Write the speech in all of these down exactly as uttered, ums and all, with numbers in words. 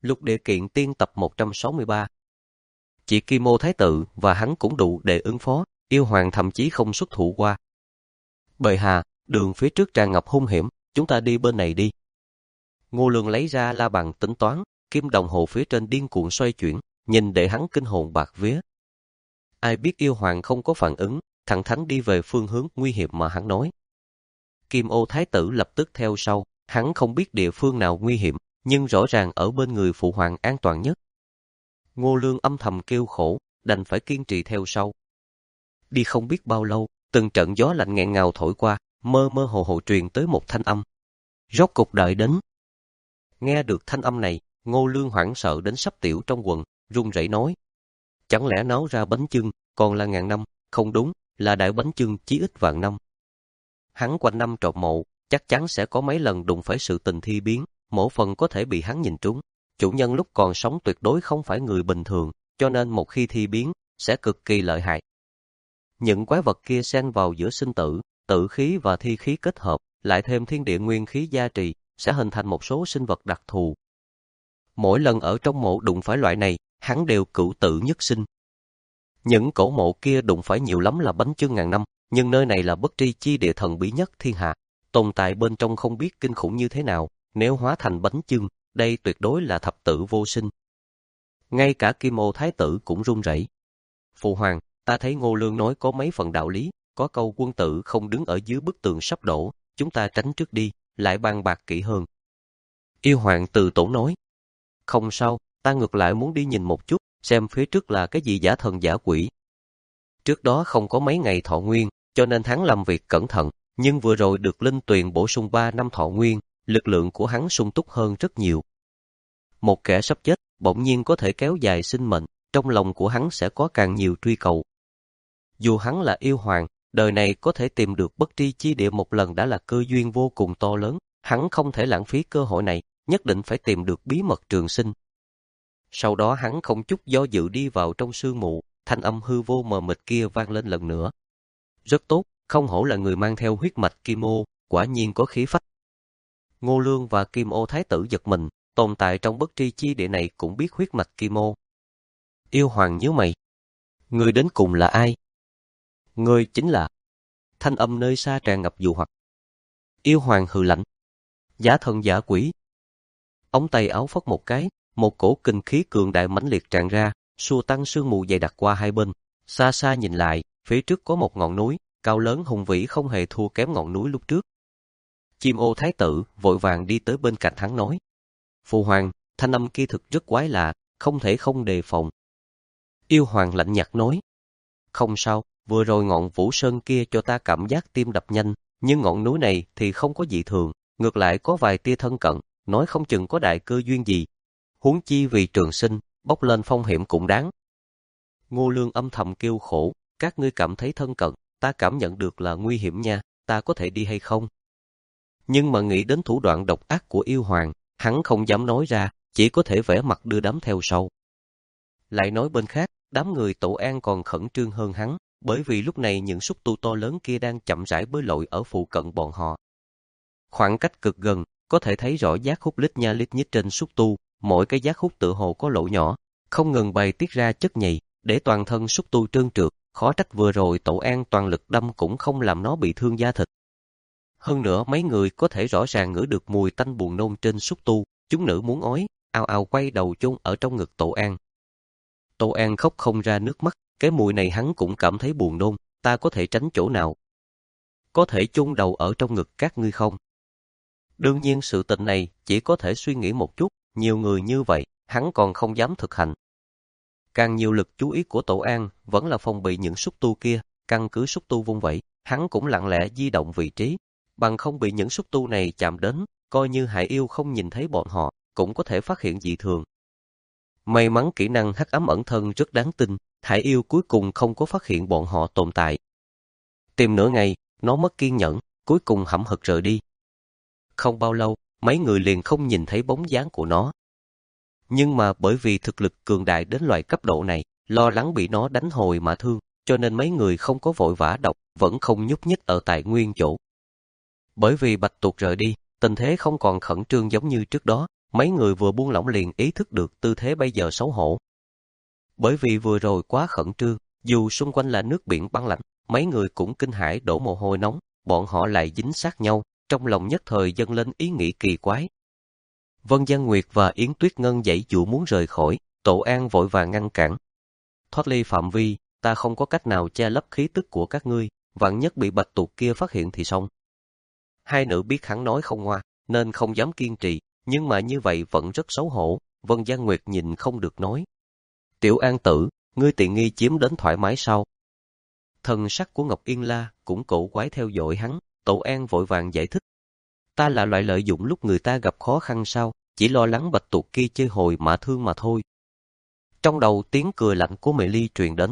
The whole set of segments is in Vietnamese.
Lục Địa Kiện Tiên tập một trăm sáu mươi ba. Chỉ Kim Ô Thái Tử và hắn cũng đủ để ứng phó, yêu hoàng thậm chí không xuất thủ qua. Bệ hạ, đường phía trước tràn ngập hung hiểm, chúng ta đi bên này đi. Ngô Lương lấy ra la bàn tính toán, kim đồng hồ phía trên điên cuồng xoay chuyển, nhìn để hắn kinh hồn bạc vía. Ai biết yêu hoàng không có phản ứng, thẳng thắn đi về phương hướng nguy hiểm mà hắn nói. Kim Ô Thái Tử lập tức theo sau, hắn không biết địa phương nào nguy hiểm, nhưng rõ ràng ở bên người phụ hoàng an toàn nhất. Ngô Lương âm thầm kêu khổ, đành phải kiên trì theo sau. Đi không biết bao lâu, từng trận gió lạnh nghẹn ngào thổi qua, mơ mơ hồ hồ truyền tới một thanh âm. Rốt cục đợi đến. Nghe được thanh âm này, Ngô Lương hoảng sợ đến sắp tiểu trong quần, run rẩy nói. Chẳng lẽ nấu ra bánh chưng, còn là ngàn năm, không đúng, là đại bánh chưng chí ít vạn năm. Hắn quanh năm trộm mộ, chắc chắn sẽ có mấy lần đụng phải sự tình thi biến, mỗi phần có thể bị hắn nhìn trúng. Chủ nhân lúc còn sống tuyệt đối không phải người bình thường, cho nên một khi thi biến, sẽ cực kỳ lợi hại. Những quái vật kia xen vào giữa sinh tử, tử khí và thi khí kết hợp, lại thêm thiên địa nguyên khí gia trì, sẽ hình thành một số sinh vật đặc thù. Mỗi lần ở trong mộ đụng phải loại này, hắn đều cửu tử nhất sinh. Những cổ mộ kia đụng phải nhiều lắm là bánh chưng ngàn năm, nhưng nơi này là bất tri chi địa thần bí nhất thiên hạ, tồn tại bên trong không biết kinh khủng như thế nào, nếu hóa thành bánh chưng, đây tuyệt đối là thập tử vô sinh. Ngay cả Kim Ô Thái Tử cũng run rẩy. Phụ hoàng, ta thấy Ngô Lương nói có mấy phần đạo lý, có câu quân tử không đứng ở dưới bức tường sắp đổ, chúng ta tránh trước đi, lại bàn bạc kỹ hơn. Yêu hoàng từ tổ nói. Không sao, ta ngược lại muốn đi nhìn một chút, xem phía trước là cái gì giả thần giả quỷ. Trước đó không có mấy ngày thọ nguyên, cho nên hắn làm việc cẩn thận, nhưng vừa rồi được linh tuyền bổ sung ba năm thọ nguyên, lực lượng của hắn sung túc hơn rất nhiều. Một kẻ sắp chết, bỗng nhiên có thể kéo dài sinh mệnh, trong lòng của hắn sẽ có càng nhiều truy cầu. Dù hắn là yêu hoàng, đời này có thể tìm được bất tri chi địa một lần đã là cơ duyên vô cùng to lớn, hắn không thể lãng phí cơ hội này, nhất định phải tìm được bí mật trường sinh. Sau đó hắn không chút do dự đi vào trong sương mù, thanh âm hư vô mờ mịt kia vang lên lần nữa. Rất tốt, không hổ là người mang theo huyết mạch Kim Ô, quả nhiên có khí phách. Ngô Lương và Kim Ô Thái Tử giật mình, tồn tại trong bất tri chi địa này cũng biết huyết mạch Kim Ô. Yêu hoàng nhíu mày. Người đến cùng là ai? Người chính là... Thanh âm nơi xa tràn ngập dụ hoặc. Yêu hoàng hừ lạnh. Giả thần giả quỷ. Ống tay áo phất một cái, một cổ kinh khí cường đại mãnh liệt tràn ra, xua tăng sương mù dày đặc qua hai bên. Xa xa nhìn lại, phía trước có một ngọn núi, cao lớn hùng vĩ không hề thua kém ngọn núi lúc trước. Kim Ô Thái Tử vội vàng đi tới bên cạnh hắn nói. Phụ hoàng, thanh âm kia thực rất quái lạ, không thể không đề phòng. Yêu hoàng lạnh nhạt nói. Không sao, vừa rồi ngọn Vũ Sơn kia cho ta cảm giác tim đập nhanh, nhưng ngọn núi này thì không có dị thường, ngược lại có vài tia thân cận, nói không chừng có đại cơ duyên gì. Huống chi vì trường sinh, bốc lên phong hiểm cũng đáng. Ngô Lương âm thầm kêu khổ, các ngươi cảm thấy thân cận, ta cảm nhận được là nguy hiểm nha, ta có thể đi hay không? Nhưng mà nghĩ đến thủ đoạn độc ác của yêu hoàng, hắn không dám nói ra, chỉ có thể vẽ mặt đưa đám theo sau. Lại nói bên khác, đám người Tổ An còn khẩn trương hơn hắn, bởi vì lúc này những xúc tu to lớn kia đang chậm rãi bơi lội ở phụ cận bọn họ. Khoảng cách cực gần, có thể thấy rõ giác hút lít nha lít nhít trên xúc tu, mỗi cái giác hút tựa hồ có lỗ nhỏ, không ngừng bày tiết ra chất nhầy, để toàn thân xúc tu trơn trượt, khó trách vừa rồi Tổ An toàn lực đâm cũng không làm nó bị thương da thịt. Hơn nữa mấy người có thể rõ ràng ngửi được mùi tanh buồn nôn trên xúc tu, chúng nữ muốn ói, ào ào quay đầu chôn ở trong ngực Tổ An. Tổ An khóc không ra nước mắt, cái mùi này hắn cũng cảm thấy buồn nôn, ta có thể tránh chỗ nào? Có thể chôn đầu ở trong ngực các ngươi không? Đương nhiên sự tình này chỉ có thể suy nghĩ một chút, nhiều người như vậy, hắn còn không dám thực hành. Càng nhiều lực chú ý của Tổ An vẫn là phòng bị những xúc tu kia, căn cứ xúc tu vung vẩy, hắn cũng lặng lẽ di động vị trí, bằng không bị những xúc tu này chạm đến, coi như Hải Yêu không nhìn thấy bọn họ, cũng có thể phát hiện dị thường. May mắn kỹ năng hắc ám ẩn thân rất đáng tin, Hải Yêu cuối cùng không có phát hiện bọn họ tồn tại. Tìm nửa ngày, nó mất kiên nhẫn, cuối cùng hậm hực rời đi. Không bao lâu, mấy người liền không nhìn thấy bóng dáng của nó. Nhưng mà bởi vì thực lực cường đại đến loại cấp độ này, lo lắng bị nó đánh hồi mà thương, cho nên mấy người không có vội vã động, vẫn không nhúc nhích ở tại nguyên chỗ. Bởi vì Bạch Tuộc rời đi, tình thế không còn khẩn trương giống như trước đó, mấy người vừa buông lỏng liền ý thức được tư thế bây giờ xấu hổ. Bởi vì vừa rồi quá khẩn trương, dù xung quanh là nước biển băng lạnh, mấy người cũng kinh hãi đổ mồ hôi nóng, bọn họ lại dính sát nhau, trong lòng nhất thời dâng lên ý nghĩ kỳ quái. Vân Giang Nguyệt và Yến Tuyết Ngân giãy giụa muốn rời khỏi, Tổ An vội vàng ngăn cản. Thoát ly phạm vi, ta không có cách nào che lấp khí tức của các ngươi, vạn nhất bị bạch tuộc kia phát hiện thì xong. Hai nữ biết hắn nói không ngoa, nên không dám kiên trì, nhưng mà như vậy vẫn rất xấu hổ. Vân Giang Nguyệt nhìn không được nói. Tiểu An tử, ngươi tiện nghi chiếm đến thoải mái sao? Thần sắc của Ngọc Yên La cũng cổ quái theo dõi hắn, Tổ An vội vàng giải thích. Ta là loại lợi dụng lúc người ta gặp khó khăn sao, chỉ lo lắng bạch tuộc kia chơi hồi mà thương mà thôi. Trong đầu tiếng cười lạnh của Mị Ly truyền đến.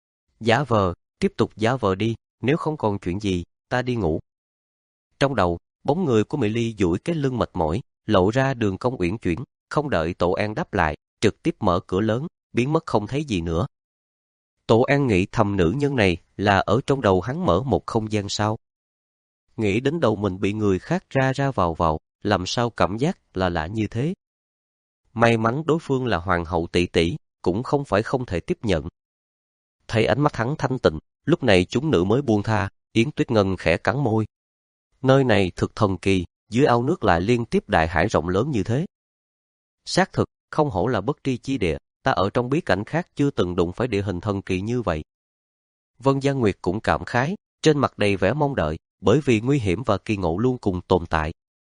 Giả vờ, tiếp tục giả vờ đi, nếu không còn chuyện gì, ta đi ngủ. Trong đầu, bóng người của Mị Ly duỗi cái lưng mệt mỏi, lộ ra đường cong uyển chuyển, không đợi Tổ An đáp lại, trực tiếp mở cửa lớn, biến mất không thấy gì nữa. Tổ An nghĩ thầm nữ nhân này là ở trong đầu hắn mở một không gian sao. Nghĩ đến đầu mình bị người khác ra ra vào vào, làm sao cảm giác là lạ như thế. May mắn đối phương là hoàng hậu tỷ tỷ, cũng không phải không thể tiếp nhận. Thấy ánh mắt hắn thanh tịnh, lúc này chúng nữ mới buông tha, Yến Tuyết Ngân khẽ cắn môi. Nơi này thực thần kỳ, dưới ao nước lại liên tiếp đại hải rộng lớn như thế. Xác thực, không hổ là bất tri chi địa, ta ở trong bí cảnh khác chưa từng đụng phải địa hình thần kỳ như vậy. Vân Giang Nguyệt cũng cảm khái, trên mặt đầy vẻ mong đợi, bởi vì nguy hiểm và kỳ ngộ luôn cùng tồn tại.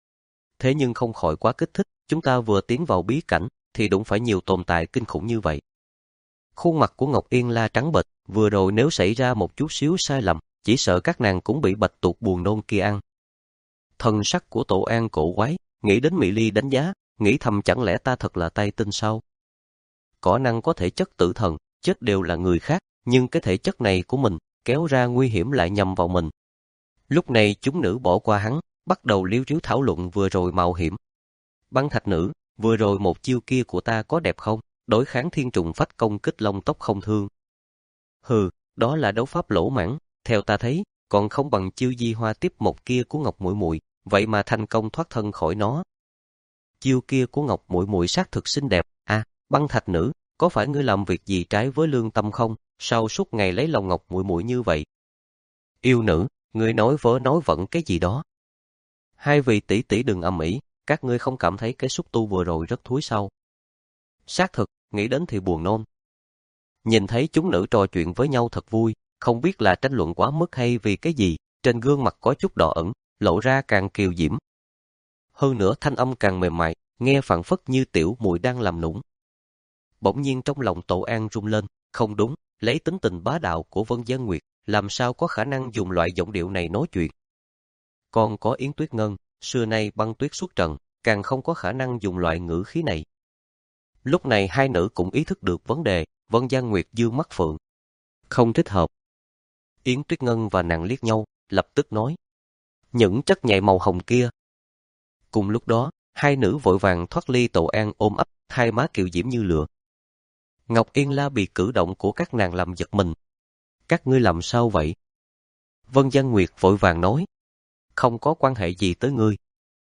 Thế nhưng không khỏi quá kích thích, chúng ta vừa tiến vào bí cảnh, thì đụng phải nhiều tồn tại kinh khủng như vậy. Khuôn mặt của Ngọc Yên La trắng bệch, vừa rồi nếu xảy ra một chút xíu sai lầm, chỉ sợ các nàng cũng bị bạch tuộc buồn nôn kia ăn. Thần sắc của Tổ An cổ quái, nghĩ đến Mị Ly đánh giá, nghĩ thầm chẳng lẽ ta thật là tay tinh sao? Có năng có thể chất tử thần, chết đều là người khác, nhưng cái thể chất này của mình, kéo ra nguy hiểm lại nhằm vào mình. Lúc này chúng nữ bỏ qua hắn, bắt đầu liếu riếu thảo luận vừa rồi mạo hiểm. Băng thạch nữ, vừa rồi một chiêu kia của ta có đẹp không? Đối kháng thiên trùng phách công kích long tốc không thương. Hừ, đó là đấu pháp lỗ mãng, theo ta thấy, còn không bằng chiêu di hoa tiếp một kia của Ngọc Muội Muội, vậy mà thành công thoát thân khỏi nó. Chiêu kia của Ngọc Muội Muội xác thực xinh đẹp, à, băng thạch nữ, có phải ngươi làm việc gì trái với lương tâm không? Sao suốt ngày lấy lòng Ngọc Muội Muội như vậy? Yêu nữ, ngươi nói vớ nói vẩn cái gì đó? Hai vị tỷ tỷ đừng ầm ĩ, các ngươi không cảm thấy cái xúc tu vừa rồi rất thúi sao? Xác thực, nghĩ đến thì buồn nôn. Nhìn thấy chúng nữ trò chuyện với nhau thật vui, không biết là tranh luận quá mức hay vì cái gì, trên gương mặt có chút đỏ ẩn, lộ ra càng kiều diễm. Hơn nữa thanh âm càng mềm mại, nghe phảng phất như tiểu muội đang làm nũng. Bỗng nhiên trong lòng Tổ An rung lên, không đúng, lấy tính tình bá đạo của Vân Giang Nguyệt, làm sao có khả năng dùng loại giọng điệu này nói chuyện. Còn có Yến Tuyết Ngân, xưa nay băng tuyết xuất trần, càng không có khả năng dùng loại ngữ khí này. Lúc này hai nữ cũng ý thức được vấn đề, Vân Giang Nguyệt dương mắt phượng. Không thích hợp. Yến Tuyết Ngân và nàng liếc nhau, lập tức nói. Những chất nhạy màu hồng kia. Cùng lúc đó, hai nữ vội vàng thoát ly Tổ An ôm ấp, hai má kiều diễm như lửa. Ngọc Yên La bị cử động của các nàng làm giật mình. Các ngươi làm sao vậy? Vân Giang Nguyệt vội vàng nói. Không có quan hệ gì tới ngươi.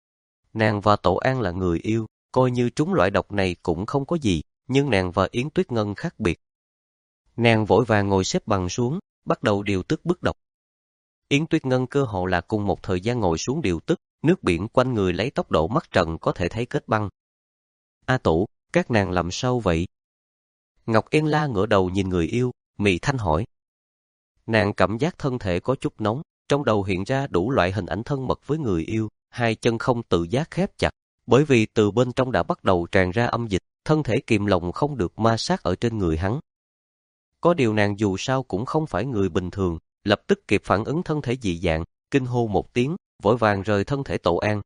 Nàng và Tổ An là người yêu, coi như trúng loại độc này cũng không có gì, nhưng nàng và Yến Tuyết Ngân khác biệt. Nàng vội vàng ngồi xếp bằng xuống, bắt đầu điều tức bức độc. Yến Tuyết Ngân cơ hồ là cùng một thời gian ngồi xuống điều tức, nước biển quanh người lấy tốc độ mắt trần có thể thấy kết băng. A Tổ, các nàng làm sao vậy? Ngọc Yên La ngửa đầu nhìn người yêu, mị thanh hỏi. Nàng cảm giác thân thể có chút nóng, trong đầu hiện ra đủ loại hình ảnh thân mật với người yêu, hai chân không tự giác khép chặt, bởi vì từ bên trong đã bắt đầu tràn ra âm dịch, thân thể kìm lòng không được ma sát ở trên người hắn. Có điều nàng dù sao cũng không phải người bình thường, lập tức kịp phản ứng thân thể dị dạng, kinh hô một tiếng, vội vàng rời thân thể Tổ An.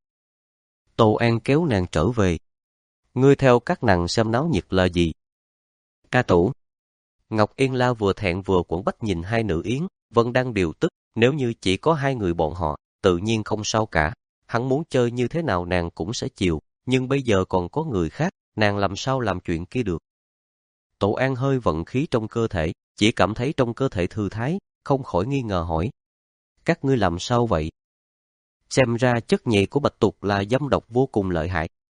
Tổ An kéo nàng trở về. Ngươi theo các nàng xem náo nhiệt là gì? Ca Tổ. Ngọc Yên La vừa thẹn vừa quẫn bách nhìn hai nữ Yến, Vân đang điều tức, nếu như chỉ có hai người bọn họ, tự nhiên không sao cả. Hắn muốn chơi như thế nào nàng cũng sẽ chịu, nhưng bây giờ còn có người khác, nàng làm sao làm chuyện kia được. Tổ An hơi vận khí trong cơ thể, chỉ cảm thấy trong cơ thể thư thái, không khỏi nghi ngờ hỏi. Các ngươi làm sao vậy? Xem ra chất nhầy của bạch tuộc là dâm độc vô cùng lợi hại.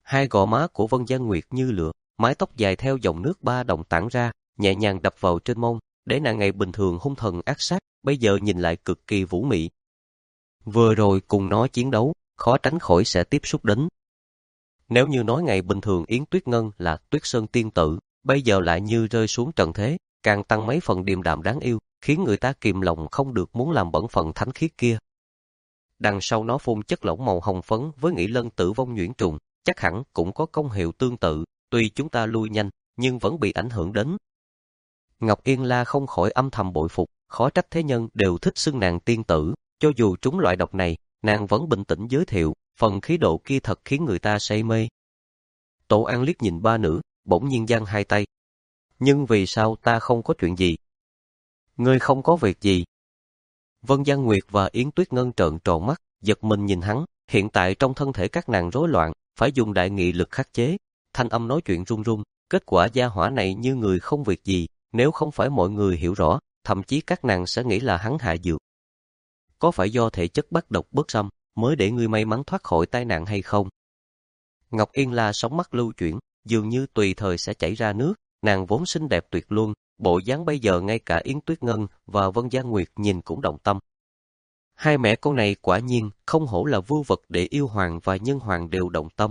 Hai gò má của Vân Gian Nguyệt như lửa, mái tóc dài theo dòng nước ba đồng tản ra, nhẹ nhàng đập vào trên mông, để nàng ngày bình thường hung thần ác sát, bây giờ nhìn lại cực kỳ vũ mị. Vừa rồi cùng nó chiến đấu, khó tránh khỏi sẽ tiếp xúc đến. Nếu như nói ngày bình thường Yến Tuyết Ngân là Tuyết Sơn tiên tử, bây giờ lại như rơi xuống trần thế, càng tăng mấy phần điềm đạm đáng yêu, khiến người ta kìm lòng không được muốn làm bẩn phận thánh khiết kia. Đằng sau nó phun chất lỏng màu hồng phấn với nghĩ lân tử vong nhuyễn trùng, chắc hẳn cũng có công hiệu tương tự, tuy chúng ta lui nhanh, nhưng vẫn bị ảnh hưởng đến. Ngọc Yên La không khỏi âm thầm bội phục, khó trách thế nhân đều thích xưng nàng tiên tử, cho dù trúng loại độc này, nàng vẫn bình tĩnh giới thiệu, phần khí độ kia thật khiến người ta say mê. Tổ An liếc nhìn ba nữ, bỗng nhiên giang hai tay. Nhưng vì sao ta không có chuyện gì? Ngươi không có việc gì? Vân Gian Nguyệt và Yến Tuyết Ngân trợn tròn mắt, giật mình nhìn hắn, hiện tại trong thân thể các nàng rối loạn, phải dùng đại nghị lực khắc chế. Thanh âm nói chuyện run run, kết quả gia hỏa này như người không việc gì, nếu không phải mọi người hiểu rõ, thậm chí các nàng sẽ nghĩ là hắn hạ dược. Có phải do thể chất bắt độc bất xâm, mới để ngươi may mắn thoát khỏi tai nạn hay không? Ngọc Yên La sóng mắt lưu chuyển, dường như tùy thời sẽ chảy ra nước, nàng vốn xinh đẹp tuyệt luân, bộ dáng bây giờ ngay cả Yến Tuyết Ngân và Vân Gian Nguyệt nhìn cũng động tâm. Hai mẹ con này quả nhiên không hổ là vưu vật để yêu hoàng và nhân hoàng đều động tâm.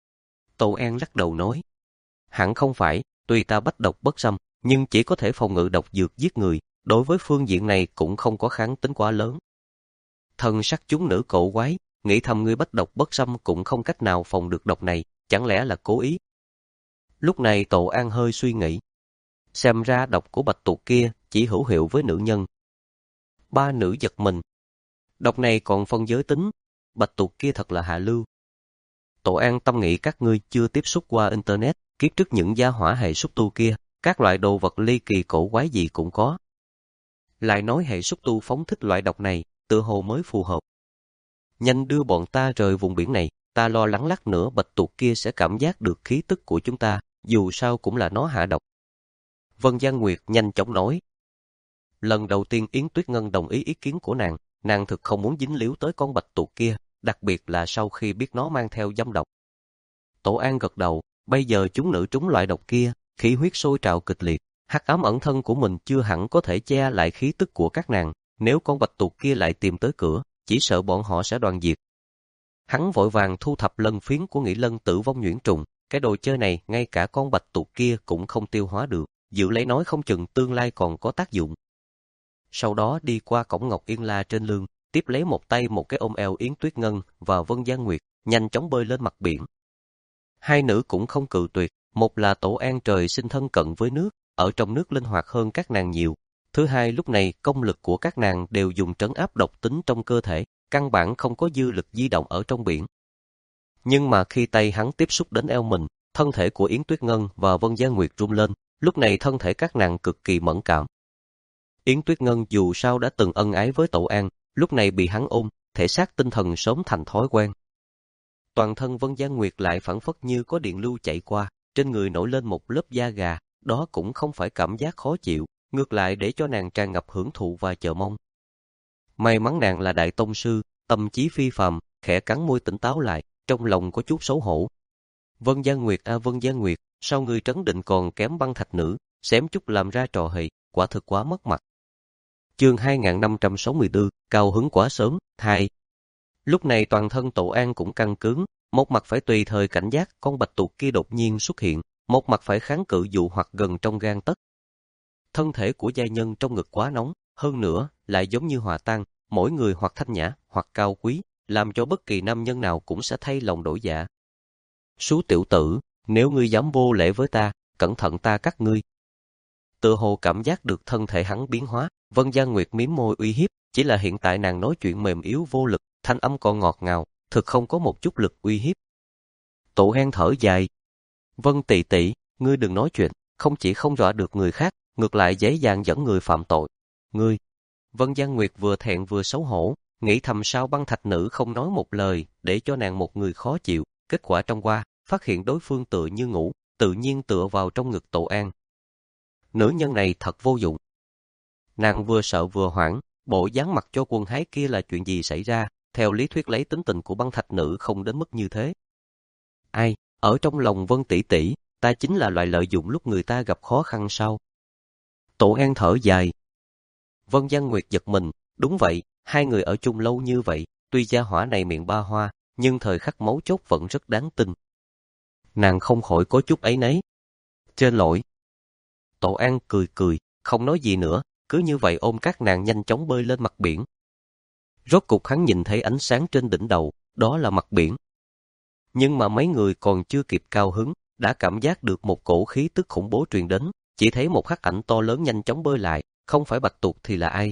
Tô An lắc đầu nói, hẳn không phải, tuy ta bách độc bất xâm, nhưng chỉ có thể phòng ngự độc dược giết người, đối với phương diện này cũng không có kháng tính quá lớn. Thần sắc chúng nữ cổ quái, nghĩ thầm ngươi bách độc bất xâm cũng không cách nào phòng được độc này, chẳng lẽ là cố ý? Lúc này Tô An hơi suy nghĩ, xem ra độc của bạch tuộc kia chỉ hữu hiệu với nữ nhân. Ba nữ giật mình, độc này còn phân giới tính, bạch tuộc kia thật là hạ lưu. Tổ An tâm nghĩ các ngươi chưa tiếp xúc qua Internet, kiếp trước những gia hỏa hệ xúc tu kia, các loại đồ vật ly kỳ cổ quái gì cũng có. Lại nói hệ xúc tu phóng thích loại độc này, tự hồ mới phù hợp. Nhanh đưa bọn ta rời vùng biển này, ta lo lắng lát nữa bạch tuộc kia sẽ cảm giác được khí tức của chúng ta, dù sao cũng là nó hạ độc. Vân Gian Nguyệt nhanh chóng nói. Lần đầu tiên Yến Tuyết Ngân đồng ý ý kiến của nàng, nàng thực không muốn dính líu tới con bạch tuộc kia, đặc biệt là sau khi biết nó mang theo dâm độc. Tổ An gật đầu, bây giờ chúng nữ trúng loại độc kia, khí huyết sôi trào kịch liệt, hắc ám ẩn thân của mình chưa hẳn có thể che lại khí tức của các nàng, nếu con bạch tuộc kia lại tìm tới cửa, chỉ sợ bọn họ sẽ đoàn diệt. Hắn vội vàng thu thập lân phiến của Nghĩ Lân tử vong nhuyễn trùng, cái đồ chơi này ngay cả con bạch tuộc kia cũng không tiêu hóa được, dự lấy nói không chừng tương lai còn có tác dụng. Sau đó đi qua cổng Ngọc Yên La trên lưng, tiếp lấy một tay một cái ôm eo Yến Tuyết Ngân và Vân Gian Nguyệt, nhanh chóng bơi lên mặt biển. Hai nữ cũng không cự tuyệt, một là Tổ An trời sinh thân cận với nước, ở trong nước linh hoạt hơn các nàng nhiều. Thứ hai, lúc này công lực của các nàng đều dùng trấn áp độc tính trong cơ thể, căn bản không có dư lực di động ở trong biển. Nhưng mà khi tay hắn tiếp xúc đến eo mình, thân thể của Yến Tuyết Ngân và Vân Gian Nguyệt rung lên, lúc này thân thể các nàng cực kỳ mẫn cảm. Yến Tuyết Ngân dù sao đã từng ân ái với Tổ An, lúc này bị hắn ôm, thể xác tinh thần sớm thành thói quen. Toàn thân Vân Gian Nguyệt lại phảng phất như có điện lưu chạy qua, trên người nổi lên một lớp da gà, đó cũng không phải cảm giác khó chịu, ngược lại để cho nàng tràn ngập hưởng thụ và chờ mong. May mắn nàng là đại tông sư, tâm trí phi phàm, khẽ cắn môi tỉnh táo lại, trong lòng có chút xấu hổ. Vân Gian Nguyệt a Vân Gian Nguyệt, sao ngươi trấn định còn kém băng thạch nữ, xém chút làm ra trò hề, quả thực quá mất mặt. Chương hai nghìn năm trăm sáu mươi tư, cao hứng quá sớm, hai. Lúc này toàn thân Tổ An cũng căng cứng, một mặt phải tùy thời cảnh giác con bạch tuộc kia đột nhiên xuất hiện, một mặt phải kháng cự dụ hoặc gần trong gang tấc. Thân thể của giai nhân trong ngực quá nóng, hơn nữa lại giống như hòa tan, mỗi người hoặc thanh nhã, hoặc cao quý, làm cho bất kỳ nam nhân nào cũng sẽ thay lòng đổi dạ. Sú tiểu tử, nếu ngươi dám vô lễ với ta, cẩn thận ta cắt ngươi. Tựa hồ cảm giác được thân thể hắn biến hóa, Vân Gian Nguyệt mím môi uy hiếp, chỉ là hiện tại nàng nói chuyện mềm yếu vô lực, thanh âm còn ngọt ngào, thực không có một chút lực uy hiếp. Tổ An thở dài. Vân tỷ tỷ, ngươi đừng nói chuyện, không chỉ không dọa được người khác, ngược lại dễ dàng dẫn người phạm tội. Ngươi. Vân Gian Nguyệt vừa thẹn vừa xấu hổ, nghĩ thầm sao băng thạch nữ không nói một lời, để cho nàng một người khó chịu, kết quả trong qua, phát hiện đối phương tựa như ngủ, tự nhiên tựa vào trong ngực Tổ An. Nữ nhân này thật vô dụng. Nàng vừa sợ vừa hoảng, bộ dáng mặt cho quân hái kia là chuyện gì xảy ra, theo lý thuyết lấy tính tình của băng thạch nữ không đến mức như thế. Ai, Ở trong lòng Vân tỷ tỷ, ta chính là loại lợi dụng lúc người ta gặp khó khăn sao? Tổ An thở dài. Vân Văn Nguyệt giật mình, đúng vậy, hai người ở chung lâu như vậy, tuy gia hỏa này miệng ba hoa, nhưng thời khắc mấu chốt vẫn rất đáng tin. Nàng không khỏi có chút áy náy. Trên lỗi. Tổ An cười cười, không nói gì nữa, cứ như vậy ôm các nàng nhanh chóng bơi lên mặt biển. Rốt cục hắn nhìn thấy ánh sáng trên đỉnh đầu, đó là mặt biển. Nhưng mà mấy người còn chưa kịp cao hứng, đã cảm giác được một cổ khí tức khủng bố truyền đến, chỉ thấy một hắc ảnh to lớn nhanh chóng bơi lại, không phải Bạch Tuộc thì là ai?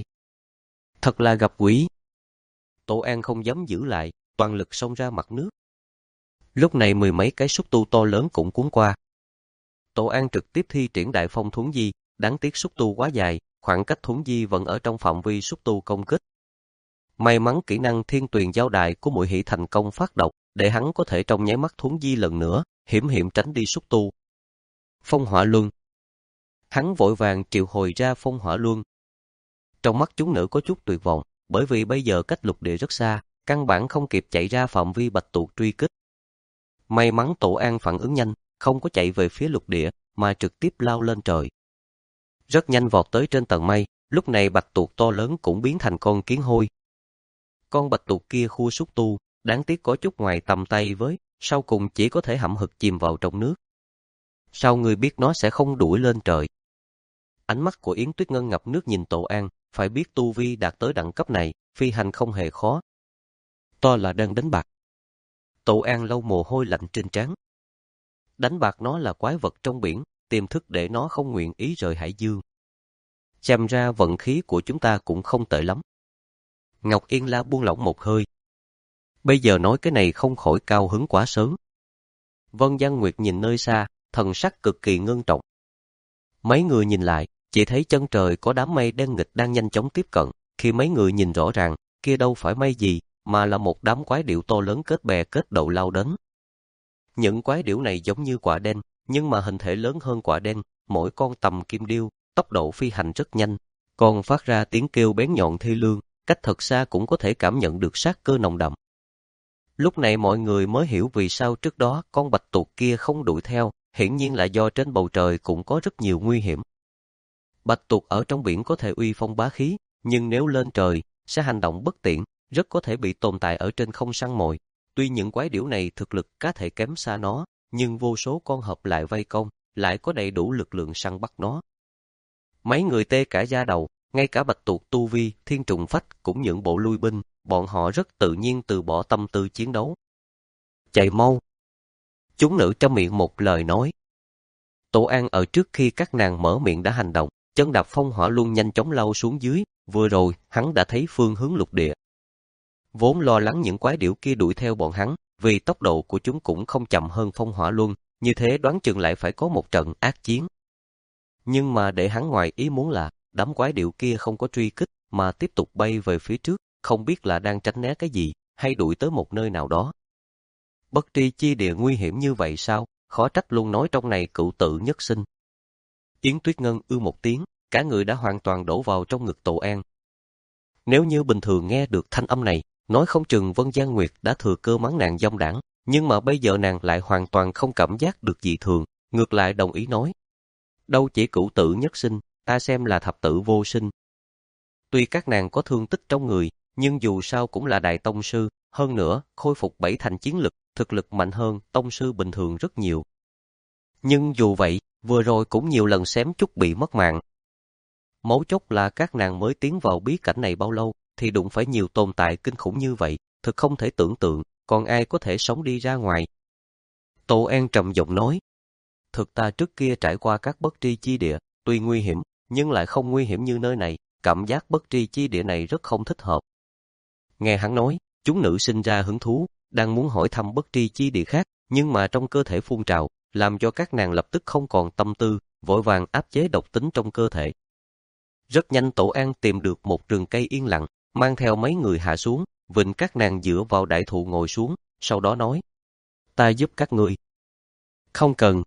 Thật là gặp quỷ. Tổ An không dám giữ lại, toàn lực xông ra mặt nước. Lúc này mười mấy cái xúc tu to lớn cũng cuốn qua. Tổ An trực tiếp thi triển đại phong thuấn di, đáng tiếc xúc tu quá dài, khoảng cách thuấn di vẫn ở trong phạm vi xúc tu công kích. May mắn kỹ năng thiên tuyền giao đại của Muội Hỷ thành công phát động, để hắn có thể trong nháy mắt thuấn di lần nữa, hiểm hiểm tránh đi xúc tu. Phong hỏa luân. Hắn vội vàng triệu hồi ra phong hỏa luân. Trong mắt chúng nữ có chút tuyệt vọng, bởi vì bây giờ cách lục địa rất xa, căn bản không kịp chạy ra phạm vi Bạch Tuộc truy kích. May mắn Tổ An phản ứng nhanh, không có chạy về phía lục địa, mà trực tiếp lao lên trời. Rất nhanh vọt tới trên tầng mây, lúc này Bạch Tuộc to lớn cũng biến thành con kiến hôi. Con Bạch Tuộc kia khua xúc tu, đáng tiếc có chút ngoài tầm tay với, sau cùng chỉ có thể hậm hực chìm vào trong nước. Sao người biết nó sẽ không đuổi lên trời? Ánh mắt của Yến Tuyết Ngân ngập nước nhìn Tổ An, phải biết tu vi đạt tới đẳng cấp này, phi hành không hề khó. To là đang đánh bạc. Tổ An lau mồ hôi lạnh trên trán. Đánh bạc nó là quái vật trong biển, tiềm thức để nó không nguyện ý rời hải dương. Xem ra vận khí của chúng ta cũng không tệ lắm. Ngọc Yên La buông lỏng một hơi. Bây giờ nói cái này không khỏi cao hứng quá sớm. Vân Văn Nguyệt nhìn nơi xa, thần sắc cực kỳ ngưng trọng. Mấy người nhìn lại, chỉ thấy chân trời có đám mây đen nghịch đang nhanh chóng tiếp cận. Khi mấy người nhìn rõ ràng, kia đâu phải mây gì, mà là một đám quái điểu to lớn kết bè kết đậu lao đến. Những quái điểu này giống như quả đen, nhưng mà hình thể lớn hơn quả đen, mỗi con tầm kim điêu, tốc độ phi hành rất nhanh, còn phát ra tiếng kêu bén nhọn thê lương, cách thật xa cũng có thể cảm nhận được sát cơ nồng đậm. Lúc này mọi người mới hiểu vì sao trước đó con Bạch Tuộc kia không đuổi theo, hiển nhiên là do trên bầu trời cũng có rất nhiều nguy hiểm. Bạch Tuộc ở trong biển có thể uy phong bá khí, nhưng nếu lên trời, sẽ hành động bất tiện, rất có thể bị tồn tại ở trên không săn mồi. Tuy những quái điểu này thực lực cá thể kém xa nó, nhưng vô số con hợp lại vây công, lại có đầy đủ lực lượng săn bắt nó. Mấy người tê cả da đầu, ngay cả Bạch Tuộc tu vi, Thiên Trùng Phách cũng nhượng bộ lui binh, bọn họ rất tự nhiên từ bỏ tâm tư chiến đấu. Chạy mau! Chúng nữ trong miệng một lời nói. Tổ An ở trước khi các nàng mở miệng đã hành động, chân đạp phong hỏa luân nhanh chóng lao xuống dưới, vừa rồi hắn đã thấy phương hướng lục địa. Vốn lo lắng những quái điểu kia đuổi theo bọn hắn, vì tốc độ của chúng cũng không chậm hơn phong hỏa luân, như thế đoán chừng lại phải có một trận ác chiến. Nhưng mà để hắn ngoài ý muốn là, đám quái điểu kia không có truy kích, mà tiếp tục bay về phía trước, không biết là đang tránh né cái gì, hay đuổi tới một nơi nào đó. Bất tri chi địa nguy hiểm như vậy sao, khó trách luôn nói trong này cựu tự nhất sinh. Yến Tuyết Ngân ư một tiếng, cả người đã hoàn toàn đổ vào trong ngực Tổ An. Nếu như bình thường nghe được thanh âm này, nói không chừng Vân Giang Nguyệt đã thừa cơ mắng nàng dâm đảng, nhưng mà bây giờ nàng lại hoàn toàn không cảm giác được dị thường, ngược lại đồng ý nói. Đâu chỉ cửu tử nhất sinh, ta xem là thập tử vô sinh. Tuy các nàng có thương tích trong người, nhưng dù sao cũng là đại tông sư, hơn nữa, khôi phục bảy thành chiến lực, thực lực mạnh hơn tông sư bình thường rất nhiều. Nhưng dù vậy, vừa rồi cũng nhiều lần xém chút bị mất mạng. Mấu chốt là các nàng mới tiến vào bí cảnh này bao lâu, thì đụng phải nhiều tồn tại kinh khủng như vậy, thực không thể tưởng tượng, còn ai có thể sống đi ra ngoài. Tổ An trầm giọng nói, thực ta trước kia trải qua các bất tri chi địa, tuy nguy hiểm, nhưng lại không nguy hiểm như nơi này, cảm giác bất tri chi địa này rất không thích hợp. Nghe hắn nói, chúng nữ sinh ra hứng thú, đang muốn hỏi thăm bất tri chi địa khác, nhưng mà trong cơ thể phun trào, làm cho các nàng lập tức không còn tâm tư, vội vàng áp chế độc tính trong cơ thể. Rất nhanh Tổ An tìm được một rừng cây yên lặng, mang theo mấy người hạ xuống, vịnh các nàng dựa vào đại thụ ngồi xuống, sau đó nói, ta giúp các ngươi. Không cần.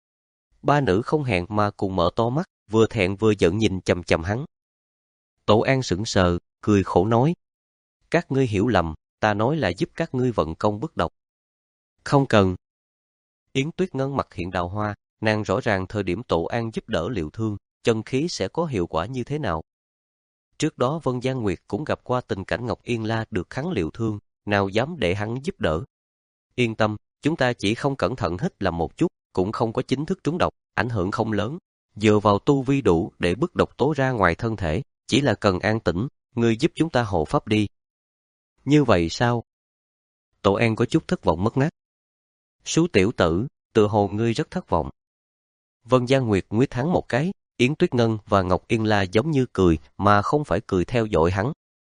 Ba nữ không hẹn mà cùng mở to mắt, vừa thẹn vừa giận nhìn chằm chằm hắn. Tổ An sững sờ, cười khổ nói, các ngươi hiểu lầm, ta nói là giúp các ngươi vận công bức độc. Không cần. Yến Tuyết Ngân mặt hiện đào hoa, nàng rõ ràng thời điểm Tổ An giúp đỡ Liệu Thương, chân khí sẽ có hiệu quả như thế nào. Trước đó Vân Giang Nguyệt cũng gặp qua tình cảnh Ngọc Yên La được kháng Liệu Thương, nào dám để hắn giúp đỡ. Yên tâm, chúng ta chỉ không cẩn thận hít làm một chút, cũng không có chính thức trúng độc, ảnh hưởng không lớn. Dựa vào tu vi đủ để bức độc tố ra ngoài thân thể, chỉ là cần an tĩnh, ngươi giúp chúng ta hộ pháp đi. Như vậy sao? Tổ An có chút thất vọng mất mát. Sú tiểu tử, tự hồ ngươi rất thất vọng. Vân Giang Nguyệt nguyết hắn một cái, Yến Tuyết Ngân và Ngọc Yên La giống như cười mà không phải cười theo dõi hắn.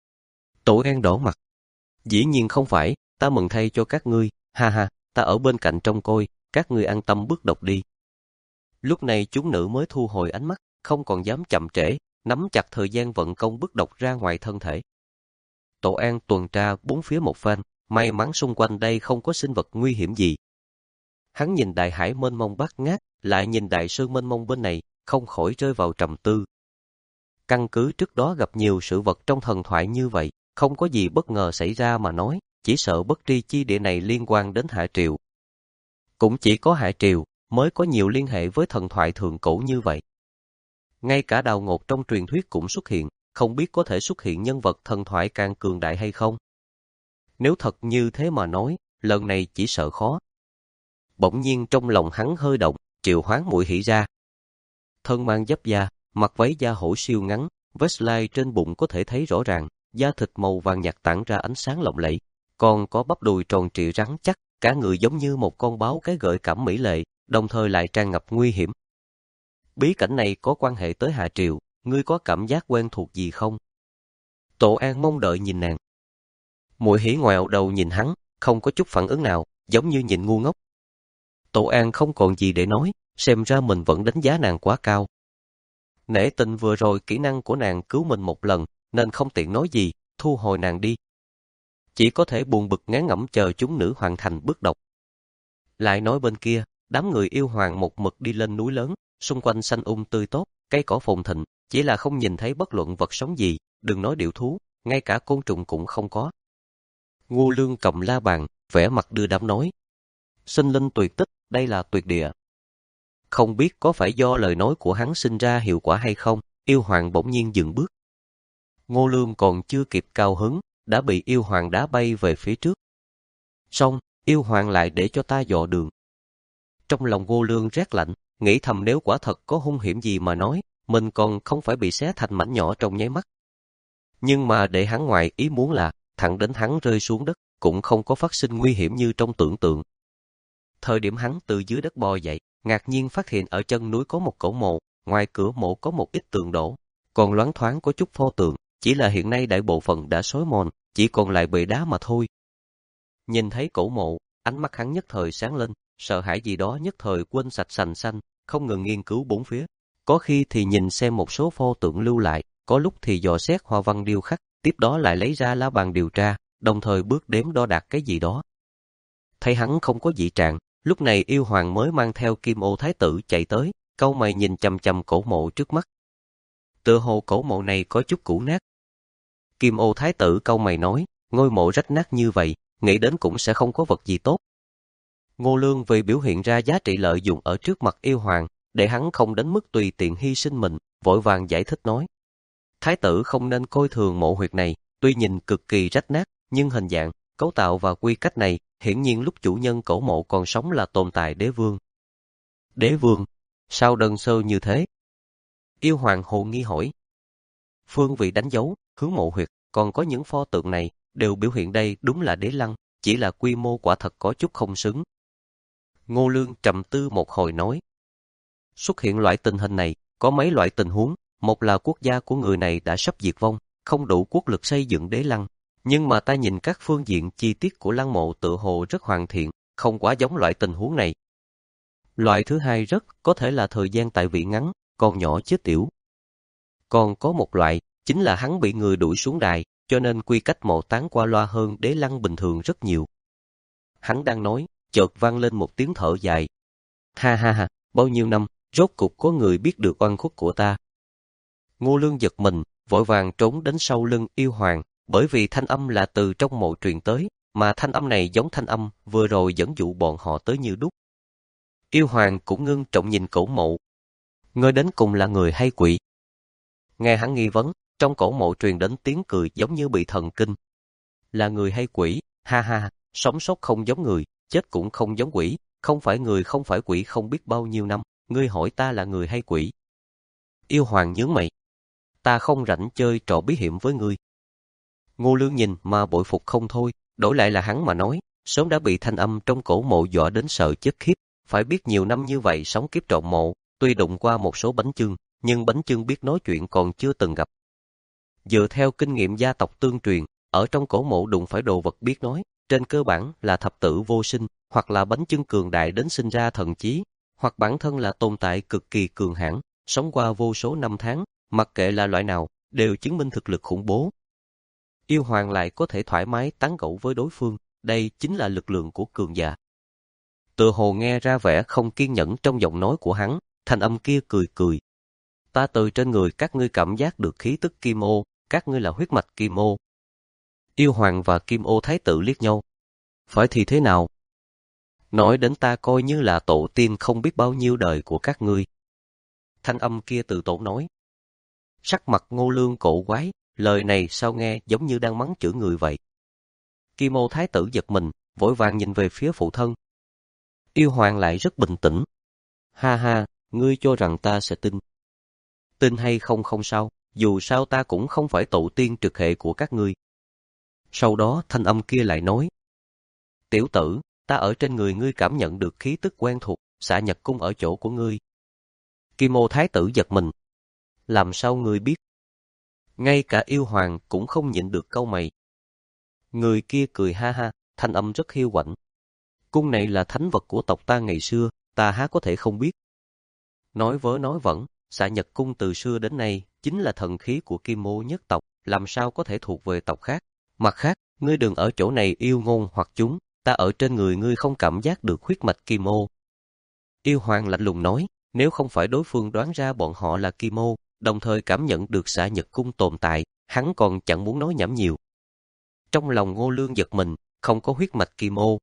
Tổ An đỏ mặt. Dĩ nhiên không phải, ta mừng thay cho các ngươi, ha ha, ta ở bên cạnh trông coi, các ngươi an tâm bức độc đi. Lúc này chúng nữ mới thu hồi ánh mắt, không còn dám chậm trễ, nắm chặt thời gian vận công bức độc ra ngoài thân thể. Tổ An tuần tra bốn phía một phen, may mắn xung quanh đây không có sinh vật nguy hiểm gì. Hắn nhìn đại hải mênh mông bát ngát, lại nhìn đại sơn mênh mông bên này, không khỏi rơi vào trầm tư. Căn cứ trước đó gặp nhiều sự vật trong thần thoại như vậy, không có gì bất ngờ xảy ra mà nói, chỉ sợ bất tri chi địa này liên quan đến Hạ Triều. Cũng chỉ có Hạ Triều mới có nhiều liên hệ với thần thoại thượng cổ như vậy. Ngay cả Đào Ngột trong truyền thuyết cũng xuất hiện, không biết có thể xuất hiện nhân vật thần thoại càng cường đại hay không. Nếu thật như thế mà nói, lần này chỉ sợ khó. Bỗng nhiên trong lòng hắn hơi động, triệu hoán muội hỉ ra. Thân mang giáp da, mặc váy da hổ siêu ngắn, vest lai trên bụng có thể thấy rõ ràng, da thịt màu vàng nhạt tản ra ánh sáng lộng lẫy, còn có bắp đùi tròn trịa rắn chắc, cả người giống như một con báo cái gợi cảm mỹ lệ, đồng thời lại tràn ngập nguy hiểm. Bí cảnh này có quan hệ tới Hạ Triều, ngươi có cảm giác quen thuộc gì không? Tổ An mong đợi nhìn nàng. Muội hỉ ngoẹo đầu nhìn hắn, không có chút phản ứng nào, giống như nhìn ngu ngốc. Tổ An không còn gì để nói, xem ra mình vẫn đánh giá nàng quá cao. Nể tình vừa rồi kỹ năng của nàng cứu mình một lần, nên không tiện nói gì, thu hồi nàng đi. Chỉ có thể buồn bực ngán ngẩm chờ chúng nữ hoàn thành bước độc. Lại nói bên kia, đám người yêu hoàng một mực đi lên núi lớn, xung quanh xanh um tươi tốt, cây cỏ phồn thịnh, chỉ là không nhìn thấy bất luận vật sống gì, đừng nói điểu thú, ngay cả côn trùng cũng không có. Ngô Lương cầm la bàn, vẻ mặt đưa đám nói. Sinh linh tuyệt tích, đây là tuyệt địa. Không biết có phải do lời nói của hắn sinh ra hiệu quả hay không, yêu hoàng bỗng nhiên dừng bước. Ngô Lương còn chưa kịp cao hứng, đã bị yêu hoàng đá bay về phía trước. Xong, yêu hoàng lại để cho ta dò đường. Trong lòng Ngô Lương rét lạnh, nghĩ thầm nếu quả thật có hung hiểm gì mà nói, mình còn không phải bị xé thành mảnh nhỏ trong nháy mắt. Nhưng mà để hắn ngoài ý muốn là, thẳng đến hắn rơi xuống đất, cũng không có phát sinh nguy hiểm như trong tưởng tượng. Thời điểm hắn từ dưới đất bò dậy, ngạc nhiên phát hiện ở chân núi có một cổ mộ, ngoài cửa mộ có một ít tượng đổ, còn loáng thoáng có chút pho tượng, chỉ là hiện nay đại bộ phận đã xói mòn, chỉ còn lại bệ đá mà thôi. Nhìn thấy cổ mộ, ánh mắt hắn nhất thời sáng lên, sợ hãi gì đó nhất thời quên sạch sành xanh, không ngừng nghiên cứu bốn phía. Có khi thì nhìn xem một số pho tượng lưu lại, có lúc thì dò xét hoa văn điêu khắc, tiếp đó lại lấy ra lá bàn điều tra, đồng thời bước đếm đo đạc cái gì đó. Thấy hắn không có dị trạng, lúc này yêu hoàng mới mang theo Kim Ô Thái tử chạy tới, cau mày nhìn chằm chằm cổ mộ trước mắt. Tựa hồ cổ mộ này có chút cũ nát. Kim Ô Thái tử cau mày nói, ngôi mộ rách nát như vậy, nghĩ đến cũng sẽ không có vật gì tốt. Ngô Lương vì biểu hiện ra giá trị lợi dụng ở trước mặt yêu hoàng, để hắn không đến mức tùy tiện hy sinh mình, vội vàng giải thích nói. Thái tử không nên coi thường mộ huyệt này, tuy nhìn cực kỳ rách nát, nhưng hình dạng, cấu tạo và quy cách này, hiển nhiên lúc chủ nhân cổ mộ còn sống là tồn tại đế vương. Đế vương? Sao đơn sơ như thế? Yêu hoàng hồ nghi hỏi. Phương vị đánh dấu, hướng mộ huyệt, còn có những pho tượng này, đều biểu hiện đây đúng là đế lăng, chỉ là quy mô quả thật có chút không xứng. Ngô Lương trầm tư một hồi nói. Xuất hiện loại tình hình này, có mấy loại tình huống, một là quốc gia của người này đã sắp diệt vong, không đủ quốc lực xây dựng đế lăng, nhưng mà ta nhìn các phương diện chi tiết của lăng mộ tự hồ rất hoàn thiện, không quá giống loại tình huống này. Loại thứ hai rất có thể là thời gian tại vị ngắn, còn nhỏ chết tiểu. Còn có một loại, chính là hắn bị người đuổi xuống đài, cho nên quy cách mộ táng qua loa hơn đế lăng bình thường rất nhiều. Hắn đang nói, chợt vang lên một tiếng thở dài. Ha ha ha, bao nhiêu năm, rốt cục có người biết được oan khuất của ta. Ngô Lương giật mình, vội vàng trốn đến sau lưng yêu hoàng, bởi vì thanh âm là từ trong mộ truyền tới, mà thanh âm này giống thanh âm vừa rồi dẫn dụ bọn họ tới như đúc. Yêu hoàng cũng ngưng trọng nhìn Cổ Mộ. Ngươi đến cùng là người hay quỷ? Nghe hắn nghi vấn, trong Cổ Mộ truyền đến tiếng cười giống như bị thần kinh. Là người hay quỷ? Ha ha, sống sót không giống người, chết cũng không giống quỷ, không phải người không phải quỷ không biết bao nhiêu năm, ngươi hỏi ta là người hay quỷ? Yêu hoàng nhướng mày. Ta không rảnh chơi trò bí hiểm với ngươi. Ngô Lương nhìn mà bội phục không thôi, đổi lại là hắn mà nói, sớm đã bị thanh âm trong Cổ Mộ dọa đến sợ chết khiếp, phải biết nhiều năm như vậy sống kiếp trộm mộ, tuy đụng qua một số bánh chưng, nhưng bánh chưng biết nói chuyện còn chưa từng gặp. Dựa theo kinh nghiệm gia tộc tương truyền, ở trong Cổ Mộ đụng phải đồ vật biết nói, trên cơ bản là thập tử vô sinh, hoặc là bánh chưng cường đại đến sinh ra thần trí, hoặc bản thân là tồn tại cực kỳ cường hãn, sống qua vô số năm tháng, mặc kệ là loại nào, đều chứng minh thực lực khủng bố. Yêu hoàng lại có thể thoải mái tán gẫu với đối phương, đây chính là lực lượng của cường giả. Tựa hồ nghe ra vẻ không kiên nhẫn trong giọng nói của hắn, thanh âm kia cười cười. Ta từ trên người các ngươi cảm giác được khí tức kim ô, các ngươi là huyết mạch kim ô. Yêu hoàng và kim ô thái tử liếc nhau. Phải thì thế nào? Nói đến ta coi như là tổ tiên không biết bao nhiêu đời của các ngươi. Thanh âm kia tự tổn nói. Sắc mặt Ngô Lương cổ quái, lời này sao nghe giống như đang mắng chửi người vậy. Kim ô thái tử giật mình, vội vàng nhìn về phía phụ thân. Yêu hoàng lại rất bình tĩnh. Ha ha, ngươi cho rằng ta sẽ tin. Tin hay không không sao, dù sao ta cũng không phải tổ tiên trực hệ của các ngươi. Sau đó thanh âm kia lại nói. Tiểu tử, ta ở trên người ngươi cảm nhận được khí tức quen thuộc, xạ nhật cung ở chỗ của ngươi. Kim ô thái tử giật mình. Làm sao ngươi biết? Ngay cả yêu hoàng cũng không nhịn được câu mày. Người kia cười ha ha, thanh âm rất hiu quạnh. Cung này là thánh vật của tộc ta ngày xưa, ta há có thể không biết. Nói vớ nói vẩn, xạ nhật cung từ xưa đến nay chính là thần khí của Kim ô nhất tộc, làm sao có thể thuộc về tộc khác. Mặt khác, ngươi đừng ở chỗ này yêu ngôn hoặc chúng, ta ở trên người ngươi không cảm giác được huyết mạch Kim ô. Yêu hoàng lạnh lùng nói, nếu không phải đối phương đoán ra bọn họ là Kim ô, đồng thời cảm nhận được xạ nhật cung tồn tại, hắn còn chẳng muốn nói nhảm nhiều. Trong lòng Ngô Lương giật mình, không có huyết mạch Kim ô.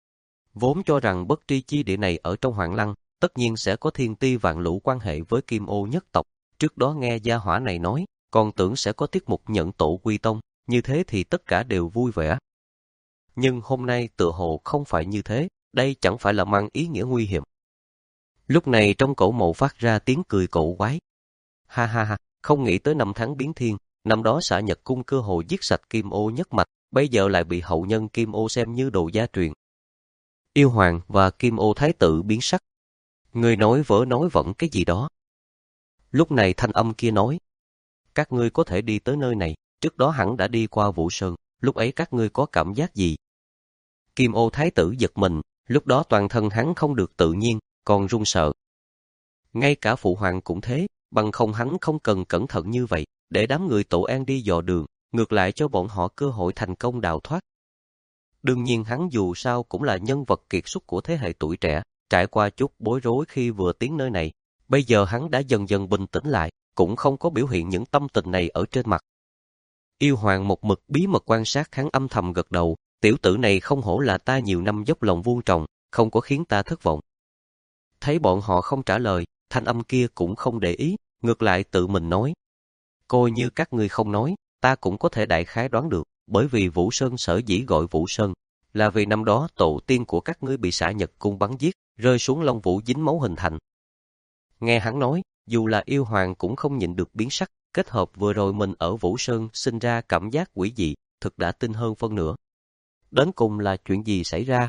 Vốn cho rằng bất tri chi địa này ở trong Hoàng Lăng, tất nhiên sẽ có thiên ti vạn lũ quan hệ với Kim ô nhất tộc. Trước đó nghe gia hỏa này nói, còn tưởng sẽ có tiết mục nhận tổ quy tông, như thế thì tất cả đều vui vẻ. Nhưng hôm nay tựa hồ không phải như thế, đây chẳng phải là mang ý nghĩa nguy hiểm. Lúc này trong Cổ Mộ phát ra tiếng cười cổ quái. Ha ha ha, không nghĩ tới năm tháng biến thiên, năm đó xạ nhật cung cơ hồ giết sạch Kim ô nhất mạch, bây giờ lại bị hậu nhân Kim ô xem như đồ gia truyền. Yêu hoàng và Kim ô thái tử biến sắc. Người nói vỡ nói vẫn cái gì đó. Lúc này thanh âm kia nói. Các ngươi có thể đi tới nơi này, trước đó hẳn đã đi qua Vũ Sơn, lúc ấy các ngươi có cảm giác gì? Kim ô thái tử giật mình, lúc đó toàn thân hắn không được tự nhiên, còn run sợ. Ngay cả phụ hoàng cũng thế, bằng không hắn không cần cẩn thận như vậy, để đám người Tổ An đi dò đường, ngược lại cho bọn họ cơ hội thành công đào thoát. Đương nhiên hắn dù sao cũng là nhân vật kiệt xuất của thế hệ tuổi trẻ, trải qua chút bối rối khi vừa tiến nơi này, bây giờ hắn đã dần dần bình tĩnh lại, cũng không có biểu hiện những tâm tình này ở trên mặt. Yêu hoàng một mực bí mật quan sát hắn âm thầm gật đầu, tiểu tử này không hổ là ta nhiều năm dốc lòng vuông trồng, không có khiến ta thất vọng. Thấy bọn họ không trả lời, thanh âm kia cũng không để ý, ngược lại tự mình nói. Coi như các ngươi không nói, ta cũng có thể đại khái đoán được, bởi vì Vũ Sơn sở dĩ gọi Vũ Sơn, là vì năm đó tổ tiên của các ngươi bị xạ nhật cung bắn giết, rơi xuống Long Vũ dính máu hình thành. Nghe hắn nói, dù là yêu hoàng cũng không nhịn được biến sắc, kết hợp vừa rồi mình ở Vũ Sơn sinh ra cảm giác quỷ dị, thực đã tin hơn phân nửa. Đến cùng là chuyện gì xảy ra?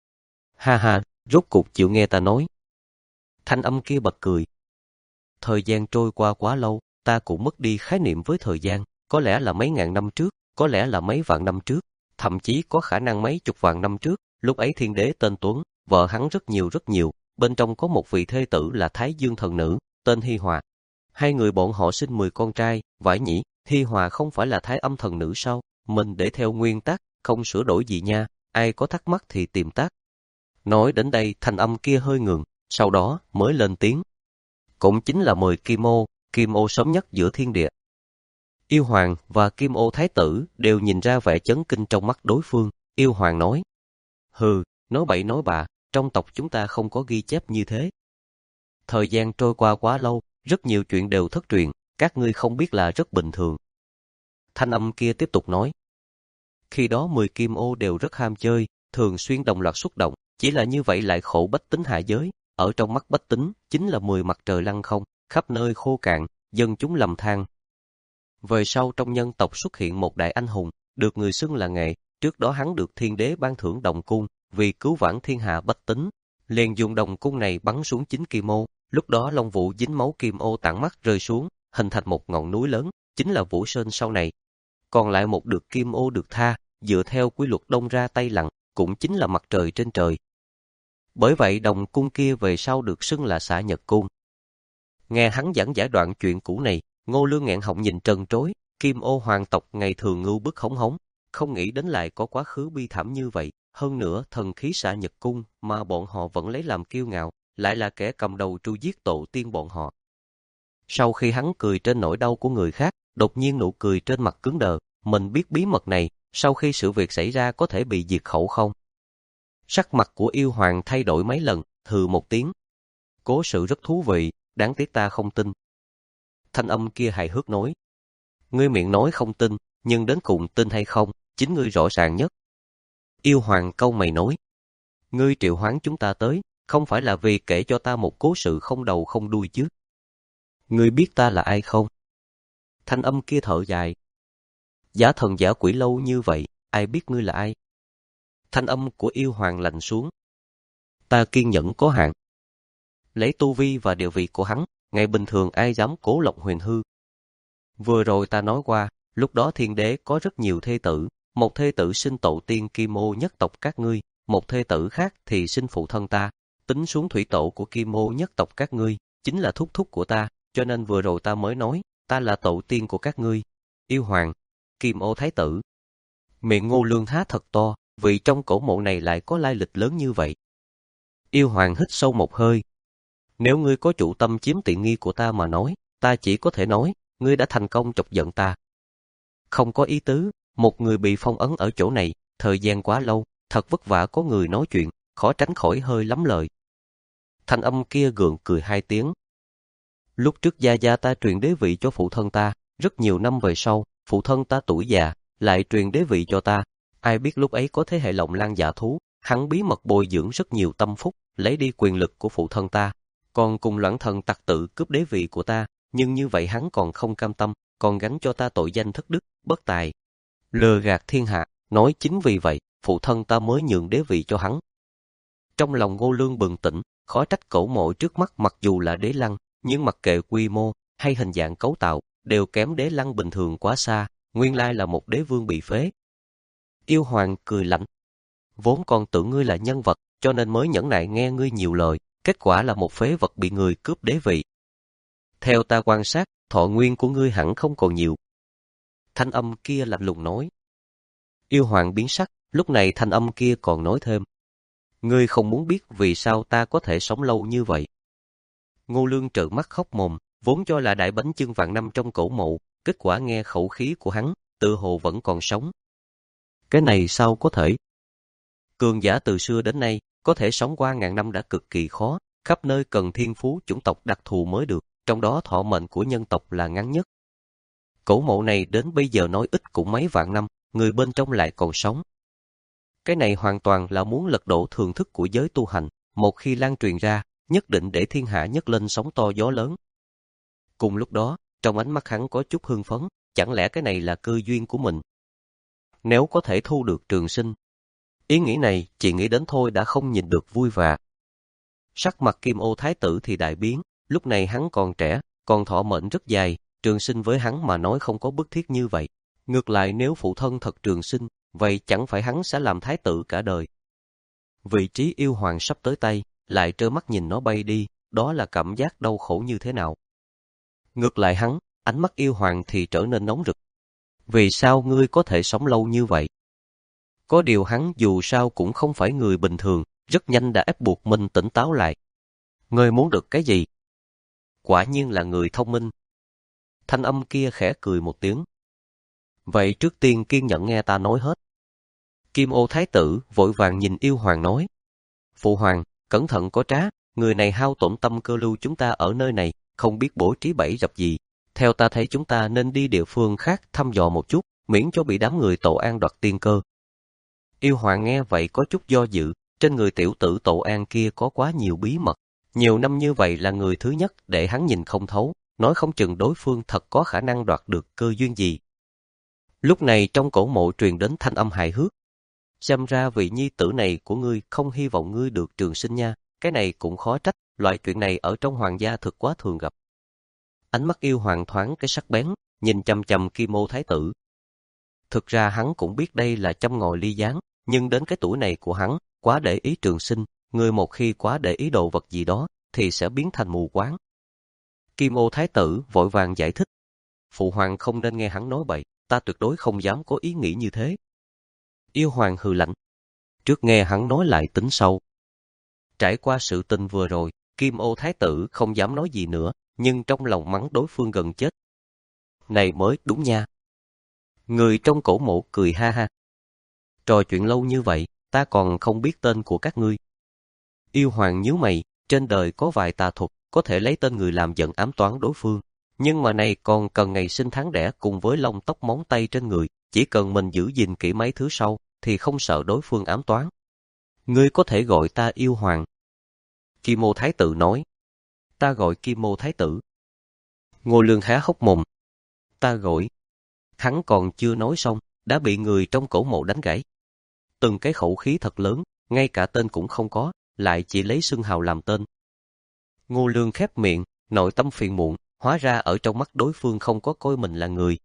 Ha ha, rốt cục chịu nghe ta nói. Thanh âm kia bật cười. Thời gian trôi qua quá lâu, ta cũng mất đi khái niệm với thời gian, có lẽ là mấy ngàn năm trước, có lẽ là mấy vạn năm trước, thậm chí có khả năng mấy chục vạn năm trước, lúc ấy thiên đế tên Tuấn, vợ hắn rất nhiều rất nhiều, bên trong có một vị thê tử là Thái Dương thần nữ, tên Hi Hòa. Hai người bọn họ sinh mười con trai, vải nhỉ, Hi Hòa không phải là Thái Âm thần nữ sao? Mình để theo nguyên tắc, không sửa đổi gì nha, ai có thắc mắc thì tìm tác. Nói đến đây thanh âm kia hơi ngừng, sau đó mới lên tiếng. Cũng chính là mười Kim ô, Kim ô sớm nhất giữa thiên địa. Yêu hoàng và Kim ô thái tử đều nhìn ra vẻ chấn kinh trong mắt đối phương, yêu hoàng nói. Hừ, nói bậy nói bạ, trong tộc chúng ta không có ghi chép như thế. Thời gian trôi qua quá lâu, rất nhiều chuyện đều thất truyền, các ngươi không biết là rất bình thường. Thanh âm kia tiếp tục nói. Khi đó mười kim ô đều rất ham chơi, thường xuyên đồng loạt xuất động, chỉ là như vậy lại khổ bách tính hạ giới, ở trong mắt bách tính chính là mười mặt trời lăng không, khắp nơi khô cạn, dân chúng lầm than. Về sau trong nhân tộc xuất hiện một đại anh hùng, được người xưng là Nghệ, trước đó hắn được thiên đế ban thưởng đồng cung, vì cứu vãn thiên hạ bách tính, liền dùng đồng cung này bắn xuống chính kim ô, lúc đó Long Vũ dính máu kim ô tản mắt rơi xuống, hình thành một ngọn núi lớn, chính là Vũ Sơn sau này. Còn lại một được kim ô được tha, dựa theo quy luật đông ra tây lặn, cũng chính là mặt trời trên trời. Bởi vậy đồng cung kia về sau được xưng là Xạ Nhật Cung. Nghe hắn giảng giải đoạn chuyện cũ này, Ngô Lương nghẹn họng nhìn trân trối, kim ô hoàng tộc ngày thường ngưu bức hống hống, không nghĩ đến lại có quá khứ bi thảm như vậy. Hơn nữa thần khí Xạ Nhật Cung mà bọn họ vẫn lấy làm kiêu ngạo, lại là kẻ cầm đầu tru giết tổ tiên bọn họ. Sau khi hắn cười trên nỗi đau của người khác, đột nhiên nụ cười trên mặt cứng đờ, mình biết bí mật này, sau khi sự việc xảy ra có thể bị diệt khẩu không? Sắc mặt của yêu hoàng thay đổi mấy lần, hừ một tiếng. Cố sự rất thú vị, đáng tiếc ta không tin. Thanh âm kia hài hước nói. Ngươi miệng nói không tin, nhưng đến cùng tin hay không, chính ngươi rõ ràng nhất. Yêu hoàng câu mày nói. Ngươi triệu hoán chúng ta tới, không phải là vì kể cho ta một cố sự không đầu không đuôi chứ? Ngươi biết ta là ai không? Thanh âm kia thở dài. Giả thần giả quỷ lâu như vậy, ai biết ngươi là ai? Thanh âm của yêu hoàng lạnh xuống. Ta kiên nhẫn có hạn. Lấy tu vi và địa vị của hắn, ngày bình thường ai dám cố lộng huyền hư. Vừa rồi ta nói qua, lúc đó thiên đế có rất nhiều thê tử, một thê tử sinh tổ tiên Kim Ô nhất tộc các ngươi, một thê tử khác thì sinh phụ thân ta, tính xuống thủy tổ của Kim Ô nhất tộc các ngươi, chính là thúc thúc của ta, cho nên vừa rồi ta mới nói, ta là tổ tiên của các ngươi. Yêu hoàng, Kim Ô thái tử. Miệng Ngô Lương há thật to, vì trong cổ mộ này lại có lai lịch lớn như vậy. Yêu hoàng hít sâu một hơi. Nếu ngươi có chủ tâm chiếm tiện nghi của ta mà nói, ta chỉ có thể nói, ngươi đã thành công chọc giận ta. Không có ý tứ, một người bị phong ấn ở chỗ này, thời gian quá lâu, thật vất vả có người nói chuyện, khó tránh khỏi hơi lắm lời. Thanh âm kia gượng cười hai tiếng. Lúc trước gia gia ta truyền đế vị cho phụ thân ta, rất nhiều năm về sau, phụ thân ta tuổi già, lại truyền đế vị cho ta. Ai biết lúc ấy có thế hệ Long Lang dạ thú, hắn bí mật bồi dưỡng rất nhiều tâm phúc, lấy đi quyền lực của phụ thân ta, còn cùng Loạn Thần tặc tự cướp đế vị của ta, nhưng như vậy hắn còn không cam tâm, còn gánh cho ta tội danh thất đức, bất tài, lừa gạt thiên hạ, nói chính vì vậy, phụ thân ta mới nhường đế vị cho hắn. Trong lòng Ngô Lương bừng tỉnh, khó trách cổ mộ trước mắt mặc dù là đế lăng, nhưng mặc kệ quy mô hay hình dạng cấu tạo, đều kém đế lăng bình thường quá xa, nguyên lai là một đế vương bị phế. Yêu hoàng cười lạnh. Vốn còn tưởng ngươi là nhân vật, cho nên mới nhẫn nại nghe ngươi nhiều lời, kết quả là một phế vật bị người cướp đế vị. Theo ta quan sát, thọ nguyên của ngươi hẳn không còn nhiều. Thanh âm kia lạnh lùng nói. Yêu hoàng biến sắc, lúc này thanh âm kia còn nói thêm. Ngươi không muốn biết vì sao ta có thể sống lâu như vậy. Ngô Lương trợn mắt khóc mồm, vốn cho là đại bánh chưng vạn năm trong cổ mộ, kết quả nghe khẩu khí của hắn, tự hồ vẫn còn sống. Cái này sao có thể? Cường giả từ xưa đến nay, có thể sống qua ngàn năm đã cực kỳ khó, khắp nơi cần thiên phú chủng tộc đặc thù mới được, trong đó thọ mệnh của nhân tộc là ngắn nhất. Cổ mộ này đến bây giờ nói ít cũng mấy vạn năm, người bên trong lại còn sống. Cái này hoàn toàn là muốn lật đổ thường thức của giới tu hành, một khi lan truyền ra, nhất định để thiên hạ nhấc lên sóng to gió lớn. Cùng lúc đó, trong ánh mắt hắn có chút hưng phấn, chẳng lẽ cái này là cơ duyên của mình? Nếu có thể thu được trường sinh, ý nghĩ này chỉ nghĩ đến thôi đã không nhìn được vui vẻ. Sắc mặt Kim Ô thái tử thì đại biến, lúc này hắn còn trẻ, còn thọ mệnh rất dài, trường sinh với hắn mà nói không có bức thiết như vậy. Ngược lại nếu phụ thân thật trường sinh, vậy chẳng phải hắn sẽ làm thái tử cả đời. Vị trí yêu hoàng sắp tới tay, lại trơ mắt nhìn nó bay đi, đó là cảm giác đau khổ như thế nào. Ngược lại hắn, ánh mắt yêu hoàng thì trở nên nóng rực. Vì sao ngươi có thể sống lâu như vậy? Có điều hắn dù sao cũng không phải người bình thường, rất nhanh đã ép buộc mình tỉnh táo lại. Ngươi muốn được cái gì? Quả nhiên là người thông minh. Thanh âm kia khẽ cười một tiếng. Vậy trước tiên kiên nhẫn nghe ta nói hết. Kim Ô thái tử vội vàng nhìn yêu hoàng nói. Phụ hoàng, cẩn thận có trá, người này hao tổn tâm cơ lưu chúng ta ở nơi này, không biết bố trí bẫy rập gì. Theo ta thấy chúng ta nên đi địa phương khác thăm dò một chút, miễn cho bị đám người Tổ An đoạt tiên cơ. Yêu hoàng nghe vậy có chút do dự, trên người tiểu tử Tổ An kia có quá nhiều bí mật. Nhiều năm như vậy là người thứ nhất để hắn nhìn không thấu, nói không chừng đối phương thật có khả năng đoạt được cơ duyên gì. Lúc này trong cổ mộ truyền đến thanh âm hài hước. Xem ra vị nhi tử này của ngươi không hy vọng ngươi được trường sinh nha, cái này cũng khó trách, loại chuyện này ở trong hoàng gia thực quá thường gặp. Ánh mắt yêu hoàng thoáng cái sắc bén, nhìn chằm chằm Kim Ô Thái tử. Thực ra hắn cũng biết đây là châm ngòi ly gián, nhưng đến cái tuổi này của hắn, quá để ý trường sinh, người một khi quá để ý đồ vật gì đó, thì sẽ biến thành mù quáng. Kim Ô Thái tử vội vàng giải thích. Phụ hoàng không nên nghe hắn nói bậy, ta tuyệt đối không dám có ý nghĩ như thế. Yêu hoàng hừ lạnh. Trước nghe hắn nói lại tính sau. Trải qua sự tình vừa rồi, Kim Ô Thái tử không dám nói gì nữa, nhưng trong lòng mắng đối phương gần chết. Này mới đúng nha. Người trong cổ mộ cười ha ha. Trò chuyện lâu như vậy, ta còn không biết tên của các ngươi. Yêu hoàng nhíu mày, trên đời có vài tà thuật, có thể lấy tên người làm giận ám toán đối phương. Nhưng mà này còn cần ngày sinh tháng đẻ cùng với lông tóc móng tay trên người, chỉ cần mình giữ gìn kỹ mấy thứ sau, thì không sợ đối phương ám toán. Ngươi có thể gọi ta yêu hoàng. Kim Ô Thái tử nói. Ta gọi Kim Ô Thái tử. Ngô Lương há hốc mồm. Ta gọi. Hắn còn chưa nói xong, đã bị người trong cổ mộ đánh gãy. Từng cái khẩu khí thật lớn, ngay cả tên cũng không có, lại chỉ lấy xưng hào làm tên. Ngô Lương khép miệng, nội tâm phiền muộn, hóa ra ở trong mắt đối phương không có coi mình là người.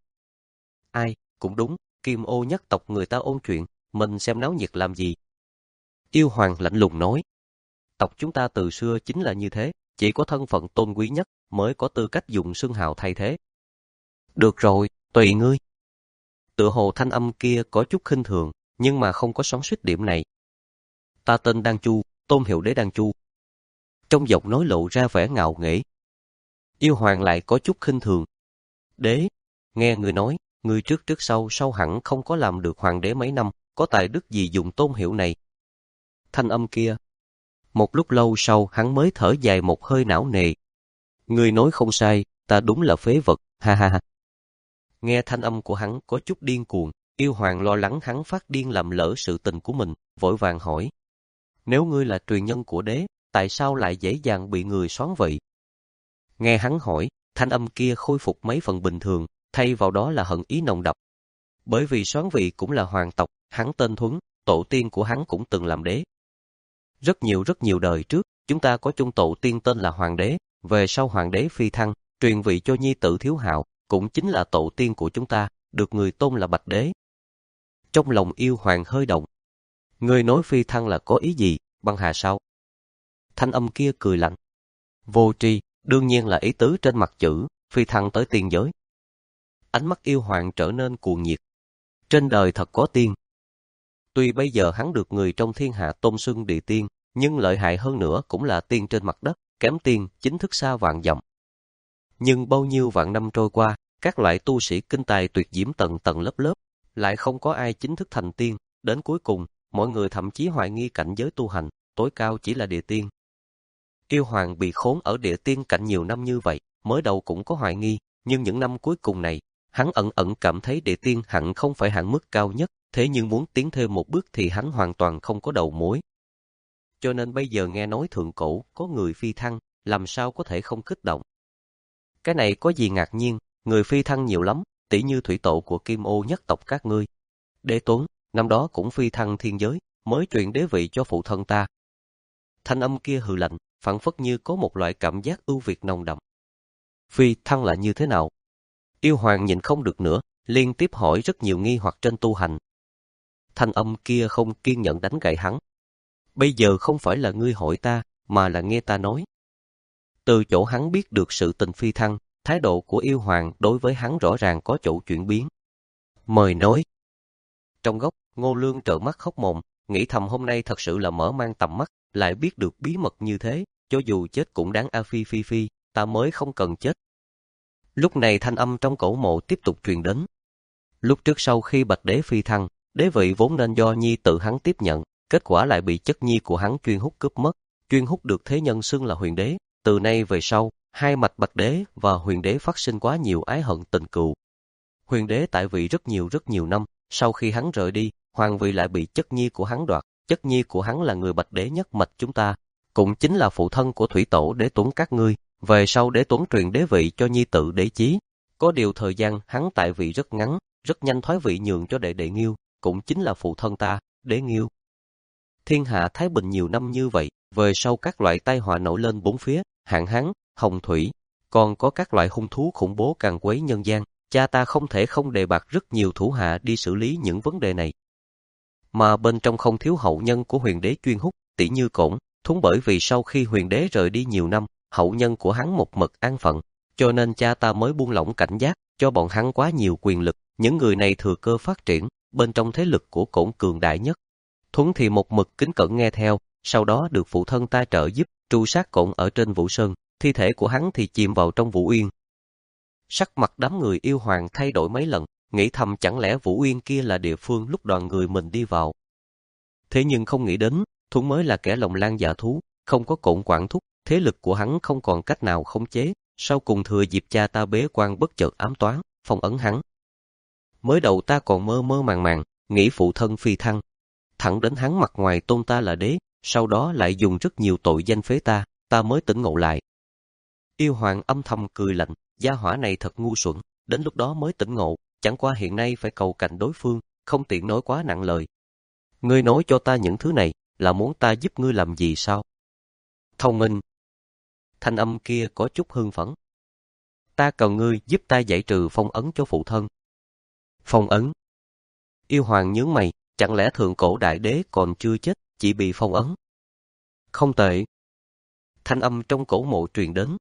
Ai, cũng đúng, Kim Ô nhất tộc người ta ôn chuyện, mình xem náo nhiệt làm gì. Yêu hoàng lạnh lùng nói. Tộc chúng ta từ xưa chính là như thế, chỉ có thân phận tôn quý nhất mới có tư cách dùng xưng hào thay thế. Được rồi, tùy ngươi. Tựa hồ thanh âm kia có chút khinh thường, nhưng mà không có xoắn xuýt điểm này. Ta tên Đan Chu, tôn hiệu đế Đan Chu. Trong giọng nói lộ ra vẻ ngạo nghễ. Yêu hoàng lại có chút khinh thường. Đế, nghe người nói, người trước trước sau sau hẳn không có làm được hoàng đế mấy năm, có tài đức gì dùng tôn hiệu này. Thanh âm kia. Một lúc lâu sau hắn mới thở dài một hơi não nề. Người nói không sai, ta đúng là phế vật, ha ha ha. Nghe thanh âm của hắn có chút điên cuồng, yêu hoàng lo lắng hắn phát điên làm lỡ sự tình của mình, vội vàng hỏi. Nếu ngươi là truyền nhân của đế, tại sao lại dễ dàng bị người soán vị? Nghe hắn hỏi, thanh âm kia khôi phục mấy phần bình thường, thay vào đó là hận ý nồng đậm. Bởi vì soán vị cũng là hoàng tộc, hắn tên Thuấn, tổ tiên của hắn cũng từng làm đế. Rất nhiều rất nhiều đời trước, chúng ta có chung tổ tiên tên là hoàng đế, về sau hoàng đế phi thăng, truyền vị cho nhi tử Thiếu Hạo, cũng chính là tổ tiên của chúng ta, được người tôn là Bạch Đế. Trong lòng yêu hoàng hơi động. Người nói phi thăng là có ý gì, băng hà sao? Thanh âm kia cười lạnh. Vô tri, đương nhiên là ý tứ trên mặt chữ, phi thăng tới tiên giới. Ánh mắt yêu hoàng trở nên cuồng nhiệt. Trên đời thật có tiên. Tuy bây giờ hắn được người trong thiên hạ tôn xưng địa tiên, nhưng lợi hại hơn nữa cũng là tiên trên mặt đất, kém tiên chính thức xa vạn dặm. Nhưng bao nhiêu vạn năm trôi qua, các loại tu sĩ kinh tài tuyệt diễm tầng tầng lớp lớp, lại không có ai chính thức thành tiên, đến cuối cùng, mọi người thậm chí hoài nghi cảnh giới tu hành, tối cao chỉ là địa tiên. Yêu hoàng bị khốn ở địa tiên cảnh nhiều năm như vậy, mới đầu cũng có hoài nghi, nhưng những năm cuối cùng này, hắn ẩn ẩn cảm thấy địa tiên hẳn không phải hạn mức cao nhất, thế nhưng muốn tiến thêm một bước thì hắn hoàn toàn không có đầu mối. Cho nên bây giờ nghe nói thượng cổ có người phi thăng, làm sao có thể không kích động. Cái này có gì ngạc nhiên, người phi thăng nhiều lắm, tỉ như thủy tổ của Kim Ô nhất tộc các ngươi. Đế Tuấn, năm đó cũng phi thăng thiên giới, mới truyền đế vị cho phụ thân ta. Thanh âm kia hừ lạnh, phảng phất như có một loại cảm giác ưu việt nồng đậm. Phi thăng là như thế nào? Yêu hoàng nhịn không được nữa, liên tiếp hỏi rất nhiều nghi hoặc trên tu hành. Thanh âm kia không kiên nhẫn đánh gậy hắn. Bây giờ không phải là ngươi hỏi ta, mà là nghe ta nói. Từ chỗ hắn biết được sự tình phi thăng, thái độ của yêu hoàng đối với hắn rõ ràng có chỗ chuyển biến. Mời nói. Trong góc, Ngô Lương trợn mắt khóc mồm, nghĩ thầm hôm nay thật sự là mở mang tầm mắt, lại biết được bí mật như thế, cho dù chết cũng đáng a phi phi phi, ta mới không cần chết. Lúc này thanh âm trong cổ mộ tiếp tục truyền đến. Lúc trước sau khi Bạch Đế phi thăng, đế vị vốn nên do nhi tự hắn tiếp nhận, kết quả lại bị chất nhi của hắn Chuyên Húc cướp mất. Chuyên Húc được thế nhân xưng là Huyền Đế, từ nay về sau, hai mạch Bạch Đế và Huyền Đế phát sinh quá nhiều ái hận tình cừu. Huyền Đế tại vị rất nhiều rất nhiều năm, sau khi hắn rời đi, hoàng vị lại bị chất nhi của hắn đoạt. Chất nhi của hắn là người Bạch Đế nhất mạch chúng ta, cũng chính là phụ thân của thủy tổ Đế Tuấn các ngươi. Về sau Đế Tuấn truyền đế vị cho nhi tự Đế Chí. Có điều thời gian hắn tại vị rất ngắn, rất nhanh thoái vị nhường cho đệ đệ Nghiêu, cũng chính là phụ thân ta, Đế Nghiêu. Thiên hạ thái bình nhiều năm như vậy, về sau các loại tai họa nổi lên bốn phía, hạn hán, hồng thủy, còn có các loại hung thú khủng bố càn quấy nhân gian, cha ta không thể không đề bạt rất nhiều thủ hạ đi xử lý những vấn đề này. Mà bên trong không thiếu hậu nhân của Huyền Đế Chuyên Húc, tỷ như Cổn, Thúng, bởi vì sau khi Huyền Đế rời đi nhiều năm, hậu nhân của hắn một mực an phận, cho nên cha ta mới buông lỏng cảnh giác, cho bọn hắn quá nhiều quyền lực, những người này thừa cơ phát triển, bên trong thế lực của Cổn cường đại nhất. Thuấn thì một mực kính cẩn nghe theo, sau đó được phụ thân ta trợ giúp, tru sát Cổn ở trên Vũ Sơn, thi thể của hắn thì chìm vào trong Vũ Uyên. Sắc mặt đám người yêu hoàng thay đổi mấy lần, nghĩ thầm chẳng lẽ Vũ Uyên kia là địa phương lúc đoàn người mình đi vào. Thế nhưng không nghĩ đến, Thuấn mới là kẻ lòng lang dạ thú, không có Cổn quản thúc, thế lực của hắn không còn cách nào khống chế, sau cùng thừa dịp cha ta bế quan bất chợt ám toán, phong ấn hắn. Mới đầu ta còn mơ mơ màng màng, nghĩ phụ thân phi thăng, thẳng đến hắn mặt ngoài tôn ta là đế, sau đó lại dùng rất nhiều tội danh phế ta, ta mới tỉnh ngộ lại. Yêu hoàng âm thầm cười lạnh, gia hỏa này thật ngu xuẩn, đến lúc đó mới tỉnh ngộ, chẳng qua hiện nay phải cầu cạnh đối phương, không tiện nói quá nặng lời. Ngươi nói cho ta những thứ này, là muốn ta giúp ngươi làm gì sao? Thông minh. Thanh âm kia có chút hưng phấn. Ta cần ngươi giúp ta giải trừ phong ấn cho phụ thân. Phong ấn. Yêu hoàng nhướng mày, chẳng lẽ thượng cổ đại đế còn chưa chết, chỉ bị phong ấn? Không tệ. Thanh âm trong cổ mộ truyền đến.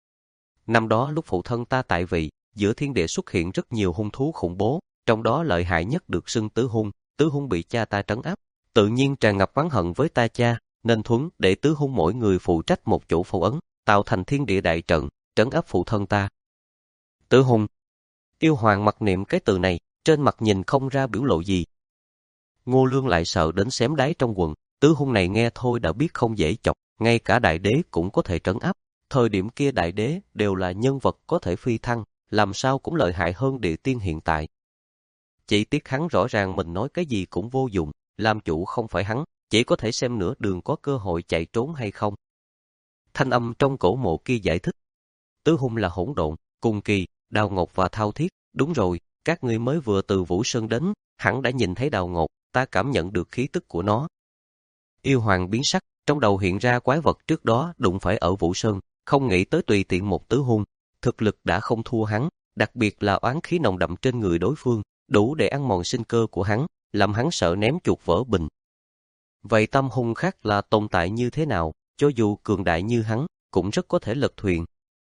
Năm đó lúc phụ thân ta tại vị, giữa thiên địa xuất hiện rất nhiều hung thú khủng bố, trong đó lợi hại nhất được xưng Tứ Hung, Tứ Hung bị cha ta trấn áp, tự nhiên tràn ngập oán hận với ta cha, nên Thuấn để Tứ Hung mỗi người phụ trách một chỗ phong ấn, tạo thành thiên địa đại trận, trấn áp phụ thân ta. Tứ Hung. Yêu hoàng mặc niệm cái từ này, trên mặt nhìn không ra biểu lộ gì. Ngô Lương lại sợ đến xém đáy trong quần, Tứ Hung này nghe thôi đã biết không dễ chọc, ngay cả đại đế cũng có thể trấn áp. Thời điểm kia đại đế đều là nhân vật có thể phi thăng, làm sao cũng lợi hại hơn địa tiên hiện tại. Chỉ tiếc hắn rõ ràng mình nói cái gì cũng vô dụng, làm chủ không phải hắn, chỉ có thể xem nửa đường có cơ hội chạy trốn hay không. Thanh âm trong cổ mộ kia giải thích. Tứ Hung là hỗn độn, Cung Kỳ, Đào Ngột và Thao Thiết, đúng rồi, các ngươi mới vừa từ Vũ Sơn đến, hẳn đã nhìn thấy Đào Ngột, ta cảm nhận được khí tức của nó. Yêu hoàng biến sắc, trong đầu hiện ra quái vật trước đó đụng phải ở Vũ Sơn, không nghĩ tới tùy tiện một Tứ Hung, thực lực đã không thua hắn, đặc biệt là oán khí nồng đậm trên người đối phương, đủ để ăn mòn sinh cơ của hắn, làm hắn sợ ném chuột vỡ bình. Vậy tâm hung khác là tồn tại như thế nào, cho dù cường đại như hắn, cũng rất có thể lật thuyền.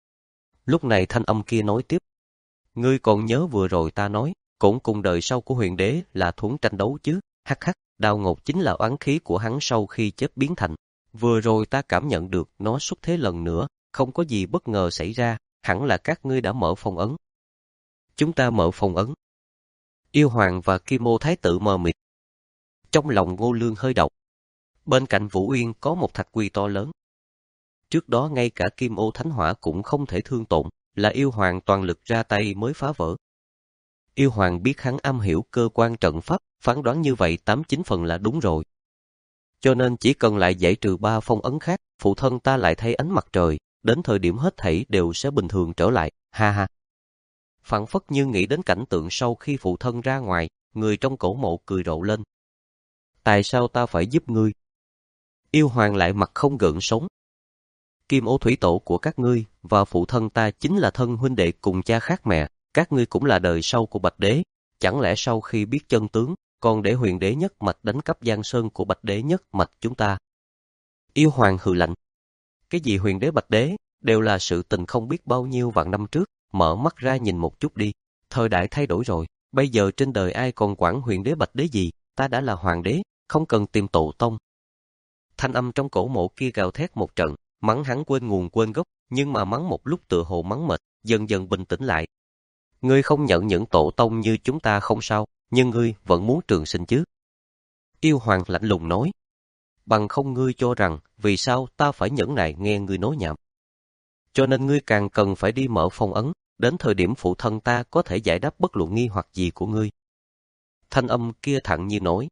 Lúc này thanh âm kia nói tiếp. Ngươi còn nhớ vừa rồi ta nói, cũng cùng đời sau của huyền đế là Thuấn tranh đấu chứ, hắc hắc, Đào Ngột chính là oán khí của hắn sau khi chết biến thành. Vừa rồi ta cảm nhận được nó xuất thế lần nữa, không có gì bất ngờ xảy ra, hẳn là các ngươi đã mở phong ấn. Chúng ta mở phong ấn. Yêu hoàng và Kim Ô Thái tử mờ mịt. Trong lòng Ngô Lương hơi động. Bên cạnh Vũ Uyên có một thạch quy to lớn. Trước đó ngay cả Kim Ô Thánh Hỏa cũng không thể thương tổn, là yêu hoàng toàn lực ra tay mới phá vỡ. Yêu hoàng biết hắn am hiểu cơ quan trận pháp, phán đoán như vậy tám chín phần là đúng rồi. Cho nên chỉ cần lại giải trừ ba phong ấn khác, phụ thân ta lại thấy ánh mặt trời, đến thời điểm hết thảy đều sẽ bình thường trở lại, ha ha. Phảng phất như nghĩ đến cảnh tượng sau khi phụ thân ra ngoài, người trong cổ mộ cười rộ lên. Tại sao ta phải giúp ngươi? Yêu hoàng lại mặt không gợn sóng. Kim Ô thủy tổ của các ngươi và phụ thân ta chính là thân huynh đệ cùng cha khác mẹ, các ngươi cũng là đời sau của Bạch Đế, chẳng lẽ sau khi biết chân tướng, còn để huyền đế nhất mạch đánh cắp Giang Sơn của Bạch Đế nhất mạch chúng ta? Yêu hoàng hừ lạnh. Cái gì huyền đế Bạch Đế, đều là sự tình không biết bao nhiêu vạn năm trước, mở mắt ra nhìn một chút đi, thời đại thay đổi rồi, bây giờ trên đời ai còn quản huyền đế Bạch Đế gì, ta đã là hoàng đế, không cần tìm tổ tông. Thanh âm trong cổ mộ kia gào thét một trận, mắng hắn quên nguồn quên gốc, nhưng mà mắng một lúc tựa hồ mắng mệt, dần dần bình tĩnh lại. Ngươi không nhận những tổ tông như chúng ta không sao, nhưng ngươi vẫn muốn trường sinh chứ? Yêu hoàng lạnh lùng nói. Bằng không ngươi cho rằng, vì sao ta phải nhẫn nại nghe ngươi nói nhảm. Cho nên ngươi càng cần phải đi mở phong ấn, đến thời điểm phụ thân ta có thể giải đáp bất luận nghi hoặc gì của ngươi. Thanh âm kia thẳng như nói.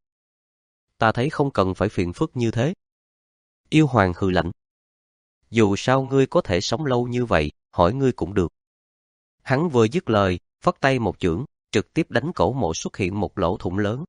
Ta thấy không cần phải phiền phức như thế. Yêu hoàng hừ lạnh. Dù sao ngươi có thể sống lâu như vậy, hỏi ngươi cũng được. Hắn vừa dứt lời, phất tay một chưởng, trực tiếp đánh cổ mộ xuất hiện một lỗ thủng lớn.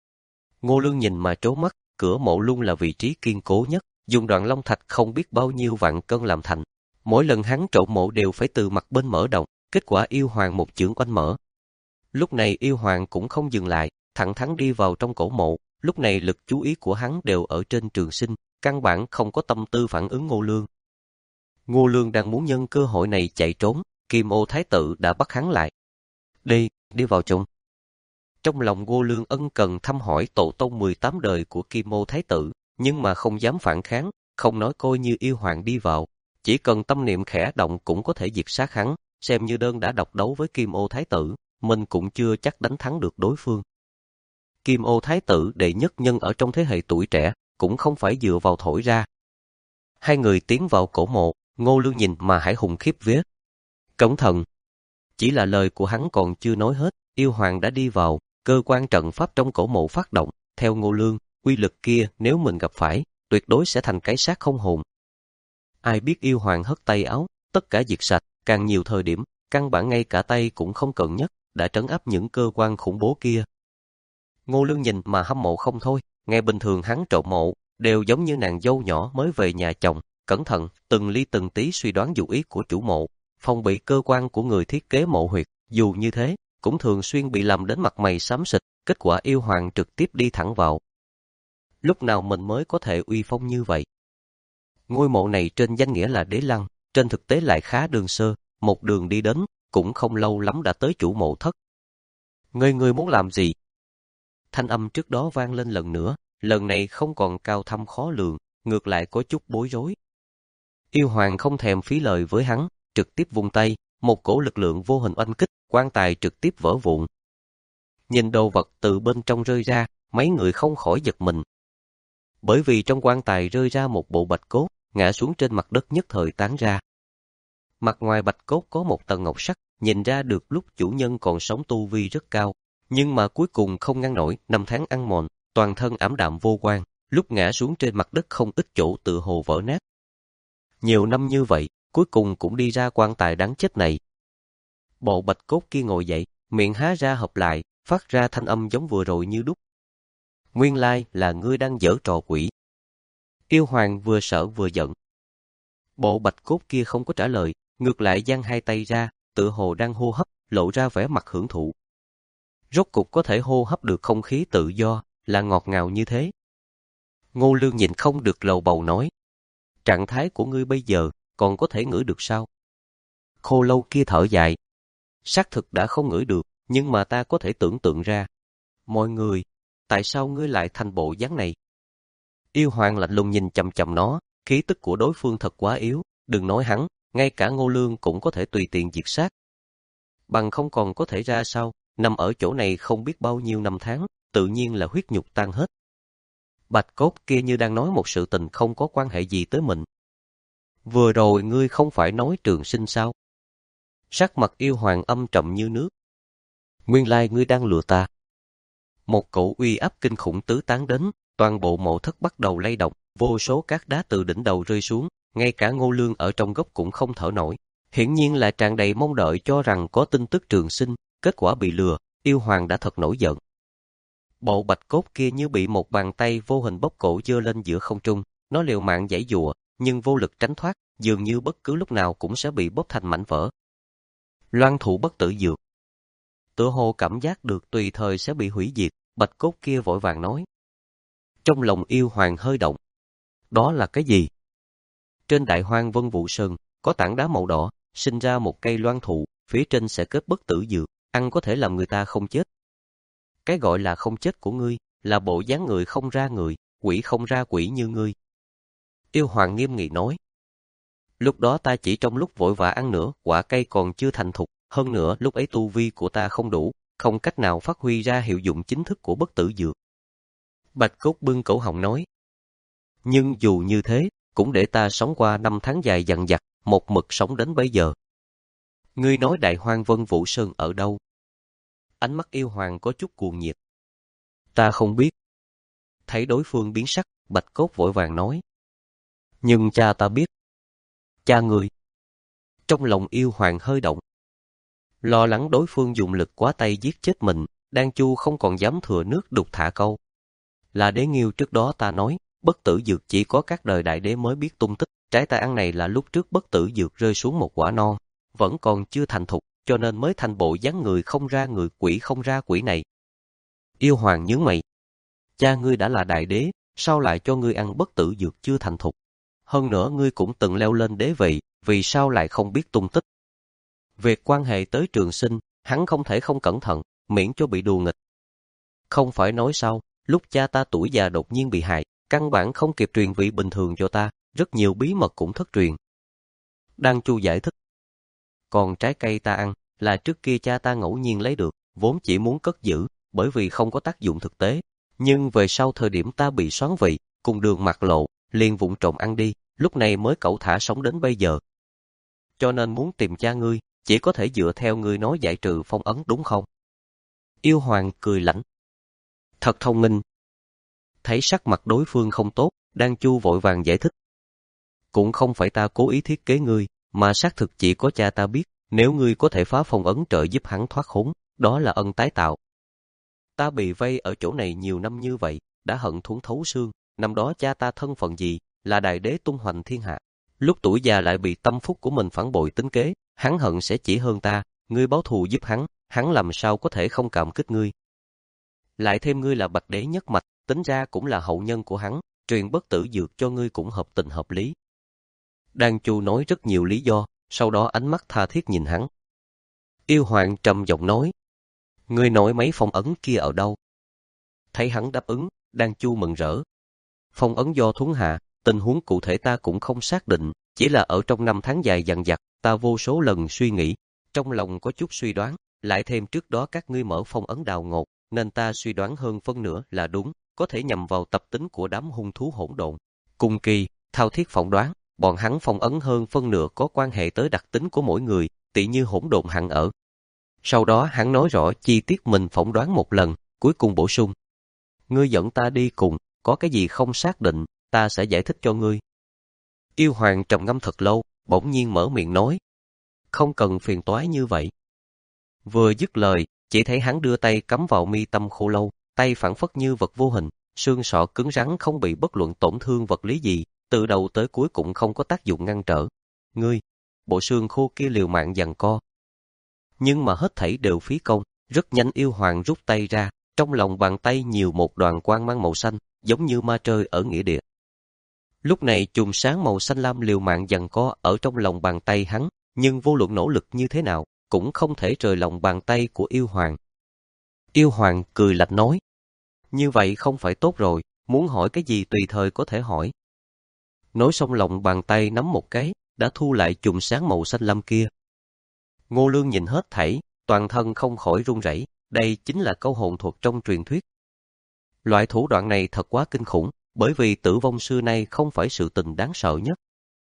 Ngô Lương nhìn mà trố mắt, cửa mộ luôn là vị trí kiên cố nhất, dùng đoạn long thạch không biết bao nhiêu vạn cân làm thành. Mỗi lần hắn trộn mộ đều phải từ mặt bên mở động, kết quả yêu hoàng một chưởng oanh mở. Lúc này yêu hoàng cũng không dừng lại, thẳng thắn đi vào trong cổ mộ, lúc này lực chú ý của hắn đều ở trên Trường Sinh, căn bản không có tâm tư phản ứng Ngô Lương. Ngô Lương đang muốn nhân cơ hội này chạy trốn, Kim Ô Thái tử đã bắt hắn lại. Đi, đi vào trong. Trong lòng Ngô Lương ân cần thăm hỏi tổ tông mười tám đời của Kim Ô Thái tử, nhưng mà không dám phản kháng, không nói coi như yêu hoàng đi vào, chỉ cần tâm niệm khẽ động cũng có thể diệt sát hắn, xem như đơn đã độc đấu với Kim Ô Thái tử, mình cũng chưa chắc đánh thắng được đối phương. Kim Ô Thái tử đệ nhất nhân ở trong thế hệ tuổi trẻ, cũng không phải dựa vào thổi ra. Hai người tiến vào cổ mộ, Ngô Lương nhìn mà hải hùng khiếp vía. Cẩn thận! Chỉ là lời của hắn còn chưa nói hết, yêu hoàng đã đi vào, cơ quan trận pháp trong cổ mộ phát động, theo Ngô Lương, uy lực kia nếu mình gặp phải, tuyệt đối sẽ thành cái xác không hồn. Ai biết yêu hoàng hất tay áo, tất cả diệt sạch, càng nhiều thời điểm, căn bản ngay cả tay cũng không cần nhất, đã trấn áp những cơ quan khủng bố kia. Ngô Lương nhìn mà hâm mộ không thôi, ngày bình thường hắn trộn mộ, đều giống như nàng dâu nhỏ mới về nhà chồng, cẩn thận, từng ly từng tí suy đoán dụ ý của chủ mộ, phòng bị cơ quan của người thiết kế mộ huyệt, dù như thế, cũng thường xuyên bị làm đến mặt mày xám xịt, kết quả yêu hoàng trực tiếp đi thẳng vào. Lúc nào mình mới có thể uy phong như vậy? Ngôi mộ này trên danh nghĩa là đế lăng, trên thực tế lại khá đường sơ, một đường đi đến, cũng không lâu lắm đã tới chủ mộ thất. Ngươi ngươi muốn làm gì? Thanh âm trước đó vang lên lần nữa, lần này không còn cao thâm khó lường, ngược lại có chút bối rối. Yêu hoàng không thèm phí lời với hắn, trực tiếp vung tay, một cổ lực lượng vô hình oanh kích, quan tài trực tiếp vỡ vụn. Nhìn đồ vật từ bên trong rơi ra, mấy người không khỏi giật mình. Bởi vì trong quan tài rơi ra một bộ bạch cốt, ngã xuống trên mặt đất nhất thời tán ra. Mặt ngoài bạch cốt có một tầng ngọc sắc, nhìn ra được lúc chủ nhân còn sống tu vi rất cao, nhưng mà cuối cùng không ngăn nổi, năm tháng ăn mòn, toàn thân ảm đạm vô quang, lúc ngã xuống trên mặt đất không ít chỗ tự hồ vỡ nát. Nhiều năm như vậy, cuối cùng cũng đi ra quan tài đáng chết này. Bộ bạch cốt kia ngồi dậy, miệng há ra hợp lại, phát ra thanh âm giống vừa rồi như đúc. Nguyên lai là ngươi đang giở trò quỷ. Yêu hoàng vừa sợ vừa giận. Bộ bạch cốt kia không có trả lời, ngược lại giang hai tay ra, tự hồ đang hô hấp, lộ ra vẻ mặt hưởng thụ. Rốt cục có thể hô hấp được không khí tự do, là ngọt ngào như thế. Ngô Lương nhìn không được lầu bầu nói. Trạng thái của ngươi bây giờ, còn có thể ngửi được sao? Khô lâu kia thở dài. Xác thực đã không ngửi được, nhưng mà ta có thể tưởng tượng ra. Mọi người, tại sao ngươi lại thành bộ dáng này? Yêu hoàng lạnh lùng nhìn chằm chằm nó, khí tức của đối phương thật quá yếu, đừng nói hắn, ngay cả Ngô Lương cũng có thể tùy tiện diệt sát. Bằng không còn có thể ra sao, nằm ở chỗ này không biết bao nhiêu năm tháng, tự nhiên là huyết nhục tan hết. Bạch cốt kia như đang nói một sự tình không có quan hệ gì tới mình. Vừa rồi ngươi không phải nói Trường Sinh sao? Sắc mặt yêu hoàng âm trầm như nước. Nguyên lai ngươi đang lừa ta. Một cỗ uy áp kinh khủng tứ tán đến, toàn bộ mộ thất bắt đầu lay động, vô số cát đá từ đỉnh đầu rơi xuống, ngay cả Ngô Lương ở trong góc cũng không thở nổi. Hiển nhiên là tràn đầy mong đợi cho rằng có tin tức Trường Sinh, kết quả bị lừa, yêu hoàng đã thật nổi giận. Bộ bạch cốt kia như bị một bàn tay vô hình bóp cổ giơ lên giữa không trung, nó liều mạng giãy giụa, nhưng vô lực tránh thoát, dường như bất cứ lúc nào cũng sẽ bị bóp thành mảnh vỡ. Loan thủ bất tử dược. Tựa hồ cảm giác được tùy thời sẽ bị hủy diệt, bạch cốt kia vội vàng nói. Trong lòng yêu hoàng hơi động. Đó là cái gì? Trên đại hoang Vân Vũ Sơn, có tảng đá màu đỏ, sinh ra một cây loan thụ, phía trên sẽ kết bất tử dược, ăn có thể làm người ta không chết. Cái gọi là không chết của ngươi, là bộ dáng người không ra người, quỷ không ra quỷ như ngươi. Yêu hoàng nghiêm nghị nói. Lúc đó ta chỉ trong lúc vội vã ăn nữa, quả cây còn chưa thành thục, hơn nữa lúc ấy tu vi của ta không đủ, không cách nào phát huy ra hiệu dụng chính thức của bất tử dược. Bạch cốt bưng cổ họng nói. Nhưng dù như thế, cũng để ta sống qua năm tháng dài dằng dặc, một mực sống đến bây giờ. Ngươi nói Đại Hoang Vân Vũ Sơn ở đâu? Ánh mắt yêu hoàng có chút cuồng nhiệt. Ta không biết. Thấy đối phương biến sắc, Bạch Cốt vội vàng nói. Nhưng cha ta biết. Cha người. Trong lòng yêu hoàng hơi động. Lo lắng đối phương dùng lực quá tay giết chết mình, Đan Chu không còn dám thừa nước đục thả câu. Là Đế Nghiêu trước đó ta nói, bất tử dược chỉ có các đời đại đế mới biết tung tích. Trái ta ăn này là lúc trước bất tử dược rơi xuống một quả non, vẫn còn chưa thành thục, cho nên mới thành bộ dáng người không ra người, quỷ không ra quỷ này. Yêu hoàng nhướng mày. Cha ngươi đã là đại đế, sao lại cho ngươi ăn bất tử dược chưa thành thục? Hơn nữa ngươi cũng từng leo lên đế vị, vì sao lại không biết tung tích? Việc quan hệ tới trường sinh, hắn không thể không cẩn thận, miễn cho bị đùa nghịch. Không phải nói sao, lúc cha ta tuổi già đột nhiên bị hại, căn bản không kịp truyền vị bình thường cho ta, rất nhiều bí mật cũng thất truyền. Đan Chu giải thích. Còn trái cây ta ăn, là trước kia cha ta ngẫu nhiên lấy được, vốn chỉ muốn cất giữ, bởi vì không có tác dụng thực tế. Nhưng về sau thời điểm ta bị xoán vị, cùng đường mặt lộ, liền vụng trộm ăn đi, lúc này mới cẩu thả sống đến bây giờ. Cho nên muốn tìm cha ngươi, chỉ có thể dựa theo ngươi nói giải trừ phong ấn đúng không? Yêu hoàng cười lạnh. Thật thông minh. Thấy sắc mặt đối phương không tốt, Đan Chu vội vàng giải thích. Cũng không phải ta cố ý thiết kế ngươi, mà xác thực chỉ có cha ta biết, nếu ngươi có thể phá phong ấn trợ giúp hắn thoát khốn, đó là ân tái tạo. Ta bị vây ở chỗ này nhiều năm như vậy, đã hận thủng thấu xương, năm đó cha ta thân phận gì, là đại đế tung hoành thiên hạ. Lúc tuổi già lại bị tâm phúc của mình phản bội tính kế, hắn hận sẽ chỉ hơn ta, ngươi báo thù giúp hắn, hắn làm sao có thể không cảm kích ngươi. Lại thêm ngươi là bạch đế nhất mạch, tính ra cũng là hậu nhân của hắn, truyền bất tử dược cho ngươi cũng hợp tình hợp lý. Đan Chu nói rất nhiều lý do, sau đó ánh mắt tha thiết nhìn hắn. Yêu hoàng trầm giọng nói, ngươi nói mấy phong ấn kia ở đâu? Thấy hắn đáp ứng, Đan Chu mừng rỡ. Phong ấn do thuấn hạ, tình huống cụ thể ta cũng không xác định, chỉ là ở trong năm tháng dài dằng dặc, ta vô số lần suy nghĩ, trong lòng có chút suy đoán, lại thêm trước đó các ngươi mở phong ấn đào ngột, nên ta suy đoán hơn phân nửa là đúng, có thể nhằm vào tập tính của đám hung thú hỗn độn. Cung Kỳ, thao thiết phỏng đoán, bọn hắn phong ấn hơn phân nửa có quan hệ tới đặc tính của mỗi người, tỉ như hỗn độn hẳn ở. Sau đó hắn nói rõ chi tiết mình phỏng đoán một lần, cuối cùng bổ sung. Ngươi dẫn ta đi cùng, có cái gì không xác định, ta sẽ giải thích cho ngươi. Yêu hoàng trầm ngâm thật lâu, bỗng nhiên mở miệng nói. Không cần phiền toái như vậy. Vừa dứt lời, chỉ thấy hắn đưa tay cắm vào mi tâm khô lâu, tay phảng phất như vật vô hình, xương sọ cứng rắn không bị bất luận tổn thương vật lý gì, từ đầu tới cuối cũng không có tác dụng ngăn trở. Ngươi, bộ xương khô kia liều mạng giằng co. Nhưng mà hết thảy đều phí công, rất nhanh yêu hoàng rút tay ra, trong lòng bàn tay nhiều một đoàn quang mang màu xanh, giống như ma trời ở nghĩa địa. Lúc này chùm sáng màu xanh lam liều mạng giằng co ở trong lòng bàn tay hắn, nhưng vô luận nỗ lực như thế nào, cũng không thể rời lòng bàn tay của yêu hoàng. Yêu hoàng cười lạnh nói, như vậy không phải tốt rồi, muốn hỏi cái gì tùy thời có thể hỏi. Nói xong lòng bàn tay nắm một cái, đã thu lại chùm sáng màu xanh lam kia. Ngô Lương nhìn hết thảy, toàn thân không khỏi run rẩy, đây chính là câu hồn thuật trong truyền thuyết. Loại thủ đoạn này thật quá kinh khủng, bởi vì tử vong xưa nay không phải sự tình đáng sợ nhất.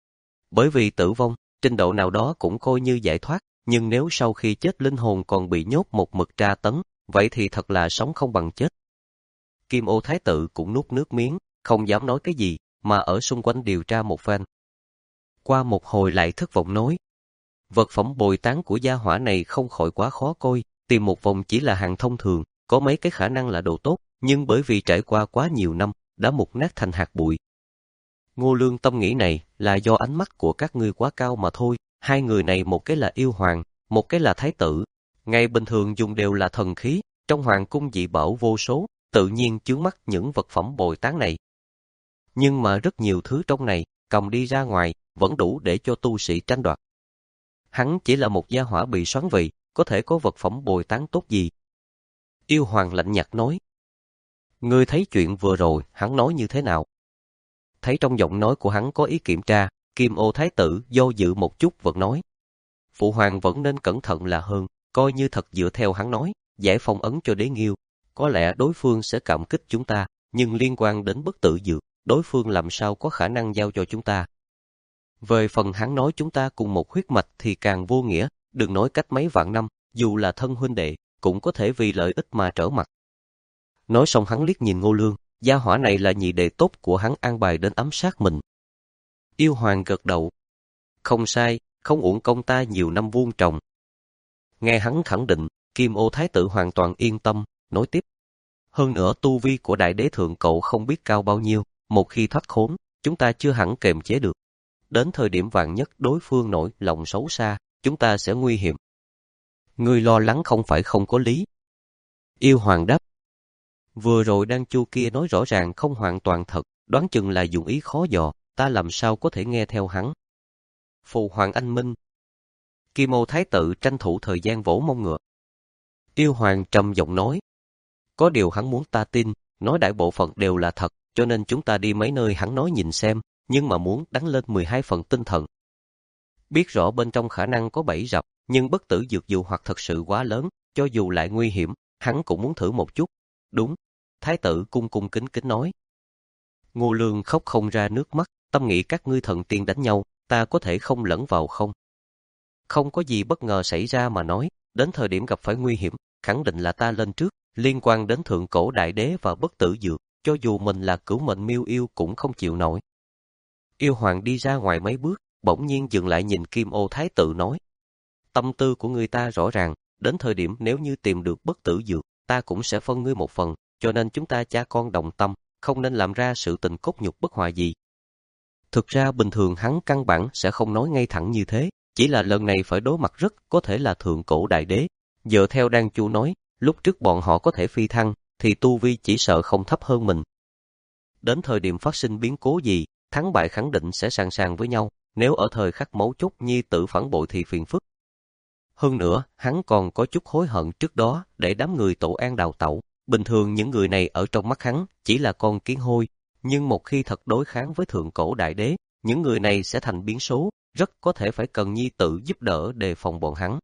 Bởi vì tử vong, trình độ nào đó cũng coi như giải thoát, nhưng nếu sau khi chết linh hồn còn bị nhốt một mực tra tấn, vậy thì thật là sống không bằng chết. Kim Ô Thái tử cũng nuốt nước miếng, không dám nói cái gì, mà ở xung quanh điều tra một phen. Qua một hồi lại thất vọng nói, vật phẩm bồi tán của gia hỏa này không khỏi quá khó coi, tìm một vòng chỉ là hàng thông thường, có mấy cái khả năng là đồ tốt, nhưng bởi vì trải qua quá nhiều năm, đã mục nát thành hạt bụi. Ngô Lương tâm nghĩ này là do ánh mắt của các ngươi quá cao mà thôi, hai người này một cái là yêu hoàng, một cái là thái tử, ngày bình thường dùng đều là thần khí, trong hoàng cung dị bảo vô số, tự nhiên chướng mắt những vật phẩm bồi tán này. Nhưng mà rất nhiều thứ trong này, cầm đi ra ngoài, vẫn đủ để cho tu sĩ tranh đoạt. Hắn chỉ là một gia hỏa bị xoắn vị, có thể có vật phẩm bồi tán tốt gì? Yêu hoàng lạnh nhạt nói. Ngươi thấy chuyện vừa rồi, hắn nói như thế nào? Thấy trong giọng nói của hắn có ý kiểm tra, Kim Ô Thái tử do dự một chút vẫn nói. Phụ hoàng vẫn nên cẩn thận là hơn, coi như thật dựa theo hắn nói, giải phong ấn cho Đế Nghiêu. Có lẽ đối phương sẽ cảm kích chúng ta, nhưng liên quan đến bất tử dược, đối phương làm sao có khả năng giao cho chúng ta. Về phần hắn nói chúng ta cùng một huyết mạch thì càng vô nghĩa, đừng nói cách mấy vạn năm, dù là thân huynh đệ, cũng có thể vì lợi ích mà trở mặt. Nói xong hắn liếc nhìn Ngô Lương, gia hỏa này là nhị đệ tốt của hắn an bài đến ám sát mình. Yêu Hoàng gật đầu. Không sai, không uổng công ta nhiều năm vuông trồng. Nghe hắn khẳng định, Kim Ô Thái tử hoàn toàn yên tâm, nói tiếp. Hơn nữa tu vi của đại đế thượng cậu không biết cao bao nhiêu, một khi thoát khốn, chúng ta chưa hẳn kềm chế được. Đến thời điểm vạn nhất đối phương nổi lòng xấu xa, chúng ta sẽ nguy hiểm. Ngươi lo lắng không phải không có lý. Yêu Hoàng đáp. Vừa rồi Đan Chu kia nói rõ ràng không hoàn toàn thật, đoán chừng là dụng ý khó dò, ta làm sao có thể nghe theo hắn. Phụ Hoàng anh minh. Kim Ô Thái tử tranh thủ thời gian vỗ mông ngựa. Yêu Hoàng trầm giọng nói. Có điều hắn muốn ta tin, nói đại bộ phận đều là thật, cho nên chúng ta đi mấy nơi hắn nói nhìn xem, nhưng mà muốn đánh lên mười hai phần tinh thần. Biết rõ bên trong khả năng có bẫy rập, nhưng bất tử dược dụ hoặc thật sự quá lớn, cho dù lại nguy hiểm, hắn cũng muốn thử một chút. Đúng, Thái tử cung cung kính kính nói. Ngô Lương khóc không ra nước mắt, tâm nghĩ các ngươi thần tiên đánh nhau, ta có thể không lẫn vào không? Không có gì bất ngờ xảy ra mà nói, đến thời điểm gặp phải nguy hiểm, khẳng định là ta lên trước, liên quan đến thượng cổ đại đế và bất tử dược, cho dù mình là cửu mệnh miêu yêu cũng không chịu nổi. Yêu Hoàng đi ra ngoài mấy bước, bỗng nhiên dừng lại nhìn Kim Ô Thái tử nói. Tâm tư của người ta rõ ràng, đến thời điểm nếu như tìm được bất tử dược, ta cũng sẽ phân ngươi một phần, cho nên chúng ta cha con đồng tâm, không nên làm ra sự tình cốt nhục bất hòa gì. Thực ra bình thường hắn căn bản sẽ không nói ngay thẳng như thế, chỉ là lần này phải đối mặt rất có thể là thượng cổ đại đế. Dựa theo Đan Chu nói, lúc trước bọn họ có thể phi thăng, thì tu vi chỉ sợ không thấp hơn mình. Đến thời điểm phát sinh biến cố gì, thắng bại khẳng định sẽ sàng sàng với nhau, nếu ở thời khắc mấu chốt nhi tử phản bội thì phiền phức. Hơn nữa, hắn còn có chút hối hận trước đó để đám người Tổ An đào tẩu. Bình thường những người này ở trong mắt hắn chỉ là con kiến hôi, nhưng một khi thật đối kháng với thượng cổ đại đế, những người này sẽ thành biến số, rất có thể phải cần nhi tử giúp đỡ đề phòng bọn hắn.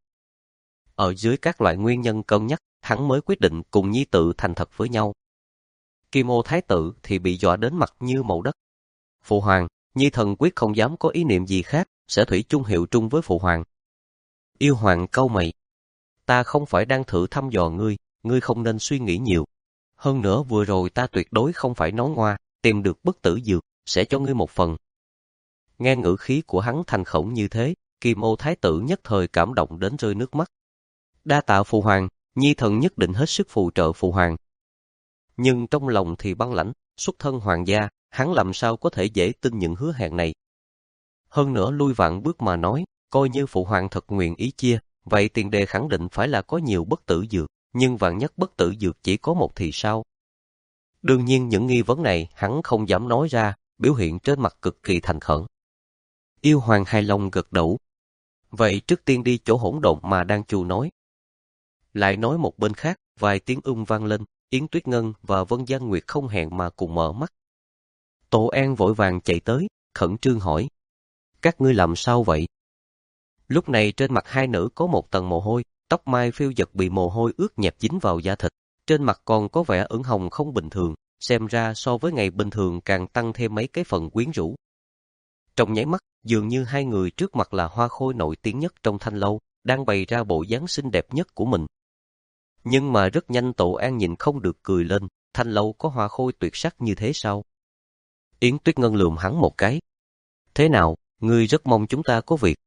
Ở dưới các loại nguyên nhân cân nhắc, hắn mới quyết định cùng nhi tử thành thật với nhau. Kim Ô Thái tử thì bị dọa đến mặt như màu đất. Phụ Hoàng, nhi thần quyết không dám có ý niệm gì khác, sẽ thủy chung hiệu trung với Phụ Hoàng. Yêu Hoàng cau mày. Ta không phải đang thử thăm dò ngươi, ngươi không nên suy nghĩ nhiều. Hơn nữa vừa rồi ta tuyệt đối không phải nói ngoa, tìm được bất tử dược, sẽ cho ngươi một phần. Nghe ngữ khí của hắn thành khổng như thế, Kim Ô Thái tử nhất thời cảm động đến rơi nước mắt. Đa tạ Phụ Hoàng, nhi thần nhất định hết sức phù trợ Phụ Hoàng. Nhưng trong lòng thì băng lãnh, xuất thân hoàng gia, hắn làm sao có thể dễ tin những hứa hẹn này. Hơn nữa lui vạn bước mà nói, coi như Phụ Hoàng thật nguyện ý chia, vậy tiền đề khẳng định phải là có nhiều bất tử dược, nhưng vạn nhất bất tử dược chỉ có một thì sao? Đương nhiên những nghi vấn này hắn không dám nói ra, biểu hiện trên mặt cực kỳ thành khẩn. Yêu Hoàng hài lòng gật đầu. Vậy trước tiên đi chỗ hỗn độn mà Đan Chu nói. Lại nói một bên khác, vài tiếng ung vang lên, Yến Tuyết Ngân và Vân Giang Nguyệt không hẹn mà cùng mở mắt. Tổ An vội vàng chạy tới, khẩn trương hỏi. Các ngươi làm sao vậy? Lúc này trên mặt hai nữ có một tầng mồ hôi, tóc mai phiêu dật bị mồ hôi ướt nhẹp dính vào da thịt, trên mặt còn có vẻ ửng hồng không bình thường, xem ra so với ngày bình thường càng tăng thêm mấy cái phần quyến rũ. Trong nháy mắt, dường như hai người trước mặt là hoa khôi nổi tiếng nhất trong thanh lâu, đang bày ra bộ dáng xinh đẹp nhất của mình. Nhưng mà rất nhanh Tổ An nhìn không được cười lên, thanh lâu có hoa khôi tuyệt sắc như thế sao? Yến Tuyết Ngân lườm hắn một cái. Thế nào, ngươi rất mong chúng ta có việc?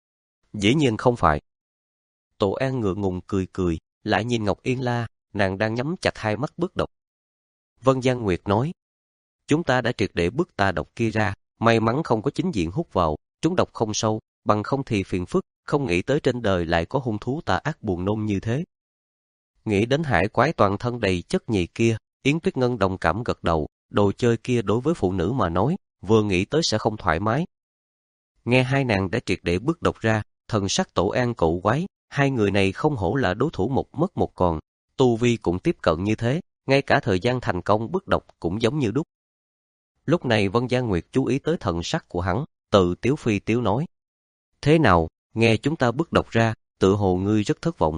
Dĩ nhiên không phải. Tổ An ngượng ngùng cười cười, lại nhìn Ngọc Yên La, nàng đang nhắm chặt hai mắt bức độc. Vân Giang Nguyệt nói, chúng ta đã triệt để bức tà độc kia ra, may mắn không có chính diện hút vào, chúng độc không sâu, bằng không thì phiền phức, không nghĩ tới trên đời lại có hung thú tà ác buồn nôn như thế. Nghĩ đến hải quái toàn thân đầy chất nhầy kia, Yến Tuyết Ngân đồng cảm gật đầu, đồ chơi kia đối với phụ nữ mà nói, vừa nghĩ tới sẽ không thoải mái. Nghe hai nàng đã triệt để bức độc ra, thần sắc Tổ An cậu quái, hai người này không hổ là đối thủ một mất một còn, tu vi cũng tiếp cận như thế, ngay cả thời gian thành công bức độc cũng giống như đúc. Lúc này Vân Giang Nguyệt chú ý tới thần sắc của hắn, tự tiếu phi tiếu nói. Thế nào, nghe chúng ta bức độc ra, tự hồ ngươi rất thất vọng.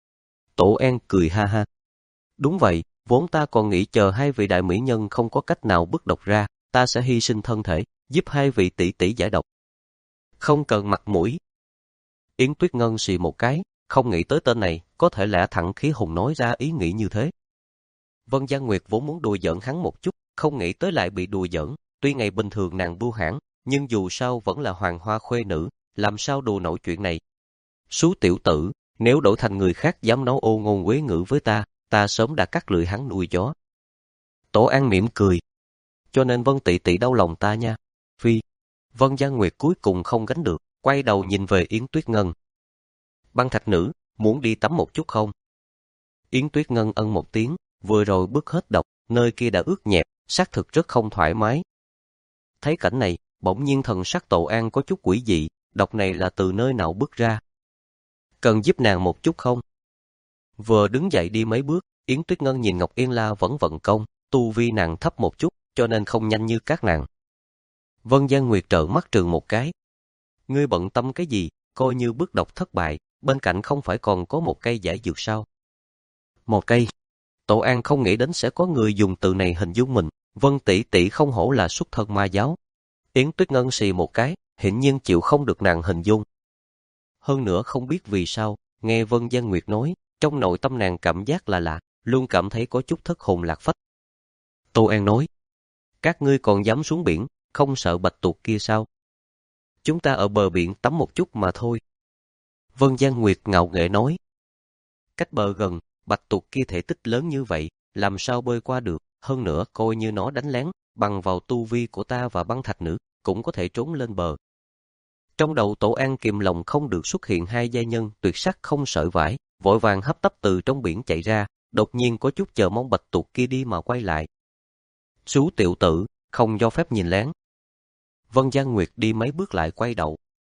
Tổ An cười ha ha. Đúng vậy, vốn ta còn nghĩ chờ hai vị đại mỹ nhân không có cách nào bức độc ra, ta sẽ hy sinh thân thể, giúp hai vị tỷ tỷ giải độc. Không cần mặt mũi. Yến Tuyết Ngân xì một cái, không nghĩ tới tên này, có thể lẽ thẳng khí hùng nói ra ý nghĩ như thế. Vân Giang Nguyệt vốn muốn đùa giỡn hắn một chút, không nghĩ tới lại bị đùa giỡn, tuy ngày bình thường nàng bưu hãn, nhưng dù sao vẫn là hoàng hoa khuê nữ, làm sao đùa nổi chuyện này. Sú tiểu tử, nếu đổi thành người khác dám nói ô ngôn quế ngữ với ta, ta sớm đã cắt lưỡi hắn nuôi chó. Tổ An mỉm cười. Cho nên Vân tỷ tỷ đau lòng ta nha. Phi. Vân Giang Nguyệt cuối cùng không gánh được, quay đầu nhìn về Yến Tuyết Ngân. Băng thạch nữ, muốn đi tắm một chút không? Yến Tuyết Ngân ân một tiếng, vừa rồi bước hết độc, nơi kia đã ướt nhẹp, xác thực rất không thoải mái. Thấy cảnh này, bỗng nhiên thần sắc Tổ An có chút quỷ dị, độc này là từ nơi nào bước ra? Cần giúp nàng một chút không? Vừa đứng dậy đi mấy bước, Yến Tuyết Ngân nhìn Ngọc Yên La vẫn vận công, tu vi nàng thấp một chút, cho nên không nhanh như các nàng. Vân Giang Nguyệt trợn mắt trừng một cái. Ngươi bận tâm cái gì, coi như bước độc thất bại, bên cạnh không phải còn có một cây giải dược sao? Một cây. Tổ An không nghĩ đến sẽ có người dùng từ này hình dung mình, Vân tỷ tỷ không hổ là xuất thân ma giáo. Yến Tuyết Ngân xì một cái, hiển nhiên chịu không được nàng hình dung. Hơn nữa không biết vì sao, nghe Vân Giang Nguyệt nói, trong nội tâm nàng cảm giác là lạ, luôn cảm thấy có chút thất hồn lạc phách. Tô An nói, các ngươi còn dám xuống biển, không sợ bạch tuộc kia sao? Chúng ta ở bờ biển tắm một chút mà thôi. Vân Giang Nguyệt ngạo nghễ nói, cách bờ gần, bạch tuộc kia thể tích lớn như vậy, làm sao bơi qua được, hơn nữa coi như nó đánh lén, bằng vào tu vi của ta và băng thạch nữ, cũng có thể trốn lên bờ. Trong đầu Tổ An kìm lòng không được xuất hiện hai giai nhân tuyệt sắc không sợi vải, vội vàng hấp tấp từ trong biển chạy ra, đột nhiên có chút chờ mong bạch tuộc kia đi mà quay lại. Sú tiểu tử, không cho phép nhìn lén. Vân Giang Nguyệt đi mấy bước lại quay đầu.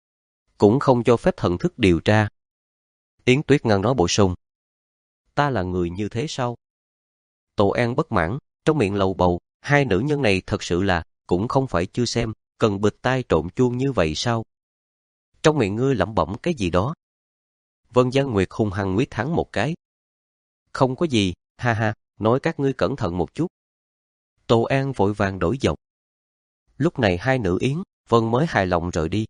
Cũng không cho phép thần thức điều tra. Yến Tuyết Ngân nói bổ sung. Ta là người như thế sao? Tổ An bất mãn, trong miệng lầu bầu, hai nữ nhân này thật sự là, cũng không phải chưa xem, cần bịt tai trộn chuông như vậy sao? Trong miệng ngươi lẩm bẩm cái gì đó. Vân Giang Nguyệt hung hăng nguyết hắn một cái. Không có gì, ha ha, nói các ngươi cẩn thận một chút. Tô An vội vàng đổi giọng. Lúc này hai nữ Yến, Vân mới hài lòng rời đi.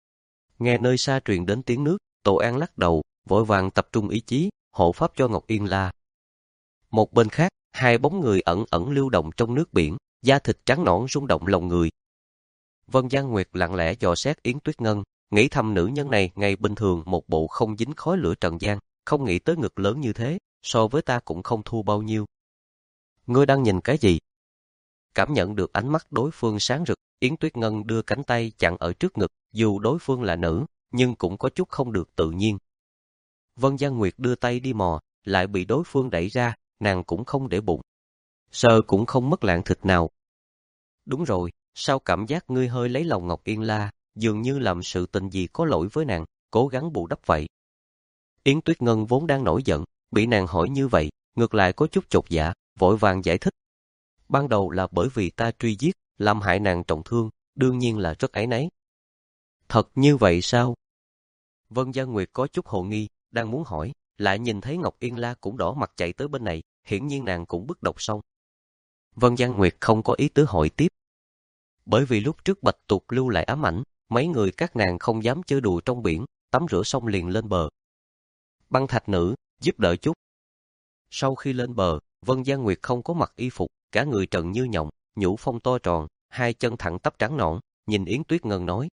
Nghe nơi xa truyền đến tiếng nước, Tô An lắc đầu, vội vàng tập trung ý chí, hộ pháp cho Ngọc Yên La. Một bên khác, hai bóng người ẩn ẩn lưu động trong nước biển, da thịt trắng nõn rung động lòng người. Vân Giang Nguyệt lặng lẽ dò xét Yến Tuyết Ngân, nghĩ thầm nữ nhân này ngày bình thường một bộ không dính khói lửa trần gian, không nghĩ tới ngực lớn như thế, so với ta cũng không thua bao nhiêu. Ngươi đang nhìn cái gì? Cảm nhận được ánh mắt đối phương sáng rực, Yến Tuyết Ngân đưa cánh tay chặn ở trước ngực, dù đối phương là nữ, nhưng cũng có chút không được tự nhiên. Vân Giang Nguyệt đưa tay đi mò, lại bị đối phương đẩy ra, nàng cũng không để bụng. Sờ cũng không mất lạng thịt nào. Đúng rồi, sao cảm giác ngươi hơi lấy lòng Ngọc Yên La, dường như làm sự tình gì có lỗi với nàng, cố gắng bù đắp vậy. Yến Tuyết Ngân vốn đang nổi giận, bị nàng hỏi như vậy, ngược lại có chút chột dạ, vội vàng giải thích. Ban đầu là bởi vì ta truy giết, làm hại nàng trọng thương, đương nhiên là rất áy náy. Thật như vậy sao? Vân Giang Nguyệt có chút hồ nghi, đang muốn hỏi, lại nhìn thấy Ngọc Yên La cũng đỏ mặt chạy tới bên này, hiển nhiên nàng cũng bức độc xong. Vân Giang Nguyệt không có ý tứ hỏi tiếp. Bởi vì lúc trước bạch tuộc lưu lại ám ảnh, mấy người các nàng không dám chơi đùa trong biển, tắm rửa xong liền lên bờ. Băng thạch nữ, giúp đỡ chút. Sau khi lên bờ, Vân Giang Nguyệt không có mặc y phục, cả người trần như nhộng, nhũ phong to tròn, hai chân thẳng tắp trắng nõn, nhìn Yến Tuyết Ngân nói.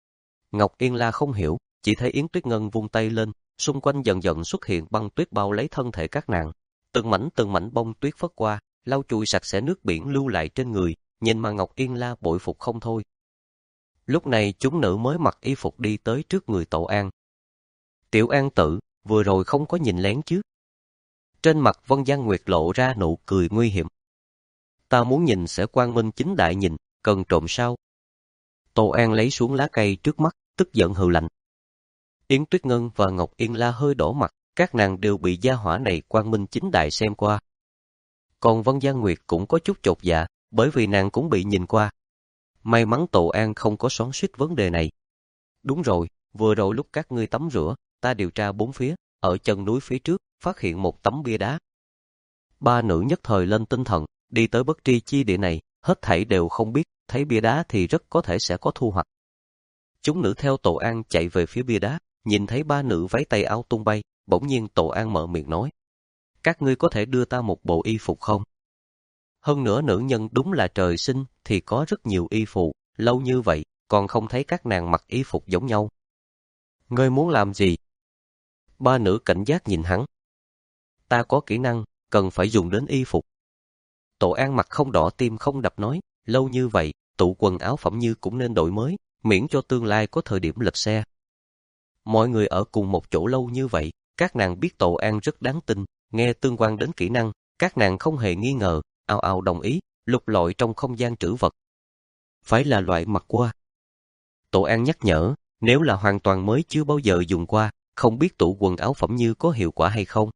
Ngọc Yên La không hiểu, chỉ thấy Yến Tuyết Ngân vung tay lên, xung quanh dần dần xuất hiện băng tuyết bao lấy thân thể các nàng. Từng mảnh từng mảnh bông tuyết phất qua, lau chùi sạch sẽ nước biển lưu lại trên người, nhìn mà Ngọc Yên La bội phục không thôi. Lúc này chúng nữ mới mặc y phục đi tới trước người Tổ An. Tiểu An tử, vừa rồi không có nhìn lén chứ? Trên mặt Vân Giang Nguyệt lộ ra nụ cười nguy hiểm. Ta muốn nhìn sẽ quang minh chính đại nhìn, cần trộm sao? Tổ An lấy xuống lá cây trước mắt, tức giận hừ lạnh. Yến Tuyết Ngân và Ngọc Yên La hơi đỏ mặt, các nàng đều bị gia hỏa này quang minh chính đại xem qua. Còn Vân Giang Nguyệt cũng có chút chột dạ, bởi vì nàng cũng bị nhìn qua. May mắn Tổ An không có xoắn xuýt vấn đề này. Đúng rồi, vừa rồi lúc các ngươi tắm rửa, ta điều tra bốn phía, ở chân núi phía trước, phát hiện một tấm bia đá. Ba nữ nhất thời lên tinh thần, đi tới bất tri chi địa này, hết thảy đều không biết, thấy bia đá thì rất có thể sẽ có thu hoạch. Chúng nữ theo Tổ An chạy về phía bia đá, nhìn thấy ba nữ váy tay áo tung bay, bỗng nhiên Tổ An mở miệng nói. Các ngươi có thể đưa ta một bộ y phục không? Hơn nữa nữ nhân đúng là trời sinh thì có rất nhiều y phục, lâu như vậy, còn không thấy các nàng mặc y phục giống nhau. Ngươi muốn làm gì? Ba nữ cảnh giác nhìn hắn. Ta có kỹ năng, cần phải dùng đến y phục. Tổ An mặt không đỏ tim không đập nói, lâu như vậy, tủ quần áo Phẩm Như cũng nên đổi mới, miễn cho tương lai có thời điểm lật xe. Mọi người ở cùng một chỗ lâu như vậy, các nàng biết Tổ An rất đáng tin, nghe tương quan đến kỹ năng, các nàng không hề nghi ngờ, ào ào đồng ý, lục lọi trong không gian trữ vật. Phải là loại mặc qua. Tổ An nhắc nhở, nếu là hoàn toàn mới chưa bao giờ dùng qua, không biết tủ quần áo Phẩm Như có hiệu quả hay không.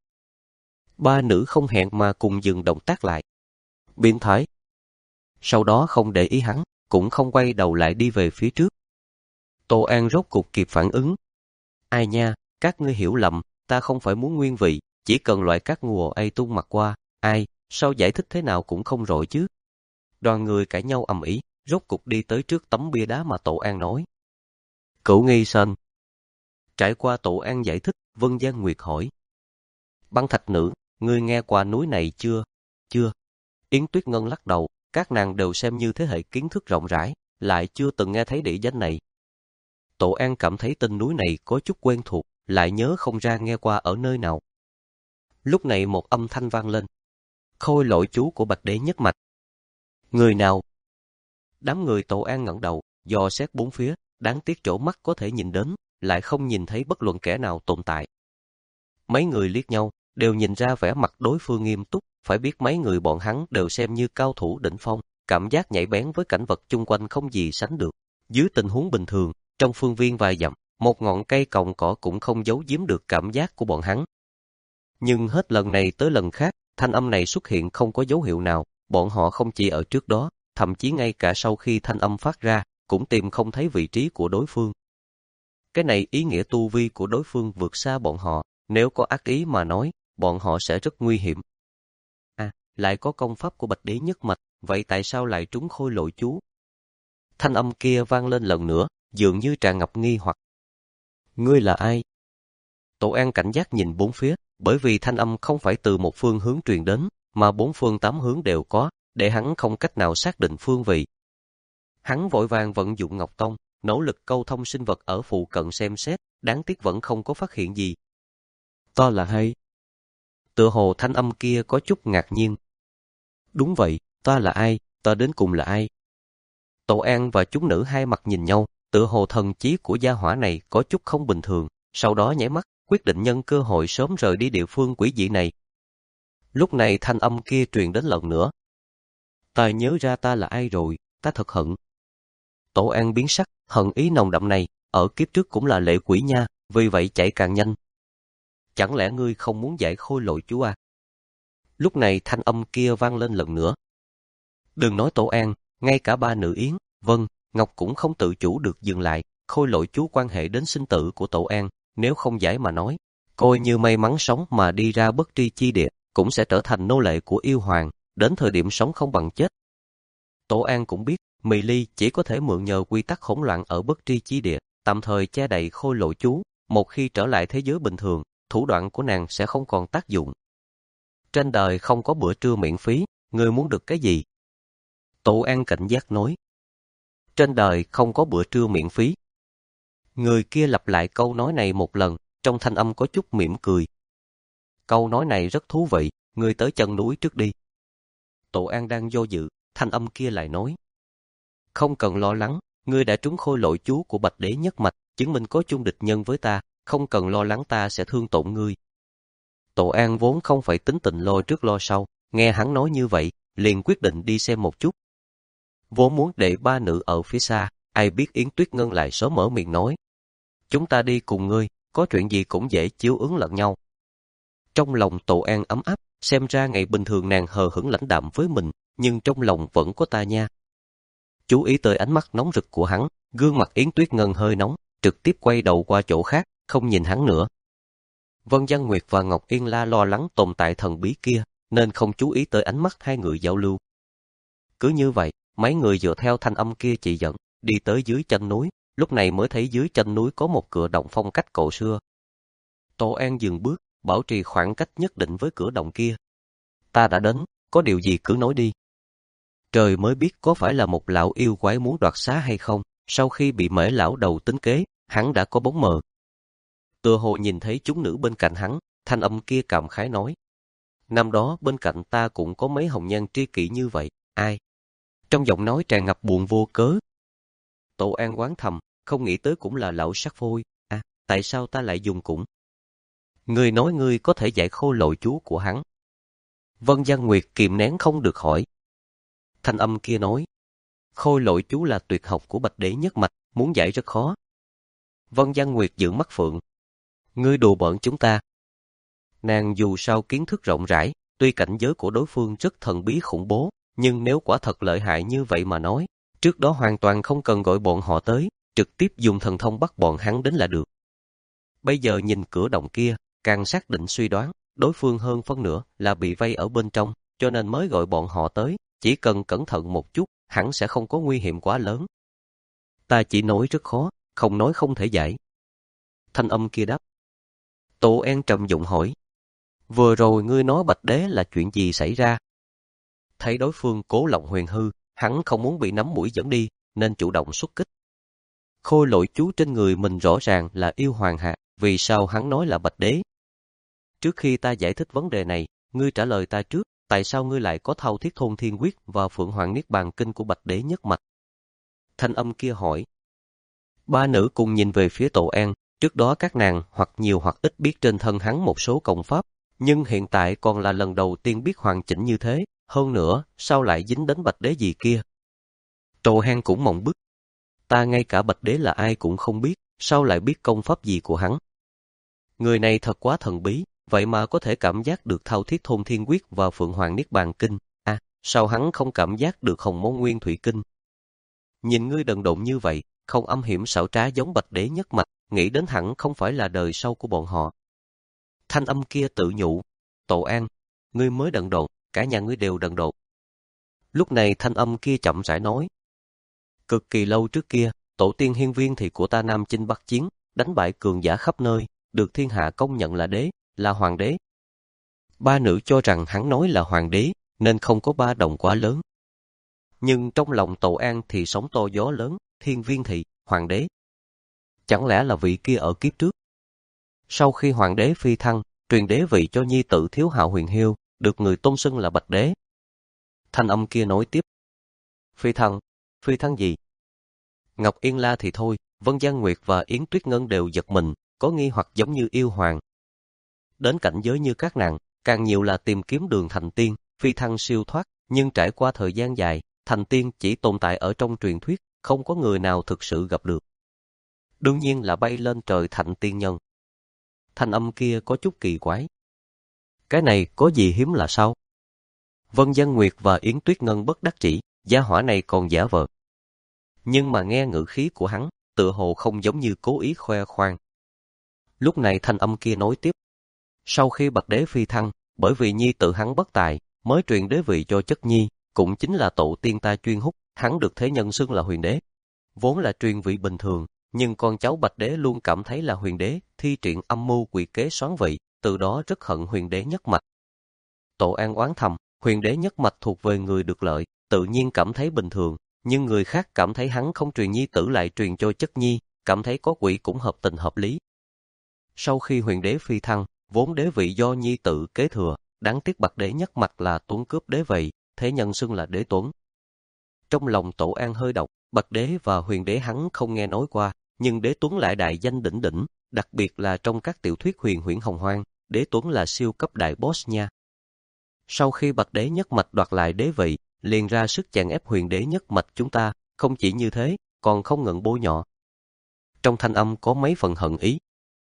Ba nữ không hẹn mà cùng dừng động tác lại. Biến thái. Sau đó không để ý hắn, cũng không quay đầu lại đi về phía trước. Tổ An rốt cuộc kịp phản ứng. Ai nha, các ngươi hiểu lầm, ta không phải muốn nguyên vị, chỉ cần loại các ngùa ai tung mặc qua, ai, sao giải thích thế nào cũng không rội chứ. Đoàn người cãi nhau ầm ĩ, rốt cuộc đi tới trước tấm bia đá mà Tổ An nói. Cửu Nghi Sơn. Trải qua Tổ An giải thích, Vân Giang Nguyệt hỏi. Băng Thạch Nữ, ngươi nghe qua núi này chưa? Chưa. Yến Tuyết Ngân lắc đầu, các nàng đều xem như thế hệ kiến thức rộng rãi, lại chưa từng nghe thấy địa danh này. Tổ An cảm thấy tên núi này có chút quen thuộc, lại nhớ không ra nghe qua ở nơi nào. Lúc này một âm thanh vang lên. Khôi Lỗi chú của Bạch Đế Nhất Mạch. Người nào? Đám người Tổ An ngẩng đầu, dò xét bốn phía, đáng tiếc chỗ mắt có thể nhìn đến, lại không nhìn thấy bất luận kẻ nào tồn tại. Mấy người liếc nhau, đều nhìn ra vẻ mặt đối phương nghiêm túc, phải biết mấy người bọn hắn đều xem như cao thủ đỉnh phong, cảm giác nhạy bén với cảnh vật chung quanh không gì sánh được. Dưới tình huống bình thường, trong phương viên vài dặm, một ngọn cây cọng cỏ cũng không giấu giếm được cảm giác của bọn hắn. Nhưng hết lần này tới lần khác, thanh âm này xuất hiện không có dấu hiệu nào, bọn họ không chỉ ở trước đó, thậm chí ngay cả sau khi thanh âm phát ra, cũng tìm không thấy vị trí của đối phương. Cái này ý nghĩa tu vi của đối phương vượt xa bọn họ, nếu có ác ý mà nói, bọn họ sẽ rất nguy hiểm. À, lại có công pháp của Bạch Đế Nhất Mạch, vậy tại sao lại trúng Khôi Lỗi chú? Thanh âm kia vang lên lần nữa, dường như tràn ngập nghi hoặc. Ngươi là ai? Tổ An cảnh giác nhìn bốn phía, bởi vì thanh âm không phải từ một phương hướng truyền đến, mà bốn phương tám hướng đều có, để hắn không cách nào xác định phương vị. Hắn vội vàng vận dụng Ngọc Tông, nỗ lực câu thông sinh vật ở phụ cận xem xét, đáng tiếc vẫn không có phát hiện gì. To là hay. Tựa hồ thanh âm kia có chút ngạc nhiên. Đúng vậy, ta là ai, ta đến cùng là ai? Tổ An và chúng nữ hai mặt nhìn nhau, tựa hồ thần trí của gia hỏa này có chút không bình thường, sau đó nháy mắt, quyết định nhân cơ hội sớm rời đi địa phương quỷ dị này. Lúc này thanh âm kia truyền đến lần nữa. Ta nhớ ra ta là ai rồi, ta thật hận. Tổ An biến sắc, hận ý nồng đậm này, ở kiếp trước cũng là lệ quỷ nha, vì vậy chạy càng nhanh. Chẳng lẽ ngươi không muốn giải Khôi Lỗi chú à? Lúc này thanh âm kia vang lên lần nữa. Đừng nói Tổ An, ngay cả ba nữ Yến, Vân, Ngọc cũng không tự chủ được dừng lại, Khôi Lỗi chú quan hệ đến sinh tử của Tổ An, nếu không giải mà nói, coi như may mắn sống mà đi ra bất tri chi địa, cũng sẽ trở thành nô lệ của yêu hoàng, đến thời điểm sống không bằng chết. Tổ An cũng biết, Mị Ly chỉ có thể mượn nhờ quy tắc hỗn loạn ở bất tri chi địa, tạm thời che đậy Khôi Lỗi chú, một khi trở lại thế giới bình thường, thủ đoạn của nàng sẽ không còn tác dụng. Trên đời không có bữa trưa miễn phí, ngươi muốn được cái gì? Tổ An cảnh giác nói. Trên đời không có bữa trưa miễn phí. Người kia lặp lại câu nói này một lần, trong thanh âm có chút mỉm cười. Câu nói này rất thú vị, ngươi tới chân núi trước đi. Tổ An đang do dự, thanh âm kia lại nói. Không cần lo lắng, ngươi đã trúng Khôi Lỗi chú của Bạch Đế Nhất Mạch, chứng minh có chung địch nhân với ta, không cần lo lắng ta sẽ thương tổn ngươi. Tổ An vốn không phải tính tình lo trước lo sau, nghe hắn nói như vậy, liền quyết định đi xem một chút. Vốn muốn để ba nữ ở phía xa, ai biết Yến Tuyết Ngân lại sớm mở miệng nói. Chúng ta đi cùng ngươi, có chuyện gì cũng dễ chiếu ứng lẫn nhau. Trong lòng Tổ An ấm áp, xem ra ngày bình thường nàng hờ hững lãnh đạm với mình, nhưng trong lòng vẫn có ta nha. Chú ý tới ánh mắt nóng rực của hắn, gương mặt Yến Tuyết Ngân hơi nóng, trực tiếp quay đầu qua chỗ khác, không nhìn hắn nữa. Vân Giang Nguyệt và Ngọc Yên La lo lắng tồn tại thần bí kia, nên không chú ý tới ánh mắt hai người giao lưu. Cứ như vậy, mấy người dựa theo thanh âm kia chỉ dẫn, đi tới dưới chân núi, lúc này mới thấy dưới chân núi có một cửa động phong cách cổ xưa. Tô An dừng bước, bảo trì khoảng cách nhất định với cửa động kia. Ta đã đến, có điều gì cứ nói đi. Trời mới biết có phải là một lão yêu quái muốn đoạt xá hay không, sau khi bị Mễ lão đầu tính kế, hắn đã có bóng mờ. Tựa hồ nhìn thấy chúng nữ bên cạnh hắn, thanh âm kia cảm khái nói. Năm đó bên cạnh ta cũng có mấy hồng nhan tri kỷ như vậy, ai? Trong giọng nói tràn ngập buồn vô cớ. Tô An oán thầm, không nghĩ tới cũng là lão sắc phôi, à, tại sao ta lại dùng cũng? Ngươi nói ngươi có thể dạy khôi lội chú của hắn. Vân Giang Nguyệt kìm nén không được hỏi. Thanh âm kia nói, khôi lội chú là tuyệt học của Bạch Đế nhất mạch, muốn dạy rất khó. Vân Giang Nguyệt giữ mắt phượng. Ngươi đùa bỡn chúng ta. Nàng dù sao kiến thức rộng rãi, tuy cảnh giới của đối phương rất thần bí khủng bố, nhưng nếu quả thật lợi hại như vậy mà nói, trước đó hoàn toàn không cần gọi bọn họ tới, trực tiếp dùng thần thông bắt bọn hắn đến là được. Bây giờ nhìn cửa động kia, càng xác định suy đoán, đối phương hơn phân nửa là bị vây ở bên trong, cho nên mới gọi bọn họ tới, chỉ cần cẩn thận một chút, hẳn sẽ không có nguy hiểm quá lớn. Ta chỉ nói rất khó, không nói không thể giải. Thanh âm kia đáp. Tô An trầm giọng hỏi. Vừa rồi ngươi nói Bạch Đế là chuyện gì xảy ra? Thấy đối phương cố lòng huyền hư, hắn không muốn bị nắm mũi dẫn đi, nên chủ động xuất kích. Khôi lội chú trên người mình rõ ràng là yêu hoàng hạ, vì sao hắn nói là Bạch Đế? Trước khi ta giải thích vấn đề này, ngươi trả lời ta trước, tại sao ngươi lại có thao thiết thôn thiên quyết và phượng hoàng niết bàn kinh của Bạch Đế nhất mạch? Thanh âm kia hỏi. Ba nữ cùng nhìn về phía Tô An, trước đó các nàng hoặc nhiều hoặc ít biết trên thân hắn một số công pháp, nhưng hiện tại còn là lần đầu tiên biết hoàn chỉnh như thế, hơn nữa, sao lại dính đến Bạch Đế gì kia? Tô An cũng mộng bức. Ta ngay cả Bạch Đế là ai cũng không biết, sao lại biết công pháp gì của hắn? Người này thật quá thần bí, vậy mà có thể cảm giác được thao thiết thôn thiên quyết và phượng hoàng niết bàn kinh. À, sao hắn không cảm giác được hồng môn nguyên thủy kinh? Nhìn ngươi đần độn như vậy, không âm hiểm xảo trá giống Bạch Đế nhất mạch, nghĩ đến hẳn không phải là đời sau của bọn họ. Thanh âm kia tự nhủ. Tô An, ngươi mới đần độn, cả nhà ngươi đều đần độn. Lúc này thanh âm kia chậm rãi nói. Cực kỳ lâu trước kia, tổ tiên hiên viên thì của ta Nam Chinh Bắc Chiến, đánh bại cường giả khắp nơi, được thiên hạ công nhận là đế, là hoàng đế. Ba nữ cho rằng hắn nói là hoàng đế, nên không có ba đồng quá lớn. Nhưng trong lòng Tô An thì sóng to gió lớn, thiên viên thị, hoàng đế. Chẳng lẽ là vị kia ở kiếp trước? Sau khi hoàng đế phi thăng, truyền đế vị cho nhi tử Thiếu Hạo Huyền Hiêu, được người tôn xưng là Bạch Đế. Thanh âm kia nói tiếp. Phi thăng? Phi thăng gì? Ngọc Yên La thì thôi, Vân Giang Nguyệt và Yến Tuyết Ngân đều giật mình, có nghi hoặc giống như yêu hoàng. Đến cảnh giới như các nàng, càng nhiều là tìm kiếm đường thành tiên, phi thăng siêu thoát, nhưng trải qua thời gian dài, thành tiên chỉ tồn tại ở trong truyền thuyết, không có người nào thực sự gặp được. Đương nhiên là bay lên trời thành tiên nhân. Thanh âm kia có chút kỳ quái. Cái này có gì hiếm là sao? Vân Giang Nguyệt và Yến Tuyết Ngân bất đắc chỉ, gia hỏa này còn giả vờ. Nhưng mà nghe ngữ khí của hắn, tựa hồ không giống như cố ý khoe khoang. Lúc này thanh âm kia nói tiếp. Sau khi Bạch Đế phi thăng, bởi vì nhi tự hắn bất tài, mới truyền đế vị cho chất nhi, cũng chính là tổ tiên ta chuyên hút, hắn được thế nhân xưng là huyền đế. Vốn là truyền vị bình thường, nhưng con cháu Bạch Đế luôn cảm thấy là huyền đế, thi triển âm mưu quỷ kế soán vị, từ đó rất hận huyền đế nhất mạch. Tô An oán thầm, huyền đế nhất mạch thuộc về người được lợi, tự nhiên cảm thấy bình thường, nhưng người khác cảm thấy hắn không truyền nhi tử lại truyền cho chất nhi, cảm thấy có quỷ cũng hợp tình hợp lý. Sau khi huyền đế phi thăng, vốn đế vị do nhi tử kế thừa, đáng tiếc Bạch Đế nhất mạch là Tuấn cướp đế vị, thế nhân xưng là đế Tuấn. Trong lòng Tổ An hơi độc, Bạch Đế và huyền đế hắn không nghe nói qua, nhưng đế Tuấn lại đại danh đỉnh đỉnh, đặc biệt là trong các tiểu thuyết huyền huyễn hồng hoang, đế Tuấn là siêu cấp đại boss nha. Sau khi Bạch Đế nhất mạch đoạt lại đế vị, liền ra sức chèn ép huyền đế nhất mạch chúng ta, không chỉ như thế, còn không ngừng bôi nhọ. Trong thanh âm có mấy phần hận ý.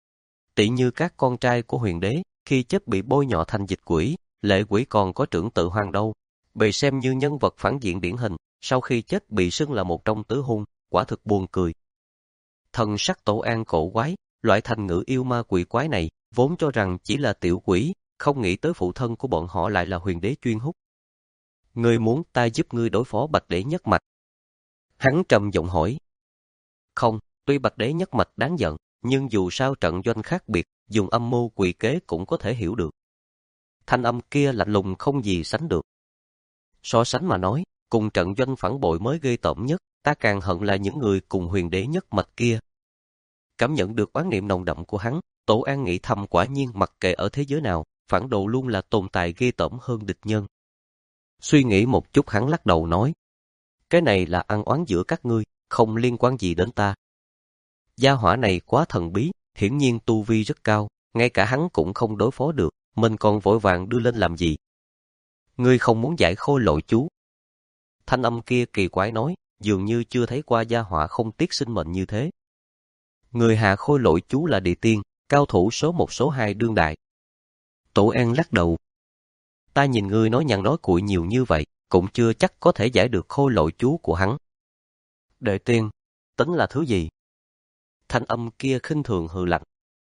Tỷ như các con trai của huyền đế, khi chết bị bôi nhọ thành dịch quỷ, lệ quỷ còn có trưởng tự hoàng đâu, bị xem như nhân vật phản diện điển hình, sau khi chết bị xưng là một trong tứ hung, quả thực buồn cười. Thần sắc Tổ An cổ quái, loại thành ngữ yêu ma quỷ quái này, vốn cho rằng chỉ là tiểu quỷ, không nghĩ tới phụ thân của bọn họ lại là huyền đế chuyên hút. Ngươi muốn ta giúp ngươi đối phó Bạch Đế Nhất Mạch? Hắn trầm giọng hỏi. Không, tuy Bạch Đế Nhất Mạch đáng giận, nhưng dù sao trận doanh khác biệt, dùng âm mưu quỷ kế cũng có thể hiểu được. Thanh âm kia lạnh lùng không gì sánh được. So sánh mà nói, cùng trận doanh phản bội mới ghê tởm nhất, ta càng hận là những người cùng Huyền Đế Nhất Mạch kia. Cảm nhận được oán niệm nồng đậm của hắn, Tổ An nghĩ thầm quả nhiên mặc kệ ở thế giới nào, phản đồ luôn là tồn tại ghê tởm hơn địch nhân. Suy nghĩ một chút hắn lắc đầu nói, cái này là ăn oán giữa các ngươi, không liên quan gì đến ta. Gia hỏa này quá thần bí, hiển nhiên tu vi rất cao, ngay cả hắn cũng không đối phó được, mình còn vội vàng đưa lên làm gì? Ngươi không muốn giải khôi lỗi chú? Thanh âm kia kỳ quái nói, dường như chưa thấy qua gia hỏa không tiếc sinh mệnh như thế. Người hạ khôi lỗi chú là địa tiên, cao thủ số một số hai đương đại. Tổ An lắc đầu. Ta nhìn ngươi nói nhăn nói cuội nhiều như vậy, cũng chưa chắc có thể giải được khôi lỗi chú của hắn. Địa tiên, tính là thứ gì? Thanh âm kia khinh thường hừ lạnh.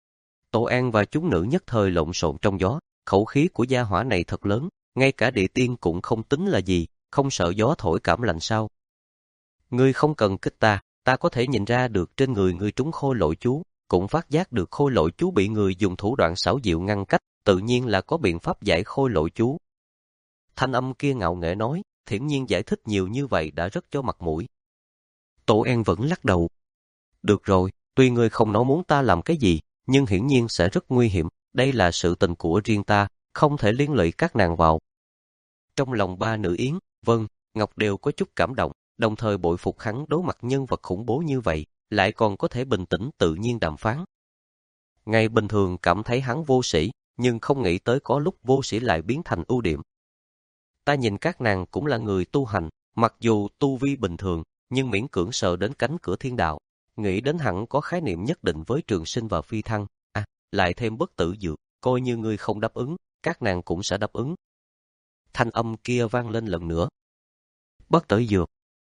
Tổ An và chúng nữ nhất thời lộn xộn trong gió, khẩu khí của gia hỏa này thật lớn, ngay cả địa tiên cũng không tính là gì, không sợ gió thổi cảm lạnh sao? Ngươi không cần kích ta, ta có thể nhìn ra được trên người ngươi trúng khôi lỗi chú, cũng phát giác được khôi lỗi chú bị người dùng thủ đoạn xảo diệu ngăn cách, tự nhiên là có biện pháp giải khôi lỗi chú. Thanh âm kia ngạo nghễ nói, thiển nhiên giải thích nhiều như vậy đã rất cho mặt mũi. Tổ An vẫn lắc đầu. Được rồi, tuy ngươi không nói muốn ta làm cái gì, nhưng hiển nhiên sẽ rất nguy hiểm, đây là sự tình của riêng ta, không thể liên lụy các nàng vào. Trong lòng ba nữ Yến, Vân, Ngọc đều có chút cảm động, đồng thời bội phục hắn đối mặt nhân vật khủng bố như vậy, lại còn có thể bình tĩnh tự nhiên đàm phán. Ngày bình thường cảm thấy hắn vô sĩ, nhưng không nghĩ tới có lúc vô sĩ lại biến thành ưu điểm. Ta nhìn các nàng cũng là người tu hành, mặc dù tu vi bình thường, nhưng miễn cưỡng sờ đến cánh cửa thiên đạo, nghĩ đến hẳn có khái niệm nhất định với trường sinh và phi thăng, à, lại thêm bất tử dược, coi như ngươi không đáp ứng, các nàng cũng sẽ đáp ứng. Thanh âm kia vang lên lần nữa. Bất tử dược.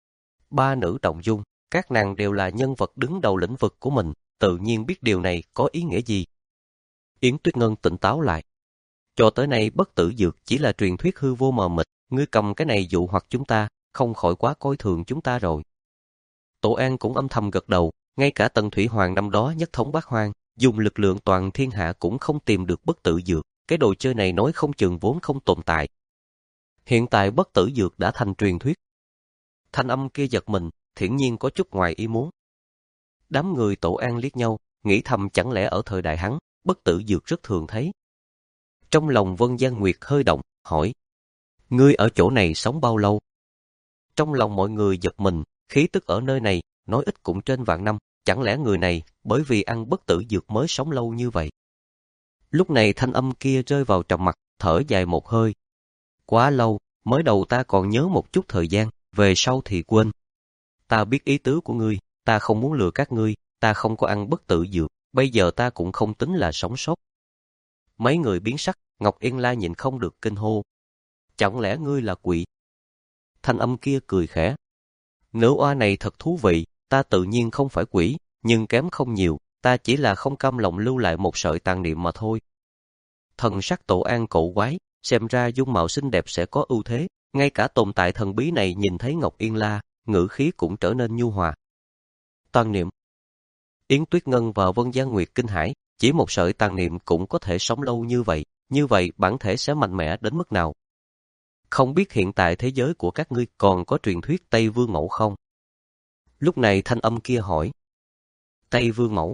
Ba nữ động dung, các nàng đều là nhân vật đứng đầu lĩnh vực của mình, tự nhiên biết điều này có ý nghĩa gì. Yến Tuyết Ngân tỉnh táo lại. Cho tới nay bất tử dược chỉ là truyền thuyết hư vô mờ mịt, ngươi cầm cái này dụ hoặc chúng ta, không khỏi quá coi thường chúng ta rồi. Tổ An cũng âm thầm gật đầu, ngay cả Tần Thủy Hoàng năm đó nhất thống bát hoang, dùng lực lượng toàn thiên hạ cũng không tìm được bất tử dược, cái đồ chơi này nói không chừng vốn không tồn tại. Hiện tại bất tử dược đã thành truyền thuyết. Thanh âm kia giật mình, thiển nhiên có chút ngoài ý muốn. Đám người Tổ An liếc nhau, nghĩ thầm chẳng lẽ ở thời đại hắn, bất tử dược rất thường thấy. Trong lòng Vân Giang Nguyệt hơi động, hỏi. Ngươi ở chỗ này sống bao lâu? Trong lòng mọi người giật mình, khí tức ở nơi này, nói ít cũng trên vạn năm, chẳng lẽ người này, bởi vì ăn bất tử dược mới sống lâu như vậy? Lúc này thanh âm kia rơi vào trầm mặc, thở dài một hơi. Quá lâu, mới đầu ta còn nhớ một chút thời gian, về sau thì quên. Ta biết ý tứ của ngươi, ta không muốn lừa các ngươi, ta không có ăn bất tử dược, bây giờ ta cũng không tính là sống sót. Mấy người biến sắc, Ngọc Yên La nhìn không được kinh hô. Chẳng lẽ ngươi là quỷ? Thanh âm kia cười khẽ. Nữ oa này thật thú vị, ta tự nhiên không phải quỷ, nhưng kém không nhiều, ta chỉ là không cam lòng lưu lại một sợi tàn niệm mà thôi. Thần sắc Tổ An cổ quái, xem ra dung mạo xinh đẹp sẽ có ưu thế, ngay cả tồn tại thần bí này nhìn thấy Ngọc Yên La, ngữ khí cũng trở nên nhu hòa. Tàn niệm. Yến Tuyết Ngân và Vân Giang Nguyệt kinh hãi, chỉ một sợi tàn niệm cũng có thể sống lâu như vậy, như vậy bản thể sẽ mạnh mẽ đến mức nào? Không biết hiện tại thế giới của các ngươi còn có truyền thuyết Tây Vương Mẫu không? Lúc này thanh âm kia hỏi. Tây Vương Mẫu.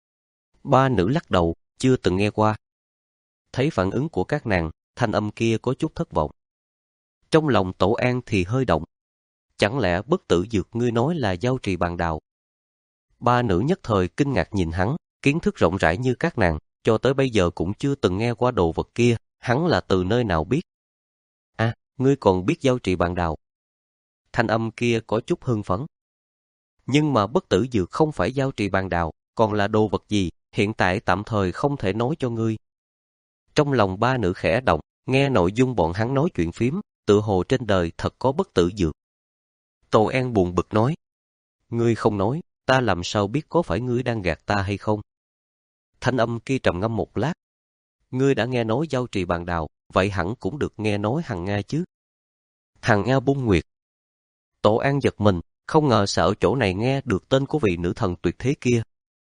Ba nữ lắc đầu, chưa từng nghe qua. Thấy phản ứng của các nàng, thanh âm kia có chút thất vọng. Trong lòng Tổ An thì hơi động. Chẳng lẽ bất tử dược ngươi nói là giao trì bàn đào? Ba nữ nhất thời kinh ngạc nhìn hắn, kiến thức rộng rãi như các nàng, cho tới bây giờ cũng chưa từng nghe qua đồ vật kia, hắn là từ nơi nào biết? À, ngươi còn biết giao trì bàn đào? Thanh âm kia có chút hưng phấn. Nhưng mà bất tử dược không phải giao trì bàn đào, còn là đồ vật gì, hiện tại tạm thời không thể nói cho ngươi. Trong lòng ba nữ khẽ động, nghe nội dung bọn hắn nói chuyện phím, tự hồ trên đời thật có bất tử dược. Tô An buồn bực nói. Ngươi không nói, ta làm sao biết có phải ngươi đang gạt ta hay không? Thanh âm kia trầm ngâm một lát. Ngươi đã nghe nói giao trì bàn đào, vậy hẳn cũng được nghe nói hằng Nga chứ. Hằng Nga Buôn Nguyệt. Tổ An giật mình, không ngờ sẽ ở chỗ này nghe được tên của vị nữ thần tuyệt thế kia.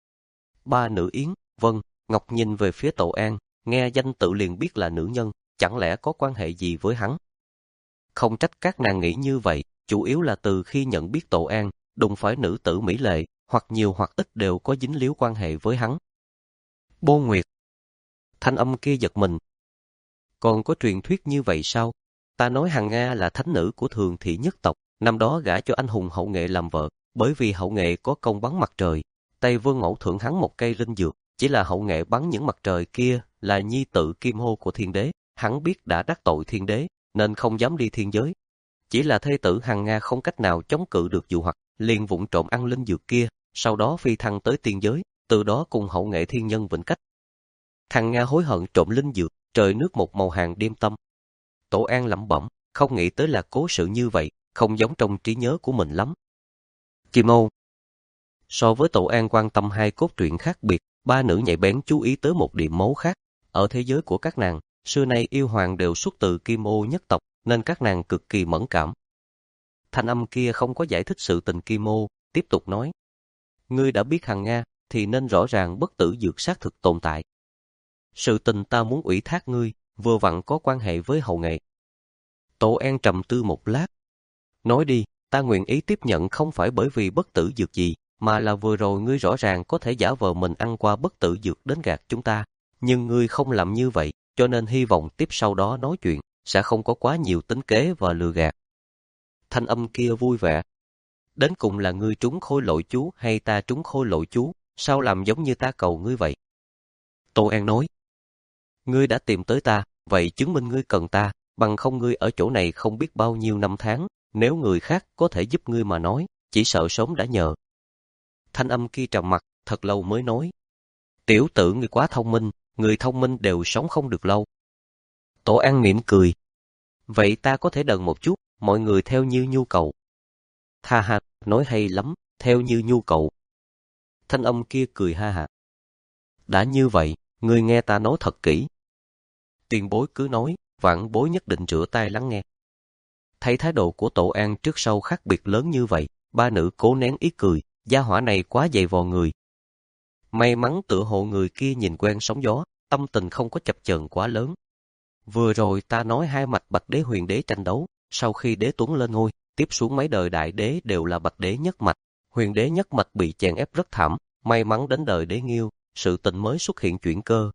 Ba nữ Yến, vâng, Ngọc nhìn về phía Tổ An, nghe danh tự liền biết là nữ nhân, chẳng lẽ có quan hệ gì với hắn. Không trách các nàng nghĩ như vậy, chủ yếu là từ khi nhận biết Tổ An, đụng phải nữ tử mỹ lệ, hoặc nhiều hoặc ít đều có dính líu quan hệ với hắn. Bôn Nguyệt. Thanh âm kia giật mình. Còn có truyền thuyết như vậy sao? Ta nói Hằng Nga là thánh nữ của Thường Thị nhất tộc, năm đó gả cho anh hùng Hậu Nghệ làm vợ, bởi vì Hậu Nghệ có công bắn mặt trời, Tây Vương Mẫu thưởng hắn một cây linh dược, chỉ là Hậu Nghệ bắn những mặt trời kia là nhi tự Kim Hô của thiên đế, hắn biết đã đắc tội thiên đế, nên không dám đi thiên giới. Chỉ là thê tử Hằng Nga không cách nào chống cự được dụ hoặc, liền vụng trộm ăn linh dược kia, sau đó phi thăng tới tiên giới, từ đó cùng Hậu Nghệ thiên nhân vĩnh cách. Hằng Nga hối hận trộm linh dược, trời nước một màu hàng đêm tâm. Tổ An lẩm bẩm, không nghĩ tới là cố sự như vậy, không giống trong trí nhớ của mình lắm. Kim Ô. So với Tổ An quan tâm hai cốt truyện khác biệt, ba nữ nhạy bén chú ý tới một điểm mấu khác. Ở thế giới của các nàng, xưa nay yêu hoàng đều xuất từ Kim Ô nhất tộc, nên các nàng cực kỳ mẫn cảm. Thanh âm kia không có giải thích sự tình Kim Ô, tiếp tục nói. Ngươi đã biết Hằng Nga, thì nên rõ ràng bất tử dược xác thực tồn tại. Sự tình ta muốn ủy thác ngươi, vừa vặn có quan hệ với Hậu Nghệ. Tổ An trầm tư một lát. Nói đi, ta nguyện ý tiếp nhận không phải bởi vì bất tử dược gì, mà là vừa rồi ngươi rõ ràng có thể giả vờ mình ăn qua bất tử dược đến gạt chúng ta. Nhưng ngươi không làm như vậy, cho nên hy vọng tiếp sau đó nói chuyện, sẽ không có quá nhiều tính kế và lừa gạt. Thanh âm kia vui vẻ. Đến cùng là ngươi trúng khôi lỗi chú hay ta trúng khôi lỗi chú, sao làm giống như ta cầu ngươi vậy? Tô An nói. Ngươi đã tìm tới ta, vậy chứng minh ngươi cần ta, bằng không ngươi ở chỗ này không biết bao nhiêu năm tháng, nếu người khác có thể giúp ngươi mà nói, chỉ sợ sớm đã nhờ. Thanh âm kia trầm mặt, thật lâu mới nói. Tiểu tử ngươi quá thông minh, người thông minh đều sống không được lâu. Tổ An mỉm cười. Vậy ta có thể đần một chút, mọi người theo như nhu cầu. Tha ha, nói hay lắm, theo như nhu cầu. Thanh âm kia cười ha ha. Đã như vậy, ngươi nghe ta nói thật kỹ. Tiền bối cứ nói, vãn bối nhất định rửa tai lắng nghe. Thấy thái độ của Tổ An trước sau khác biệt lớn như vậy, ba nữ cố nén ý cười, gia hỏa này quá dày vò người. May mắn tựa hộ người kia nhìn quen sóng gió, tâm tình không có chập chờn quá lớn. Vừa rồi ta nói hai mạch Bạch Đế Huyền Đế tranh đấu, sau khi Đế Tuấn lên ngôi, tiếp xuống mấy đời đại đế đều là Bạch Đế nhất mạch, Huyền Đế nhất mạch bị chèn ép rất thảm, may mắn đến đời Đế Nghiêu, sự tình mới xuất hiện chuyển cơ.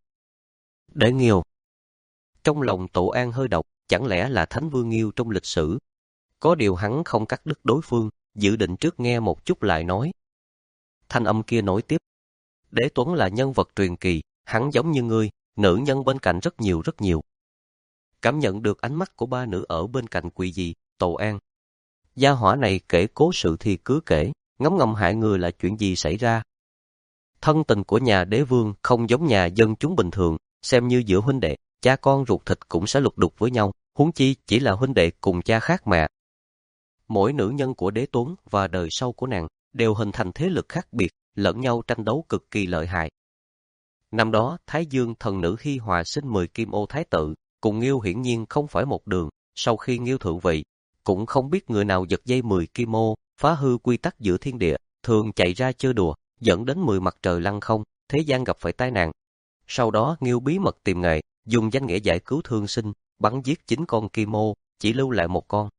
Đế Nghiêu. Trong lòng Tổ An hơi độc, chẳng lẽ là Thánh Vương Nghiêu trong lịch sử? Có điều hắn không cắt đứt đối phương, dự định trước nghe một chút lại nói. Thanh âm kia nói tiếp. Đế Tuấn là nhân vật truyền kỳ, hắn giống như ngươi, nữ nhân bên cạnh rất nhiều rất nhiều. Cảm nhận được ánh mắt của ba nữ ở bên cạnh quỳ gì, Tổ An. Gia hỏa này kể cố sự thì cứ kể, ngấm ngầm hại người là chuyện gì xảy ra. Thân tình của nhà đế vương không giống nhà dân chúng bình thường, xem như giữa huynh đệ, cha con ruột thịt cũng sẽ lục đục với nhau, huống chi chỉ là huynh đệ cùng cha khác mẹ. Mỗi nữ nhân của Đế Tuấn và đời sau của nàng đều hình thành thế lực khác biệt, lẫn nhau tranh đấu cực kỳ lợi hại. Năm đó, Thái Dương thần nữ Hi Hòa sinh mười Kim Ô Thái tử, cùng Nghiêu hiển nhiên không phải một đường, sau khi Nghiêu thượng vị, cũng không biết người nào giật dây mười Kim Ô, phá hư quy tắc giữa thiên địa, thường chạy ra chơi đùa, dẫn đến mười mặt trời lăn không, thế gian gặp phải tai nạn. Sau đó Nghiêu bí mật tìm nghệ, dùng danh nghĩa giải cứu thương sinh, bắn giết chín con Kim Ô, chỉ lưu lại một con.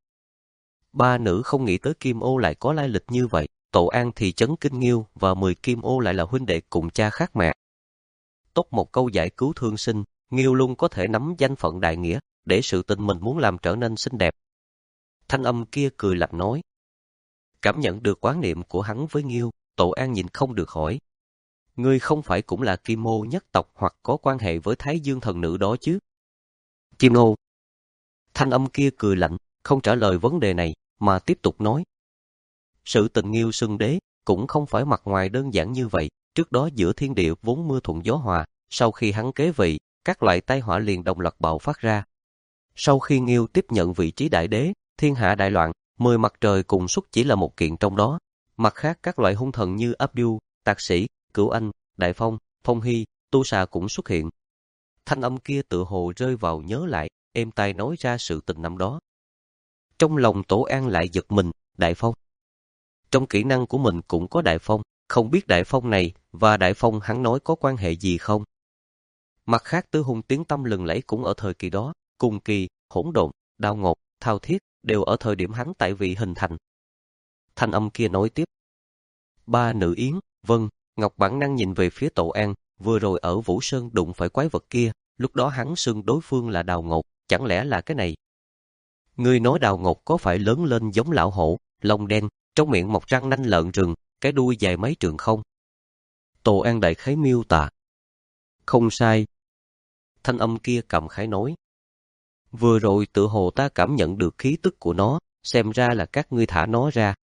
Ba nữ không nghĩ tới Kim Ô lại có lai lịch như vậy, Tổ An thì chấn kinh Nghiêu và mười Kim Ô lại là huynh đệ cùng cha khác mẹ. Tốt một câu giải cứu thương sinh, Nghiêu luôn có thể nắm danh phận đại nghĩa, để sự tình mình muốn làm trở nên xinh đẹp. Thanh âm kia cười lạnh nói. Cảm nhận được quán niệm của hắn với Nghiêu, Tổ An nhìn không được hỏi. Ngươi không phải cũng là Kim Ô nhất tộc hoặc có quan hệ với Thái Dương thần nữ đó chứ? Kim Ô. Thanh âm kia cười lạnh, không trả lời vấn đề này, mà tiếp tục nói. Sự tình Nghiêu xưng đế, cũng không phải mặt ngoài đơn giản như vậy, trước đó giữa thiên địa vốn mưa thuận gió hòa, sau khi hắn kế vị, các loại tai họa liền đồng loạt bạo phát ra. Sau khi Nghiêu tiếp nhận vị trí đại đế, thiên hạ đại loạn, mười mặt trời cùng xuất chỉ là một kiện trong đó. Mặt khác các loại hung thần như Abdu, Tạc Sĩ, Cửu Anh, Đại Phong, Phong Hy, Tu Xà cũng xuất hiện. Thanh âm kia tự hồ rơi vào nhớ lại, êm tai nói ra sự tình năm đó. Trong lòng Tổ An lại giật mình, đại phong. Trong kỹ năng của mình cũng có đại phong, không biết đại phong này và đại phong hắn nói có quan hệ gì không? Mặt khác tứ hung tiếng tăm lừng lẫy cũng ở thời kỳ đó, cùng kỳ, hỗn độn, đao ngột, thao thiết đều ở thời điểm hắn tại vị hình thành. Thanh âm kia nói tiếp. Ba nữ yến, vâng, Ngọc bản năng nhìn về phía Tổ An, vừa rồi ở Vũ Sơn đụng phải quái vật kia, lúc đó hắn xưng đối phương là đào ngột, chẳng lẽ là cái này? Ngươi nói đào ngột có phải lớn lên giống lão hổ, lông đen, trong miệng mọc răng nanh lợn rừng, cái đuôi dài mấy trượng không? Tổ An đại khái miêu tả. Không sai. Thanh âm kia cầm khái nói. Vừa rồi tự hồ ta cảm nhận được khí tức của nó, xem ra là các ngươi thả nó ra.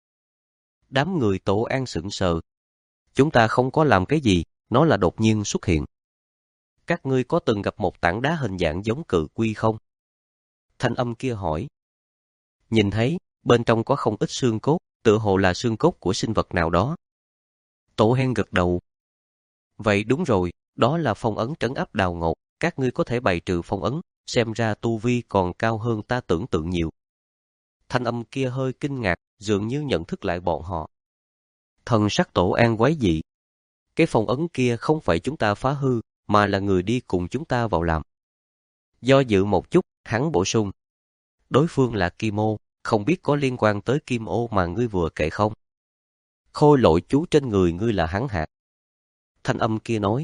Đám người Tổ An sững sờ. Chúng ta không có làm cái gì, nó là đột nhiên xuất hiện. Các ngươi có từng gặp một tảng đá hình dạng giống cự quy không? Thanh âm kia hỏi. Nhìn thấy, bên trong có không ít xương cốt, tựa hồ là xương cốt của sinh vật nào đó. Tổ Hen gật đầu. Vậy đúng rồi, đó là phong ấn trấn áp đào ngột, các ngươi có thể bày trừ phong ấn, xem ra tu vi còn cao hơn ta tưởng tượng nhiều. Thanh âm kia hơi kinh ngạc, dường như nhận thức lại bọn họ. Thần sắc Tổ An quái dị. Cái phong ấn kia không phải chúng ta phá hư, mà là người đi cùng chúng ta vào làm. Do dự một chút, hắn bổ sung. Đối phương là Kim Ô, không biết có liên quan tới Kim Ô mà ngươi vừa kể không? Khôi lỗi chú trên người ngươi là hắn hạt. Thanh âm kia nói.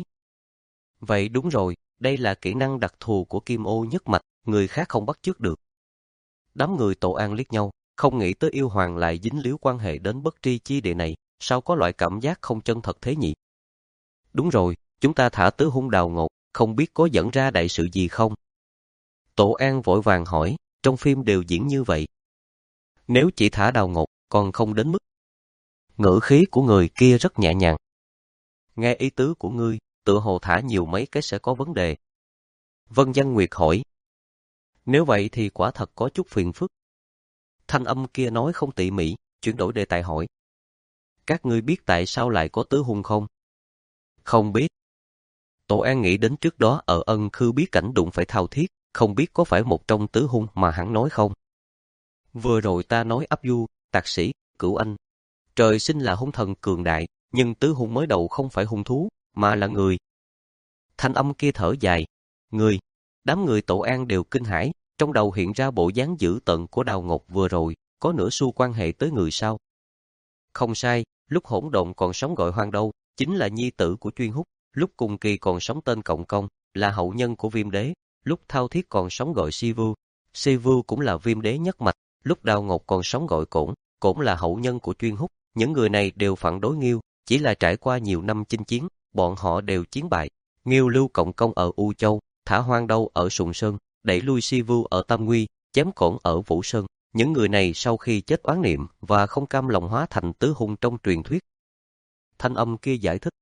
Vậy đúng rồi, đây là kỹ năng đặc thù của Kim Ô nhất mạch, người khác không bắt chước được. Đám người Tổ An liếc nhau, không nghĩ tới yêu hoàng lại dính líu quan hệ đến bất tri chi địa này, sao có loại cảm giác không chân thật thế nhỉ? Đúng rồi, chúng ta thả tứ hung đào ngột, không biết có dẫn ra đại sự gì không? Tổ An vội vàng hỏi, trong phim đều diễn như vậy. Nếu chỉ thả đào ngột, còn không đến mức. Ngữ khí của người kia rất nhẹ nhàng. Nghe ý tứ của ngươi, tựa hồ thả nhiều mấy cái sẽ có vấn đề. Vân Văn Nguyệt hỏi. Nếu vậy thì quả thật có chút phiền phức. Thanh âm kia nói không tỉ mỉ, chuyển đổi đề tài hỏi. Các ngươi biết tại sao lại có tứ hung không? Không biết. Tổ An nghĩ đến trước đó ở Ân Khư bí cảnh đụng phải thao thiết, không biết có phải một trong tứ hung mà hắn nói không? Vừa rồi ta nói ấp du, tạc sĩ, cửu anh. Trời sinh là hung thần cường đại, nhưng tứ hung mới đầu không phải hung thú, mà là người. Thanh âm kia thở dài. Người. Đám người Tổ An đều kinh hãi, trong đầu hiện ra bộ dáng dữ tợn của đào ngột vừa rồi, có nửa xu quan hệ tới người sao? Không sai, lúc hỗn độn còn sống gọi Hoang Đâu, chính là nhi tử của Chuyên Húc, lúc cùng kỳ còn sống tên Cộng Công, là hậu nhân của Viêm Đế, lúc Thao Thiết còn sống gọi Si Vưu, Si Vưu cũng là Viêm Đế nhất mạch, lúc đào ngột còn sống gọi Cổn, Cổn là hậu nhân của Chuyên Húc, những người này đều phản đối Nghiêu, chỉ là trải qua nhiều năm chinh chiến, bọn họ đều chiến bại. Nghiêu lưu Cộng Công ở U Châu, thả Hoang Đâu ở Sùng Sơn, đẩy lui Si Vưu ở Tam Nguy, chém Cổn ở Vũ Sơn. Những người này sau khi chết oán niệm và không cam lòng hóa thành tứ hung trong truyền thuyết. Thanh âm kia giải thích.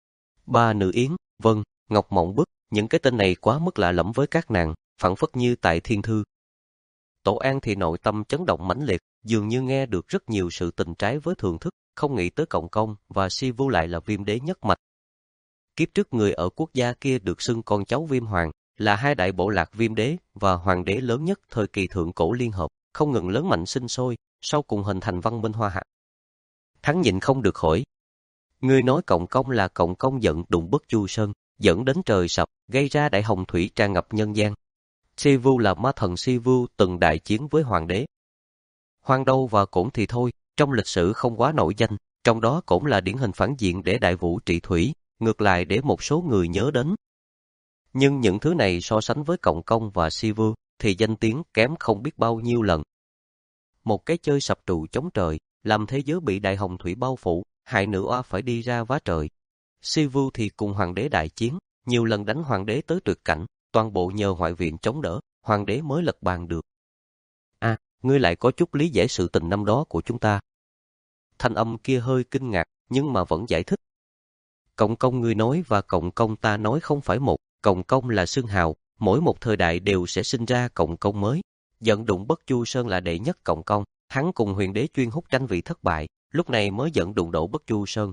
Ba nữ yến, vâng, Ngọc Mộng Bức, những cái tên này quá mức lạ lẫm với các nàng, phảng phất như tại thiên thư. Tổ An thì nội tâm chấn động mãnh liệt, dường như nghe được rất nhiều sự tình trái với thường thức, không nghĩ tới Cộng Công và Si Vưu lại là Viêm Đế nhất mạch. Kiếp trước người ở quốc gia kia được xưng con cháu Viêm Hoàng, là hai đại bộ lạc Viêm Đế và Hoàng Đế lớn nhất thời kỳ thượng cổ liên hợp, không ngừng lớn mạnh sinh sôi, sau cùng hình thành văn minh Hoa Hạ. Hắn nhịn không được hỏi. Ngươi nói Cộng Công là Cộng Công giận đụng Bất Chu Sơn, dẫn đến trời sập, gây ra đại hồng thủy tràn ngập nhân gian. Si Vưu là ma thần Si Vưu từng đại chiến với Hoàng Đế. Hoang Đâu và Cổn thì thôi, trong lịch sử không quá nổi danh, trong đó Cổn là điển hình phản diện để Đại Vũ trị thủy, ngược lại để một số người nhớ đến. Nhưng những thứ này so sánh với Cộng Công và Si Vưu, thì danh tiếng kém không biết bao nhiêu lần. Một cái chơi sập trụ chống trời, làm thế giới bị đại hồng thủy bao phủ, hại nữ oa phải đi ra vá trời. Si Vưu thì cùng Hoàng Đế đại chiến, nhiều lần đánh Hoàng Đế tới tuyệt cảnh, toàn bộ nhờ ngoại viện chống đỡ, Hoàng Đế mới lật bàn được. À, ngươi lại có chút lý giải sự tình năm đó của chúng ta. Thanh âm kia hơi kinh ngạc, nhưng mà vẫn giải thích. Cộng Công ngươi nói và Cộng Công ta nói không phải một, Cộng Công là xưng hào, mỗi một thời đại đều sẽ sinh ra Cộng Công mới. Dẫn đụng Bất Chu Sơn là đệ nhất Cộng Công, hắn cùng Huyền Đế Chuyên Húc tranh vị thất bại, lúc này mới dẫn đụng đổ Bất Chu Sơn.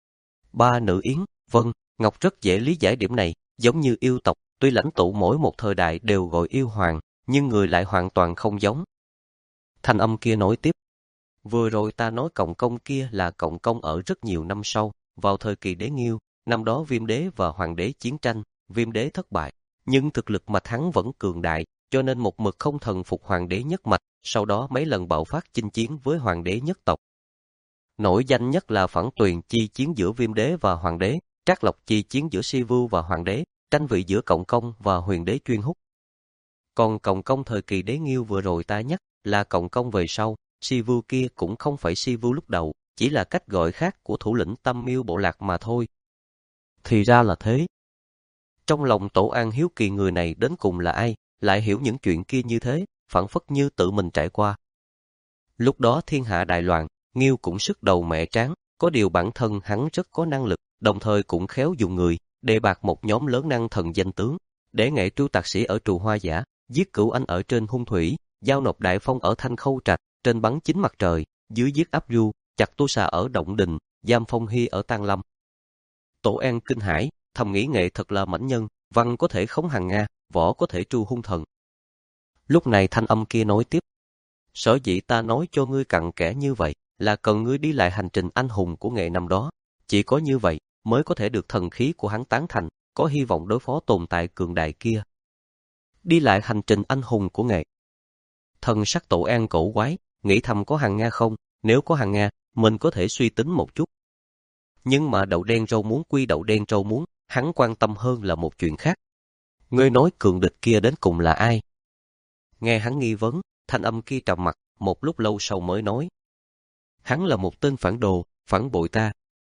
Ba nữ yến, vâng, Ngọc rất dễ lý giải điểm này, giống như yêu tộc, tuy lãnh tụ mỗi một thời đại đều gọi yêu hoàng, nhưng người lại hoàn toàn không giống. Thanh âm kia nói tiếp. Vừa rồi ta nói cộng công kia là cộng công ở rất nhiều năm sau, vào thời kỳ đế Nghiêu, năm đó Viêm đế và Hoàng đế chiến tranh, Viêm đế thất bại, nhưng thực lực mạch hắn vẫn cường đại, cho nên một mực không thần phục Hoàng đế nhất mạch, sau đó mấy lần bạo phát chinh chiến với Hoàng đế nhất tộc. Nổi danh nhất là Phản Tuyền chi chiến giữa Viêm đế và Hoàng đế, Trác Lộc chi chiến giữa Si Vưu và Hoàng đế, tranh vị giữa Cộng công và Huyền đế Chuyên Húc. Còn Cộng công thời kỳ đế Nghiêu vừa rồi ta nhắc là Cộng công về sau, Si Vưu kia cũng không phải Si Vưu lúc đầu, chỉ là cách gọi khác của thủ lĩnh Tâm Miêu bộ lạc mà thôi. Thì ra là thế. Trong lòng Tổ An hiếu kỳ người này đến cùng là ai, lại hiểu những chuyện kia như thế, phảng phất như tự mình trải qua. Lúc đó thiên hạ đại loạn, Nghiêu cũng sức đầu mẹ tráng, có điều bản thân hắn rất có năng lực, đồng thời cũng khéo dùng người, đề bạt một nhóm lớn năng thần danh tướng, để nghệ tru tạc sĩ ở Trù Hoa Giả, giết Cửu Anh ở trên Hung Thủy, giao nộp Đại Phong ở Thanh Khâu Trạch, trên bắn chính mặt trời, dưới giết Áp Du, chặt Tu Xà ở Động Đình, giam Phong Hy ở Tang Lâm. Tổ An kinh hãi, thầm nghĩ nghệ thật là mãnh nhân, văn có thể khống hàng Nga, võ có thể tru hung thần. Lúc này thanh âm kia nói tiếp. Sở dĩ ta nói cho ngươi cặn kẽ như vậy, là cần ngươi đi lại hành trình anh hùng của nghệ năm đó. Chỉ có như vậy, mới có thể được thần khí của hắn tán thành, có hy vọng đối phó tồn tại cường đại kia. Đi lại hành trình anh hùng của nghệ. Thần sắc Tổ An cổ quái, nghĩ thầm có hàng Nga không, nếu có hàng Nga, mình có thể suy tính một chút. Nhưng mà đậu đen rau muống quy đậu đen rau muống, hắn quan tâm hơn là một chuyện khác. Ngươi nói cường địch kia đến cùng là ai? Nghe hắn nghi vấn, thanh âm kia trầm mặt, một lúc lâu sau mới nói. Hắn là một tên phản đồ, phản bội ta.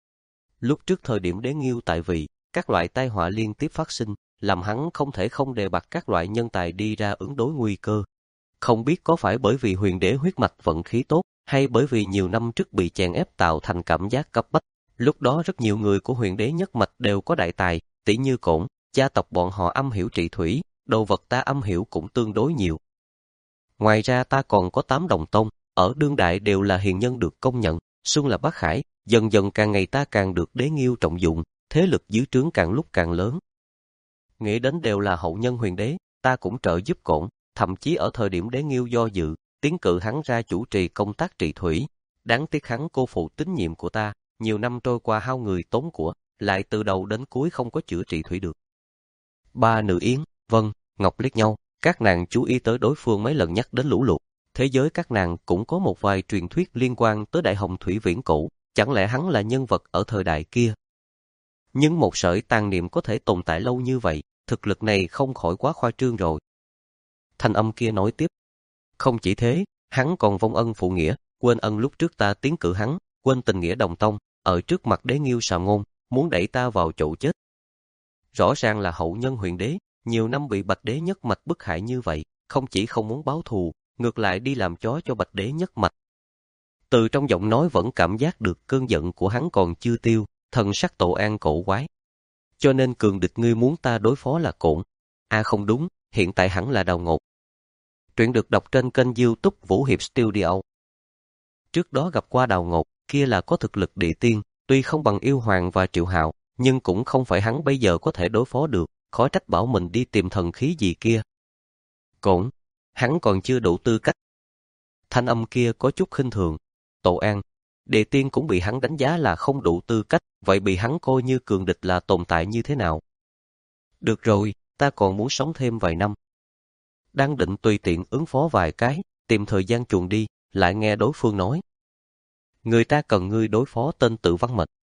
Lúc trước thời điểm đế Nghiêu tại vị, các loại tai họa liên tiếp phát sinh, làm hắn không thể không đề bạt các loại nhân tài đi ra ứng đối nguy cơ. Không biết có phải bởi vì Huyền đế huyết mạch vận khí tốt, hay bởi vì nhiều năm trước bị chèn ép tạo thành cảm giác cấp bách. Lúc đó rất nhiều người của Huyền đế nhất mạch đều có đại tài, tỷ như Cổn, gia tộc bọn họ âm hiểu trị thủy, đồ vật ta âm hiểu cũng tương đối nhiều. Ngoài ra ta còn có tám đồng tông, ở đương đại đều là hiền nhân được công nhận, xưng là bác khải, dần dần càng ngày ta càng được đế Nghiêu trọng dụng, thế lực dưới trướng càng lúc càng lớn. Nghĩ đến đều là hậu nhân Huyền đế, ta cũng trợ giúp Cổn, thậm chí ở thời điểm đế Nghiêu do dự, tiến cử hắn ra chủ trì công tác trị thủy. Đáng tiếc hắn cô phụ tín nhiệm của ta, nhiều năm trôi qua hao người tốn của, lại từ đầu đến cuối không có chữa trị thủy được. Ba nữ Yến, Vân, Ngọc liếc nhau, các nàng chú ý tới đối phương mấy lần nhắc đến lũ lụt. Thế giới các nàng cũng có một vài truyền thuyết liên quan tới Đại Hồng Thủy viễn cổ, chẳng lẽ hắn là nhân vật ở thời đại kia? Nhưng một sợi tàn niệm có thể tồn tại lâu như vậy, thực lực này không khỏi quá khoa trương rồi. Thanh âm kia nói tiếp. Không chỉ thế, hắn còn vong ân phụ nghĩa, quên ân lúc trước ta tiến cử hắn, quên tình nghĩa đồng tông, ở trước mặt đế Nghiêu sàm ngôn, muốn đẩy ta vào chỗ chết. Rõ ràng là hậu nhân Huyền đế, nhiều năm bị Bạch đế nhất mạch bức hại như vậy, không chỉ không muốn báo thù, ngược lại đi làm chó cho Bạch đế nhất mạch. Từ trong giọng nói vẫn cảm giác được cơn giận của hắn còn chưa tiêu, thần sắc Tổ An cổ quái. Cho nên cường địch ngươi muốn ta đối phó là Cổn. À không đúng, hiện tại hẳn là Đào Ngột. Truyện được đọc trên kênh YouTube Vũ Hiệp Studio. Trước đó gặp qua Đào Ngột, kia là có thực lực địa tiên, tuy không bằng Yêu Hoàng và Triệu Hạo, nhưng cũng không phải hắn bây giờ có thể đối phó được, khó trách bảo mình đi tìm thần khí gì kia. Cổn, hắn còn chưa đủ tư cách. Thanh âm kia có chút khinh thường. Tổ An, địa tiên cũng bị hắn đánh giá là không đủ tư cách, vậy bị hắn coi như cường địch là tồn tại như thế nào? Được rồi, ta còn muốn sống thêm vài năm. Đang định tùy tiện ứng phó vài cái, tìm thời gian chuồn đi, lại nghe đối phương nói. Người ta cần ngươi đối phó tên tự văn mệnh.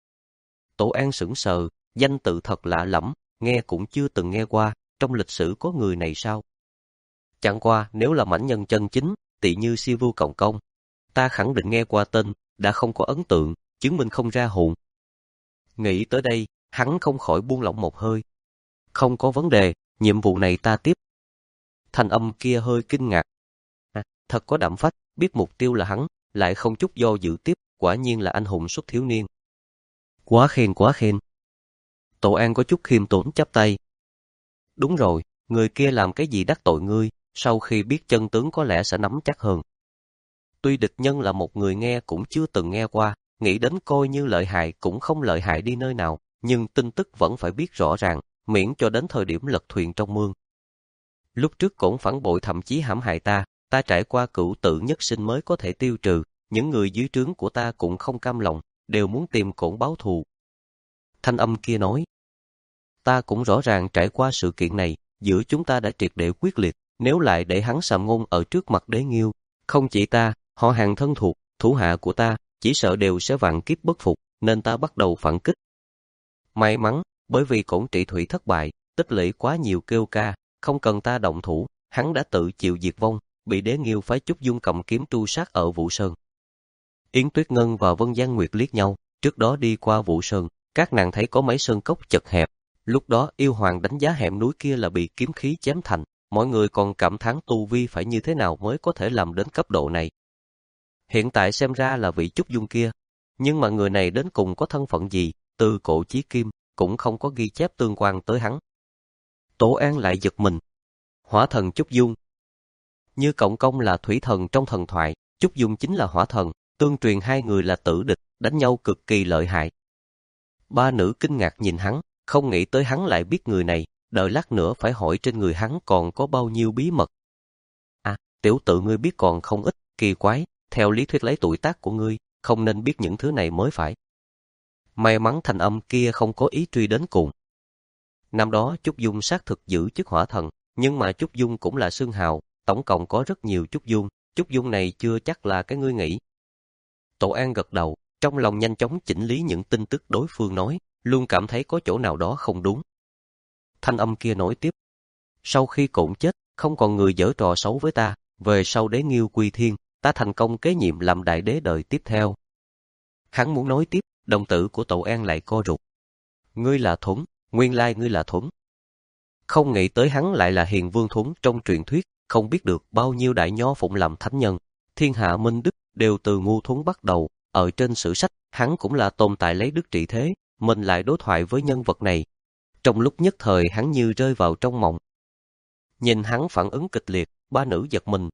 Tổ An sững sờ, danh tự thật lạ lẫm, nghe cũng chưa từng nghe qua, trong lịch sử có người này sao? Chẳng qua nếu là mãnh nhân chân chính, tỉ như Si Vưu Cộng công, ta khẳng định nghe qua tên, đã không có ấn tượng, chứng minh không ra hồn. Nghĩ tới đây, hắn không khỏi buông lỏng một hơi. Không có vấn đề, nhiệm vụ này ta tiếp. Thanh âm kia hơi kinh ngạc. À, thật có đạm phách, biết mục tiêu là hắn, lại không chút do dự tiếp, quả nhiên là anh hùng xuất thiếu niên. Quá khen quá khen. Tổ An có chút khiêm tốn chắp tay. Đúng rồi, người kia làm cái gì đắc tội ngươi, sau khi biết chân tướng có lẽ sẽ nắm chắc hơn. Tuy địch nhân là một người nghe cũng chưa từng nghe qua, nghĩ đến coi như lợi hại cũng không lợi hại đi nơi nào, nhưng tin tức vẫn phải biết rõ ràng, miễn cho đến thời điểm lật thuyền trong mương. Lúc trước Cổn phản bội thậm chí hãm hại ta, ta trải qua cửu tử nhất sinh mới có thể tiêu trừ, những người dưới trướng của ta cũng không cam lòng, đều muốn tìm cổn báo thù. Thanh âm kia nói, ta cũng rõ ràng trải qua sự kiện này, giữa chúng ta đã triệt để quyết liệt, nếu lại để hắn sàm ngôn ở trước mặt Đế Nghiêu, không chỉ ta, họ hàng thân thuộc, thủ hạ của ta, chỉ sợ đều sẽ vạn kiếp bất phục, nên ta bắt đầu phản kích. May mắn, bởi vì cổn trị thủy thất bại, tích lũy quá nhiều kêu ca, không cần ta động thủ, hắn đã tự chịu diệt vong, bị Đế Nghiêu phái Trúc Dung cầm kiếm tru sát ở Vũ Sơn. Yến Tuyết Ngân và Vân Giang Nguyệt liếc nhau, trước đó đi qua Vũ Sơn, các nàng thấy có mấy sơn cốc chật hẹp, lúc đó yêu hoàng đánh giá hẻm núi kia là bị kiếm khí chém thành, mọi người còn cảm thán tu vi phải như thế nào mới có thể làm đến cấp độ này. Hiện tại xem ra là vị Trúc Dung kia, nhưng mà người này đến cùng có thân phận gì, từ cổ chí kim, cũng không có ghi chép tương quan tới hắn. Tổ An lại giật mình. Hỏa thần Trúc Dung. Như Cộng Công là thủy thần trong thần thoại, Trúc Dung chính là hỏa thần, tương truyền hai người là tử địch, đánh nhau cực kỳ lợi hại. Ba nữ kinh ngạc nhìn hắn, không nghĩ tới hắn lại biết người này, đợi lát nữa phải hỏi trên người hắn còn có bao nhiêu bí mật. À, tiểu tự ngươi biết còn không ít, kỳ quái, theo lý thuyết lấy tuổi tác của ngươi, không nên biết những thứ này mới phải. May mắn thanh âm kia không có ý truy đến cùng. Năm đó Trúc Dung xác thực giữ chức hỏa thần, nhưng mà Trúc Dung cũng là xương hào, tổng cộng có rất nhiều Trúc Dung, Trúc Dung này chưa chắc là cái ngươi nghĩ. Tổ An gật đầu, trong lòng nhanh chóng chỉnh lý những tin tức đối phương nói, luôn cảm thấy có chỗ nào đó không đúng. Thanh âm kia nói tiếp, sau khi Cổn chết, không còn người giở trò xấu với ta, về sau Đế Nghiêu quy thiên, ta thành công kế nhiệm làm đại đế đời tiếp theo. Hắn muốn nói tiếp, đồng tử của Tổ An lại co rụt. Ngươi là Thuấn, nguyên lai ngươi là Thuấn. Không nghĩ tới hắn lại là Hiền Vương Thuấn trong truyền thuyết, không biết được bao nhiêu đại nho phụng làm thánh nhân, thiên hạ minh đức đều từ Ngu Thuấn bắt đầu, ở trên sử sách, hắn cũng là tồn tại lấy đức trị thế, mình lại đối thoại với nhân vật này. Trong lúc nhất thời hắn như rơi vào trong mộng. Nhìn hắn phản ứng kịch liệt, ba nữ giật mình.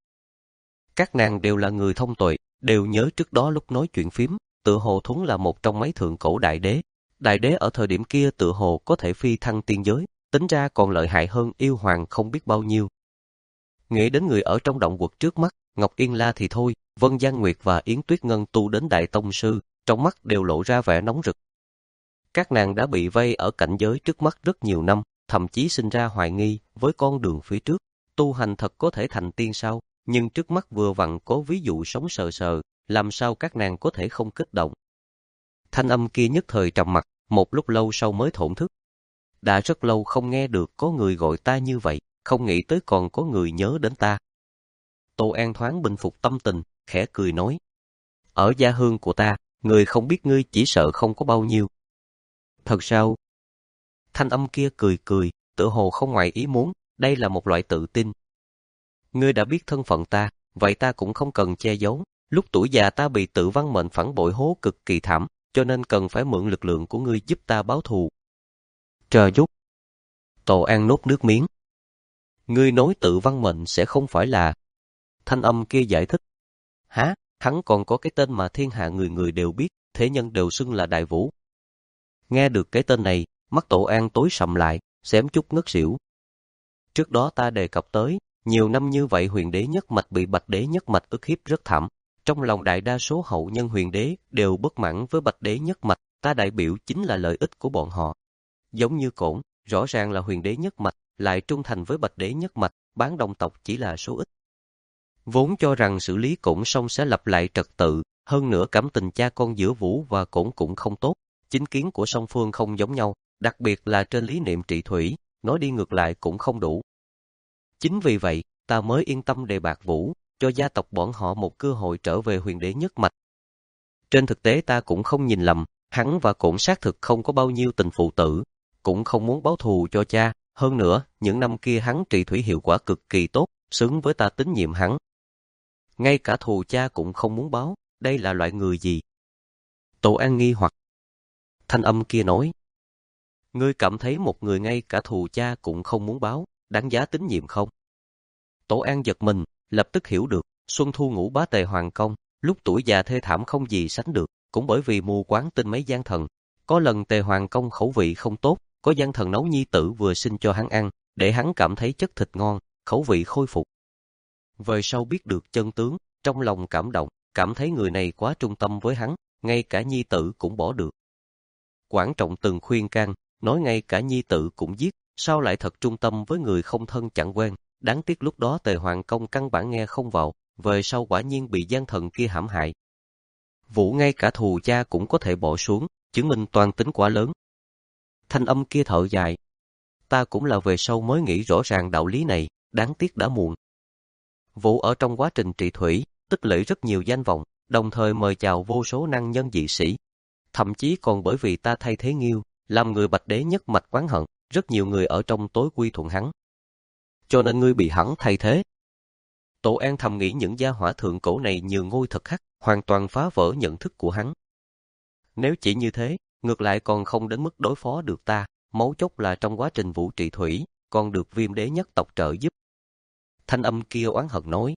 Các nàng đều là người thông tuệ, đều nhớ trước đó lúc nói chuyện phím, tựa hồ Thuấn là một trong mấy thượng cổ đại đế. Đại đế ở thời điểm kia tựa hồ có thể phi thăng tiên giới, tính ra còn lợi hại hơn yêu hoàng không biết bao nhiêu. Nghĩ đến người ở trong động quật trước mắt, Ngọc Yên La thì thôi, Vân Giang Nguyệt và Yến Tuyết Ngân tu đến đại tông sư, trong mắt đều lộ ra vẻ nóng rực. Các nàng đã bị vây ở cảnh giới trước mắt rất nhiều năm, thậm chí sinh ra hoài nghi với con đường phía trước, tu hành thật có thể thành tiên sao, nhưng trước mắt vừa vặn có ví dụ sống sờ sờ, làm sao các nàng có thể không kích động. Thanh âm kia nhất thời trầm mặc, một lúc lâu sau mới thổn thức. Đã rất lâu không nghe được có người gọi ta như vậy, không nghĩ tới còn có người nhớ đến ta. Tô An thoáng bình phục tâm tình, khẽ cười nói. Ở gia hương của ta, người không biết ngươi chỉ sợ không có bao nhiêu. Thật sao? Thanh âm kia cười cười, tựa hồ không ngoài ý muốn, đây là một loại tự tin. Ngươi đã biết thân phận ta, vậy ta cũng không cần che giấu. Lúc tuổi già ta bị Tự Văn Mệnh phản bội hố cực kỳ thảm, cho nên cần phải mượn lực lượng của ngươi giúp ta báo thù. Chờ chút. Tô An nuốt nước miếng. Ngươi nói Tự Văn Mệnh sẽ không phải là... Thanh âm kia giải thích. Hả? Hắn còn có cái tên mà thiên hạ người người đều biết, thế nhân đều xưng là Đại Vũ. Nghe được cái tên này, mắt Tổ An tối sầm lại, xém chút ngất xỉu. Trước đó ta đề cập tới, nhiều năm như vậy huyền đế nhất mạch bị bạch đế nhất mạch ức hiếp rất thảm. Trong lòng đại đa số hậu nhân huyền đế đều bất mãn với bạch đế nhất mạch, ta đại biểu chính là lợi ích của bọn họ. Giống như Cổn, rõ ràng là huyền đế nhất mạch, lại trung thành với bạch đế nhất mạch, bán đồng tộc chỉ là số ít. Vốn cho rằng xử lý Cổn xong sẽ lập lại trật tự, hơn nữa cảm tình cha con giữa Vũ và Cổn cũng không tốt, chính kiến của song phương không giống nhau, đặc biệt là trên lý niệm trị thủy, nói đi ngược lại cũng không đủ. Chính vì vậy, ta mới yên tâm đề bạt Vũ, cho gia tộc bọn họ một cơ hội trở về huyền đế nhất mạch. Trên thực tế ta cũng không nhìn lầm, hắn và Cổn xác thực không có bao nhiêu tình phụ tử, cũng không muốn báo thù cho cha, hơn nữa, những năm kia hắn trị thủy hiệu quả cực kỳ tốt, xứng với ta tín nhiệm hắn. Ngay cả thù cha cũng không muốn báo, đây là loại người gì? Tổ An nghi hoặc. Thanh âm kia nói. Ngươi cảm thấy một người ngay cả thù cha cũng không muốn báo, đáng giá tín nhiệm không? Tổ An giật mình, lập tức hiểu được, Xuân Thu ngũ bá tề hoàng công, lúc tuổi già thê thảm không gì sánh được, cũng bởi vì mù quáng tin mấy gian thần. Có lần tề hoàng công khẩu vị không tốt, có gian thần nấu nhi tử vừa sinh cho hắn ăn, để hắn cảm thấy chất thịt ngon, khẩu vị khôi phục. Về sau biết được chân tướng, trong lòng cảm động, cảm thấy người này quá trung tâm với hắn, ngay cả nhi tử cũng bỏ được. Quản Trọng từng khuyên can, nói ngay cả nhi tử cũng giết, sao lại thật trung tâm với người không thân chẳng quen, đáng tiếc lúc đó Tề Hoàng Công căn bản nghe không vào, về sau quả nhiên bị gian thần kia hãm hại. Vũ ngay cả thù cha cũng có thể bỏ xuống, chứng minh toan tính quá lớn. Thanh âm kia thở dài. Ta cũng là về sau mới nghĩ rõ ràng đạo lý này, đáng tiếc đã muộn. Vũ ở trong quá trình trị thủy, tích lũy rất nhiều danh vọng, đồng thời mời chào vô số năng nhân dị sĩ. Thậm chí còn bởi vì ta thay thế Nghiêu, làm người Bạch Đế nhất mạch oán hận, rất nhiều người ở trong tối quy thuận hắn. Cho nên ngươi bị hắn thay thế. Tổ An thầm nghĩ những gia hỏa thượng cổ này nhường ngôi thật khắc, hoàn toàn phá vỡ nhận thức của hắn. Nếu chỉ như thế, ngược lại còn không đến mức đối phó được ta, mấu chốt là trong quá trình Vũ trị thủy, còn được Viêm Đế nhất tộc trợ giúp. Thanh âm kia oán hận nói.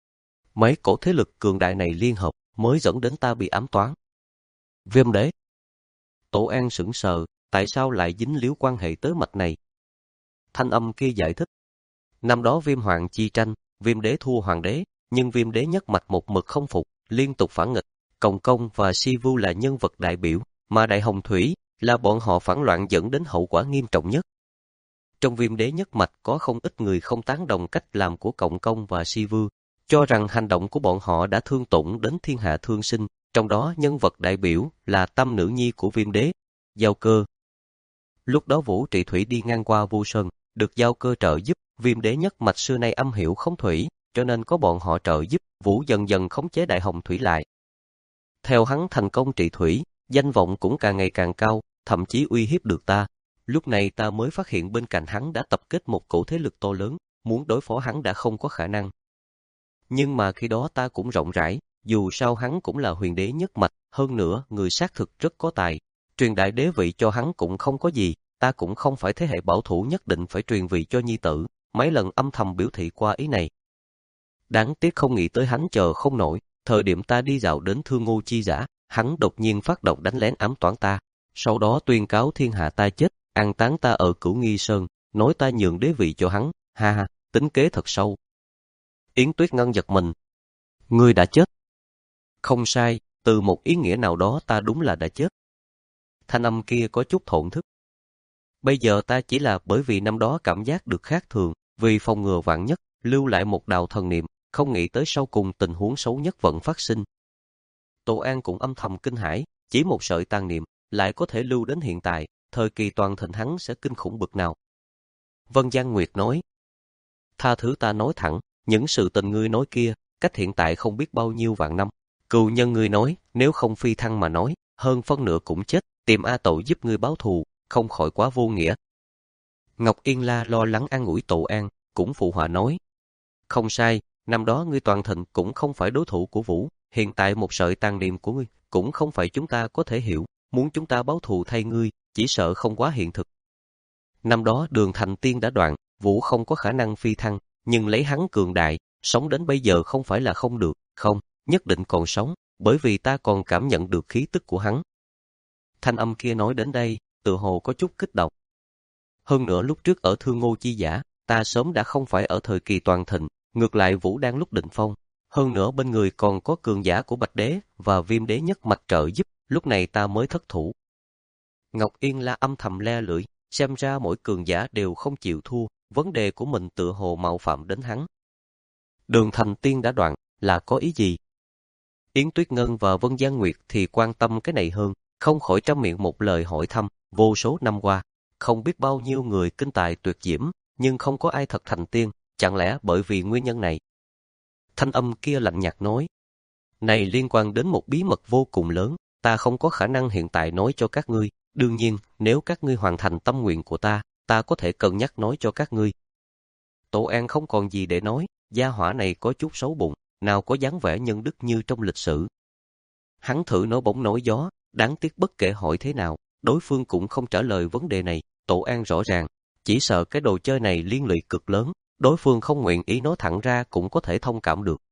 Mấy cổ thế lực cường đại này liên hợp, mới dẫn đến ta bị ám toán. Viêm Đế. Tổ An sững sờ, tại sao lại dính líu quan hệ tới mạch này? Thanh âm kia giải thích. Năm đó Viêm Hoàng chi tranh, Viêm Đế thua Hoàng Đế, nhưng Viêm Đế nhất mạch một mực không phục, liên tục phản nghịch. Cộng Công và Si Vu là nhân vật đại biểu, mà Đại Hồng Thủy là bọn họ phản loạn dẫn đến hậu quả nghiêm trọng nhất. Trong Viêm Đế nhất mạch có không ít người không tán đồng cách làm của Cộng Công và Si Vu, cho rằng hành động của bọn họ đã thương tổn đến thiên hạ thương sinh, trong đó nhân vật đại biểu là Tâm nữ nhi của Viêm Đế, Giao Cơ. Lúc đó Vũ trị thủy đi ngang qua Vu Sơn, được Giao Cơ trợ giúp, Viêm Đế nhất mạch xưa nay âm hiểu không thủy, cho nên có bọn họ trợ giúp, Vũ dần dần khống chế Đại Hồng Thủy lại. Theo hắn thành công trị thủy, danh vọng cũng càng ngày càng cao, thậm chí uy hiếp được ta. Lúc này ta mới phát hiện bên cạnh hắn đã tập kết một cổ thế lực to lớn, muốn đối phó hắn đã không có khả năng. Nhưng mà khi đó ta cũng rộng rãi, dù sao hắn cũng là huyền đế nhất mạch, hơn nữa người xác thực rất có tài. Truyền đại đế vị cho hắn cũng không có gì, ta cũng không phải thế hệ bảo thủ nhất định phải truyền vị cho nhi tử, mấy lần âm thầm biểu thị qua ý này. Đáng tiếc không nghĩ tới hắn chờ không nổi, thời điểm ta đi dạo đến Thương Ngô Chi Giả, hắn đột nhiên phát động đánh lén ám toán ta, sau đó tuyên cáo thiên hạ ta chết, an táng ta ở Cửu Nghi Sơn, nói ta nhường đế vị cho hắn, ha ha, tính kế thật sâu. Yến Tuyết Ngân giật mình. Ngươi đã chết. Không sai, từ một ý nghĩa nào đó ta đúng là đã chết. Thanh âm kia có chút thổn thức. Bây giờ ta chỉ là bởi vì năm đó cảm giác được khác thường, vì phòng ngừa vạn nhất, lưu lại một đạo thần niệm, không nghĩ tới sau cùng tình huống xấu nhất vẫn phát sinh. Tổ An cũng âm thầm kinh hãi, chỉ một sợi tàn niệm, lại có thể lưu đến hiện tại, thời kỳ toàn thịnh hắn sẽ kinh khủng bực nào. Vân Giang Nguyệt nói, tha thứ ta nói thẳng, những sự tình ngươi nói kia, cách hiện tại không biết bao nhiêu vạn năm. Cừu nhân ngươi nói, nếu không phi thăng mà nói, hơn phân nửa cũng chết, tìm A Tậu giúp ngươi báo thù, không khỏi quá vô nghĩa. Ngọc Yên La lo lắng an ủi Tổ An, cũng phụ họa nói, không sai, năm đó ngươi toàn thịnh cũng không phải đối thủ của Vũ, hiện tại một sợi tàn niệm của ngươi, cũng không phải chúng ta có thể hiểu, muốn chúng ta báo thù thay ngươi, chỉ sợ không quá hiện thực. Năm đó Đường Thành Tiên đã đoạn, Vũ không có khả năng phi thăng, nhưng lấy hắn cường đại, sống đến bây giờ không phải là không được, không, nhất định còn sống, bởi vì ta còn cảm nhận được khí tức của hắn. Thanh âm kia nói đến đây, tựa hồ có chút kích động. Hơn nữa lúc trước ở Thương Ngô Chi Giả, ta sớm đã không phải ở thời kỳ toàn thịnh, ngược lại Vũ đang lúc đỉnh phong. Hơn nữa bên người còn có cường giả của Bạch Đế và Viêm Đế nhất mạch trợ giúp, lúc này ta mới thất thủ. Ngọc Yên La âm thầm le lưỡi, xem ra mỗi cường giả đều không chịu thua, vấn đề của mình tựa hồ mạo phạm đến hắn. Đường Thành Tiên đã đoạn, là có ý gì? Yến Tuyết Ngân và Vân Giang Nguyệt thì quan tâm cái này hơn, không khỏi trong miệng một lời hỏi thăm, vô số năm qua, không biết bao nhiêu người kinh tài tuyệt diễm, nhưng không có ai thật thành tiên, chẳng lẽ bởi vì nguyên nhân này? Thanh âm kia lạnh nhạt nói, này liên quan đến một bí mật vô cùng lớn, ta không có khả năng hiện tại nói cho các ngươi, đương nhiên, nếu các ngươi hoàn thành tâm nguyện của ta, ta có thể cân nhắc nói cho các ngươi. Tổ An không còn gì để nói, gia hỏa này có chút xấu bụng, nào có dáng vẻ nhân đức như trong lịch sử. Hắn thử nói bóng nói gió, đáng tiếc bất kể hỏi thế nào, đối phương cũng không trả lời vấn đề này. Tổ An rõ ràng, chỉ sợ cái đồ chơi này liên lụy cực lớn, đối phương không nguyện ý nói thẳng ra cũng có thể thông cảm được.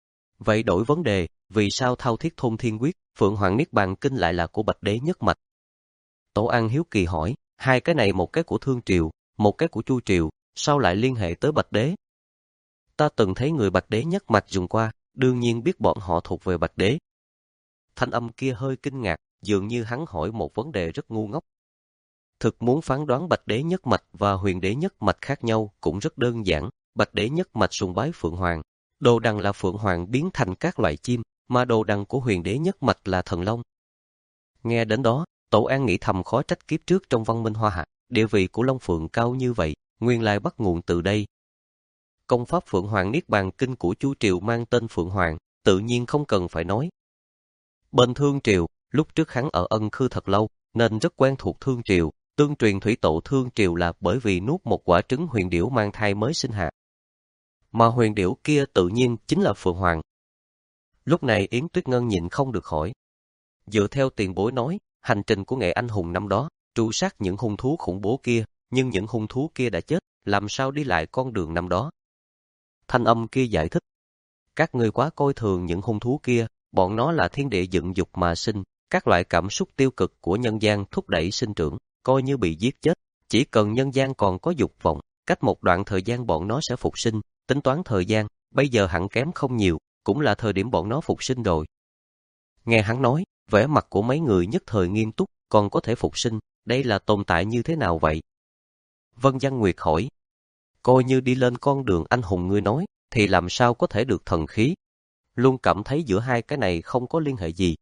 Vậy đổi vấn đề, vì sao Thao Thiết Thôn Thiên Quyết, Phượng Hoàng Niết Bàn Kinh lại là của Bạch Đế nhất mạch? Tổ An hiếu kỳ hỏi, hai cái này một cái của Thương Triều, một cái của Chu Triều, sao lại liên hệ tới Bạch Đế? Ta từng thấy người Bạch Đế nhất mạch dùng qua, đương nhiên biết bọn họ thuộc về Bạch Đế. Thanh âm kia hơi kinh ngạc, dường như hắn hỏi một vấn đề rất ngu ngốc. Thực muốn phán đoán Bạch Đế nhất mạch và Huyền Đế nhất mạch khác nhau cũng rất đơn giản. Bạch Đế nhất mạch sùng bái Phượng Hoàng, đồ đằng là Phượng Hoàng biến thành các loại chim, mà đồ đằng của Huyền Đế nhất mạch là thần long. Nghe đến đó, Tổ An nghĩ thầm khó trách kiếp trước trong văn minh Hoa Hạ, địa vị của Long Phượng cao như vậy, nguyên lai bắt nguồn từ đây. Công pháp Phượng Hoàng Niết Bàn Kinh của Chu Triều mang tên Phượng Hoàng, tự nhiên không cần phải nói. Bên Thương Triều, lúc trước hắn ở Ân Khư thật lâu, nên rất quen thuộc Thương Triều. Tương truyền thủy tổ Thương Triều là bởi vì nuốt một quả trứng huyền điểu mang thai mới sinh hạ. Mà huyền điểu kia tự nhiên chính là Phượng Hoàng. Lúc này Yến Tuyết Ngân nhịn không được hỏi. Dựa theo tiền bối nói, hành trình của Nghệ Anh Hùng năm đó, tru sát những hung thú khủng bố kia, nhưng những hung thú kia đã chết, làm sao đi lại con đường năm đó? Thanh âm kia giải thích. Các ngươi quá coi thường những hung thú kia, bọn nó là thiên địa dựng dục mà sinh, các loại cảm xúc tiêu cực của nhân gian thúc đẩy sinh trưởng, coi như bị giết chết, chỉ cần nhân gian còn có dục vọng, cách một đoạn thời gian bọn nó sẽ phục sinh, tính toán thời gian, bây giờ hẳn kém không nhiều, cũng là thời điểm bọn nó phục sinh rồi. Nghe hắn nói, vẻ mặt của mấy người nhất thời nghiêm túc, còn có thể phục sinh, đây là tồn tại như thế nào vậy? Vân Văn Nguyệt hỏi, coi như đi lên con đường anh hùng ngươi nói, thì làm sao có thể được thần khí? Luôn cảm thấy giữa hai cái này không có liên hệ gì.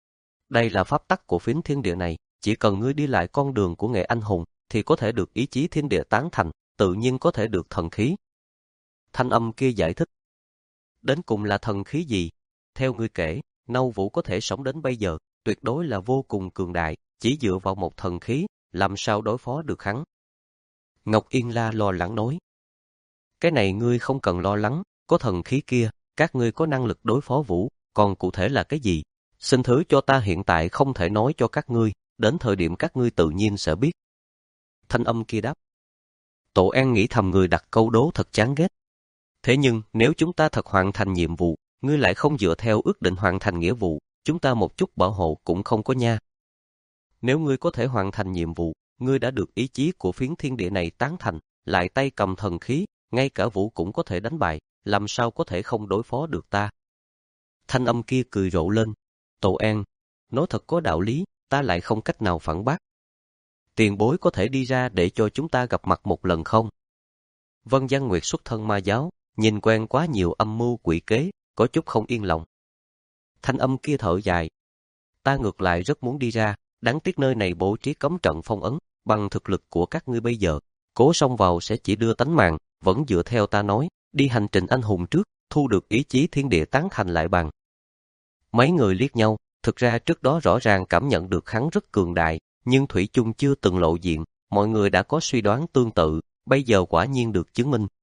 Đây là pháp tắc của phiến thiên địa này, chỉ cần ngươi đi lại con đường của Nghệ Anh Hùng, thì có thể được ý chí thiên địa tán thành, tự nhiên có thể được thần khí. Thanh âm kia giải thích. Đến cùng là thần khí gì? Theo ngươi kể, Nâu Vũ có thể sống đến bây giờ, tuyệt đối là vô cùng cường đại, chỉ dựa vào một thần khí, làm sao đối phó được hắn? Ngọc Yên La lo lắng nói. Cái này ngươi không cần lo lắng, có thần khí kia, các ngươi có năng lực đối phó Vũ, còn cụ thể là cái gì? Xin thứ cho ta hiện tại không thể nói cho các ngươi, đến thời điểm các ngươi tự nhiên sẽ biết. Thanh âm kia đáp. Tổ An nghĩ thầm người đặt câu đố thật chán ghét. Thế nhưng nếu chúng ta thật hoàn thành nhiệm vụ, ngươi lại không dựa theo ước định hoàn thành nghĩa vụ, chúng ta một chút bảo hộ cũng không có nha. Nếu ngươi có thể hoàn thành nhiệm vụ, ngươi đã được ý chí của phiến thiên địa này tán thành, lại tay cầm thần khí, ngay cả Vũ cũng có thể đánh bại, làm sao có thể không đối phó được ta? Thanh âm kia cười rộ lên. Tổ An, nói thật có đạo lý, ta lại không cách nào phản bác. Tiền bối có thể đi ra để cho chúng ta gặp mặt một lần không? Vân Văn Nguyệt xuất thân ma giáo, nhìn quen quá nhiều âm mưu quỷ kế, có chút không yên lòng. Thanh âm kia thở dài. Ta ngược lại rất muốn đi ra, đáng tiếc nơi này bố trí cấm trận phong ấn, bằng thực lực của các ngươi bây giờ, cố xông vào sẽ chỉ đưa tánh mạng, vẫn dựa theo ta nói, đi hành trình anh hùng trước, thu được ý chí thiên địa tán thành lại bằng. Mấy người liếc nhau, thực ra trước đó rõ ràng cảm nhận được hắn rất cường đại, nhưng thủy chung chưa từng lộ diện, mọi người đã có suy đoán tương tự, bây giờ quả nhiên được chứng minh.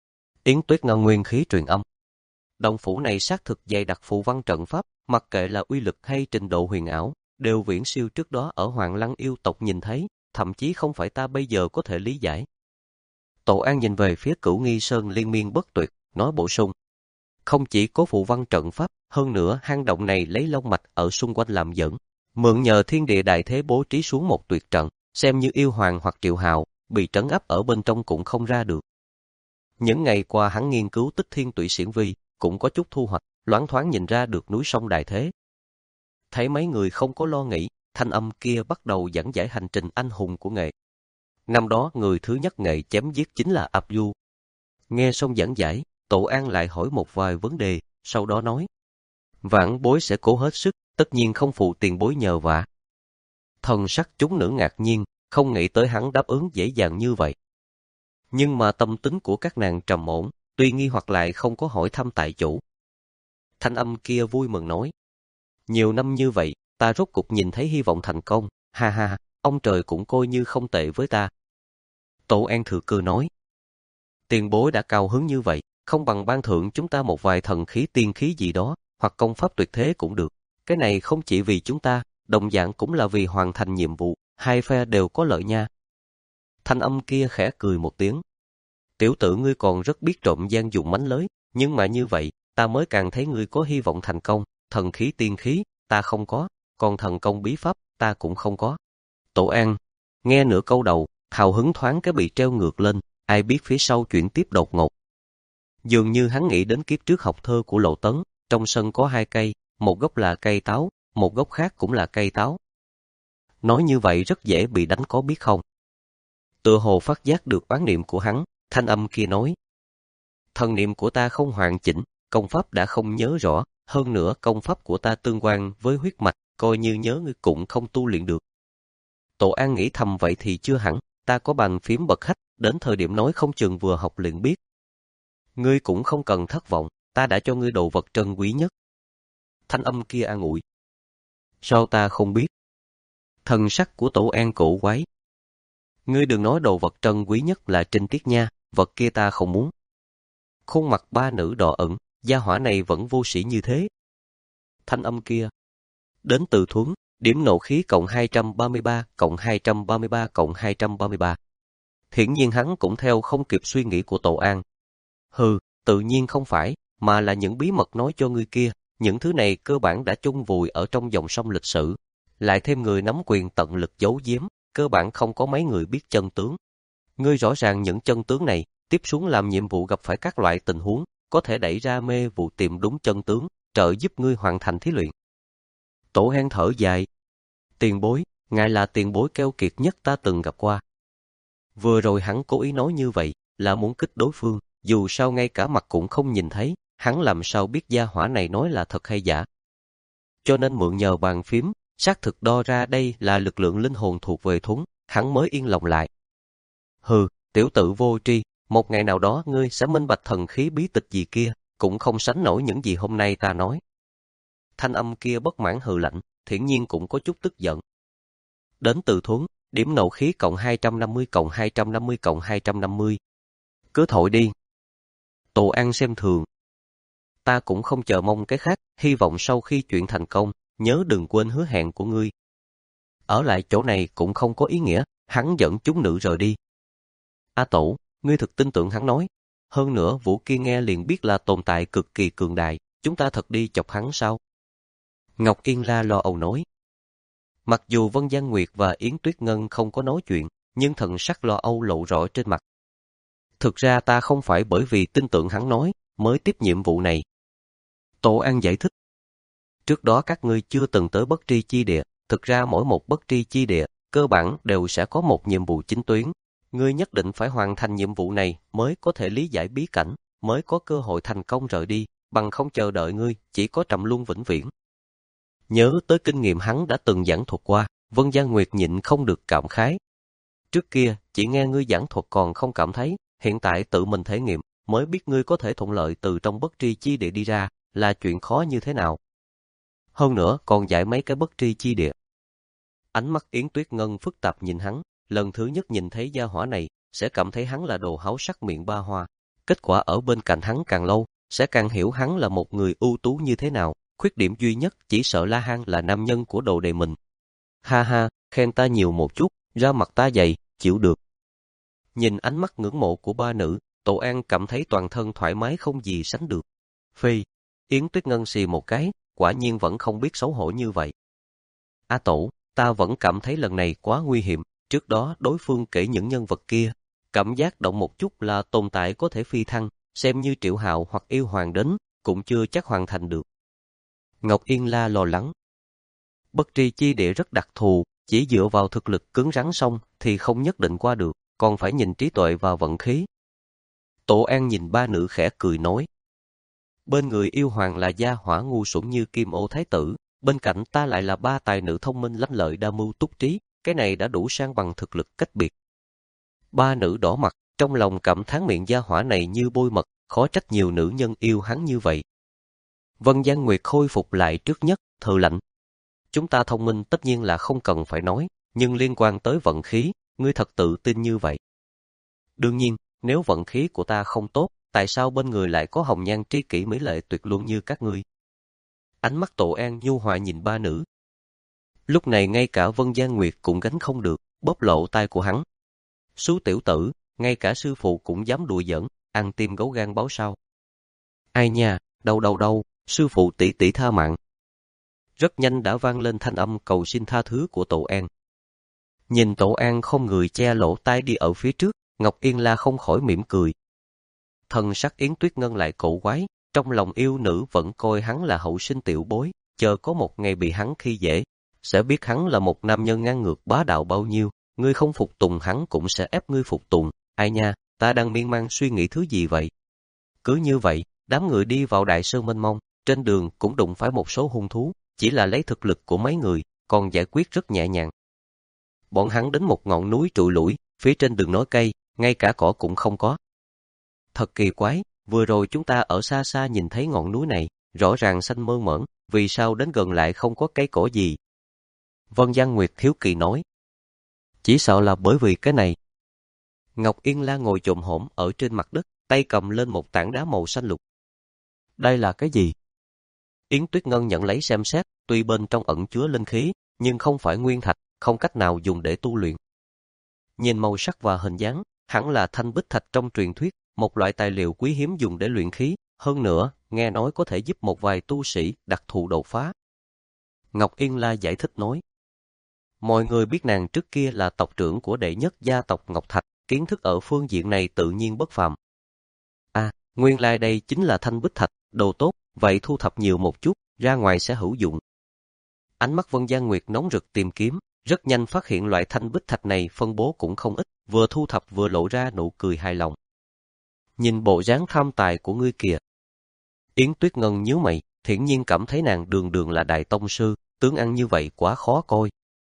Yến Tuyết Ngân nguyên khí truyền âm. Động phủ này xác thực dày đặc phù văn trận pháp, mặc kệ là uy lực hay trình độ huyền ảo, đều viễn siêu trước đó ở Hoàng Lăng yêu tộc nhìn thấy, thậm chí không phải ta bây giờ có thể lý giải. Tổ An nhìn về phía Cửu Nghi Sơn liên miên bất tuyệt, nói bổ sung. Không chỉ có phù văn trận pháp, hơn nữa hang động này lấy long mạch ở xung quanh làm dẫn, mượn nhờ thiên địa đại thế bố trí xuống một tuyệt trận, xem như yêu hoàng hoặc triệu hào, bị trấn áp ở bên trong cũng không ra được. Những ngày qua hắn nghiên cứu Tích Thiên Tụy Xiển Vi, cũng có chút thu hoạch, loáng thoáng nhìn ra được núi sông đại thế. Thấy mấy người không có lo nghĩ, thanh âm kia bắt đầu giảng giải hành trình anh hùng của Nghệ. Năm đó người thứ nhất Nghệ chém giết chính là Áp Du. Nghe xong giảng giải, Tổ An lại hỏi một vài vấn đề, sau đó nói. Vãn bối sẽ cố hết sức, tất nhiên không phụ tiền bối nhờ vả. Thần sắc chúng nữ ngạc nhiên, không nghĩ tới hắn đáp ứng dễ dàng như vậy. Nhưng mà tâm tính của các nàng trầm ổn, tuy nghi hoặc lại không có hỏi thăm tại chủ. Thanh âm kia vui mừng nói. Nhiều năm như vậy, ta rốt cục nhìn thấy hy vọng thành công, ha ha, ông trời cũng coi như không tệ với ta. Tổ An thừa cơ nói. Tiền bối đã cao hứng như vậy, không bằng ban thưởng chúng ta một vài thần khí tiên khí gì đó, hoặc công pháp tuyệt thế cũng được. Cái này không chỉ vì chúng ta, đồng dạng cũng là vì hoàn thành nhiệm vụ, hai phe đều có lợi nha. Thanh âm kia khẽ cười một tiếng. Tiểu tử ngươi còn rất biết trộm gian dùng mánh lới, nhưng mà như vậy, ta mới càng thấy ngươi có hy vọng thành công, thần khí tiên khí, ta không có, còn thần công bí pháp, ta cũng không có. Tổ An, nghe nửa câu đầu, hào hứng thoáng cái bị treo ngược lên, ai biết phía sau chuyển tiếp đột ngột. Dường như hắn nghĩ đến kiếp trước học thơ của Lộ Tấn, trong sân có hai cây, một gốc là cây táo, một gốc khác cũng là cây táo. Nói như vậy rất dễ bị đánh có biết không? Tựa hồ phát giác được oán niệm của hắn, thanh âm kia nói. Thần niệm của ta không hoàn chỉnh, công pháp đã không nhớ rõ, hơn nữa công pháp của ta tương quan với huyết mạch, coi như nhớ ngươi cũng không tu luyện được. Tổ An nghĩ thầm vậy thì chưa hẳn, ta có bàn phím bậc hách, đến thời điểm nói không chừng vừa học luyện biết. Ngươi cũng không cần thất vọng, ta đã cho ngươi đồ vật trân quý nhất. Thanh âm kia an ủi. Sao ta không biết? Thần sắc của Tổ An cổ quái. Ngươi đừng nói đồ vật trân quý nhất là trinh tiết nha, vật kia ta không muốn. Khuôn mặt ba nữ đỏ ửng, gia hỏa này vẫn vô sĩ như thế. Thanh âm kia. Đến từ Thuấn, điểm nộ khí cộng hai trăm ba mươi ba, cộng hai trăm ba mươi ba, cộng hai trăm ba mươi ba. Hiển nhiên hắn cũng theo không kịp suy nghĩ của Tổ An. Hừ, tự nhiên không phải, mà là những bí mật nói cho ngươi kia, những thứ này cơ bản đã chôn vùi ở trong dòng sông lịch sử. Lại thêm người nắm quyền tận lực giấu giếm, cơ bản không có mấy người biết chân tướng. Ngươi rõ ràng những chân tướng này, tiếp xuống làm nhiệm vụ gặp phải các loại tình huống, có thể đẩy ra mê vụ tìm đúng chân tướng, trợ giúp ngươi hoàn thành thí luyện. Tổ An thở dài. Tiền bối, ngài là tiền bối keo kiệt nhất ta từng gặp qua. Vừa rồi hắn cố ý nói như vậy, là muốn kích đối phương, dù sao ngay cả mặt cũng không nhìn thấy, hắn làm sao biết gia hỏa này nói là thật hay giả. Cho nên mượn nhờ bàn phím, xác thực đo ra đây là lực lượng linh hồn thuộc về Thuấn, hắn mới yên lòng lại. Hừ, tiểu tử vô tri, một ngày nào đó ngươi sẽ minh bạch thần khí bí tịch gì kia, cũng không sánh nổi những gì hôm nay ta nói. Thanh âm kia bất mãn hừ lạnh, thiển nhiên cũng có chút tức giận. Đến từ Thuấn, điểm nộ khí cộng hai trăm năm mươi cộng hai trăm năm mươi cộng hai trăm năm mươi. Cứ thổi đi. Tổ An xem thường. Ta cũng không chờ mong cái khác, hy vọng sau khi chuyện thành công, nhớ đừng quên hứa hẹn của ngươi. Ở lại chỗ này cũng không có ý nghĩa, hắn dẫn chúng nữ rời đi. A Tổ, ngươi thực tin tưởng hắn nói. Hơn nữa Vũ kia nghe liền biết là tồn tại cực kỳ cường đại, chúng ta thật đi chọc hắn sao? Ngọc Yên La lo âu nói. Mặc dù Vân Giang Nguyệt và Yến Tuyết Ngân không có nói chuyện, nhưng thần sắc lo âu lộ rõ trên mặt. Thực ra ta không phải bởi vì tin tưởng hắn nói, mới tiếp nhiệm vụ này. Tổ An giải thích. Trước đó các ngươi chưa từng tới bất tri chi địa, thực ra mỗi một bất tri chi địa, cơ bản đều sẽ có một nhiệm vụ chính tuyến. Ngươi nhất định phải hoàn thành nhiệm vụ này mới có thể lý giải bí cảnh, mới có cơ hội thành công rời đi, bằng không chờ đợi ngươi, chỉ có trầm luân vĩnh viễn. Nhớ tới kinh nghiệm hắn đã từng giảng thuật qua, Vân Giang Nguyệt nhịn không được cảm khái. Trước kia, chỉ nghe ngươi giảng thuật còn không cảm thấy, hiện tại tự mình thể nghiệm, mới biết ngươi có thể thuận lợi từ trong bất tri chi địa đi ra, là chuyện khó như thế nào. Hơn nữa còn giải mấy cái bất tri chi địa. Ánh mắt Yến Tuyết Ngân phức tạp nhìn hắn, lần thứ nhất nhìn thấy gia hỏa này, sẽ cảm thấy hắn là đồ háo sắc miệng ba hoa. Kết quả ở bên cạnh hắn càng lâu, sẽ càng hiểu hắn là một người ưu tú như thế nào, khuyết điểm duy nhất chỉ sợ La Hán là nam nhân của đồ đệ mình. Ha ha, khen ta nhiều một chút, ra mặt ta dày, chịu được. Nhìn ánh mắt ngưỡng mộ của ba nữ, Tổ An cảm thấy toàn thân thoải mái không gì sánh được. Phi, Yến Tuyết Ngân xì một cái, quả nhiên vẫn không biết xấu hổ như vậy. A Tổ, ta vẫn cảm thấy lần này quá nguy hiểm, trước đó đối phương kể những nhân vật kia, cảm giác động một chút là tồn tại có thể phi thăng, xem như Triệu Hạo hoặc Yêu Hoàng đến, cũng chưa chắc hoàn thành được. Ngọc Yên La lo lắng. Bất tri chi địa rất đặc thù, chỉ dựa vào thực lực cứng rắn xong thì không nhất định qua được, còn phải nhìn trí tuệ và vận khí. Tổ An nhìn ba nữ khẽ cười nói. Bên người Yêu Hoàng là gia hỏa ngu xuẩn như Kim Ô Thái Tử, bên cạnh ta lại là ba tài nữ thông minh lanh lợi đa mưu túc trí, cái này đã đủ sang bằng thực lực cách biệt. Ba nữ đỏ mặt, trong lòng cảm thán miệng gia hỏa này như bôi mật, khó trách nhiều nữ nhân yêu hắn như vậy. Vân Giang Nguyệt khôi phục lại trước nhất, thờ lạnh. Chúng ta thông minh tất nhiên là không cần phải nói, nhưng liên quan tới vận khí, ngươi thật tự tin như vậy. Đương nhiên, nếu vận khí của ta không tốt, tại sao bên người lại có hồng nhan tri kỷ mỹ lệ tuyệt luân như các ngươi? Ánh mắt Tổ An nhu hòa nhìn ba nữ. Lúc này ngay cả Vân Giang Nguyệt cũng gánh không được, bóp lộ tai của hắn. Sú tiểu tử, ngay cả sư phụ cũng dám đùa giỡn, ăn tim gấu gan báo sao. Ai nha, đâu đâu đâu, sư phụ tỷ tỷ tha mạng. Rất nhanh đã vang lên thanh âm cầu xin tha thứ của Tổ An. Nhìn Tổ An không người che lỗ tai đi ở phía trước, Ngọc Yên La không khỏi mỉm cười. Thân sắc Yến Tuyết Ngân lại cổ quái, trong lòng yêu nữ vẫn coi hắn là hậu sinh tiểu bối, chờ có một ngày bị hắn khi dễ, sẽ biết hắn là một nam nhân ngang ngược bá đạo bao nhiêu, ngươi không phục tùng hắn cũng sẽ ép ngươi phục tùng. Ai nha, ta đang miên man suy nghĩ thứ gì vậy? Cứ như vậy, đám người đi vào đại sơn mênh mông, trên đường cũng đụng phải một số hung thú, chỉ là lấy thực lực của mấy người, còn giải quyết rất nhẹ nhàng. Bọn hắn đến một ngọn núi trụi lủi, phía trên đường nói cây, ngay cả cỏ cũng không có. Thật kỳ quái, vừa rồi chúng ta ở xa xa nhìn thấy ngọn núi này, rõ ràng xanh mơn mởn, vì sao đến gần lại không có cây cỏ gì? Vân Giang Nguyệt hiếu kỳ nói. Chỉ sợ là bởi vì cái này. Ngọc Yên La ngồi chồm hổm ở trên mặt đất, tay cầm lên một tảng đá màu xanh lục. Đây là cái gì? Yến Tuyết Ngân nhận lấy xem xét, tuy bên trong ẩn chứa linh khí, nhưng không phải nguyên thạch, không cách nào dùng để tu luyện. Nhìn màu sắc và hình dáng, hẳn là thanh bích thạch trong truyền thuyết, một loại tài liệu quý hiếm dùng để luyện khí, hơn nữa, nghe nói có thể giúp một vài tu sĩ đặc thù đột phá. Ngọc Yên La giải thích nói. Mọi người biết nàng trước kia là tộc trưởng của đệ nhất gia tộc Ngọc Thạch, kiến thức ở phương diện này tự nhiên bất phàm. À, nguyên lai đây chính là thanh bích thạch, đồ tốt, vậy thu thập nhiều một chút, ra ngoài sẽ hữu dụng. Ánh mắt Vân Giang Nguyệt nóng rực tìm kiếm, rất nhanh phát hiện loại thanh bích thạch này phân bố cũng không ít, vừa thu thập vừa lộ ra nụ cười hài lòng. Nhìn bộ dáng tham tài của ngươi kìa. Yến Tuyết Ngân nhíu mày, thiển nhiên cảm thấy nàng đường đường là đại tông sư, tướng ăn như vậy quá khó coi.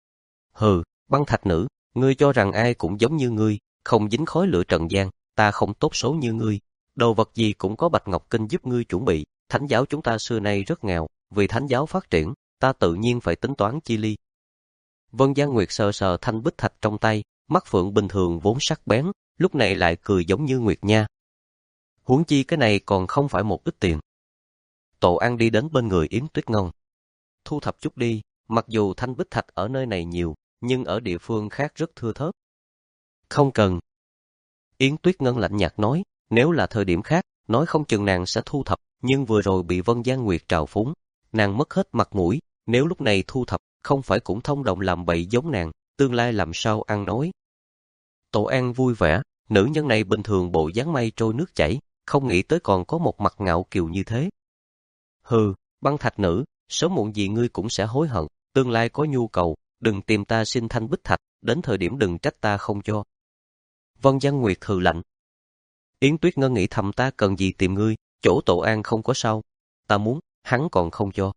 Hừ, băng thạch nữ, ngươi cho rằng ai cũng giống như ngươi, không dính khói lửa trần gian, ta không tốt số như ngươi. Đồ vật gì cũng có Bạch Ngọc Kinh giúp ngươi chuẩn bị, thánh giáo chúng ta xưa nay rất nghèo, vì thánh giáo phát triển, ta tự nhiên phải tính toán chi ly. Vân Giang Nguyệt sờ sờ thanh bích thạch trong tay, mắt phượng bình thường vốn sắc bén, lúc này lại cười giống như Nguyệt Nha. Huống chi cái này còn không phải một ít tiền. Tổ An đi đến bên người Yến Tuyết Ngân. Thu thập chút đi, mặc dù thanh bích thạch ở nơi này nhiều, nhưng ở địa phương khác rất thưa thớt. Không cần. Yến Tuyết Ngân lạnh nhạt nói, nếu là thời điểm khác, nói không chừng nàng sẽ thu thập, nhưng vừa rồi bị Vân Giang Nguyệt trào phúng, nàng mất hết mặt mũi, nếu lúc này thu thập, không phải cũng thông đồng làm bậy giống nàng, tương lai làm sao ăn nói. Tổ An vui vẻ, nữ nhân này bình thường bộ dáng mây trôi nước chảy, không nghĩ tới còn có một mặt ngạo kiều như thế. Hừ, băng thạch nữ, sớm muộn gì ngươi cũng sẽ hối hận, tương lai có nhu cầu, đừng tìm ta xin thanh bích thạch, đến thời điểm đừng trách ta không cho. Vân Giang Nguyệt hừ lạnh. Yến Tuyết Ngân nghĩ thầm ta cần gì tìm ngươi, chỗ Tổ An không có sao, ta muốn, hắn còn không cho.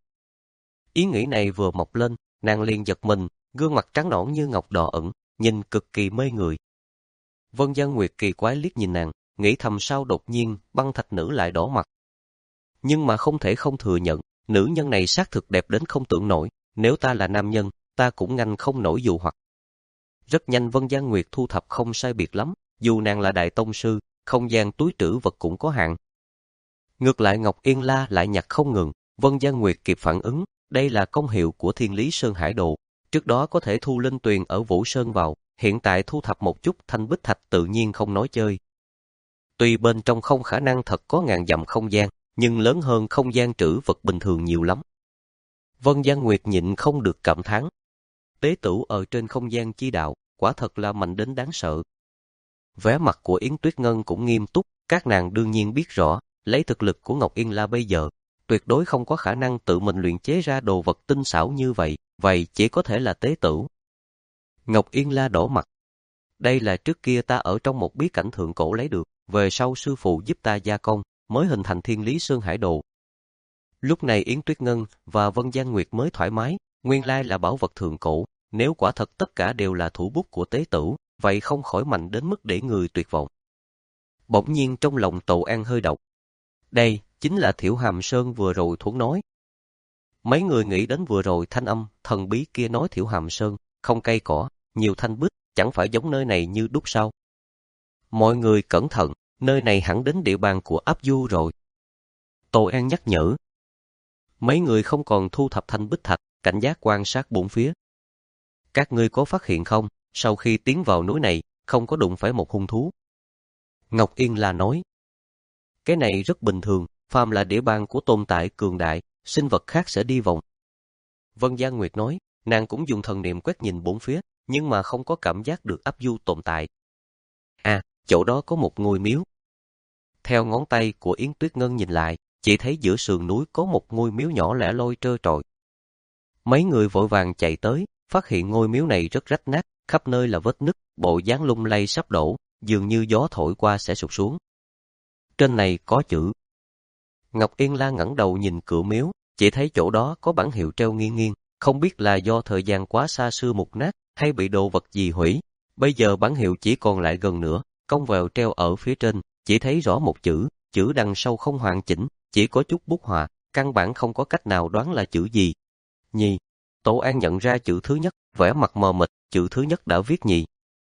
Ý nghĩ này vừa mọc lên, nàng liền giật mình, gương mặt trắng nõn như ngọc đỏ ửng, nhìn cực kỳ mê người. Vân Giang Nguyệt kỳ quái liếc nhìn nàng, nghĩ thầm sao đột nhiên băng thạch nữ lại đỏ mặt. Nhưng mà không thể không thừa nhận, nữ nhân này xác thực đẹp đến không tưởng nổi, nếu ta là nam nhân, ta cũng ngăn không nổi dụ hoặc. Rất nhanh Vân Giang Nguyệt thu thập không sai biệt lắm, dù nàng là đại tông sư, không gian túi trữ vật cũng có hạn. Ngược lại Ngọc Yên La lại nhặt không ngừng, Vân Giang Nguyệt kịp phản ứng, đây là công hiệu của Thiên Lý Sơn Hải Đồ, trước đó có thể thu linh tuyền ở Vũ Sơn vào, hiện tại thu thập một chút thanh bích thạch tự nhiên không nói chơi. Tuy bên trong không khả năng thật có ngàn dặm không gian, nhưng lớn hơn không gian trữ vật bình thường nhiều lắm. Vân Giang Nguyệt nhịn không được cảm thán. Tế tửu ở trên không gian chi đạo, quả thật là mạnh đến đáng sợ. Vẻ mặt của Yến Tuyết Ngân cũng nghiêm túc, các nàng đương nhiên biết rõ, lấy thực lực của Ngọc Yên La bây giờ, tuyệt đối không có khả năng tự mình luyện chế ra đồ vật tinh xảo như vậy, vậy chỉ có thể là tế tửu. Ngọc Yên La đỏ mặt. Đây là trước kia ta ở trong một bí cảnh thượng cổ lấy được, về sau sư phụ giúp ta gia công, mới hình thành Thiên Lý Sơn Hải Đồ. Lúc này Yến Tuyết Ngân và Vân Giang Nguyệt mới thoải mái, nguyên lai là bảo vật thượng cổ, nếu quả thật tất cả đều là thủ bút của tế tửu, vậy không khỏi mạnh đến mức để người tuyệt vọng. Bỗng nhiên trong lòng Tổ An hơi động. Đây chính là Thiểu Hàm Sơn vừa rồi thuốc nói. Mấy người nghĩ đến vừa rồi thanh âm thần bí kia nói Thiểu Hàm Sơn, không cây cỏ, nhiều thanh bích, chẳng phải giống nơi này như đúc sao. Mọi người cẩn thận, nơi này hẳn đến địa bàn của Áp Du rồi. Tổ An nhắc nhở. Mấy người không còn thu thập thanh bích thạch, cảnh giác quan sát bốn phía. Các ngươi có phát hiện không, sau khi tiến vào núi này, không có đụng phải một hung thú. Ngọc Yên La nói. Cái này rất bình thường, phàm là địa bàn của tồn tại cường đại, sinh vật khác sẽ đi vòng. Vân Giang Nguyệt nói, nàng cũng dùng thần niệm quét nhìn bốn phía, nhưng mà không có cảm giác được Áp Du tồn tại. À, chỗ đó có một ngôi miếu. Theo ngón tay của Yến Tuyết Ngân nhìn lại, chỉ thấy giữa sườn núi có một ngôi miếu nhỏ lẻ loi trơ trọi. Mấy người vội vàng chạy tới, phát hiện ngôi miếu này rất rách nát, khắp nơi là vết nứt, bộ dáng lung lay sắp đổ, dường như gió thổi qua sẽ sụp xuống. Trên này có chữ. Ngọc Yên La ngẩng đầu nhìn cửa miếu, chỉ thấy chỗ đó có bảng hiệu treo nghiêng nghiêng, không biết là do thời gian quá xa xưa mục nát hay bị đồ vật gì hủy. Bây giờ bảng hiệu chỉ còn lại gần nửa, cong vèo treo ở phía trên, chỉ thấy rõ một chữ, chữ đằng sau không hoàn chỉnh, chỉ có chút bút họa, căn bản không có cách nào đoán là chữ gì. Nhì. Tổ An nhận ra chữ thứ nhất, vẻ mặt mờ mịt, chữ thứ nhất đã viết nhì.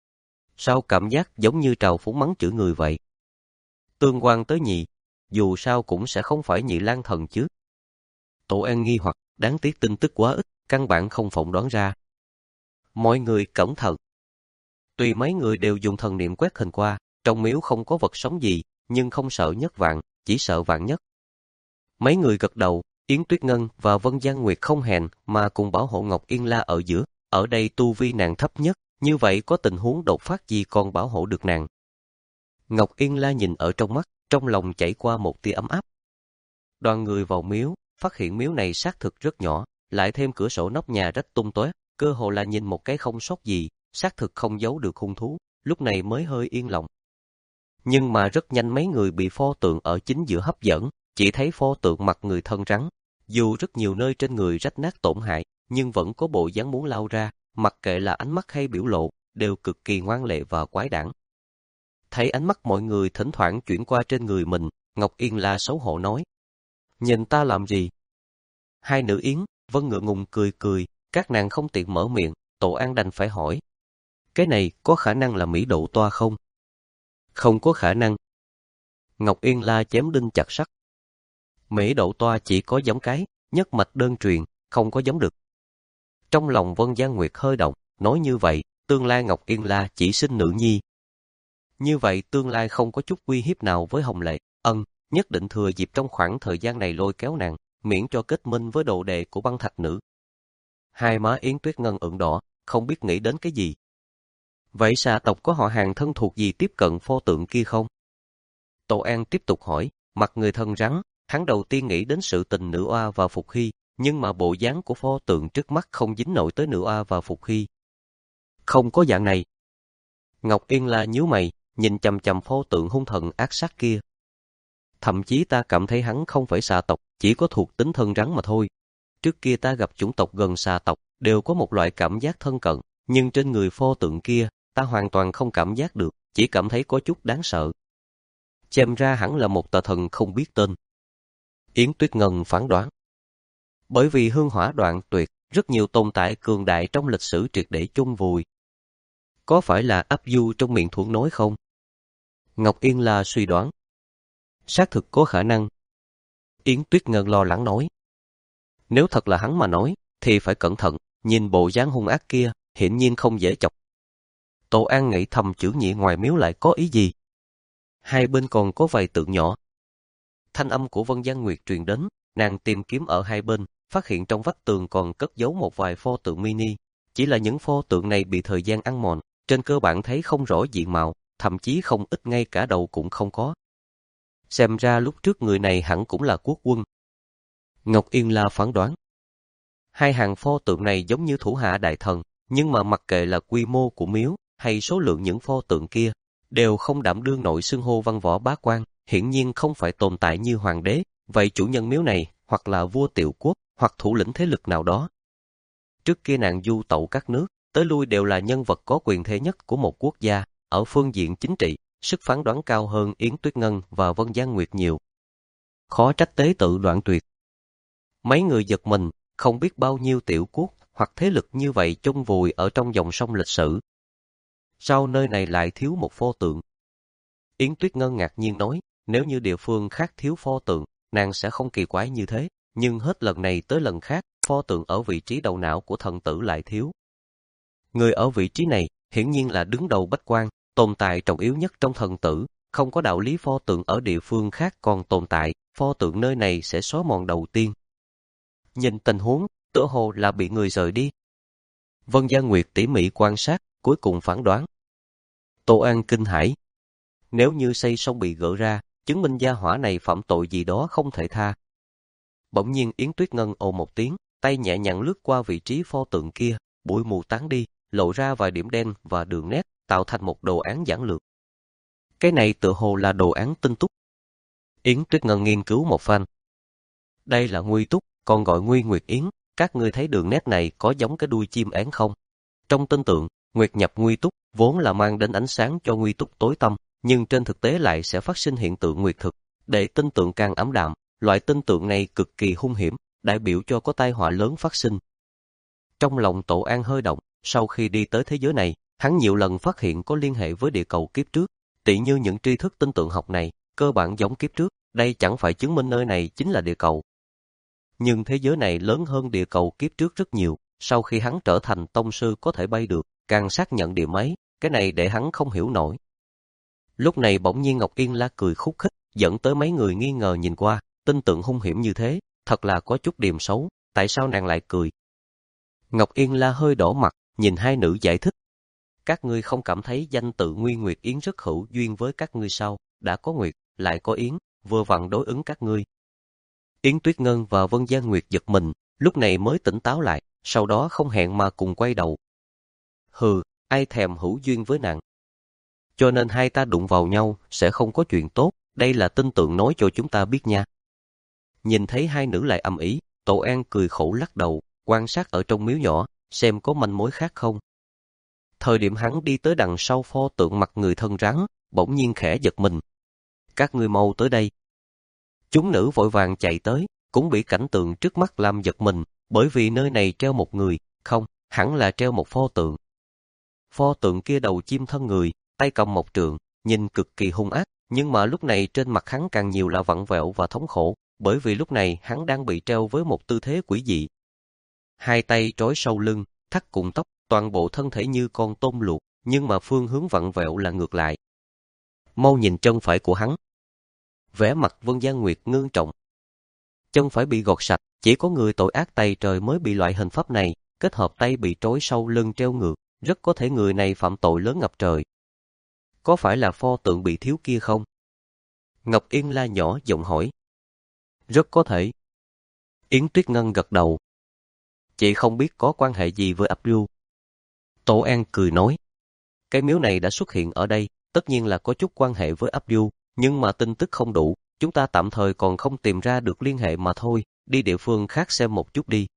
Sao cảm giác giống như trào phúng mắng chữ người vậy? Tương quan tới nhì, dù sao cũng sẽ không phải Nhị Lang Thần chứ. Tổ An nghi hoặc, đáng tiếc tin tức quá ít, căn bản không phỏng đoán ra. Mọi người cẩn thận. Tuy mấy người đều dùng thần niệm quét hình qua, trong miếu không có vật sống gì, nhưng không sợ nhất vạn, chỉ sợ vạn nhất. Mấy người gật đầu, Yến Tuyết Ngân và Vân Giang Nguyệt không hèn mà cùng bảo hộ Ngọc Yên La ở giữa, ở đây tu vi nàng thấp nhất, như vậy có tình huống đột phát gì còn bảo hộ được nàng. Ngọc Yên La nhìn ở trong mắt, trong lòng chảy qua một tia ấm áp. Đoàn người vào miếu, phát hiện miếu này xác thực rất nhỏ, lại thêm cửa sổ nóc nhà rách tung tóe, cơ hồ là nhìn một cái không sót gì, xác thực không giấu được hung thú, lúc này mới hơi yên lòng. Nhưng mà rất nhanh mấy người bị pho tượng ở chính giữa hấp dẫn, chỉ thấy pho tượng mặt người thân rắn, dù rất nhiều nơi trên người rách nát tổn hại, nhưng vẫn có bộ dáng muốn lao ra, mặc kệ là ánh mắt hay biểu lộ, đều cực kỳ ngoan lệ và quái đản. Thấy ánh mắt mọi người thỉnh thoảng chuyển qua trên người mình, Ngọc Yên La xấu hổ nói: "Nhìn ta làm gì?" Hai nữ Yến, Vân ngượng ngùng cười cười, các nàng không tiện mở miệng, Tổ An đành phải hỏi: "Cái này có khả năng là Mỹ Độ Toa không?" "Không có khả năng." Ngọc Yên La chém đinh chặt sắt. Mỹ Độ Toa chỉ có giống cái, nhất mạch đơn truyền, không có giống được. Trong lòng Vân Giang Nguyệt hơi động, nói như vậy, tương lai Ngọc Yên La chỉ sinh nữ nhi. Như vậy tương lai không có chút uy hiếp nào với Hồng Lệ, ân, nhất định thừa dịp trong khoảng thời gian này lôi kéo nàng, miễn cho kết minh với đồ đệ của Băng Thạch Nữ. Hai má Yến Tuyết Ngân ửng đỏ, không biết nghĩ đến cái gì. Vậy xà tộc có họ hàng thân thuộc gì tiếp cận pho tượng kia không? Tổ An tiếp tục hỏi, mặt người thân rắn, hắn đầu tiên nghĩ đến sự tình Nữ Oa và Phục Hy, nhưng mà bộ dáng của pho tượng trước mắt không dính nổi tới Nữ Oa và Phục Hy. Không có dạng này. Ngọc Yên La nhíu mày, nhìn chằm chằm pho tượng hung thần ác sát kia. Thậm chí ta cảm thấy hắn không phải xà tộc, chỉ có thuộc tính thân rắn mà thôi. Trước kia ta gặp chủng tộc gần xà tộc, đều có một loại cảm giác thân cận, nhưng trên người pho tượng kia, ta hoàn toàn không cảm giác được, chỉ cảm thấy có chút đáng sợ. Xem ra hẳn là một tà thần không biết tên. Yến Tuyết Ngân phán đoán. Bởi vì hương hỏa đoạn tuyệt, rất nhiều tồn tại cường đại trong lịch sử triệt để chôn vùi. Có phải là áp du trong miệng thuẫn nói không? Ngọc Yên La suy đoán. Xác thực có khả năng. Yến Tuyết Ngân lo lắng nói. Nếu thật là hắn mà nói, thì phải cẩn thận, nhìn bộ dáng hung ác kia, hiển nhiên không dễ chọc. Tổ An nghĩ thầm chữ nhị ngoài miếu lại có ý gì? Hai bên còn có vài tượng nhỏ. Thanh âm của Vân Giang Nguyệt truyền đến, nàng tìm kiếm ở hai bên, phát hiện trong vách tường còn cất giấu một vài pho tượng mini. Chỉ là những pho tượng này bị thời gian ăn mòn, trên cơ bản thấy không rõ diện mạo, thậm chí không ít ngay cả đầu cũng không có. Xem ra lúc trước người này hẳn cũng là quốc quân. Ngọc Yên La phán đoán. Hai hàng pho tượng này giống như thủ hạ đại thần, nhưng mà mặc kệ là quy mô của miếu hay số lượng những pho tượng kia, đều không đảm đương nổi xưng hô văn võ bá quan, hiển nhiên không phải tồn tại như hoàng đế, vậy chủ nhân miếu này hoặc là vua tiểu quốc, hoặc thủ lĩnh thế lực nào đó. Trước kia nàng du tẩu các nước, tới lui đều là nhân vật có quyền thế nhất của một quốc gia, ở phương diện chính trị, sức phán đoán cao hơn Yến Tuyết Ngân và Vân Giang Nguyệt nhiều. Khó trách tế tự đoạn tuyệt. Mấy người giật mình, không biết bao nhiêu tiểu quốc hoặc thế lực như vậy chôn vùi ở trong dòng sông lịch sử. Sao nơi này lại thiếu một pho tượng? Yến Tuyết Ngân ngạc nhiên nói, nếu như địa phương khác thiếu pho tượng, nàng sẽ không kỳ quái như thế, nhưng hết lần này tới lần khác, pho tượng ở vị trí đầu não của thần tử lại thiếu. Người ở vị trí này, hiển nhiên là đứng đầu bách quan, tồn tại trọng yếu nhất trong thần tử, không có đạo lý pho tượng ở địa phương khác còn tồn tại, pho tượng nơi này sẽ xóa mòn đầu tiên. Nhìn tình huống, tựa hồ là bị người rời đi. Vân Giang Nguyệt tỉ mỉ quan sát, cuối cùng phán đoán. Tô An kinh hãi. Nếu như xây xong bị gỡ ra, chứng minh gia hỏa này phạm tội gì đó không thể tha. Bỗng nhiên Yến Tuyết Ngân ồ một tiếng, tay nhẹ nhàng lướt qua vị trí pho tượng kia, bụi mù tán đi, lộ ra vài điểm đen và đường nét, tạo thành một đồ án giản lược. Cái này tựa hồ là đồ án tinh túc. Yến Tuyết Ngân nghiên cứu một phen. Đây là nguy túc, còn gọi Nguy Nguyệt Yến, các ngươi thấy đường nét này có giống cái đuôi chim én không? Trong tinh tượng, nguyệt nhập nguy túc vốn là mang đến ánh sáng cho nguy túc tối tăm, nhưng trên thực tế lại sẽ phát sinh hiện tượng nguyệt thực, để tinh tượng càng ảm đạm. Loại tinh tượng này cực kỳ hung hiểm, đại biểu cho có tai họa lớn phát sinh. Trong lòng Tổ An hơi động, sau khi đi tới thế giới này, hắn nhiều lần phát hiện có liên hệ với địa cầu kiếp trước, tỉ như những tri thức tinh tượng học này, cơ bản giống kiếp trước, đây chẳng phải chứng minh nơi này chính là địa cầu. Nhưng thế giới này lớn hơn địa cầu kiếp trước rất nhiều, sau khi hắn trở thành tông sư có thể bay được, càng xác nhận điểm ấy, cái này để hắn không hiểu nổi. Lúc này bỗng nhiên Ngọc Yên La cười khúc khích, dẫn tới mấy người nghi ngờ nhìn qua, tinh tượng hung hiểm như thế, thật là có chút điềm xấu, tại sao nàng lại cười? Ngọc Yên La hơi đỏ mặt, nhìn hai nữ giải thích. Các ngươi không cảm thấy danh tự Nguy Nguyệt Yến rất hữu duyên với các ngươi sao, đã có Nguyệt, lại có Yến, vừa vặn đối ứng các ngươi. Yến Tuyết Ngân và Vân Gia Nguyệt giật mình, lúc này mới tỉnh táo lại, sau đó không hẹn mà cùng quay đầu. Hừ, ai thèm hữu duyên với nàng. Cho nên hai ta đụng vào nhau, sẽ không có chuyện tốt, đây là tinh tượng nói cho chúng ta biết nha. Nhìn thấy hai nữ lại ầm ĩ, Tổ An cười khổ lắc đầu, quan sát ở trong miếu nhỏ, xem có manh mối khác không. Thời điểm hắn đi tới đằng sau pho tượng mặt người thân rắn, bỗng nhiên khẽ giật mình. Các ngươi mau tới đây. Chúng nữ vội vàng chạy tới, cũng bị cảnh tượng trước mắt làm giật mình, bởi vì nơi này treo một người, không, hẳn là treo một pho tượng. Pho tượng kia đầu chim thân người, tay cầm một trượng, nhìn cực kỳ hung ác, nhưng mà lúc này trên mặt hắn càng nhiều là vặn vẹo và thống khổ, bởi vì lúc này hắn đang bị treo với một tư thế quỷ dị. Hai tay trói sau lưng, thắt cùng tóc, toàn bộ thân thể như con tôm luộc, nhưng mà phương hướng vặn vẹo là ngược lại. Mau nhìn chân phải của hắn. Vẻ mặt Vân Gia Nguyệt ngưng trọng. Chân phải bị gọt sạch, chỉ có người tội ác tày trời mới bị loại hình pháp này, kết hợp tay bị trói sau lưng treo ngược, rất có thể người này phạm tội lớn ngập trời. Có phải là pho tượng bị thiếu kia không? Ngọc Yên La nhỏ giọng hỏi. Rất có thể. Yến Tuyết Ngân gật đầu. Chị không biết có quan hệ gì với Abdul. Tổ An cười nói. Cái miếu này đã xuất hiện ở đây, tất nhiên là có chút quan hệ với Abdul, nhưng mà tin tức không đủ, chúng ta tạm thời còn không tìm ra được liên hệ mà thôi, đi địa phương khác xem một chút đi.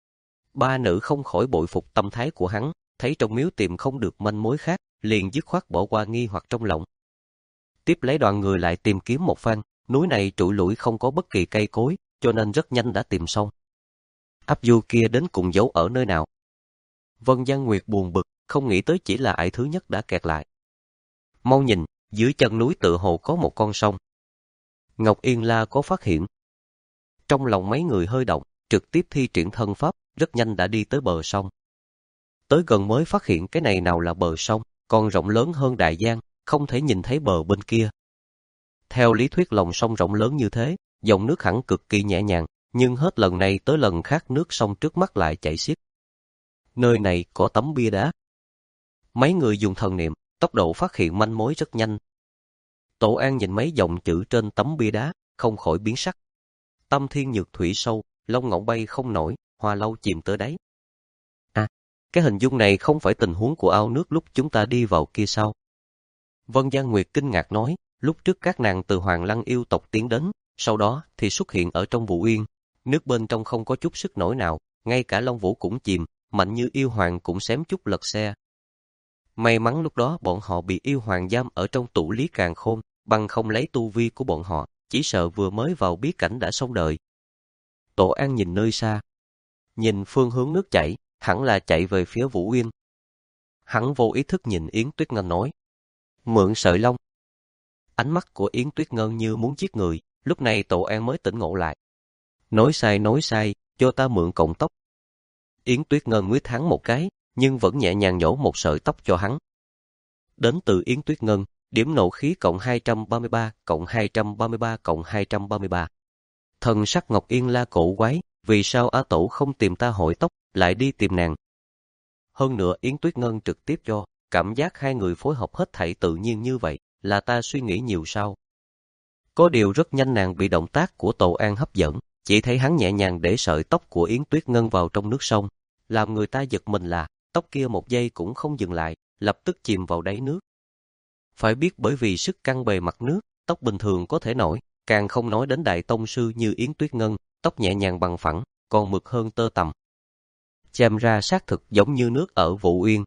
Ba nữ không khỏi bội phục tâm thái của hắn, thấy trong miếu tìm không được manh mối khác, liền dứt khoát bỏ qua nghi hoặc trong lòng. Tiếp lấy đoàn người lại tìm kiếm một phen, núi này trụi lủi không có bất kỳ cây cối, cho nên rất nhanh đã tìm xong. Abdul kia đến cùng giấu ở nơi nào? Vân Gia Nguyệt buồn bực, không nghĩ tới chỉ là ải thứ nhất đã kẹt lại. Mau nhìn, dưới chân núi tự hồ có một con sông. Ngọc Yên La có phát hiện. Trong lòng mấy người hơi động, trực tiếp thi triển thân pháp, rất nhanh đã đi tới bờ sông. Tới gần mới phát hiện cái này nào là bờ sông, còn rộng lớn hơn đại giang, không thể nhìn thấy bờ bên kia. Theo lý thuyết lòng sông rộng lớn như thế, dòng nước hẳn cực kỳ nhẹ nhàng, nhưng hết lần này tới lần khác nước sông trước mắt lại chảy xiết. Nơi này có tấm bia đá. Mấy người dùng thần niệm, tốc độ phát hiện manh mối rất nhanh. Tổ An nhìn mấy dòng chữ trên tấm bia đá, không khỏi biến sắc. Tâm thiên nhược thủy sâu, lông ngỗng bay không nổi, hoa lâu chìm tới đáy. À, cái hình dung này không phải tình huống của ao nước lúc chúng ta đi vào kia sao? Vân Gia Nguyệt kinh ngạc nói, lúc trước các nàng từ Hoàng Lăng yêu tộc tiến đến, sau đó thì xuất hiện ở trong Vũ Uyên. Nước bên trong không có chút sức nổi nào, ngay cả Long Vũ cũng chìm, mạnh như yêu hoàng cũng xém chút lật xe. May mắn lúc đó bọn họ bị yêu hoàng giam ở trong tụ lý càn khôn, bằng không lấy tu vi của bọn họ, chỉ sợ vừa mới vào bí cảnh đã xong đời. Tổ An nhìn nơi xa, nhìn phương hướng nước chảy, hẳn là chạy về phía Vũ Uyên. Hắn vô ý thức nhìn Yến Tuyết Ngân nói, mượn sợi lông. Ánh mắt của Yến Tuyết Ngân như muốn giết người, lúc này Tổ An mới tỉnh ngộ lại. Nói sai nói sai, cho ta mượn cọng tóc. Yến Tuyết Ngân nguyết hắn một cái, nhưng vẫn nhẹ nhàng nhổ một sợi tóc cho hắn. Đến từ Yến Tuyết Ngân, điểm nộ khí cộng hai trăm ba mươi ba, cộng hai trăm ba mươi ba, cộng hai trăm ba mươi ba. Thần sắc Ngọc Yên La cổ quái, vì sao A Tổ không tìm ta hỏi tóc, lại đi tìm nàng. Hơn nữa Yến Tuyết Ngân trực tiếp cho, cảm giác hai người phối hợp hết thảy tự nhiên như vậy, là ta suy nghĩ nhiều sao. Có điều rất nhanh nàng bị động tác của Tổ An hấp dẫn, chỉ thấy hắn nhẹ nhàng để sợi tóc của Yến Tuyết Ngân vào trong nước sông. Làm người ta giật mình là, tóc kia một giây cũng không dừng lại, lập tức chìm vào đáy nước. Phải biết bởi vì sức căng bề mặt nước, tóc bình thường có thể nổi, càng không nói đến đại tông sư như Yến Tuyết Ngân, tóc nhẹ nhàng bằng phẳng, còn mượt hơn tơ tằm. Xem ra xác thực giống như nước ở Vũ Uyên.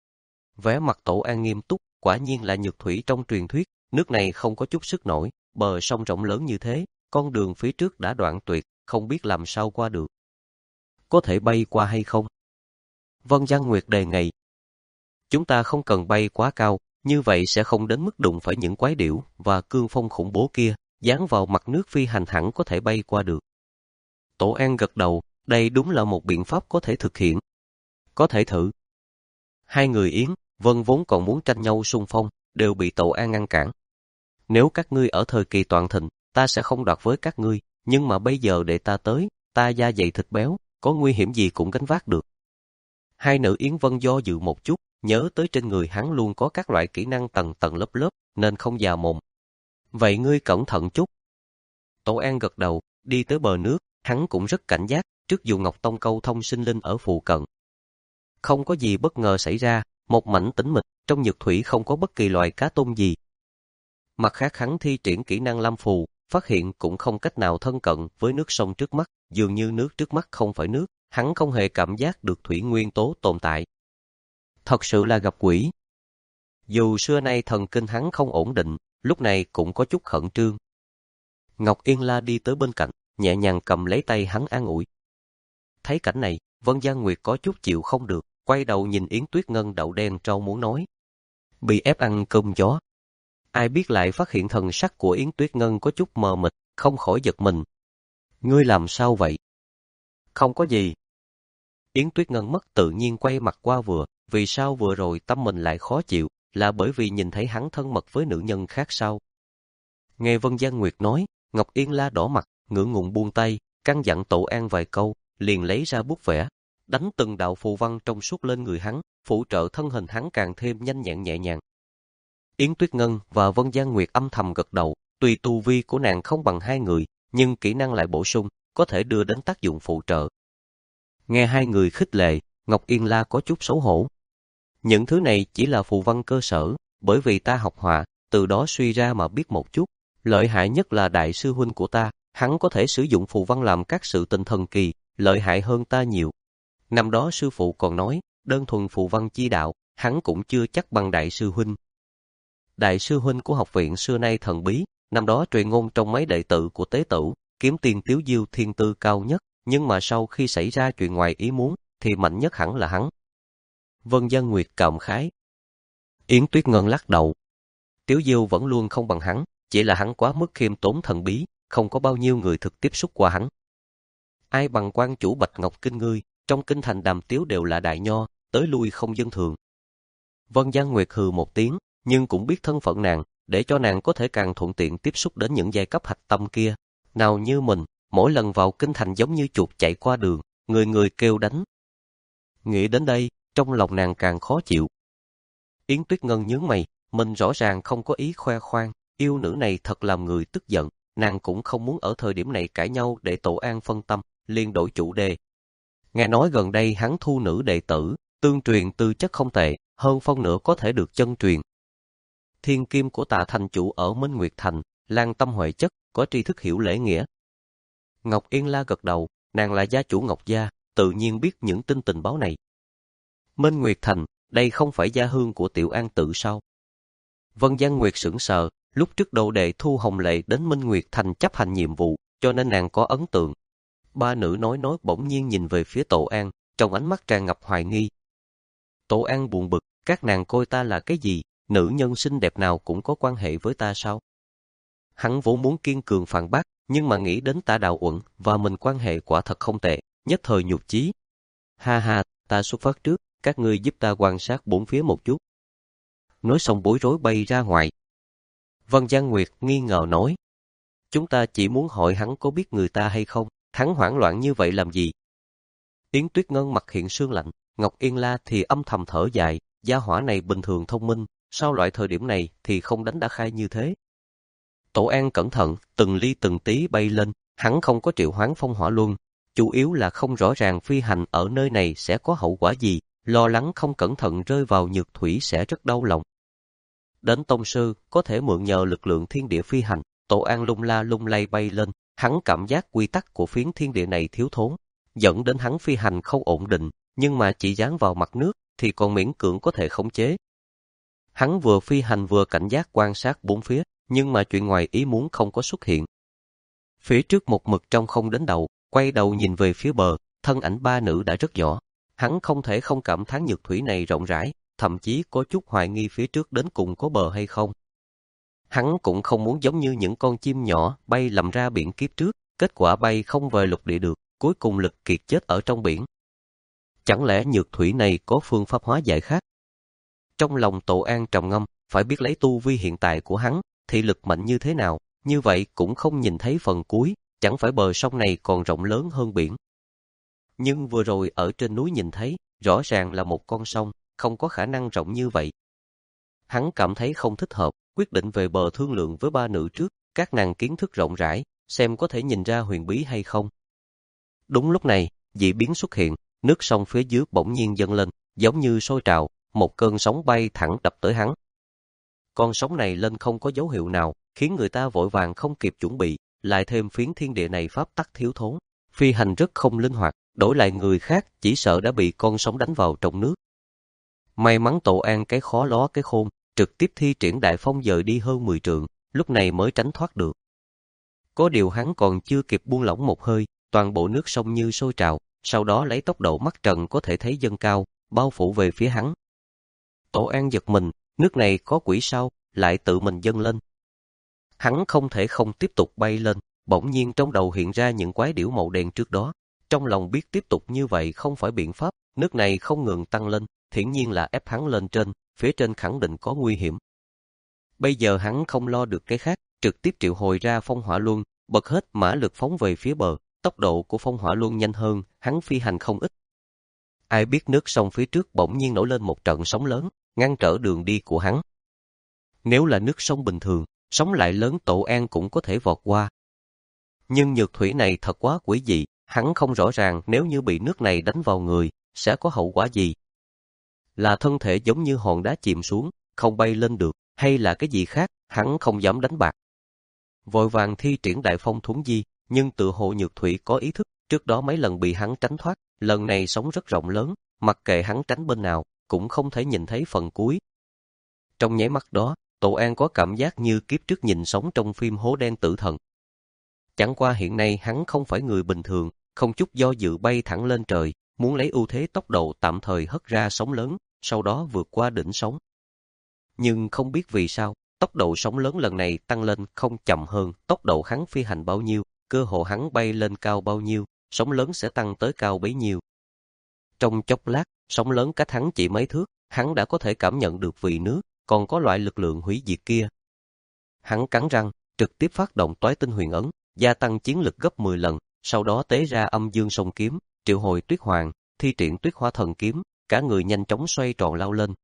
Vẻ mặt Tổ An nghiêm túc, quả nhiên là nhược thủy trong truyền thuyết, nước này không có chút sức nổi, bờ sông rộng lớn như thế, con đường phía trước đã đoạn tuyệt, không biết làm sao qua được. Có thể bay qua hay không? Vân Giang Nguyệt đề nghị. Chúng ta không cần bay quá cao, như vậy sẽ không đến mức đụng phải những quái điểu và cương phong khủng bố kia, dán vào mặt nước phi hành hẳn có thể bay qua được. Tổ An gật đầu, đây đúng là một biện pháp có thể thực hiện. Có thể thử. Hai người Yến, Vân vốn còn muốn tranh nhau xung phong, đều bị Tổ An ngăn cản. Nếu các ngươi ở thời kỳ toàn thịnh, ta sẽ không đoạt với các ngươi, nhưng mà bây giờ để ta tới, ta da dày thịt béo, có nguy hiểm gì cũng gánh vác được. Hai nữ Yến Vân do dự một chút, nhớ tới trên người hắn luôn có các loại kỹ năng tầng tầng lớp lớp, nên không già mồm. Vậy ngươi cẩn thận chút. Tổ An gật đầu, đi tới bờ nước, hắn cũng rất cảnh giác, trước dù Ngọc Tông câu thông sinh linh ở phụ cận. Không có gì bất ngờ xảy ra, một mảnh tĩnh mịch, trong nhược thủy không có bất kỳ loài cá tôm gì. Mặt khác hắn thi triển kỹ năng Lam Phù, phát hiện cũng không cách nào thân cận với nước sông trước mắt, dường như nước trước mắt không phải nước, hắn không hề cảm giác được thủy nguyên tố tồn tại. Thật sự là gặp quỷ. Dù xưa nay thần kinh hắn không ổn định, lúc này cũng có chút khẩn trương. Ngọc Yên La đi tới bên cạnh, nhẹ nhàng cầm lấy tay hắn an ủi. Thấy cảnh này, Vân Giang Nguyệt có chút chịu không được, quay đầu nhìn Yến Tuyết Ngân đậu đen trâu muốn nói. Bị ép ăn cơm chó. Ai biết lại phát hiện thần sắc của Yến Tuyết Ngân có chút mờ mịt, không khỏi giật mình. Ngươi làm sao vậy? Không có gì. Yến Tuyết Ngân mất tự nhiên quay mặt qua vừa, vì sao vừa rồi tâm mình lại khó chịu, là bởi vì nhìn thấy hắn thân mật với nữ nhân khác sao? Nghe Vân Giang Nguyệt nói, Ngọc Yên La đỏ mặt, ngượng ngùng buông tay, căn dặn Tổ An vài câu, liền lấy ra bút vẽ, đánh từng đạo phù văn trong suốt lên người hắn, phụ trợ thân hình hắn càng thêm nhanh nhẹn nhẹ nhàng. Yến Tuyết Ngân và Vân Giang Nguyệt âm thầm gật đầu, tuy tu vi của nàng không bằng hai người, nhưng kỹ năng lại bổ sung, có thể đưa đến tác dụng phụ trợ. Nghe hai người khích lệ, Ngọc Yên La có chút xấu hổ. Những thứ này chỉ là phù văn cơ sở, bởi vì ta học họa, từ đó suy ra mà biết một chút. Lợi hại nhất là đại sư huynh của ta, hắn có thể sử dụng phù văn làm các sự tình thần kỳ, lợi hại hơn ta nhiều. Năm đó sư phụ còn nói, đơn thuần phù văn chi đạo, hắn cũng chưa chắc bằng đại sư huynh. Đại sư huynh của học viện xưa nay thần bí, năm đó truyền ngôn trong mấy đệ tử của tế tử, kiếm tiền Tiếu Diêu thiên tư cao nhất, nhưng mà sau khi xảy ra chuyện ngoài ý muốn, thì mạnh nhất hẳn là hắn. Vân Giang Nguyệt cảm khái. Yến Tuyết Ngân lắc đầu. Tiếu Diêu vẫn luôn không bằng hắn, chỉ là hắn quá mức khiêm tốn thần bí, không có bao nhiêu người thực tiếp xúc qua hắn. Ai bằng quan chủ Bạch Ngọc Kinh ngươi, trong kinh thành Đàm Tiếu đều là đại nho, tới lui không dân thường. Vân Giang Nguyệt hừ một tiếng, nhưng cũng biết thân phận nàng, để cho nàng có thể càng thuận tiện tiếp xúc đến những giai cấp hạch tâm kia. Nào như mình, mỗi lần vào kinh thành giống như chuột chạy qua đường, người người kêu đánh. Nghĩ đến đây, trong lòng nàng càng khó chịu. Yến Tuyết Ngân nhướng mày, mình rõ ràng không có ý khoe khoang, yêu nữ này thật làm người tức giận, nàng cũng không muốn ở thời điểm này cãi nhau để Tổ An phân tâm, liền đổi chủ đề. Nghe nói gần đây hắn thu nữ đệ tử, tương truyền tư chất không tệ, hơn phân nửa có thể được chân truyền. Thiên kim của Tạ thành chủ ở Minh Nguyệt Thành, lang tâm huệ chất, có tri thức hiểu lễ nghĩa. Ngọc Yên La gật đầu, nàng là gia chủ Ngọc gia, tự nhiên biết những tin tình báo này. Minh Nguyệt Thành, đây không phải gia hương của Tiểu An tự sao? Vân Giang Nguyệt sững sờ, lúc trước đồ đệ Thu Hồng Lệ đến Minh Nguyệt Thành chấp hành nhiệm vụ, cho nên nàng có ấn tượng. Ba nữ nói nói bỗng nhiên nhìn về phía Tổ An, trong ánh mắt tràn ngập hoài nghi. Tổ An buồn bực, các nàng coi ta là cái gì, nữ nhân xinh đẹp nào cũng có quan hệ với ta sao? Hắn vốn muốn kiên cường phản bác, nhưng mà nghĩ đến Tạ Đạo Uẩn và mình quan hệ quả thật không tệ, nhất thời nhục chí. Ha ha, ta xuất phát trước, các ngươi giúp ta quan sát bốn phía một chút. Nói xong bối rối bay ra ngoài. Vân Giang Nguyệt nghi ngờ nói. Chúng ta chỉ muốn hỏi hắn có biết người ta hay không, hắn hoảng loạn như vậy làm gì? Yến Tuyết Ngân mặt hiện sương lạnh, Ngọc Yên La thì âm thầm thở dài, gia hỏa này bình thường thông minh, sao loại thời điểm này thì không đánh đã khai như thế? Tổ An cẩn thận, từng ly từng tí bay lên, hắn không có triệu hoán phong hỏa luân, chủ yếu là không rõ ràng phi hành ở nơi này sẽ có hậu quả gì, lo lắng không cẩn thận rơi vào nhược thủy sẽ rất đau lòng. Đến tông sư, có thể mượn nhờ lực lượng thiên địa phi hành, Tổ An lung la lung lay bay lên, hắn cảm giác quy tắc của phiến thiên địa này thiếu thốn, dẫn đến hắn phi hành không ổn định, nhưng mà chỉ dán vào mặt nước thì còn miễn cưỡng có thể khống chế. Hắn vừa phi hành vừa cảnh giác quan sát bốn phía, nhưng mà chuyện ngoài ý muốn không có xuất hiện. Phía trước một mực trong không đến đầu, quay đầu nhìn về phía bờ, thân ảnh ba nữ đã rất nhỏ. Hắn không thể không cảm thán nhược thủy này rộng rãi, thậm chí có chút hoài nghi phía trước đến cùng có bờ hay không. Hắn cũng không muốn giống như những con chim nhỏ bay lầm ra biển kiếp trước, kết quả bay không về lục địa được, cuối cùng lực kiệt chết ở trong biển. Chẳng lẽ nhược thủy này có phương pháp hóa giải khác? Trong lòng Tổ An trầm ngâm, phải biết lấy tu vi hiện tại của hắn, thị lực mạnh như thế nào, như vậy cũng không nhìn thấy phần cuối, chẳng phải bờ sông này còn rộng lớn hơn biển. Nhưng vừa rồi ở trên núi nhìn thấy, rõ ràng là một con sông, không có khả năng rộng như vậy. Hắn cảm thấy không thích hợp, quyết định về bờ thương lượng với ba nữ trước, các nàng kiến thức rộng rãi, xem có thể nhìn ra huyền bí hay không. Đúng lúc này, dị biến xuất hiện, nước sông phía dưới bỗng nhiên dâng lên, giống như sôi trào, một cơn sóng bay thẳng đập tới hắn. Con sóng này lên không có dấu hiệu nào, khiến người ta vội vàng không kịp chuẩn bị, lại thêm phiến thiên địa này pháp tắc thiếu thốn, phi hành rất không linh hoạt, đổi lại người khác chỉ sợ đã bị con sóng đánh vào trong nước. May mắn Tổ An cái khó ló cái khôn, trực tiếp thi triển đại phong dời đi hơn mười trượng, lúc này mới tránh thoát được. Có điều hắn còn chưa kịp buông lỏng một hơi, toàn bộ nước sông như sôi trào, sau đó lấy tốc độ mắt trần có thể thấy dâng cao, bao phủ về phía hắn. Tổ An giật mình, nước này có quỷ sao, lại tự mình dâng lên. Hắn không thể không tiếp tục bay lên, bỗng nhiên trong đầu hiện ra những quái điểu màu đen trước đó. Trong lòng biết tiếp tục như vậy không phải biện pháp, nước này không ngừng tăng lên, hiển nhiên là ép hắn lên trên, phía trên khẳng định có nguy hiểm. Bây giờ hắn không lo được cái khác, trực tiếp triệu hồi ra phong hỏa luân, bật hết mã lực phóng về phía bờ, tốc độ của phong hỏa luân nhanh hơn, hắn phi hành không ít. Ai biết nước sông phía trước bỗng nhiên nổi lên một trận sóng lớn, ngăn trở đường đi của hắn. Nếu là nước sông bình thường, sóng lại lớn Tổ An cũng có thể vọt qua. Nhưng nhược thủy này thật quá quỷ dị, hắn không rõ ràng nếu như bị nước này đánh vào người, sẽ có hậu quả gì. Là thân thể giống như hòn đá chìm xuống, không bay lên được, hay là cái gì khác, hắn không dám đánh bạc. Vội vàng thi triển đại phong thuấn di, nhưng tự hồ nhược thủy có ý thức, trước đó mấy lần bị hắn tránh thoát, lần này sóng rất rộng lớn, mặc kệ hắn tránh bên nào, cũng không thể nhìn thấy phần cuối. Trong nháy mắt đó, Tổ An có cảm giác như kiếp trước nhìn sống trong phim Hố Đen Tử Thần. Chẳng qua hiện nay hắn không phải người bình thường, không chút do dự bay thẳng lên trời, muốn lấy ưu thế tốc độ tạm thời hất ra sóng lớn, sau đó vượt qua đỉnh sóng. Nhưng không biết vì sao, tốc độ sóng lớn lần này tăng lên không chậm hơn tốc độ hắn phi hành bao nhiêu, cơ hồ hắn bay lên cao bao nhiêu, sóng lớn sẽ tăng tới cao bấy nhiêu. Trong chốc lát, sóng lớn cách hắn chỉ mấy thước, hắn đã có thể cảm nhận được vị nước, còn có loại lực lượng hủy diệt kia. Hắn cắn răng, trực tiếp phát động toái tinh huyền ấn, gia tăng chiến lực gấp mười lần, sau đó tế ra âm dương song kiếm, triệu hồi tuyết hoàng, thi triển tuyết hoa thần kiếm, cả người nhanh chóng xoay tròn lao lên.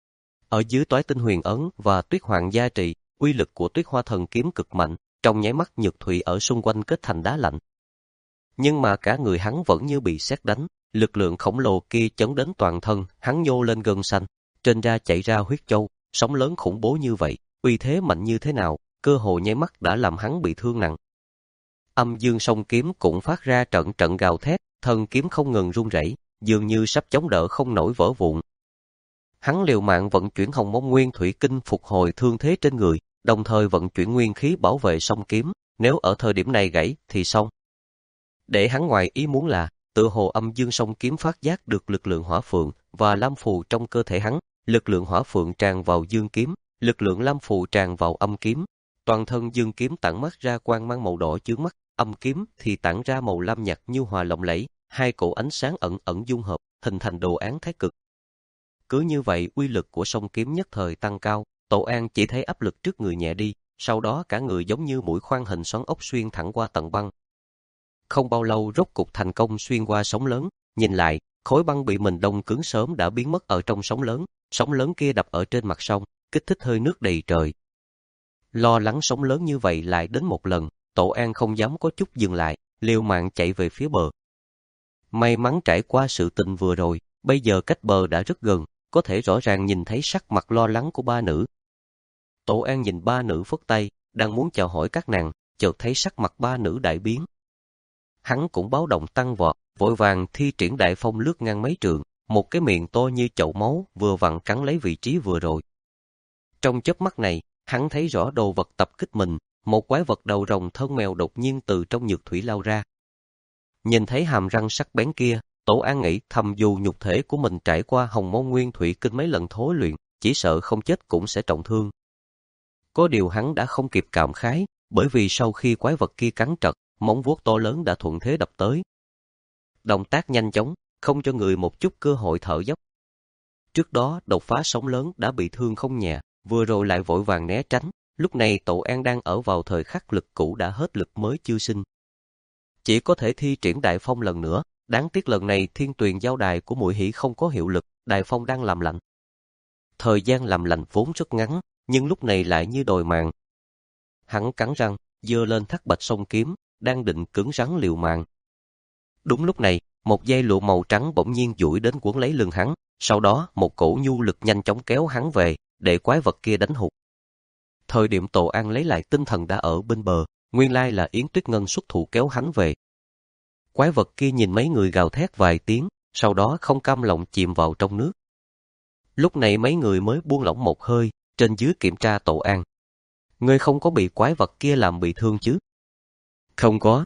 Ở dưới toái tinh huyền ấn và tuyết hoàng gia trì, uy lực của tuyết hoa thần kiếm cực mạnh, trong nháy mắt nhược thủy ở xung quanh kết thành đá lạnh. Nhưng mà cả người hắn vẫn như bị sét đánh, lực lượng khổng lồ kia chấn đến toàn thân, hắn nhô lên gân xanh, trên da chảy ra huyết châu, sóng lớn khủng bố như vậy, uy thế mạnh như thế nào, cơ hồ nháy mắt đã làm hắn bị thương nặng. Âm dương song kiếm cũng phát ra trận trận gào thét, thân kiếm không ngừng run rẩy, dường như sắp chống đỡ không nổi vỡ vụn. Hắn liều mạng vận chuyển Hồng Mông Nguyên Thủy Kinh phục hồi thương thế trên người, đồng thời vận chuyển nguyên khí bảo vệ song kiếm, nếu ở thời điểm này gãy thì xong. Để hắn ngoài ý muốn là, tự hồ âm dương song kiếm phát giác được lực lượng hỏa phượng và lam phù trong cơ thể hắn, lực lượng hỏa phượng tràn vào dương kiếm, lực lượng lam phù tràn vào âm kiếm, toàn thân dương kiếm tản mắt ra quang mang màu đỏ chướng mắt, âm kiếm thì tản ra màu lam nhạt nhu hòa lộng lẫy, hai cổ ánh sáng ẩn ẩn dung hợp, hình thành đồ án thái cực. Cứ như vậy, uy lực của song kiếm nhất thời tăng cao, Tổ An chỉ thấy áp lực trước người nhẹ đi, sau đó cả người giống như mũi khoan hình xoắn ốc xuyên thẳng qua tầng băng. Không bao lâu rốt cục thành công xuyên qua sóng lớn, nhìn lại, khối băng bị mình đông cứng sớm đã biến mất ở trong sóng lớn, sóng lớn kia đập ở trên mặt sông, kích thích hơi nước đầy trời. Lo lắng sóng lớn như vậy lại đến một lần, Tổ An không dám có chút dừng lại, liều mạng chạy về phía bờ. May mắn trải qua sự tình vừa rồi, bây giờ cách bờ đã rất gần, có thể rõ ràng nhìn thấy sắc mặt lo lắng của ba nữ. Tổ An nhìn ba nữ phất tay, đang muốn chào hỏi các nàng, chợt thấy sắc mặt ba nữ đại biến. Hắn cũng báo động tăng vọt, vội vàng thi triển đại phong lướt ngang mấy trượng, một cái miệng to như chậu máu vừa vặn cắn lấy vị trí vừa rồi. Trong chớp mắt này, hắn thấy rõ đồ vật tập kích mình, một quái vật đầu rồng thân mèo đột nhiên từ trong nhược thủy lao ra. Nhìn thấy hàm răng sắc bén kia, Tổ An nghĩ thầm dù nhục thể của mình trải qua hồng môn nguyên thủy kinh mấy lần thối luyện, chỉ sợ không chết cũng sẽ trọng thương. Có điều hắn đã không kịp cảm khái, bởi vì sau khi quái vật kia cắn trật, móng vuốt to lớn đã thuận thế đập tới. Động tác nhanh chóng, không cho người một chút cơ hội thở dốc. Trước đó đột phá sóng lớn đã bị thương không nhẹ, vừa rồi lại vội vàng né tránh, lúc này Tổ An đang ở vào thời khắc lực cũ đã hết lực mới chưa sinh. Chỉ có thể thi triển đại phong lần nữa, đáng tiếc lần này thiên tuyền giao đài của Muội Hỷ không có hiệu lực, đại phong đang làm lạnh. Thời gian làm lạnh vốn rất ngắn, nhưng lúc này lại như đòi mạng. Hắn cắn răng, giơ lên thác bạch song kiếm, đang định cứng rắn liều mạng. Đúng lúc này, một dây lụa màu trắng bỗng nhiên duỗi đến quấn lấy lưng hắn, sau đó một cổ nhu lực nhanh chóng kéo hắn về, để quái vật kia đánh hụt. Thời điểm Tổ An lấy lại tinh thần đã ở bên bờ, nguyên lai là Yến Tuyết Ngân xuất thủ kéo hắn về. Quái vật kia nhìn mấy người gào thét vài tiếng, sau đó không cam lòng chìm vào trong nước. Lúc này mấy người mới buông lỏng một hơi, trên dưới kiểm tra Tổ An. Ngươi không có bị quái vật kia làm bị thương chứ? Không có.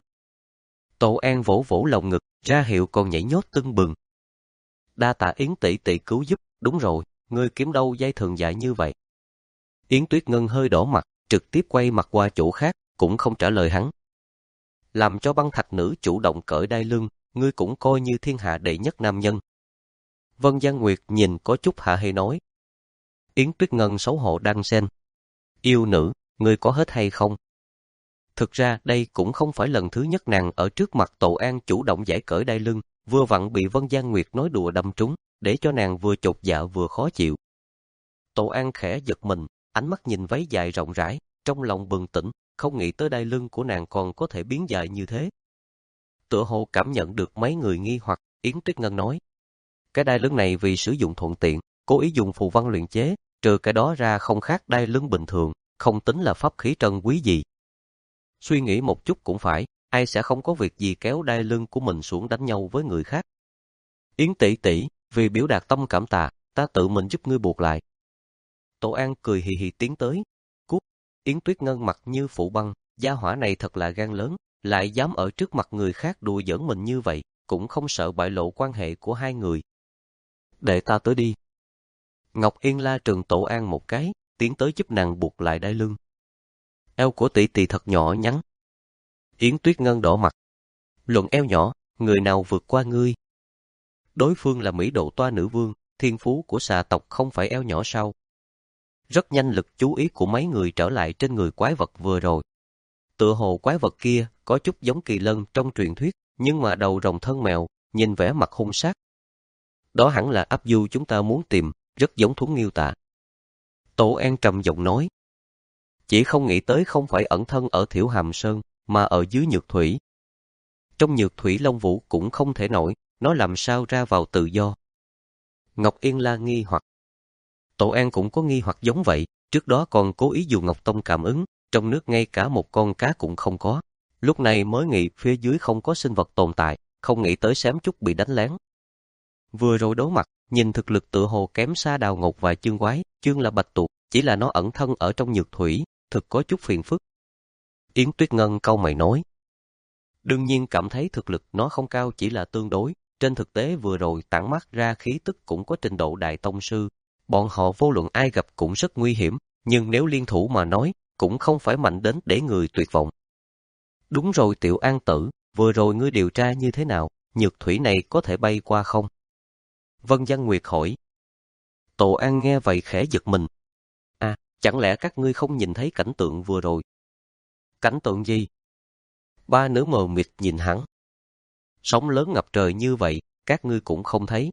Tổ An vỗ vỗ lồng ngực, ra hiệu còn nhảy nhót tưng bừng. Đa tạ Yến tỷ tỷ cứu giúp, đúng rồi, ngươi kiếm đâu dây thường dài như vậy? Yến Tuyết Ngân hơi đỏ mặt, trực tiếp quay mặt qua chỗ khác, cũng không trả lời hắn. Làm cho băng thạch nữ chủ động cởi đai lưng, ngươi cũng coi như thiên hạ đệ nhất nam nhân. Vân Giang Nguyệt nhìn có chút hạ hê nói. Yến Tuyết Ngân xấu hổ đan sen. Yêu nữ, ngươi có hết hay không? Thực ra đây cũng không phải lần thứ nhất nàng ở trước mặt Tổ An chủ động giải cởi đai lưng, vừa vặn bị Vân Giang Nguyệt nói đùa đâm trúng, để cho nàng vừa chột dạ vừa khó chịu. Tổ An khẽ giật mình, ánh mắt nhìn váy dài rộng rãi, trong lòng bừng tỉnh, không nghĩ tới đai lưng của nàng còn có thể biến dài như thế. Tựa hồ cảm nhận được mấy người nghi hoặc, Yến Tuyết Ngân nói. Cái đai lưng này vì sử dụng thuận tiện, cố ý dùng phù văn luyện chế, trừ cái đó ra không khác đai lưng bình thường, không tính là pháp khí trân quý gì. Suy nghĩ một chút cũng phải, ai sẽ không có việc gì kéo đai lưng của mình xuống đánh nhau với người khác. Yến tỷ tỷ, vì biểu đạt tâm cảm tạ, ta tự mình giúp ngươi buộc lại. Tổ An cười hì hì tiến tới. Cút. Yến Tuyết Ngân mặt như phụ băng, gia hỏa này thật là gan lớn, lại dám ở trước mặt người khác đùa giỡn mình như vậy, cũng không sợ bại lộ quan hệ của hai người. Để ta tới đi. Ngọc Yên la trừng Tổ An một cái, tiến tới giúp nàng buộc lại đai lưng. Eo của tỷ tỷ thật nhỏ nhắn. Yến Tuyết Ngân đỏ mặt. Luận eo nhỏ, người nào vượt qua ngươi? Đối phương là Mỹ Độ Toa nữ vương, thiên phú của xà tộc không phải eo nhỏ sao? Rất nhanh lực chú ý của mấy người trở lại trên người quái vật vừa rồi. Tựa hồ quái vật kia có chút giống kỳ lân trong truyền thuyết, nhưng mà đầu rồng thân mèo, nhìn vẻ mặt hung sát. Đó hẳn là áp du chúng ta muốn tìm, rất giống thú nghiêu tạ. Tổ An trầm giọng nói. Chỉ không nghĩ tới không phải ẩn thân ở Thiểu Hàm Sơn, mà ở dưới nhược thủy. Trong nhược thủy Long Vũ cũng không thể nổi, nó làm sao ra vào tự do. Ngọc Yên la nghi hoặc. Tổ An cũng có nghi hoặc giống vậy, trước đó còn cố ý dùng Ngọc Tông cảm ứng, trong nước ngay cả một con cá cũng không có. Lúc này mới nghĩ phía dưới không có sinh vật tồn tại, không nghĩ tới xém chút bị đánh lén. Vừa rồi đối mặt, nhìn thực lực tựa hồ kém xa Đào Ngọc và Chương Quái, Chương là bạch tuộc, chỉ là nó ẩn thân ở trong nhược thủy, thực có chút phiền phức. Yến Tuyết Ngân cau mày nói. Đương nhiên cảm thấy thực lực nó không cao chỉ là tương đối, trên thực tế vừa rồi tản mát ra khí tức cũng có trình độ đại tông sư. Bọn họ vô luận ai gặp cũng rất nguy hiểm, nhưng nếu liên thủ mà nói, cũng không phải mạnh đến để người tuyệt vọng. Đúng rồi Tiểu An tử, vừa rồi ngươi điều tra như thế nào, nhược thủy này có thể bay qua không? Vân Giang Nguyệt hỏi. Tổ An nghe vậy khẽ giật mình. À, chẳng lẽ các ngươi không nhìn thấy cảnh tượng vừa rồi? Cảnh tượng gì? Ba nữ mờ mịt nhìn hắn. Sóng lớn ngập trời như vậy, các ngươi cũng không thấy.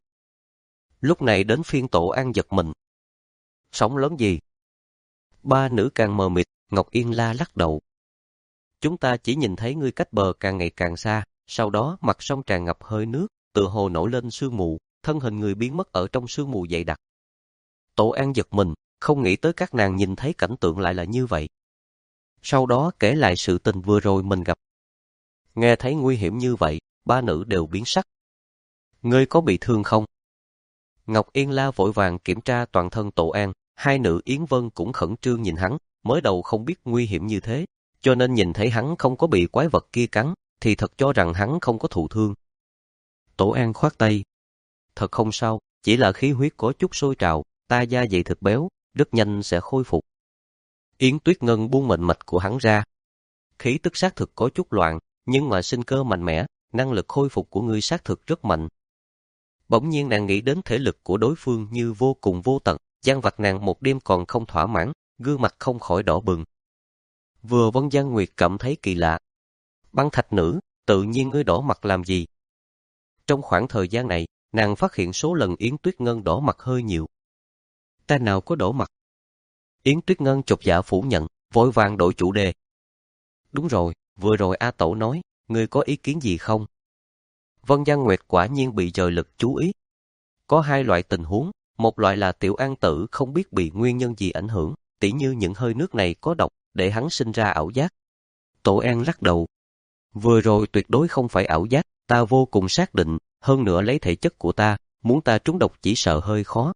Lúc này đến phiên Tổ An giật mình. Sóng lớn gì? Ba nữ càng mờ mịt, Ngọc Yên La lắc đầu. Chúng ta chỉ nhìn thấy ngươi cách bờ càng ngày càng xa, sau đó mặt sông tràn ngập hơi nước, tựa hồ nổi lên sương mù, thân hình người biến mất ở trong sương mù dày đặc. Tổ An giật mình, không nghĩ tới các nàng nhìn thấy cảnh tượng lại là như vậy. Sau đó kể lại sự tình vừa rồi mình gặp. Nghe thấy nguy hiểm như vậy, ba nữ đều biến sắc. Ngươi có bị thương không? Ngọc Yên La vội vàng kiểm tra toàn thân Tổ An, hai nữ Yến Vân cũng khẩn trương nhìn hắn, mới đầu không biết nguy hiểm như thế, cho nên nhìn thấy hắn không có bị quái vật kia cắn, thì thật cho rằng hắn không có thụ thương. Tổ An khoát tay. Thật không sao, chỉ là khí huyết có chút sôi trào, ta da dày thịt béo, rất nhanh sẽ khôi phục. Yến Tuyết Ngân buông mệnh mạch của hắn ra. Khí tức xác thực có chút loạn, nhưng mà sinh cơ mạnh mẽ, năng lực khôi phục của ngươi xác thực rất mạnh. Bỗng nhiên nàng nghĩ đến thể lực của đối phương như vô cùng vô tận, dằn vặt nàng một đêm còn không thỏa mãn, gương mặt không khỏi đỏ bừng. Vừa Vân Giang Nguyệt cảm thấy kỳ lạ. Băng thạch nữ, tự nhiên ngươi đỏ mặt làm gì? Trong khoảng thời gian này, nàng phát hiện số lần Yến Tuyết Ngân đỏ mặt hơi nhiều. Ta nào có đỏ mặt? Yến Tuyết Ngân chột dạ phủ nhận, vội vàng đổi chủ đề. Đúng rồi, vừa rồi A Tẩu nói, ngươi có ý kiến gì không? Vân Giang Nguyệt quả nhiên bị dời lực chú ý. Có hai loại tình huống, một loại là Tiểu An Tử không biết bị nguyên nhân gì ảnh hưởng, tỉ như những hơi nước này có độc, để hắn sinh ra ảo giác. Tổ An lắc đầu. Vừa rồi tuyệt đối không phải ảo giác, ta vô cùng xác định, hơn nữa lấy thể chất của ta, muốn ta trúng độc chỉ sợ hơi khó.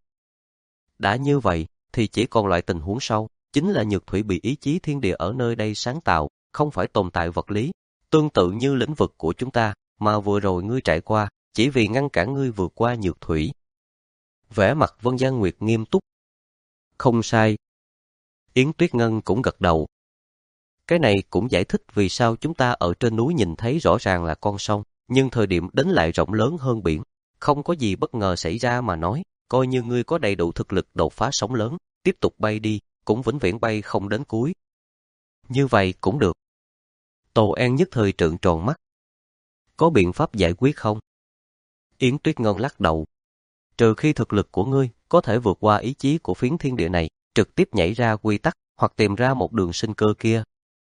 Đã như vậy, thì chỉ còn loại tình huống sau, chính là nhược thủy bị ý chí thiên địa ở nơi đây sáng tạo, không phải tồn tại vật lý, tương tự như lĩnh vực của chúng ta, mà vừa rồi ngươi trải qua, chỉ vì ngăn cản ngươi vượt qua nhược thủy. Vẻ mặt Vân Giang Nguyệt nghiêm túc. Không sai. Yến Tuyết Ngân cũng gật đầu. Cái này cũng giải thích vì sao chúng ta ở trên núi nhìn thấy rõ ràng là con sông, nhưng thời điểm đến lại rộng lớn hơn biển. Không có gì bất ngờ xảy ra mà nói, coi như ngươi có đầy đủ thực lực đột phá sóng lớn, tiếp tục bay đi, cũng vĩnh viễn bay không đến cuối. Như vậy cũng được. Tô An nhất thời trợn tròn mắt. Có biện pháp giải quyết không? Yến Tuyết Ngân lắc đầu. Trừ khi thực lực của ngươi có thể vượt qua ý chí của phiến thiên địa này, trực tiếp nhảy ra quy tắc, hoặc tìm ra một đường sinh cơ kia.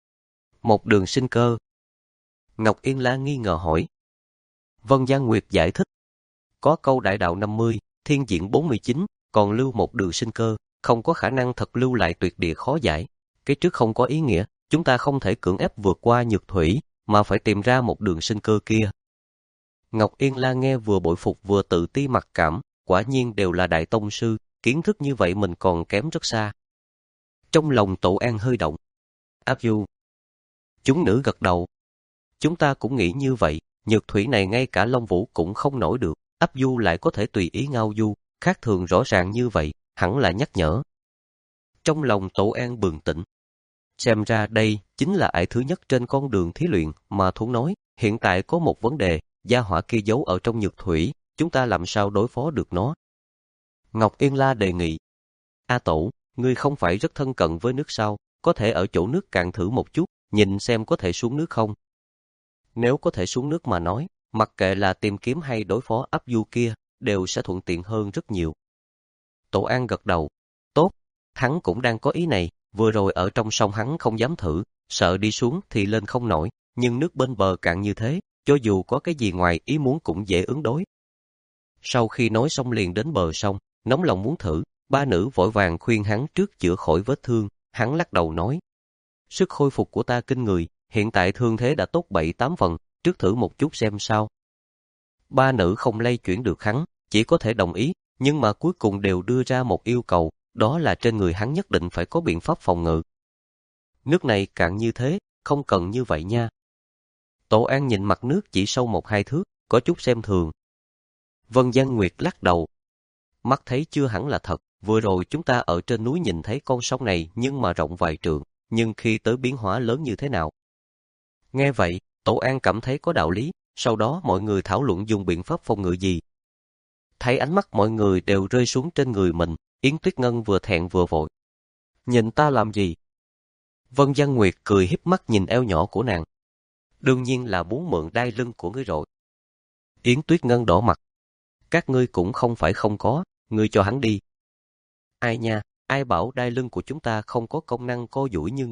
Một đường sinh cơ? Ngọc Yên La nghi ngờ hỏi. Vân Giang Nguyệt giải thích. Có câu đại đạo năm mươi, thiên diện bốn mươi chín, còn lưu một đường sinh cơ, không có khả năng thật lưu lại tuyệt địa khó giải. Cái trước không có ý nghĩa, chúng ta không thể cưỡng ép vượt qua nhược thủy, mà phải tìm ra một đường sinh cơ kia. Ngọc Yên La nghe vừa bội phục vừa tự ti mặc cảm, quả nhiên đều là đại tông sư, kiến thức như vậy mình còn kém rất xa. Trong lòng Tổ An hơi động. Áp du. Chúng nữ gật đầu. Chúng ta cũng nghĩ như vậy, nhược thủy này ngay cả Long Vũ cũng không nổi được, Áp du lại có thể tùy ý ngao du, khác thường rõ ràng như vậy, hẳn là nhắc nhở. Trong lòng Tổ An bừng tỉnh. Xem ra đây chính là ải thứ nhất trên con đường thí luyện mà Thuấn nói, hiện tại có một vấn đề, gia hỏa kia giấu ở trong nhược thủy, chúng ta làm sao đối phó được nó? Ngọc Yên La đề nghị. A Tổ, ngươi không phải rất thân cận với nước sao, có thể ở chỗ nước cạn thử một chút, nhìn xem có thể xuống nước không? Nếu có thể xuống nước mà nói, mặc kệ là tìm kiếm hay đối phó Áp du kia, đều sẽ thuận tiện hơn rất nhiều. Tổ An gật đầu. Tốt, hắn cũng đang có ý này, vừa rồi ở trong sông hắn không dám thử, sợ đi xuống thì lên không nổi, nhưng nước bên bờ cạn như thế, cho dù có cái gì ngoài ý muốn cũng dễ ứng đối. Sau khi nói xong liền đến bờ sông, nóng lòng muốn thử, ba nữ vội vàng khuyên hắn trước chữa khỏi vết thương, hắn lắc đầu nói. Sức khôi phục của ta kinh người, hiện tại thương thế đã tốt bảy tám phần, trước thử một chút xem sao. Ba nữ không lay chuyển được hắn, chỉ có thể đồng ý, nhưng mà cuối cùng đều đưa ra một yêu cầu, đó là trên người hắn nhất định phải có biện pháp phòng ngự. Nước này cạn như thế, không cần như vậy nha. Tổ An nhìn mặt nước chỉ sâu một hai thước, có chút xem thường. Vân Giang Nguyệt lắc đầu. Mắt thấy chưa hẳn là thật, vừa rồi chúng ta ở trên núi nhìn thấy con sông này nhưng mà rộng vài trượng, nhưng khi tới biến hóa lớn như thế nào? Nghe vậy, Tổ An cảm thấy có đạo lý, sau đó mọi người thảo luận dùng biện pháp phòng ngự gì. Thấy ánh mắt mọi người đều rơi xuống trên người mình, Yến Tuyết Ngân vừa thẹn vừa vội. Nhìn ta làm gì? Vân Giang Nguyệt cười híp mắt nhìn eo nhỏ của nàng. Đương nhiên là muốn mượn đai lưng của ngươi rồi. Yến Tuyết Ngân đỏ mặt. Các ngươi cũng không phải không có, ngươi cho hắn đi. Ai nha, ai bảo đai lưng của chúng ta không có công năng co duỗi như ngươi,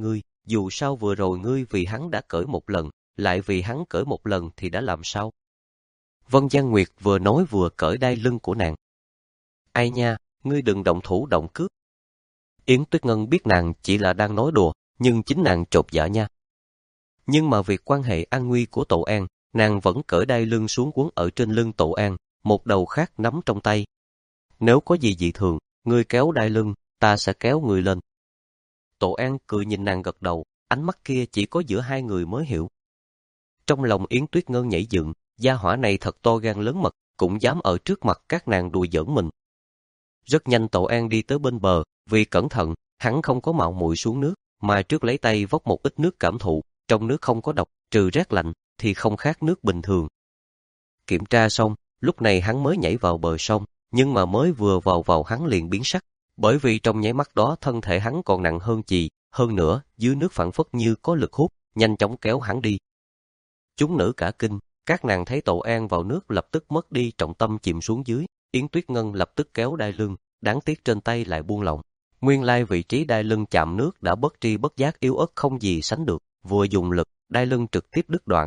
dù sao vừa rồi ngươi vì hắn đã cởi một lần, lại vì hắn cởi một lần thì đã làm sao? Vân Giang Nguyệt vừa nói vừa cởi đai lưng của nàng. Ai nha, ngươi đừng động thủ động cước. Yến Tuyết Ngân biết nàng chỉ là đang nói đùa, nhưng chính nàng chột dạ nha. Nhưng mà việc quan hệ an nguy của Tổ An, nàng vẫn cởi đai lưng xuống quấn ở trên lưng Tổ An, một đầu khác nắm trong tay. Nếu có gì dị thường, ngươi kéo đai lưng, ta sẽ kéo người lên. Tổ An cười nhìn nàng gật đầu, ánh mắt kia chỉ có giữa hai người mới hiểu. Trong lòng Yến Tuyết Ngân nhảy dựng, gia hỏa này thật to gan lớn mật, cũng dám ở trước mặt các nàng đùa giỡn mình. Rất nhanh Tổ An đi tới bên bờ, vì cẩn thận, hắn không có mạo muội xuống nước, mà trước lấy tay vốc một ít nước cảm thụ, trong nước không có độc, trừ rét lạnh, thì không khác nước bình thường. Kiểm tra xong, lúc này hắn mới nhảy vào bờ sông, nhưng mà mới vừa vào vào hắn liền biến sắc, bởi vì trong nháy mắt đó thân thể hắn còn nặng hơn chì, hơn nữa, dưới nước phảng phất như có lực hút, nhanh chóng kéo hắn đi. Chúng nữ cả kinh, các nàng thấy Tổ An vào nước lập tức mất đi trọng tâm chìm xuống dưới, Yến Tuyết Ngân lập tức kéo đai lưng, đáng tiếc trên tay lại buông lỏng. Nguyên lai vị trí đai lưng chạm nước đã bất tri bất giác yếu ớt không gì sánh được, vừa dùng lực, đai lưng trực tiếp đứt đoạn.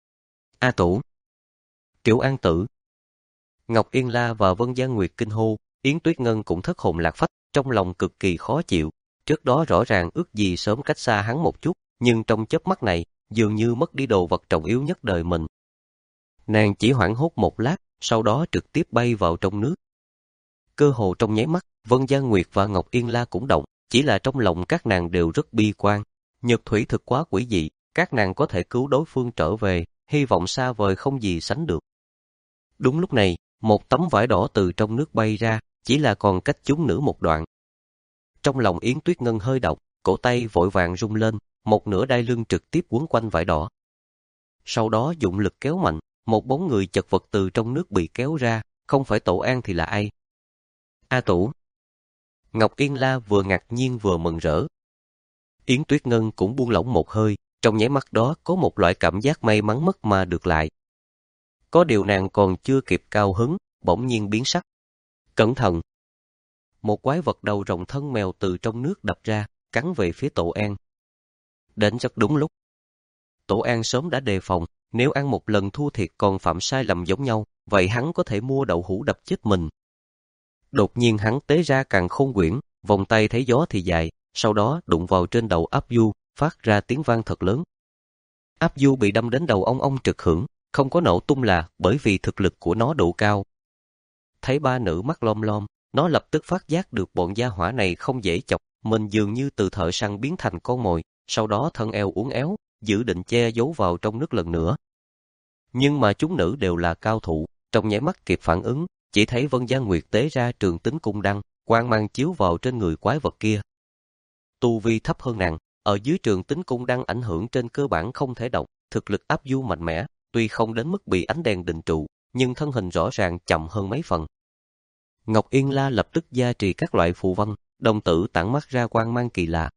A Tủ, Triệu An Tử, Ngọc Yên La và Vân Giang Nguyệt kinh hô, Yến Tuyết Ngân cũng thất hồn lạc phách, trong lòng cực kỳ khó chịu. Trước đó rõ ràng ước gì sớm cách xa hắn một chút, nhưng trong chớp mắt này, dường như mất đi đồ vật trọng yếu nhất đời mình. Nàng chỉ hoảng hốt một lát, sau đó trực tiếp bay vào trong nước. Cơ hồ trong nháy mắt, Vân Giang Nguyệt và Ngọc Yên La cũng động, chỉ là trong lòng các nàng đều rất bi quan. Nhật thủy thực quá quỷ dị, các nàng có thể cứu đối phương trở về, hy vọng xa vời không gì sánh được. Đúng lúc này, một tấm vải đỏ từ trong nước bay ra, chỉ là còn cách chúng nữ một đoạn. Trong lòng Yến Tuyết Ngân hơi động, cổ tay vội vàng rung lên, một nửa đai lưng trực tiếp quấn quanh vải đỏ. Sau đó dụng lực kéo mạnh, một bóng người chật vật từ trong nước bị kéo ra, không phải Tổ An thì là ai? A Tủ. Ngọc Yên La vừa ngạc nhiên vừa mừng rỡ. Yến Tuyết Ngân cũng buông lỏng một hơi, trong nháy mắt đó có một loại cảm giác may mắn mất mà được lại. Có điều nàng còn chưa kịp cao hứng, bỗng nhiên biến sắc. Cẩn thận! Một quái vật đầu rồng thân mèo từ trong nước đập ra, cắn về phía Tổ An. Đến rất đúng lúc. Tổ An sớm đã đề phòng, nếu ăn một lần thua thiệt còn phạm sai lầm giống nhau, vậy hắn có thể mua đậu hũ đập chết mình. Đột nhiên hắn tế ra càn khôn quyển, vòng tay thấy gió thì dài, sau đó đụng vào trên đầu Áp Du, phát ra tiếng vang thật lớn. Áp Du bị đâm đến đầu ong ong trực hưởng, không có nổ tung là bởi vì thực lực của nó đủ cao. Thấy ba nữ mắt lom lom, nó lập tức phát giác được bọn gia hỏa này không dễ chọc, mình dường như từ thợ săn biến thành con mồi, sau đó thân eo uốn éo, dự định che giấu vào trong nước lần nữa. Nhưng mà chúng nữ đều là cao thủ, trong nháy mắt kịp phản ứng, chỉ thấy Vân Giang Nguyệt tế ra trường tính cung đăng, quang mang chiếu vào trên người quái vật kia. Tu vi thấp hơn nàng, ở dưới trường tính cung đăng ảnh hưởng trên cơ bản không thể động, thực lực Áp Du mạnh mẽ, tuy không đến mức bị ánh đèn định trụ, nhưng thân hình rõ ràng chậm hơn mấy phần. Ngọc Yên La lập tức gia trì các loại phù văn, đồng tử tản mắt ra quang mang kỳ lạ.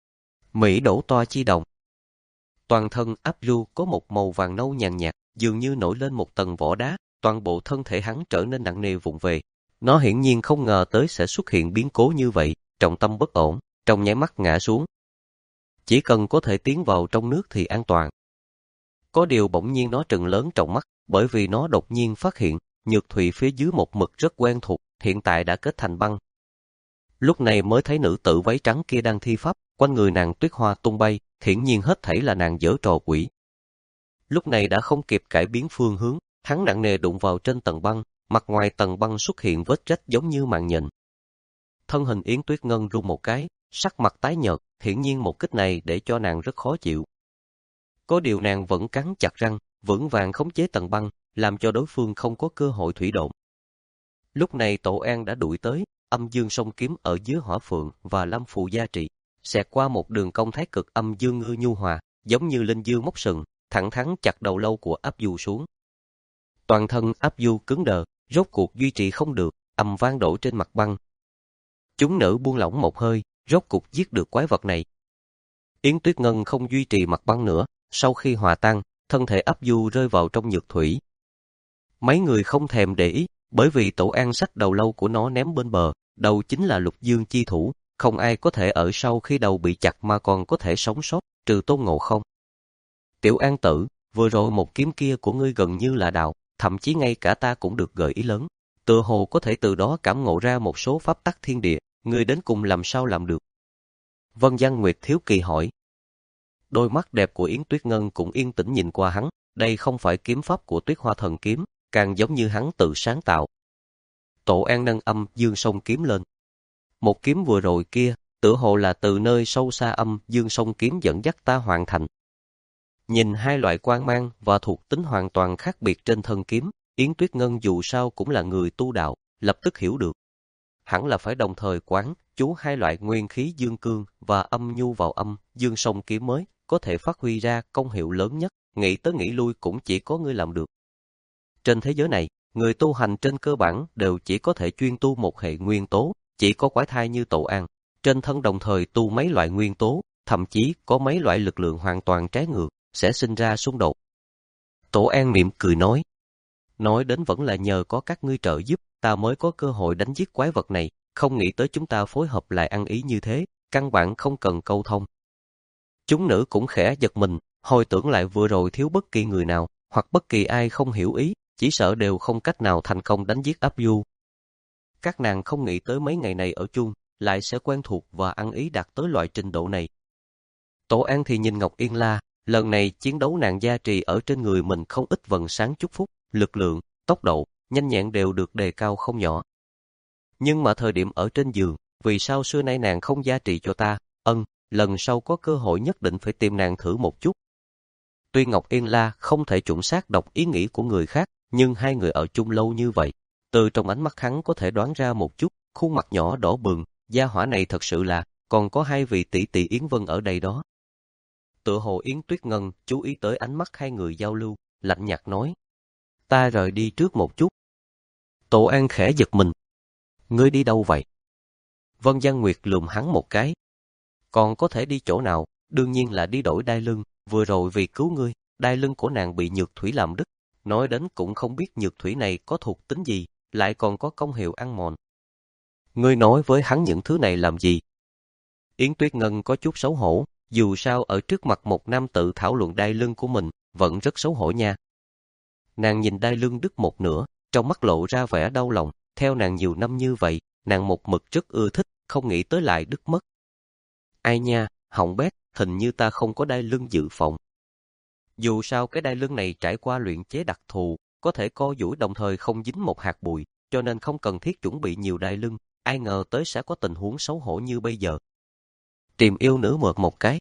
Mỹ đổ toa chi đồng. Toàn thân Áp Du có một màu vàng nâu nhàn nhạt, dường như nổi lên một tầng vỏ đá, toàn bộ thân thể hắn trở nên nặng nề vụng về. Nó hiển nhiên không ngờ tới sẽ xuất hiện biến cố như vậy, trọng tâm bất ổn, trong nháy mắt ngã xuống. Chỉ cần có thể tiến vào trong nước thì an toàn. Có điều bỗng nhiên nó trừng lớn trong mắt, bởi vì nó đột nhiên phát hiện, nhược thủy phía dưới một mực rất quen thuộc, hiện tại đã kết thành băng. Lúc này mới thấy nữ tử váy trắng kia đang thi pháp, quanh người nàng tuyết hoa tung bay, hiển nhiên hết thảy là nàng giở trò quỷ. Lúc này đã không kịp cải biến phương hướng, hắn nặng nề đụng vào trên tầng băng, mặt ngoài tầng băng xuất hiện vết rách giống như mạng nhện. Thân hình Yến Tuyết Ngân run một cái, sắc mặt tái nhợt, hiển nhiên một kích này để cho nàng rất khó chịu. Có điều nàng vẫn cắn chặt răng, vững vàng khống chế tầng băng, làm cho đối phương không có cơ hội thủy độn. Lúc này Tổ An đã đuổi tới, âm dương song kiếm ở dưới hỏa phượng và lâm phù gia trị, xẹt qua một đường cong thái cực âm dương ngư nhu hòa, giống như linh dương móc sừng, thẳng thắn chặt đầu lâu của Áp Du xuống. Toàn thân Áp Du cứng đờ, rốt cuộc duy trì không được, ầm vang đổ trên mặt băng. Chúng nữ buông lỏng một hơi, rốt cuộc giết được quái vật này. Yến Tuyết Ngân không duy trì mặt băng nữa, sau khi hòa tan, thân thể Áp Du rơi vào trong nhược thủy. Mấy người không thèm để ý, bởi vì Tổ An xách đầu lâu của nó ném bên bờ, đầu chính là Lục Dương chi thủ, không ai có thể ở sau khi đầu bị chặt mà còn có thể sống sót, trừ Tôn Ngộ Không. Tiểu An Tử, vừa rồi một kiếm kia của ngươi gần như là đạo, thậm chí ngay cả ta cũng được gợi ý lớn. Tựa hồ có thể từ đó cảm ngộ ra một số pháp tắc thiên địa, ngươi đến cùng làm sao làm được? Vân Giang Nguyệt thiếu kỳ hỏi. Đôi mắt đẹp của Yến Tuyết Ngân cũng yên tĩnh nhìn qua hắn, đây không phải kiếm pháp của Tuyết Hoa Thần Kiếm, càng giống như hắn tự sáng tạo. Tổ An nâng âm Dương Sông Kiếm lên. Một kiếm vừa rồi kia, tựa hồ là từ nơi sâu xa âm Dương Sông Kiếm dẫn dắt ta hoàn thành. Nhìn hai loại quang mang và thuộc tính hoàn toàn khác biệt trên thân kiếm, Yến Tuyết Ngân dù sao cũng là người tu đạo, lập tức hiểu được. Hẳn là phải đồng thời quán chú hai loại nguyên khí dương cương và âm nhu vào âm Dương Sông Kiếm mới có thể phát huy ra công hiệu lớn nhất, nghĩ tới nghĩ lui cũng chỉ có ngươi làm được. Trên thế giới này, người tu hành trên cơ bản đều chỉ có thể chuyên tu một hệ nguyên tố, chỉ có quái thai như Tổ An, trên thân đồng thời tu mấy loại nguyên tố, thậm chí có mấy loại lực lượng hoàn toàn trái ngược, sẽ sinh ra xung đột. Tổ An mỉm cười nói, nói đến vẫn là nhờ có các ngươi trợ giúp, ta mới có cơ hội đánh giết quái vật này, không nghĩ tới chúng ta phối hợp lại ăn ý như thế, căn bản không cần câu thông. Chúng nữ cũng khẽ giật mình, hồi tưởng lại vừa rồi thiếu bất kỳ người nào, hoặc bất kỳ ai không hiểu ý, chỉ sợ đều không cách nào thành công đánh giết Áp Du. Các nàng không nghĩ tới mấy ngày này ở chung, lại sẽ quen thuộc và ăn ý đạt tới loại trình độ này. Tổ An thì nhìn Ngọc Yên La, lần này chiến đấu nàng gia trì ở trên người mình không ít vầng sáng chúc phúc, lực lượng, tốc độ, nhanh nhẹn đều được đề cao không nhỏ. Nhưng mà thời điểm ở trên giường, vì sao xưa nay nàng không gia trì cho ta, ân, lần sau có cơ hội nhất định phải tìm nàng thử một chút. Tuy Ngọc Yên La không thể chuẩn xác đọc ý nghĩ của người khác, nhưng hai người ở chung lâu như vậy, từ trong ánh mắt hắn có thể đoán ra một chút, khuôn mặt nhỏ đỏ bừng, gia hỏa này thật sự là, còn có hai vị tỷ tỷ Yến Vân ở đây đó. Tựa hồ Yến Tuyết Ngân chú ý tới ánh mắt hai người giao lưu, lạnh nhạt nói, ta rời đi trước một chút. Tổ An khẽ giật mình, ngươi đi đâu vậy? Vân Giang Nguyệt lườm hắn một cái, còn có thể đi chỗ nào, đương nhiên là đi đổi đai lưng, vừa rồi vì cứu ngươi, đai lưng của nàng bị nhược thủy làm đứt, nói đến cũng không biết nhược thủy này có thuộc tính gì, lại còn có công hiệu ăn mòn. Ngươi nói với hắn những thứ này làm gì? Yến Tuyết Ngân có chút xấu hổ, dù sao ở trước mặt một nam tự thảo luận đai lưng của mình, vẫn rất xấu hổ nha. Nàng nhìn đai lưng đứt một nửa, trong mắt lộ ra vẻ đau lòng, theo nàng nhiều năm như vậy, nàng một mực rất ưa thích, không nghĩ tới lại đứt mất. Ai nha, hỏng bét, hình như ta không có đai lưng dự phòng. Dù sao cái đai lưng này trải qua luyện chế đặc thù, có thể co duỗi đồng thời không dính một hạt bụi, cho nên không cần thiết chuẩn bị nhiều đai lưng, ai ngờ tới sẽ có tình huống xấu hổ như bây giờ. Tìm yêu nữ mượt một cái.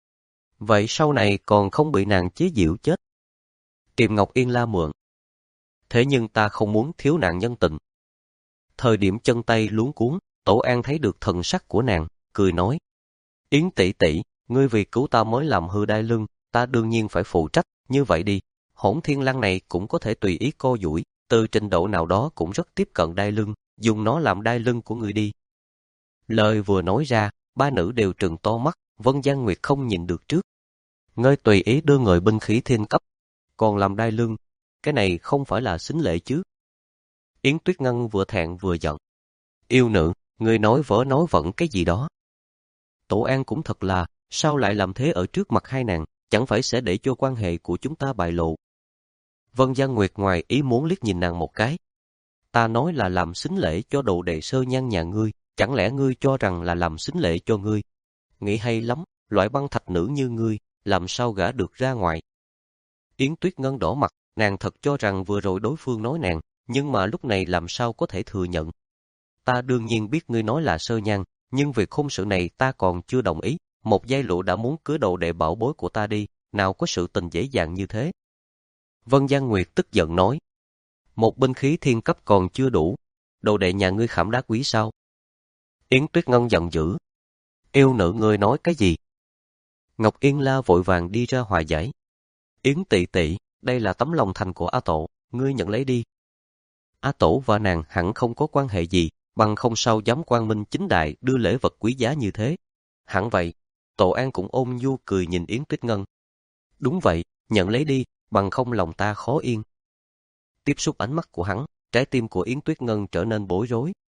Vậy sau này còn không bị nàng chế giễu chết. Tìm Ngọc Yên La mượn. Thế nhưng ta không muốn thiếu nàng nhân tình. Thời điểm chân tay luống cuống, Tổ An thấy được thần sắc của nàng, cười nói. Yến tỷ tỷ, ngươi vì cứu ta mới làm hư đai lưng, ta đương nhiên phải phụ trách, như vậy đi. Hỗn Thiên Lăng này cũng có thể tùy ý co duỗi, từ trình độ nào đó cũng rất tiếp cận đai lưng, dùng nó làm đai lưng của ngươi đi. Lời vừa nói ra, ba nữ đều trừng to mắt, Vân Giang Nguyệt không nhìn được trước. Ngươi tùy ý đưa người binh khí thiên cấp, còn làm đai lưng, cái này không phải là xính lễ chứ? Yến Tuyết Ngân vừa thẹn vừa giận. Yêu nữ, ngươi nói vớ nói vẩn cái gì đó. Tổ An cũng thật là, sao lại làm thế ở trước mặt hai nàng, chẳng phải sẽ để cho quan hệ của chúng ta bại lộ. Vân Giang Nguyệt ngoài ý muốn liếc nhìn nàng một cái. Ta nói là làm xính lễ cho đồ đệ Sơ Nhan nhà ngươi, chẳng lẽ ngươi cho rằng là làm xính lễ cho ngươi? Nghĩ hay lắm, loại băng thạch nữ như ngươi, làm sao gả được ra ngoài? Yến Tuyết Ngân đỏ mặt, nàng thật cho rằng vừa rồi đối phương nói nàng, nhưng mà lúc này làm sao có thể thừa nhận. Ta đương nhiên biết ngươi nói là Sơ Nhan, nhưng việc hôn sự này ta còn chưa đồng ý, một giai lụa đã muốn cưới đồ đệ bảo bối của ta đi, nào có sự tình dễ dàng như thế. Vân Giang Nguyệt tức giận nói, một binh khí thiên cấp còn chưa đủ, đồ đệ nhà ngươi khảm đá quý sao? Yến Tuyết Ngân giận dữ, yêu nữ ngươi nói cái gì? Ngọc Yên La vội vàng đi ra hòa giải. Yến tỷ tỷ, đây là tấm lòng thành của A Tổ, ngươi nhận lấy đi. A Tổ và nàng hẳn không có quan hệ gì, bằng không sao dám quang minh chính đại đưa lễ vật quý giá như thế. Hẳn vậy, Tổ An cũng ôn nhu cười nhìn Yến Tuyết Ngân. Đúng vậy, nhận lấy đi, bằng không lòng ta khó yên. Tiếp xúc ánh mắt của hắn, trái tim của Yến Tuyết Ngân trở nên bối rối,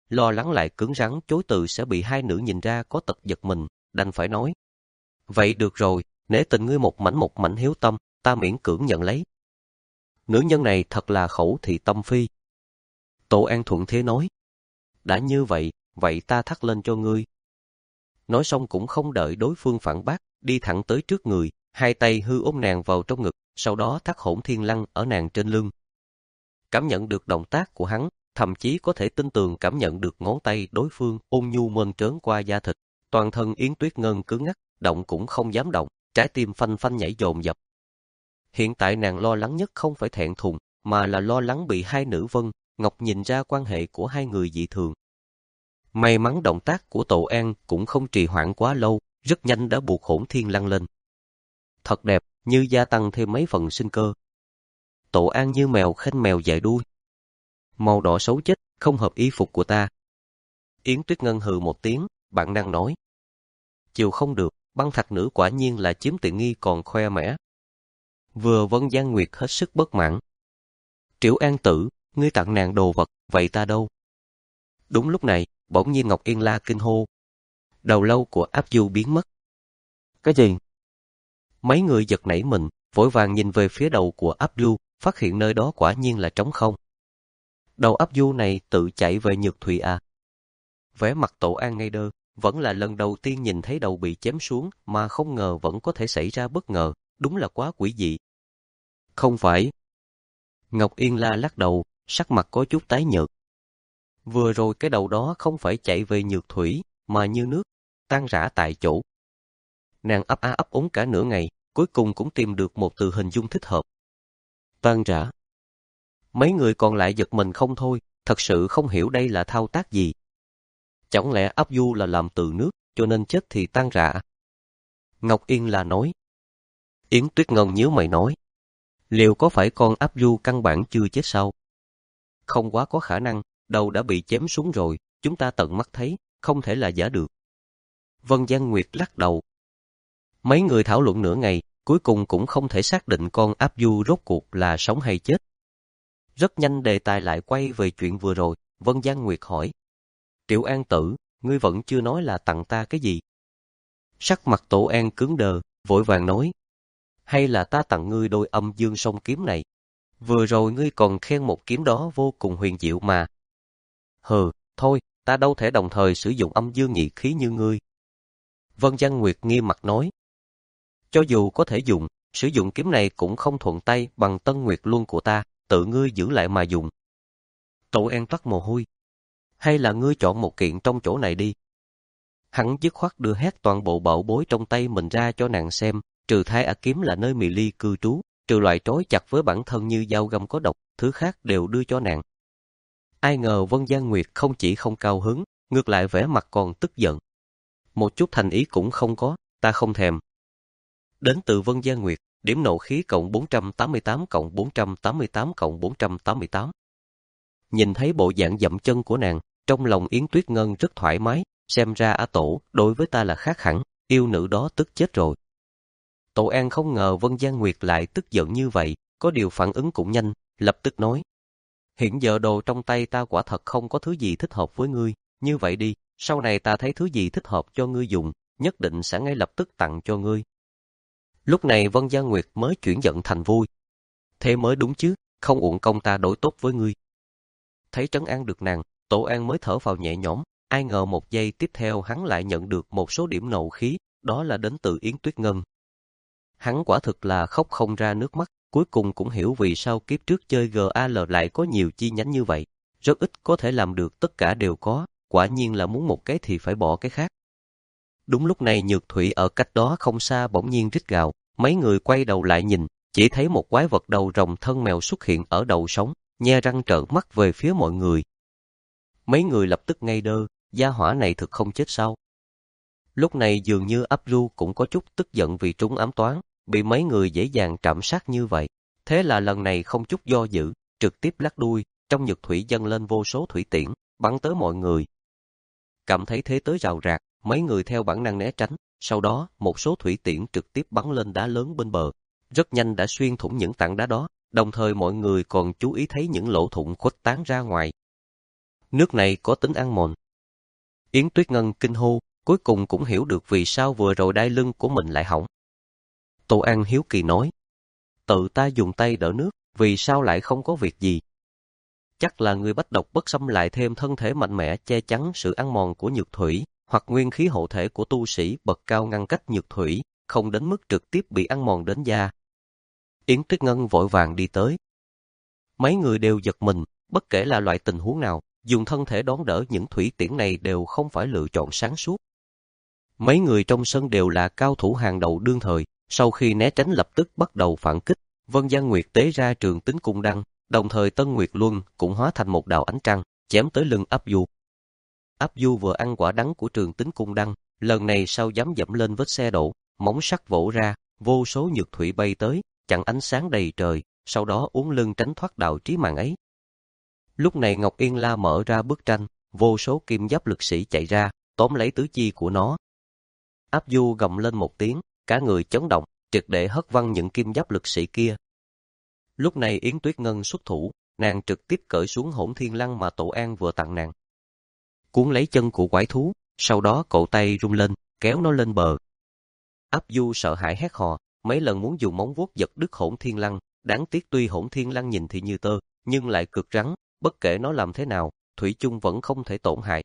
lo lắng lại cứng rắn chối từ sẽ bị hai nữ nhìn ra có tật giật mình, đành phải nói. Vậy được rồi, nể tình ngươi một mảnh một mảnh hiếu tâm, ta miễn cưỡng nhận lấy. Nữ nhân này thật là khẩu thị tâm phi. Tổ An thuận thế nói. Đã như vậy, vậy ta thắt lên cho ngươi. Nói xong cũng không đợi đối phương phản bác, đi thẳng tới trước người, hai tay hư ôm nàng vào trong ngực, sau đó thắt Hỗn Thiên Lăng ở nàng trên lưng. Cảm nhận được động tác của hắn, thậm chí có thể tin tường cảm nhận được ngón tay đối phương ôn nhu mơn trớn qua da thịt, toàn thân Yến Tuyết Ngân cứng ngắc, động cũng không dám động, trái tim phanh phanh nhảy dồn dập. Hiện tại nàng lo lắng nhất không phải thẹn thùng, mà là lo lắng bị hai nữ Vân, Ngọc nhìn ra quan hệ của hai người dị thường. May mắn động tác của Tổ An cũng không trì hoãn quá lâu, rất nhanh đã buộc Hỗn Thiên Lăng lên. Thật đẹp, như gia tăng thêm mấy phần sinh cơ. Tổ An như mèo khênh mèo dài đuôi. Màu đỏ xấu chết, không hợp y phục của ta. Yến Tuyết Ngân hừ một tiếng, bạn đang nói. Chiều không được, băng thạch nữ quả nhiên là chiếm tiện nghi còn khoe mẽ. Vừa Vân Giang Nguyệt hết sức bất mãn. Triệu An tử, ngươi tặng nàng đồ vật, vậy ta đâu? Đúng lúc này, bỗng nhiên Ngọc Yên La kinh hô. Đầu lâu của Áp Du biến mất. Cái gì? Mấy người giật nảy mình, vội vàng nhìn về phía đầu của Áp Du, phát hiện nơi đó quả nhiên là trống không. Đầu Áp Du này tự chạy về Nhược Thủy à? Vẻ mặt Tổ An ngây đơ, vẫn là lần đầu tiên nhìn thấy đầu bị chém xuống mà không ngờ vẫn có thể xảy ra bất ngờ, đúng là quá quỷ dị. Không phải. Ngọc Yên La lắc đầu, sắc mặt có chút tái nhợt. Vừa rồi cái đầu đó không phải chạy về Nhược Thủy, mà như nước, tan rã tại chỗ. Nàng ấp á ấp úng cả nửa ngày, cuối cùng cũng tìm được một từ hình dung thích hợp. Tan rã. Mấy người còn lại giật mình không thôi, thật sự không hiểu đây là thao tác gì. Chẳng lẽ Áp Du là làm từ nước, cho nên chết thì tan rã? Ngọc Yên là nói. Yến Tuyết Ngân nhíu mày nói. Liệu có phải con Áp Du căn bản chưa chết sao? Không quá có khả năng, đầu đã bị chém xuống rồi, chúng ta tận mắt thấy, không thể là giả được. Vân Giang Nguyệt lắc đầu. Mấy người thảo luận nửa ngày, cuối cùng cũng không thể xác định con Áp Du rốt cuộc là sống hay chết. Rất nhanh đề tài lại quay về chuyện vừa rồi, Vân Giang Nguyệt hỏi. Triệu An tử, ngươi vẫn chưa nói là tặng ta cái gì? Sắc mặt Tổ An cứng đờ, vội vàng nói. Hay là ta tặng ngươi đôi âm dương song kiếm này? Vừa rồi ngươi còn khen một kiếm đó vô cùng huyền diệu mà. Hừ, thôi, ta đâu thể đồng thời sử dụng âm dương nhị khí như ngươi. Vân Giang Nguyệt nghiêm mặt nói. Cho dù có thể dùng, sử dụng kiếm này cũng không thuận tay bằng Tân Nguyệt Luân của ta, tự ngươi giữ lại mà dùng. Tổ An toát mồ hôi. Hay là ngươi chọn một kiện trong chỗ này đi. Hắn dứt khoát đưa hết toàn bộ bảo bối trong tay mình ra cho nàng xem, trừ Thái A kiếm là nơi Mì Ly cư trú, trừ loại trói chặt với bản thân như dao găm có độc, thứ khác đều đưa cho nàng. Ai ngờ Vân Giang Nguyệt không chỉ không cao hứng, ngược lại vẻ mặt còn tức giận. Một chút thành ý cũng không có, ta không thèm. Đến từ Vân Giang Nguyệt, điểm nộ khí cộng bốn trăm tám mươi tám cộng bốn trăm tám mươi tám cộng bốn trăm tám mươi tám. Nhìn thấy bộ dạng dậm chân của nàng, trong lòng Yến Tuyết Ngân rất thoải mái, xem ra A Tổ đối với ta là khác hẳn, yêu nữ đó tức chết rồi. Tổ An không ngờ Vân Giang Nguyệt lại tức giận như vậy, có điều phản ứng cũng nhanh, lập tức nói. Hiện giờ đồ trong tay ta quả thật không có thứ gì thích hợp với ngươi, như vậy đi, sau này ta thấy thứ gì thích hợp cho ngươi dùng, nhất định sẽ ngay lập tức tặng cho ngươi. Lúc này Vân Giang Nguyệt mới chuyển giận thành vui. Thế mới đúng chứ, không uổng công ta đối tốt với ngươi. Thấy trấn an được nàng, Tổ An mới thở phào nhẹ nhõm, ai ngờ một giây tiếp theo hắn lại nhận được một số điểm nộ khí, đó là đến từ Yến Tuyết Ngân. Hắn quả thực là khóc không ra nước mắt, cuối cùng cũng hiểu vì sao kiếp trước chơi giê a lờ lại có nhiều chi nhánh như vậy, rất ít có thể làm được tất cả đều có, quả nhiên là muốn một cái thì phải bỏ cái khác. Đúng lúc này Nhược Thủy ở cách đó không xa bỗng nhiên rít gào, mấy người quay đầu lại nhìn, chỉ thấy một quái vật đầu rồng thân mèo xuất hiện ở đầu sóng, nhe răng trợn mắt về phía mọi người. Mấy người lập tức ngây đơ, gia hỏa này thực không chết sao? Lúc này dường như Áp Du cũng có chút tức giận vì trúng ám toán, bị mấy người dễ dàng trảm sát như vậy. Thế là lần này không chút do dự, trực tiếp lắc đuôi, trong Nhược Thủy dâng lên vô số thủy tiễn, bắn tới mọi người. Cảm thấy thế tới rào rạc, mấy người theo bản năng né tránh, sau đó một số thủy tiễn trực tiếp bắn lên đá lớn bên bờ, rất nhanh đã xuyên thủng những tảng đá đó, đồng thời mọi người còn chú ý thấy những lỗ thủng khuếch tán ra ngoài. Nước này có tính ăn mòn. Yến Tuyết Ngân kinh hô, cuối cùng cũng hiểu được vì sao vừa rồi đai lưng của mình lại hỏng. Tô An hiếu kỳ nói, tự ta dùng tay đỡ nước, vì sao lại không có việc gì? Chắc là người bách độc bất xâm lại thêm thân thể mạnh mẽ che chắn sự ăn mòn của nhược thủy, hoặc nguyên khí hộ thể của tu sĩ bậc cao ngăn cách nhược thủy, không đến mức trực tiếp bị ăn mòn đến da. Yến Tuyết Ngân vội vàng đi tới. Mấy người đều giật mình, bất kể là loại tình huống nào, dùng thân thể đón đỡ những thủy tiễn này đều không phải lựa chọn sáng suốt. Mấy người trong sân đều là cao thủ hàng đầu đương thời, sau khi né tránh lập tức bắt đầu phản kích. Vân Giang Nguyệt tế ra trường tính cung đăng, đồng thời Tân Nguyệt Luân cũng hóa thành một đạo ánh trăng, chém tới lưng Áp Du. Áp Du vừa ăn quả đắng của trường tính cung đăng, lần này sao dám dẫm lên vết xe đổ, móng sắt vỗ ra, vô số nhược thủy bay tới, chặn ánh sáng đầy trời, sau đó uốn lưng tránh thoát đạo trí mạng ấy. Lúc này Ngọc Yên La mở ra bức tranh, vô số kim giáp lực sĩ chạy ra, tóm lấy tứ chi của nó. Áp Du gầm lên một tiếng, cả người chấn động, triệt để hất văng những kim giáp lực sĩ kia. Lúc này Yến Tuyết Ngân xuất thủ, nàng trực tiếp cởi xuống Hỗn Thiên Lăng mà Tổ An vừa tặng nàng. Cuốn lấy chân của quái thú, sau đó cậu tay rung lên, kéo nó lên bờ. Áp Du sợ hãi hét hò, mấy lần muốn dùng móng vuốt giật đứt Hỗn Thiên Lăng, đáng tiếc tuy Hỗn Thiên Lăng nhìn thì như tơ, nhưng lại cực rắn, bất kể nó làm thế nào, thủy chung vẫn không thể tổn hại.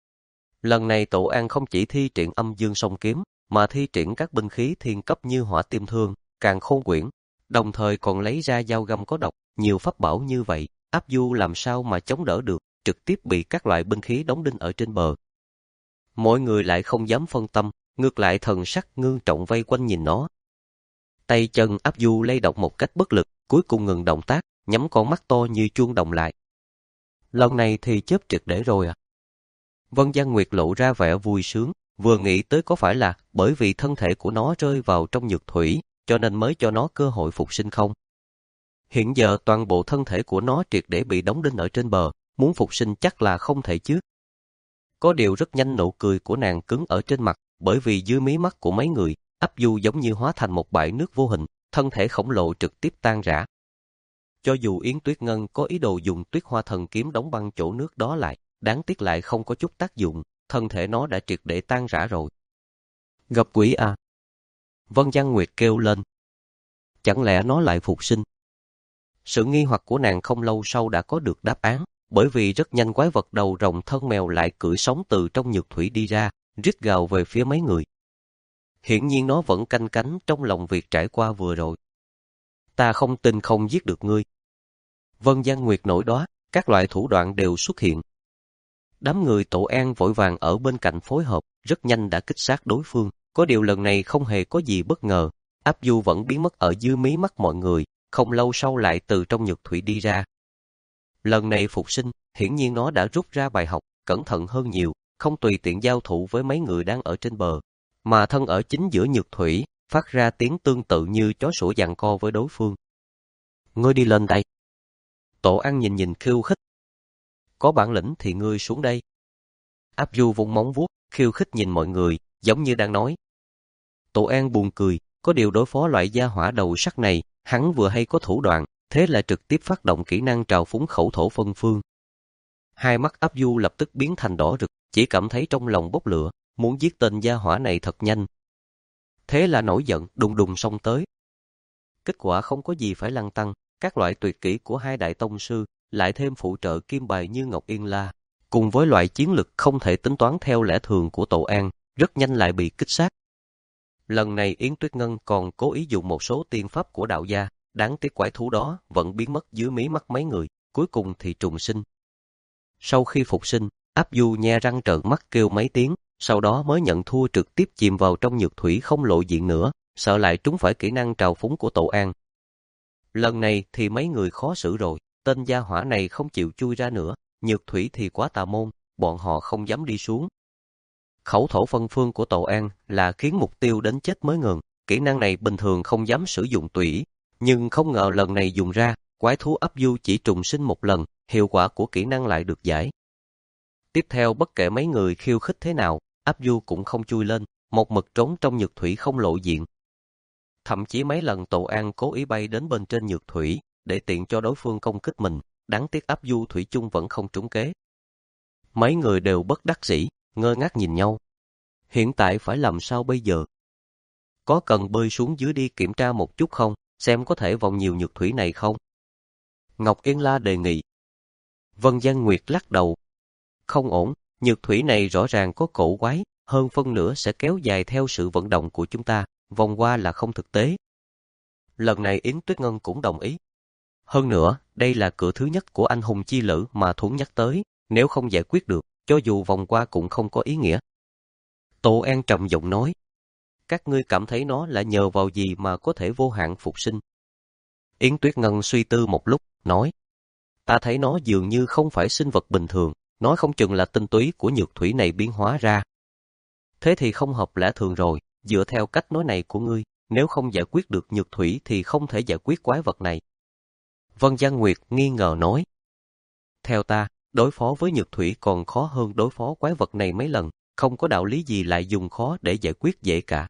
Lần này Tổ An không chỉ thi triển Âm Dương Song Kiếm, mà thi triển các binh khí thiên cấp như Hỏa Tiêm Thương, Càn Khôn Quyển, đồng thời còn lấy ra dao găm có độc, nhiều pháp bảo như vậy, Áp Du làm sao mà chống đỡ được, trực tiếp bị các loại binh khí đóng đinh ở trên bờ. Mọi người lại không dám phân tâm, ngược lại thần sắc ngưng trọng vây quanh nhìn nó. Tay chân Áp Du lay động một cách bất lực, cuối cùng ngừng động tác, nhắm con mắt to như chuông đồng lại. Lần này thì chớp triệt để rồi à? Vân Giang Nguyệt lộ ra vẻ vui sướng, vừa nghĩ tới có phải là bởi vì thân thể của nó rơi vào trong nhược thủy, cho nên mới cho nó cơ hội phục sinh không? Hiện giờ toàn bộ thân thể của nó triệt để bị đóng đinh ở trên bờ, muốn phục sinh chắc là không thể chứ. Có điều rất nhanh nụ cười của nàng cứng ở trên mặt, bởi vì dưới mí mắt của mấy người, Áp Du giống như hóa thành một bãi nước vô hình, thân thể khổng lồ trực tiếp tan rã. Cho dù Yến Tuyết Ngân có ý đồ dùng Tuyết Hoa Thần Kiếm đóng băng chỗ nước đó lại, đáng tiếc lại không có chút tác dụng, thân thể nó đã triệt để tan rã rồi. Gặp quỷ à? Vân Giang Nguyệt kêu lên. Chẳng lẽ nó lại phục sinh? Sự nghi hoặc của nàng không lâu sau đã có được đáp án, bởi vì rất nhanh quái vật đầu rồng thân mèo lại cưỡi sóng từ trong nhược thủy đi ra, rít gào về phía mấy người. Hiển nhiên nó vẫn canh cánh trong lòng việc trải qua vừa rồi. Ta không tin không giết được ngươi. Vân Giang Nguyệt nổi đoá, các loại thủ đoạn đều xuất hiện. Đám người Tổ An vội vàng ở bên cạnh phối hợp, rất nhanh đã kích sát đối phương. Có điều lần này không hề có gì bất ngờ, Áp Du vẫn biến mất ở dưới mí mắt mọi người, không lâu sau lại từ trong nhược thủy đi ra. Lần này phục sinh, hiển nhiên nó đã rút ra bài học, cẩn thận hơn nhiều, không tùy tiện giao thủ với mấy người đang ở trên bờ, mà thân ở chính giữa nhược thủy, phát ra tiếng tương tự như chó sủa giằng co với đối phương. Ngươi đi lên đây. Tổ An nhìn nhìn khiêu khích. Có bản lĩnh thì ngươi xuống đây. Áp Du vung móng vuốt, khiêu khích nhìn mọi người, giống như đang nói. Tổ An buồn cười, có điều đối phó loại gia hỏa đầu sắt này, hắn vừa hay có thủ đoạn, thế là trực tiếp phát động kỹ năng trào phúng khẩu thổ phân phương. Hai mắt Áp Du lập tức biến thành đỏ rực, chỉ cảm thấy trong lòng bốc lửa, muốn giết tên gia hỏa này thật nhanh. Thế là nổi giận, đùng đùng xông tới. Kết quả không có gì phải lăn tăn, các loại tuyệt kỹ của hai đại tông sư, lại thêm phụ trợ kim bài như Ngọc Yên La, cùng với loại chiến lực không thể tính toán theo lẽ thường của Tổ An, rất nhanh lại bị kích sát. Lần này Yến Tuyết Ngân còn cố ý dùng một số tiên pháp của đạo gia, đáng tiếc quái thú đó vẫn biến mất dưới mí mắt mấy người, cuối cùng thì trùng sinh. Sau khi phục sinh, Áp Du nhe răng trợn mắt kêu mấy tiếng, sau đó mới nhận thua trực tiếp chìm vào trong nhược thủy không lộ diện nữa, sợ lại trúng phải kỹ năng trào phúng của Tổ An. Lần này thì mấy người khó xử rồi, tên gia hỏa này không chịu chui ra nữa, nhược thủy thì quá tà môn, bọn họ không dám đi xuống. Khẩu thổ phân phương của Tổ An là khiến mục tiêu đến chết mới ngừng, kỹ năng này bình thường không dám sử dụng tùy ý, nhưng không ngờ lần này dùng ra, quái thú Áp Du chỉ trùng sinh một lần, hiệu quả của kỹ năng lại được giải. Tiếp theo bất kể mấy người khiêu khích thế nào, Áp Du cũng không chui lên, một mực trốn trong nhược thủy không lộ diện. Thậm chí mấy lần Tổ An cố ý bay đến bên trên nhược thủy, để tiện cho đối phương công kích mình, đáng tiếc Áp Du thủy chung vẫn không trúng kế. Mấy người đều bất đắc dĩ, ngơ ngác nhìn nhau. Hiện tại phải làm sao bây giờ? Có cần bơi xuống dưới đi kiểm tra một chút không, xem có thể vòng nhiều nhược thủy này không? Ngọc Yên La đề nghị. Vân Giang Nguyệt lắc đầu. Không ổn, nhược thủy này rõ ràng có cổ quái, hơn phân nửa sẽ kéo dài theo sự vận động của chúng ta, vòng qua là không thực tế. Lần này Yến Tuyết Ngân cũng đồng ý. Hơn nữa, đây là cửa thứ nhất của anh hùng chi lữ mà Thuấn nhắc tới, nếu không giải quyết được, cho dù vòng qua cũng không có ý nghĩa. Tô An trầm giọng nói, các ngươi cảm thấy nó là nhờ vào gì mà có thể vô hạn phục sinh? Yến Tuyết Ngân suy tư một lúc, nói, ta thấy nó dường như không phải sinh vật bình thường, nói không chừng là tinh túy của nhược thủy này biến hóa ra. Thế thì không hợp lẽ thường rồi, dựa theo cách nói này của ngươi, nếu không giải quyết được nhược thủy thì không thể giải quyết quái vật này. Vân Giang Nguyệt nghi ngờ nói, theo ta, đối phó với nhược thủy còn khó hơn đối phó quái vật này mấy lần, không có đạo lý gì lại dùng khó để giải quyết dễ cả.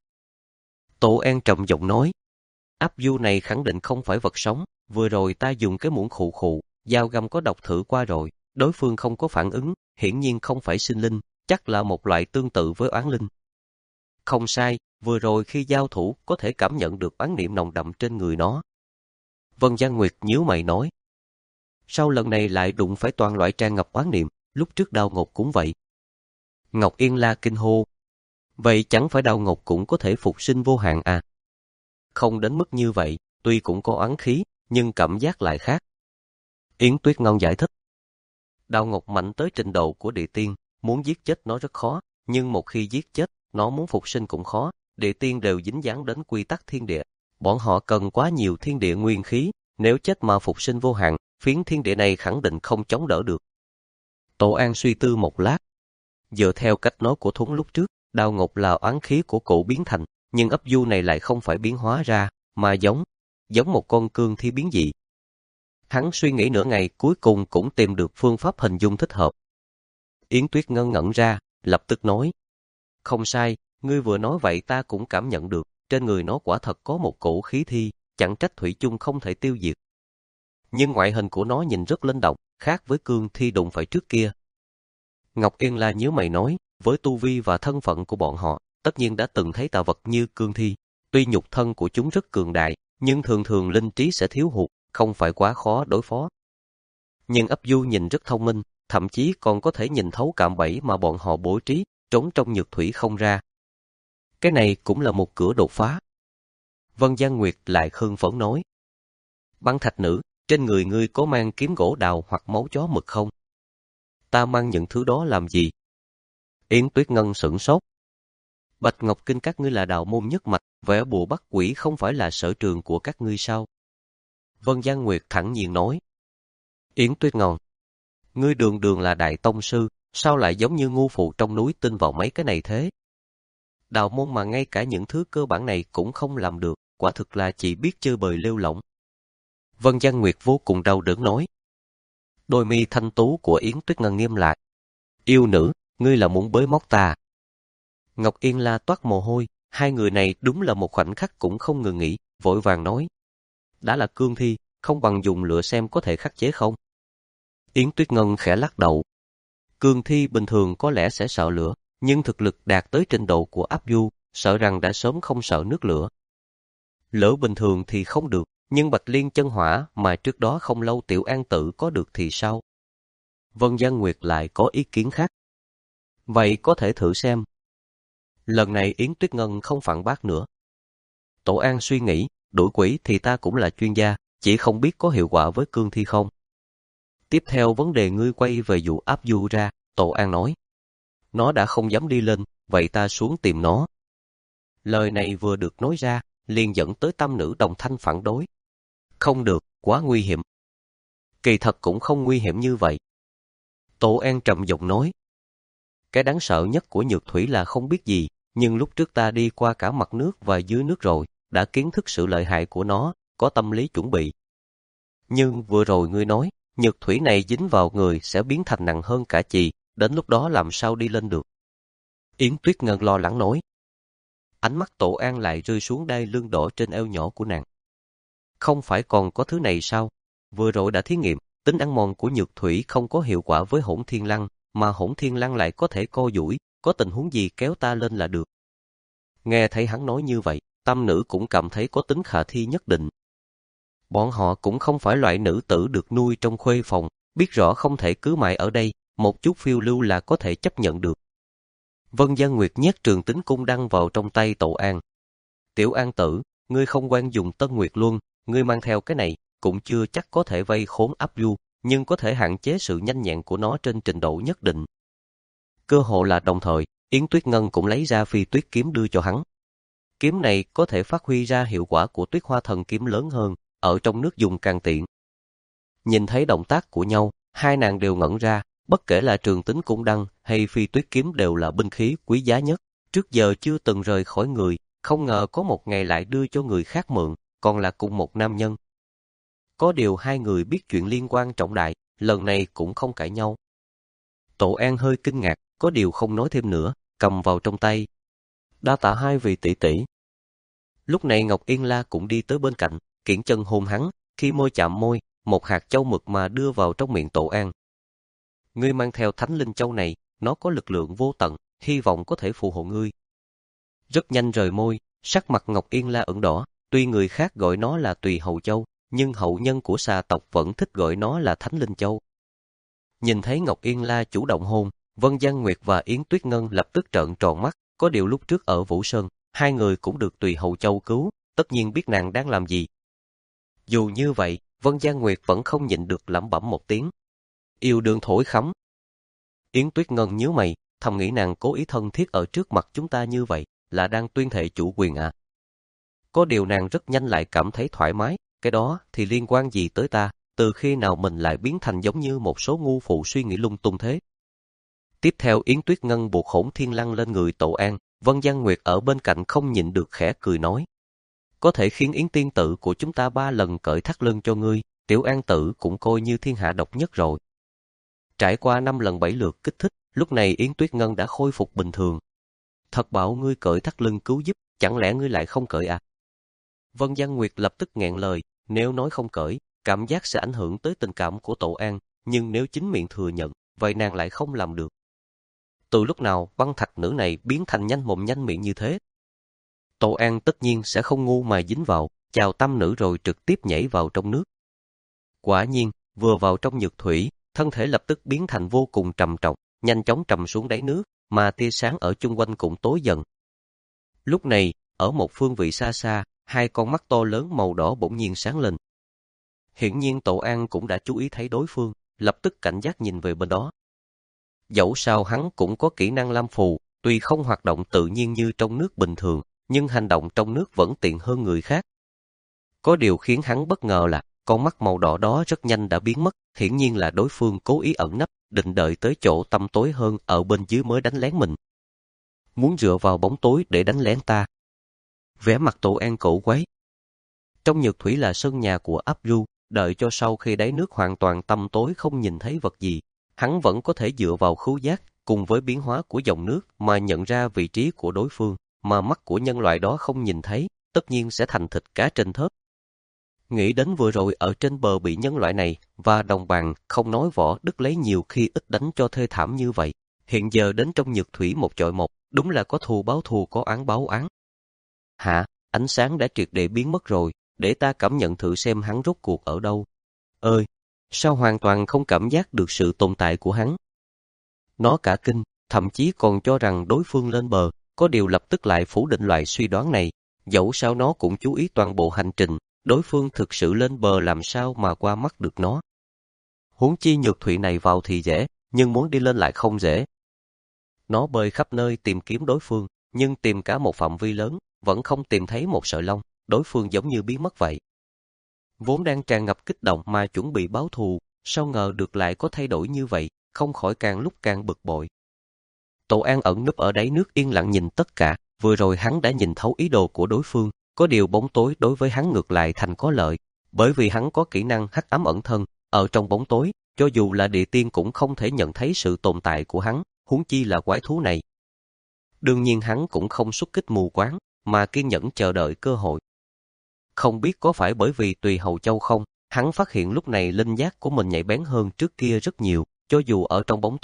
Tô An trầm giọng nói, áp du này khẳng định không phải vật sống, vừa rồi ta dùng cái muỗng khụ khụ, dao găm có độc thử qua rồi, đối phương không có phản ứng, hiển nhiên không phải sinh linh, chắc là một loại tương tự với oán linh. Không sai, vừa rồi khi giao thủ có thể cảm nhận được oán niệm nồng đậm trên người nó. Vân Giang Nguyệt nhíu mày nói, sau lần này lại đụng phải toàn loại tràn ngập oán niệm, lúc trước Đào Ngọc cũng vậy. Ngọc Yên La kinh hô, vậy chẳng phải Đào Ngọc cũng có thể phục sinh vô hạn à? Không đến mức như vậy, tuy cũng có oán khí, nhưng cảm giác lại khác. Yến Tuyết Ngân giải thích, Đào Ngọc mạnh tới trình độ của địa tiên, muốn giết chết nó rất khó, nhưng một khi giết chết, nó muốn phục sinh cũng khó, địa tiên đều dính dáng đến quy tắc thiên địa. Bọn họ cần quá nhiều thiên địa nguyên khí, nếu chết mà phục sinh vô hạn, phiến thiên địa này khẳng định không chống đỡ được. Tô An suy tư một lát. Dựa theo cách nói của Thuấn lúc trước, Đào Ngọc là oán khí của cụ biến thành, nhưng ấp du này lại không phải biến hóa ra, mà giống, giống một con cương thi biến dị. Hắn suy nghĩ nửa ngày cuối cùng cũng tìm được phương pháp hình dung thích hợp. Yến Tuyết Ngân ngẩn ra, lập tức nói, không sai, ngươi vừa nói vậy ta cũng cảm nhận được, trên người nó quả thật có một cổ khí thi, chẳng trách thủy chung không thể tiêu diệt. Nhưng ngoại hình của nó nhìn rất linh động, khác với cương thi đụng phải trước kia. Ngọc Yên La nhíu mày nói, với tu vi và thân phận của bọn họ, tất nhiên đã từng thấy tà vật như cương thi. Tuy nhục thân của chúng rất cường đại, nhưng thường thường linh trí sẽ thiếu hụt, không phải quá khó đối phó. Nhưng ấp du nhìn rất thông minh, thậm chí còn có thể nhìn thấu cạm bẫy mà bọn họ bố trí, trốn trong nhược thủy không ra. Cái này cũng là một cửa đột phá. Vân Giang Nguyệt lại hưng phấn nói, Băng Thạch Nữ, trên người ngươi có mang kiếm gỗ đào hoặc máu chó mực không? Ta mang những thứ đó làm gì? Yến Tuyết Ngân sửng sốt. Bạch Ngọc Kinh các ngươi là đạo môn nhất mạch, vẽ bùa bắt quỷ không phải là sở trường của các ngươi sao? Vân Giang Nguyệt thẳng nhiên nói. Yến Tuyết Ngân, ngươi đường đường là đại tông sư, sao lại giống như ngu phụ trong núi tin vào mấy cái này thế? Đạo môn mà ngay cả những thứ cơ bản này cũng không làm được, quả thực là chỉ biết chơi bời lêu lỏng. Vân Giang Nguyệt vô cùng đau đớn nói. Đôi mi thanh tú của Yến Tuyết Ngân nghiêm lại. Yêu nữ, ngươi là muốn bới móc ta. Ngọc Yên La toát mồ hôi, hai người này đúng là một khoảnh khắc cũng không ngừng nghỉ, vội vàng nói. Đã là cương thi, không bằng dùng lửa xem có thể khắc chế không? Yến Tuyết Ngân khẽ lắc đầu. Cương thi bình thường có lẽ sẽ sợ lửa, nhưng thực lực đạt tới trình độ của áp du, sợ rằng đã sớm không sợ nước lửa. Lửa bình thường thì không được, nhưng Bạch Liên chân hỏa mà trước đó không lâu Tiểu An Tử có được thì sao? Vân Giang Nguyệt lại có ý kiến khác. Vậy có thể thử xem. Lần này Yến Tuyết Ngân không phản bác nữa. Tổ An suy nghĩ, đuổi quỷ thì ta cũng là chuyên gia, chỉ không biết có hiệu quả với cương thi không. Tiếp theo vấn đề ngươi quay về vụ áp du ra, Tổ An nói. Nó đã không dám đi lên, vậy ta xuống tìm nó. Lời này vừa được nói ra, liền dẫn tới tam nữ đồng thanh phản đối. Không được, quá nguy hiểm. Kỳ thật cũng không nguy hiểm như vậy. Tổ An trầm giọng nói. Cái đáng sợ nhất của nhược thủy là không biết gì, nhưng lúc trước ta đi qua cả mặt nước và dưới nước rồi, đã kiến thức sự lợi hại của nó, có tâm lý chuẩn bị. Nhưng vừa rồi ngươi nói, nhược thủy này dính vào người sẽ biến thành nặng hơn cả chì, đến lúc đó làm sao đi lên được. Yến Tuyết Ngân lo lắng nói. Ánh mắt Tổ An lại rơi xuống đai lưng đỏ trên eo nhỏ của nàng. Không phải còn có thứ này sao? Vừa rồi đã thí nghiệm, tính ăn mòn của nhược thủy không có hiệu quả với hỗn thiên lăng, mà Hỗn Thiên Lăng lại có thể co duỗi, có tình huống gì kéo ta lên là được. Nghe thấy hắn nói như vậy, Tam nữ cũng cảm thấy có tính khả thi nhất định. Bọn họ cũng không phải loại nữ tử được nuôi trong khuê phòng, biết rõ không thể cứ mãi ở đây, một chút phiêu lưu là có thể chấp nhận được. Vân Gian Nguyệt nhét Trường Tính Cung đăng vào trong tay Tổ An. Tiểu An tử, ngươi không quen dùng Tân Nguyệt Luân, ngươi mang theo cái này, cũng chưa chắc có thể vây khốn áp du, nhưng có thể hạn chế sự nhanh nhẹn của nó trên trình độ nhất định. Cơ hội là đồng thời, Yến Tuyết Ngân cũng lấy ra Phi Tuyết kiếm đưa cho hắn. Kiếm này có thể phát huy ra hiệu quả của Tuyết Hoa Thần kiếm lớn hơn, ở trong nước dùng càng tiện. Nhìn thấy động tác của nhau, hai nàng đều ngẩn ra, bất kể là Trường Tính Cung đăng hay Phi Tuyết kiếm đều là binh khí quý giá nhất, trước giờ chưa từng rời khỏi người, không ngờ có một ngày lại đưa cho người khác mượn, còn là cùng một nam nhân. Có điều hai người biết chuyện liên quan trọng đại, lần này cũng không cãi nhau. Tổ An hơi kinh ngạc, có điều không nói thêm nữa, cầm vào trong tay. Đa tạ hai vị tỷ tỷ. Lúc này Ngọc Yên La cũng đi tới bên cạnh, kiễng chân hôn hắn, khi môi chạm môi, một hạt châu mực mà đưa vào trong miệng Tổ An. Ngươi mang theo Thánh Linh Châu này, nó có lực lượng vô tận, hy vọng có thể phù hộ ngươi. Rất nhanh rời môi, sắc mặt Ngọc Yên La ửng đỏ, tuy người khác gọi nó là Tùy Hầu Châu, nhưng hậu nhân của xà tộc vẫn thích gọi nó là Thánh Linh Châu. Nhìn thấy Ngọc Yên La chủ động hôn, Vân Gian Nguyệt và Yến Tuyết Ngân lập tức trợn tròn mắt, có điều lúc trước ở Vũ Sơn, hai người cũng được Tùy Hầu Châu cứu, tất nhiên biết nàng đang làm gì. Dù như vậy, Vân Gian Nguyệt vẫn không nhịn được lẩm bẩm một tiếng. Yêu đương thổi khắm. Yến Tuyết Ngân nhíu mày, thầm nghĩ nàng cố ý thân thiết ở trước mặt chúng ta như vậy, là đang tuyên thệ chủ quyền à. Có điều nàng rất nhanh lại cảm thấy thoải mái, cái đó thì liên quan gì tới ta, từ khi nào mình lại biến thành giống như một số ngu phụ suy nghĩ lung tung thế. Tiếp theo Yến Tuyết Ngân buộc Hỗn Thiên Lăng lên người Tổ An, Vân Gian Nguyệt ở bên cạnh không nhịn được khẽ cười nói. Có thể khiến Yến tiên tử của chúng ta ba lần cởi thắt lưng cho ngươi, Tiểu An tử cũng coi như thiên hạ độc nhất rồi. Trải qua năm lần bảy lượt kích thích, lúc này Yến Tuyết Ngân đã khôi phục bình thường. Thật bảo ngươi cởi thắt lưng cứu giúp, chẳng lẽ ngươi lại không cởi à? Vân Gian Nguyệt lập tức nghẹn lời, nếu nói không cởi, cảm giác sẽ ảnh hưởng tới tình cảm của Tổ An, nhưng nếu chính miệng thừa nhận, vậy nàng lại không làm được. Từ lúc nào băng thạch nữ này biến thành nhanh mồm nhanh miệng như thế? Tổ An tất nhiên sẽ không ngu mà dính vào, chào Tam nữ rồi trực tiếp nhảy vào trong nước. Quả nhiên, vừa vào trong nhược thủy, thân thể lập tức biến thành vô cùng trầm trọng, nhanh chóng trầm xuống đáy nước, mà tia sáng ở chung quanh cũng tối dần. Lúc này, ở một phương vị xa xa, hai con mắt to lớn màu đỏ bỗng nhiên sáng lên. Hiển nhiên Tổ An cũng đã chú ý thấy đối phương, lập tức cảnh giác nhìn về bên đó. Dẫu sao hắn cũng có kỹ năng lam phù, tuy không hoạt động tự nhiên như trong nước bình thường, nhưng hành động trong nước vẫn tiện hơn người khác. Có điều khiến hắn bất ngờ là, con mắt màu đỏ đó rất nhanh đã biến mất, hiển nhiên là đối phương cố ý ẩn nấp, định đợi tới chỗ tăm tối hơn ở bên dưới mới đánh lén mình. Muốn dựa vào bóng tối để đánh lén ta. Vẻ mặt Tổ An cổ quái. Trong nhược thủy là sân nhà của Áp Du, đợi cho sau khi đáy nước hoàn toàn tăm tối không nhìn thấy vật gì, hắn vẫn có thể dựa vào khứu giác, cùng với biến hóa của dòng nước mà nhận ra vị trí của đối phương, mà mắt của nhân loại đó không nhìn thấy, tất nhiên sẽ thành thịt cá trên thớt. Nghĩ đến vừa rồi ở trên bờ bị nhân loại này và đồng bạn không nói võ đức lấy nhiều khi ít đánh cho thê thảm như vậy, hiện giờ đến trong nhược thủy một chọi một, đúng là có thù báo thù có oán báo oán. Hả, ánh sáng đã triệt để biến mất rồi, để ta cảm nhận thử xem hắn rốt cuộc ở đâu. Ơi, sao hoàn toàn không cảm giác được sự tồn tại của hắn? Nó cả kinh, thậm chí còn cho rằng đối phương lên bờ, có điều lập tức lại phủ định loại suy đoán này, dẫu sao nó cũng chú ý toàn bộ hành trình, đối phương thực sự lên bờ làm sao mà qua mắt được nó. Huống chi nhược thủy này vào thì dễ, nhưng muốn đi lên lại không dễ. Nó bơi khắp nơi tìm kiếm đối phương, nhưng tìm cả một phạm vi lớn, vẫn không tìm thấy một sợi lông, đối phương giống như biến mất vậy. Vốn đang tràn ngập kích động mà chuẩn bị báo thù, sao ngờ được lại có thay đổi như vậy, không khỏi càng lúc càng bực bội. Tổ An ẩn núp ở đáy nước yên lặng nhìn tất cả, vừa rồi hắn đã nhìn thấu ý đồ của đối phương, có điều bóng tối đối với hắn ngược lại thành có lợi, bởi vì hắn có kỹ năng hắc ám ẩn thân, ở trong bóng tối, cho dù là địa tiên cũng không thể nhận thấy sự tồn tại của hắn, huống chi là quái thú này. Đương nhiên hắn cũng không xuất kích mù quáng, mà kiên nhẫn chờ đợi cơ hội. Không biết có phải bởi vì Tùy Hầu Châu không, hắn phát hiện lúc này linh giác của mình nhạy bén hơn trước kia rất nhiều, cho dù ở trong bóng tối,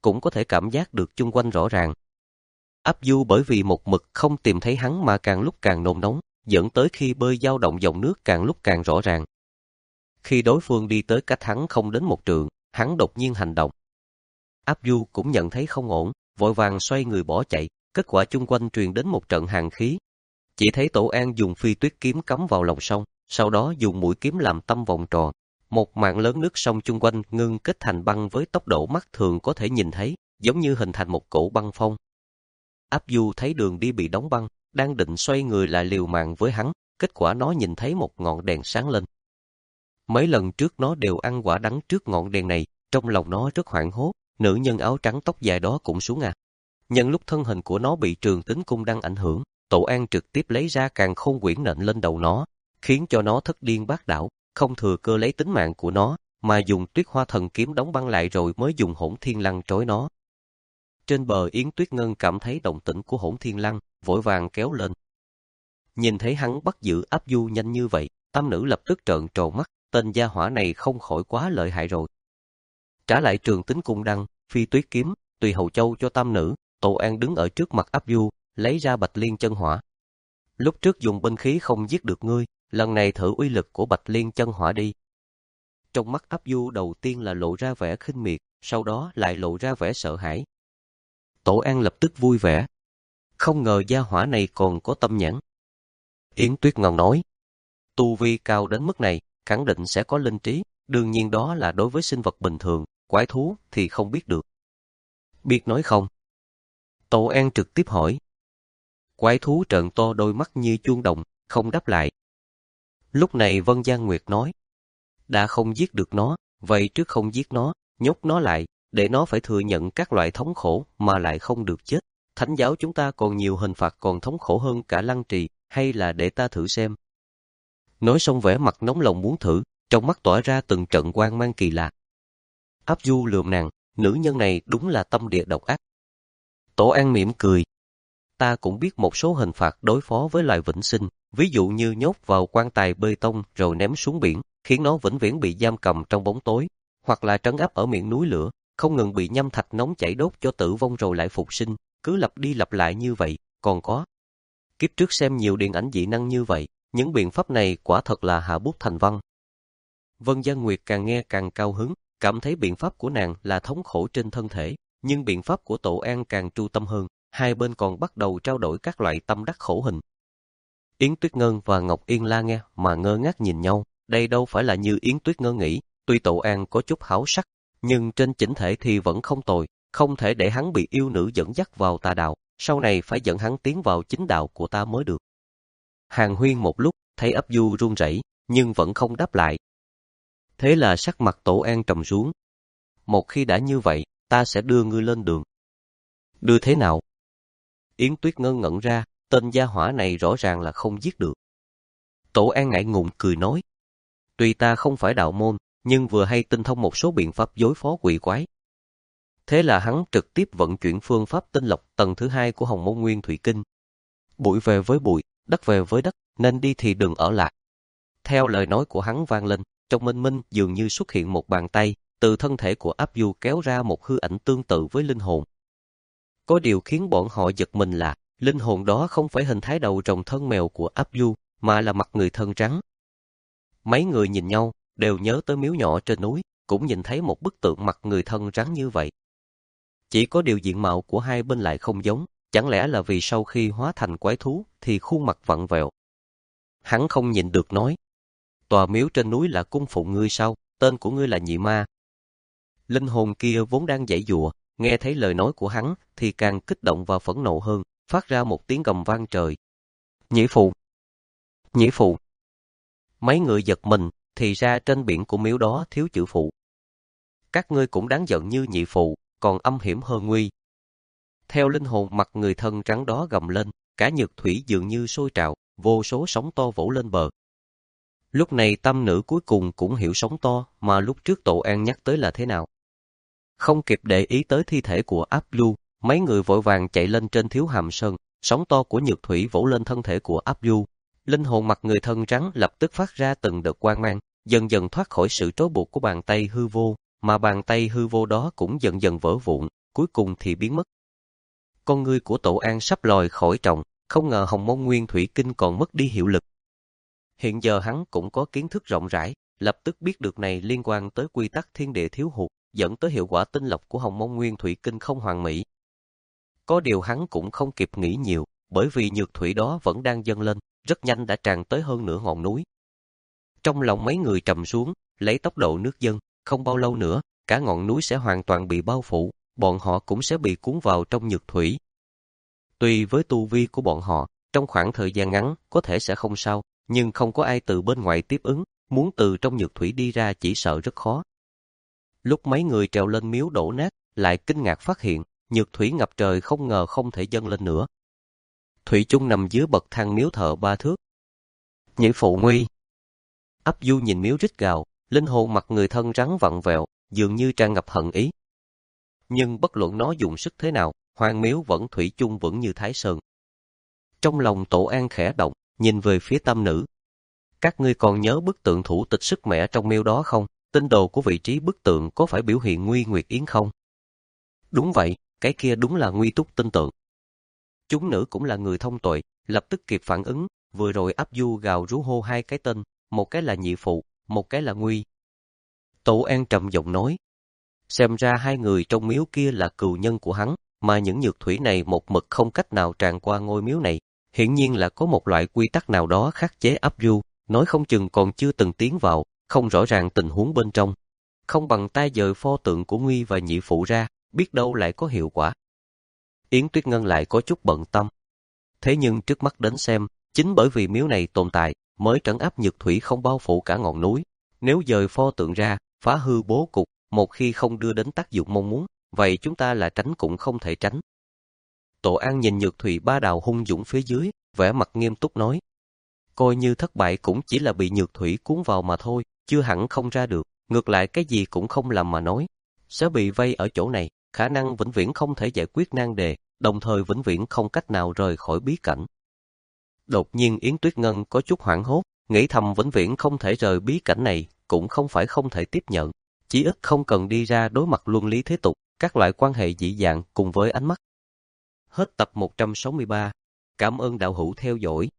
cũng có thể cảm giác được chung quanh rõ ràng. Áp Du bởi vì một mực không tìm thấy hắn mà càng lúc càng nôn nóng, dẫn tới khi bơi dao động dòng nước càng lúc càng rõ ràng. Khi đối phương đi tới cách hắn không đến một trượng, hắn đột nhiên hành động. Áp Du cũng nhận thấy không ổn, vội vàng xoay người bỏ chạy, kết quả chung quanh truyền đến một trận hàn khí. Chỉ thấy Tổ An dùng phi tuyết kiếm cắm vào lòng sông, sau đó dùng mũi kiếm làm tâm vòng tròn. Một mảng lớn nước sông chung quanh ngưng kết thành băng với tốc độ mắt thường có thể nhìn thấy, giống như hình thành một cổ băng phong. Áp Du thấy đường đi bị đóng băng, đang định xoay người lại liều mạng với hắn, kết quả nó nhìn thấy một ngọn đèn sáng lên. Mấy lần trước nó đều ăn quả đắng trước ngọn đèn này, trong lòng nó rất hoảng hốt, nữ nhân áo trắng tóc dài đó cũng xuống à. Nhân lúc thân hình của nó bị Trường Tính Cung đang ảnh hưởng, Tổ An trực tiếp lấy ra càn khôn quyển nện lên đầu nó, khiến cho nó thất điên bát đảo, không thừa cơ lấy tính mạng của nó, mà dùng Tuyết Hoa Thần kiếm đóng băng lại rồi mới dùng Hỗn Thiên Lăng trói nó. Trên bờ Yến Tuyết Ngân cảm thấy động tĩnh của Hỗn Thiên Lăng, vội vàng kéo lên. Nhìn thấy hắn bắt giữ Áp Du nhanh như vậy, tam nữ lập tức trợn tròn mắt, tên gia hỏa này không khỏi quá lợi hại rồi. Trả lại Trường Tính Cung đăng, phi tuyết kiếm, tùy hầu châu cho tam nữ, Tổ An đứng ở trước mặt Áp Du, lấy ra Bạch Liên chân hỏa. Lúc trước dùng binh khí không giết được ngươi, lần này thử uy lực của Bạch Liên chân hỏa đi. Trong mắt Áp Du đầu tiên là lộ ra vẻ khinh miệt, sau đó lại lộ ra vẻ sợ hãi. Tổ An lập tức vui vẻ. Không ngờ gia hỏa này còn có tâm nhãn. Yến Tuyết Ngân nói, tu vi cao đến mức này, khẳng định sẽ có linh trí, đương nhiên đó là đối với sinh vật bình thường, quái thú thì không biết được. Biết nói không? Tổ An trực tiếp hỏi. Quái thú trợn to đôi mắt như chuông đồng, không đáp lại. Lúc này Vân Giang Nguyệt nói, đã không giết được nó, vậy trước không giết nó, nhốt nó lại, để nó phải thừa nhận các loại thống khổ mà lại không được chết. Thánh giáo chúng ta còn nhiều hình phạt còn thống khổ hơn cả lăng trì, hay là để ta thử xem. Nói xong vẻ mặt nóng lòng muốn thử, trong mắt tỏa ra từng trận quang mang kỳ lạ. Áp Du lườm nàng, nữ nhân này đúng là tâm địa độc ác. Tổ An mỉm cười. Ta cũng biết một số hình phạt đối phó với loài vĩnh sinh, ví dụ như nhốt vào quan tài bê tông rồi ném xuống biển, khiến nó vĩnh viễn bị giam cầm trong bóng tối, hoặc là trấn áp ở miệng núi lửa, không ngừng bị nhâm thạch nóng chảy đốt cho tử vong rồi lại phục sinh, cứ lặp đi lặp lại như vậy. Còn có, kiếp trước xem nhiều điện ảnh dị năng như vậy, những biện pháp này quả thật là hạ bút thành văn. Vân Giang Nguyệt càng nghe càng cao hứng, cảm thấy biện pháp của nàng là thống khổ trên thân thể, nhưng biện pháp của Tổ An càng tru tâm hơn, hai bên còn bắt đầu trao đổi các loại tâm đắc khổ hình. Yến Tuyết Ngân và Ngọc Yên La nghe mà ngơ ngác nhìn nhau, đây đâu phải là như Yến Tuyết Ngân nghĩ, tuy Tổ An có chút háo sắc, nhưng trên chỉnh thể thì vẫn không tồi, không thể để hắn bị yêu nữ dẫn dắt vào tà đạo, sau này phải dẫn hắn tiến vào chính đạo của ta mới được. Hàn Huyên một lúc, thấy Áp Du run rẩy, nhưng vẫn không đáp lại. Thế là sắc mặt Tổ An trầm xuống. Một khi đã như vậy, ta sẽ đưa ngươi lên đường. Đưa thế nào? Yến Tuyết Ngân ngẩn ra, tên gia hỏa này rõ ràng là không giết được. Tổ An ngại ngùng cười nói. Tuy ta không phải đạo môn, nhưng vừa hay tinh thông một số biện pháp đối phó quỷ quái. Thế là hắn trực tiếp vận chuyển phương pháp tinh lọc tầng thứ hai của Hồng Môn Nguyên Thủy Kinh. Bụi về với bụi, đất về với đất, nên đi thì đừng ở lại. Theo lời nói của hắn vang lên, trong minh minh dường như xuất hiện một bàn tay, từ thân thể của Áp Du kéo ra một hư ảnh tương tự với linh hồn. Có điều khiến bọn họ giật mình là, linh hồn đó không phải hình thái đầu rồng thân mèo của Áp Du, mà là mặt người thân trắng. Mấy người nhìn nhau, đều nhớ tới miếu nhỏ trên núi, cũng nhìn thấy một bức tượng mặt người thân trắng như vậy. Chỉ có điều diện mạo của hai bên lại không giống, chẳng lẽ là vì sau khi hóa thành quái thú thì khuôn mặt vặn vẹo. Hắn không nhìn được nói, tòa miếu trên núi là cung phụng ngươi sao, tên của ngươi là Nhị Ma. Linh hồn kia vốn đang giãy giụa, nghe thấy lời nói của hắn thì càng kích động và phẫn nộ hơn, phát ra một tiếng gầm vang trời. Nhĩ Phụ! Nhĩ Phụ! Mấy người giật mình, thì ra trên biển của miếu đó thiếu chữ phụ. Các ngươi cũng đáng giận như Nhị Phụ, còn âm hiểm hơn nguy. Theo linh hồn mặt người thân trắng đó gầm lên, cả nhược thủy dường như sôi trào, vô số sóng to vỗ lên bờ. Lúc này tam nữ cuối cùng cũng hiểu sóng to mà lúc trước Tổ An nhắc tới là thế nào. Không kịp để ý tới thi thể của Áp Du, mấy người vội vàng chạy lên trên Thiếu Hàm Sơn, sóng to của nhược thủy vỗ lên thân thể của Áp Du. Linh hồn mặt người thân trắng lập tức phát ra từng đợt quang mang, dần dần thoát khỏi sự trói buộc của bàn tay hư vô, mà bàn tay hư vô đó cũng dần dần vỡ vụn, cuối cùng thì biến mất. Con ngươi của Tổ An sắp lòi khỏi tròng, không ngờ Hồng Mông Nguyên Thủy Kinh còn mất đi hiệu lực. Hiện giờ hắn cũng có kiến thức rộng rãi, lập tức biết được này liên quan tới quy tắc thiên địa thiếu hụt, dẫn tới hiệu quả tinh lọc của Hồng Mông Nguyên Thủy Kinh không hoàn mỹ. Có điều hắn cũng không kịp nghĩ nhiều, bởi vì nhược thủy đó vẫn đang dâng lên, rất nhanh đã tràn tới hơn nửa ngọn núi. Trong lòng mấy người trầm xuống, lấy tốc độ nước dâng, không bao lâu nữa, cả ngọn núi sẽ hoàn toàn bị bao phủ, bọn họ cũng sẽ bị cuốn vào trong nhược thủy. Tuy với tu vi của bọn họ, trong khoảng thời gian ngắn có thể sẽ không sao, nhưng không có ai từ bên ngoài tiếp ứng, muốn từ trong nhược thủy đi ra chỉ sợ rất khó. Lúc mấy người trèo lên miếu đổ nát, lại kinh ngạc phát hiện, nhược thủy ngập trời không ngờ không thể dâng lên nữa. Thủy chung nằm dưới bậc thang miếu thờ ba thước. Nhị phụ nguy. Ấp Du nhìn miếu rít gào, linh hồn mặt người thân rắn vặn vẹo, dường như tràn ngập hận ý. Nhưng bất luận nó dùng sức thế nào, Hoàng miếu vẫn thủy chung vững như Thái Sơn. Trong lòng Tổ An khẽ động, nhìn về phía tam nữ. Các ngươi còn nhớ bức tượng thủ tịch sức mẻ trong miếu đó không? Tinh đồ của vị trí bức tượng có phải biểu hiện Nguy Nguyệt Yến không? Đúng vậy, cái kia đúng là Nguy Túc tinh tượng. Chúng nữ cũng là người thông tuệ, lập tức kịp phản ứng, vừa rồi Áp Du gào rú hô hai cái tên, một cái là nhị phụ, một cái là Nguy. Tổ An trầm giọng nói, xem ra hai người trong miếu kia là cừu nhân của hắn, mà những nhược thủy này một mực không cách nào tràn qua ngôi miếu này, hiển nhiên là có một loại quy tắc nào đó khắc chế Áp Du, nói không chừng còn chưa từng tiến vào, không rõ ràng tình huống bên trong. Không bằng tay dời pho tượng của Nguy và nhị phụ ra, biết đâu lại có hiệu quả. Yến Tuyết Ngân lại có chút bận tâm. Thế nhưng trước mắt đến xem, chính bởi vì miếu này tồn tại, mới trấn áp nhược thủy không bao phủ cả ngọn núi. Nếu dời pho tượng ra, phá hư bố cục, một khi không đưa đến tác dụng mong muốn, vậy chúng ta là tránh cũng không thể tránh. Tổ An nhìn nhược thủy ba đào hung dũng phía dưới, vẻ mặt nghiêm túc nói. Coi như thất bại cũng chỉ là bị nhược thủy cuốn vào mà thôi, chưa hẳn không ra được, ngược lại cái gì cũng không làm mà nói. Sẽ bị vây ở chỗ này, khả năng vĩnh viễn không thể giải quyết nan đề, đồng thời vĩnh viễn không cách nào rời khỏi bí cảnh. Đột nhiên Yến Tuyết Ngân có chút hoảng hốt, nghĩ thầm vĩnh viễn không thể rời bí cảnh này, cũng không phải không thể tiếp nhận. Chỉ ít không cần đi ra đối mặt luân lý thế tục, các loại quan hệ dị dạng cùng với ánh mắt. Hết tập một trăm sáu mươi ba. Cảm ơn đạo hữu theo dõi.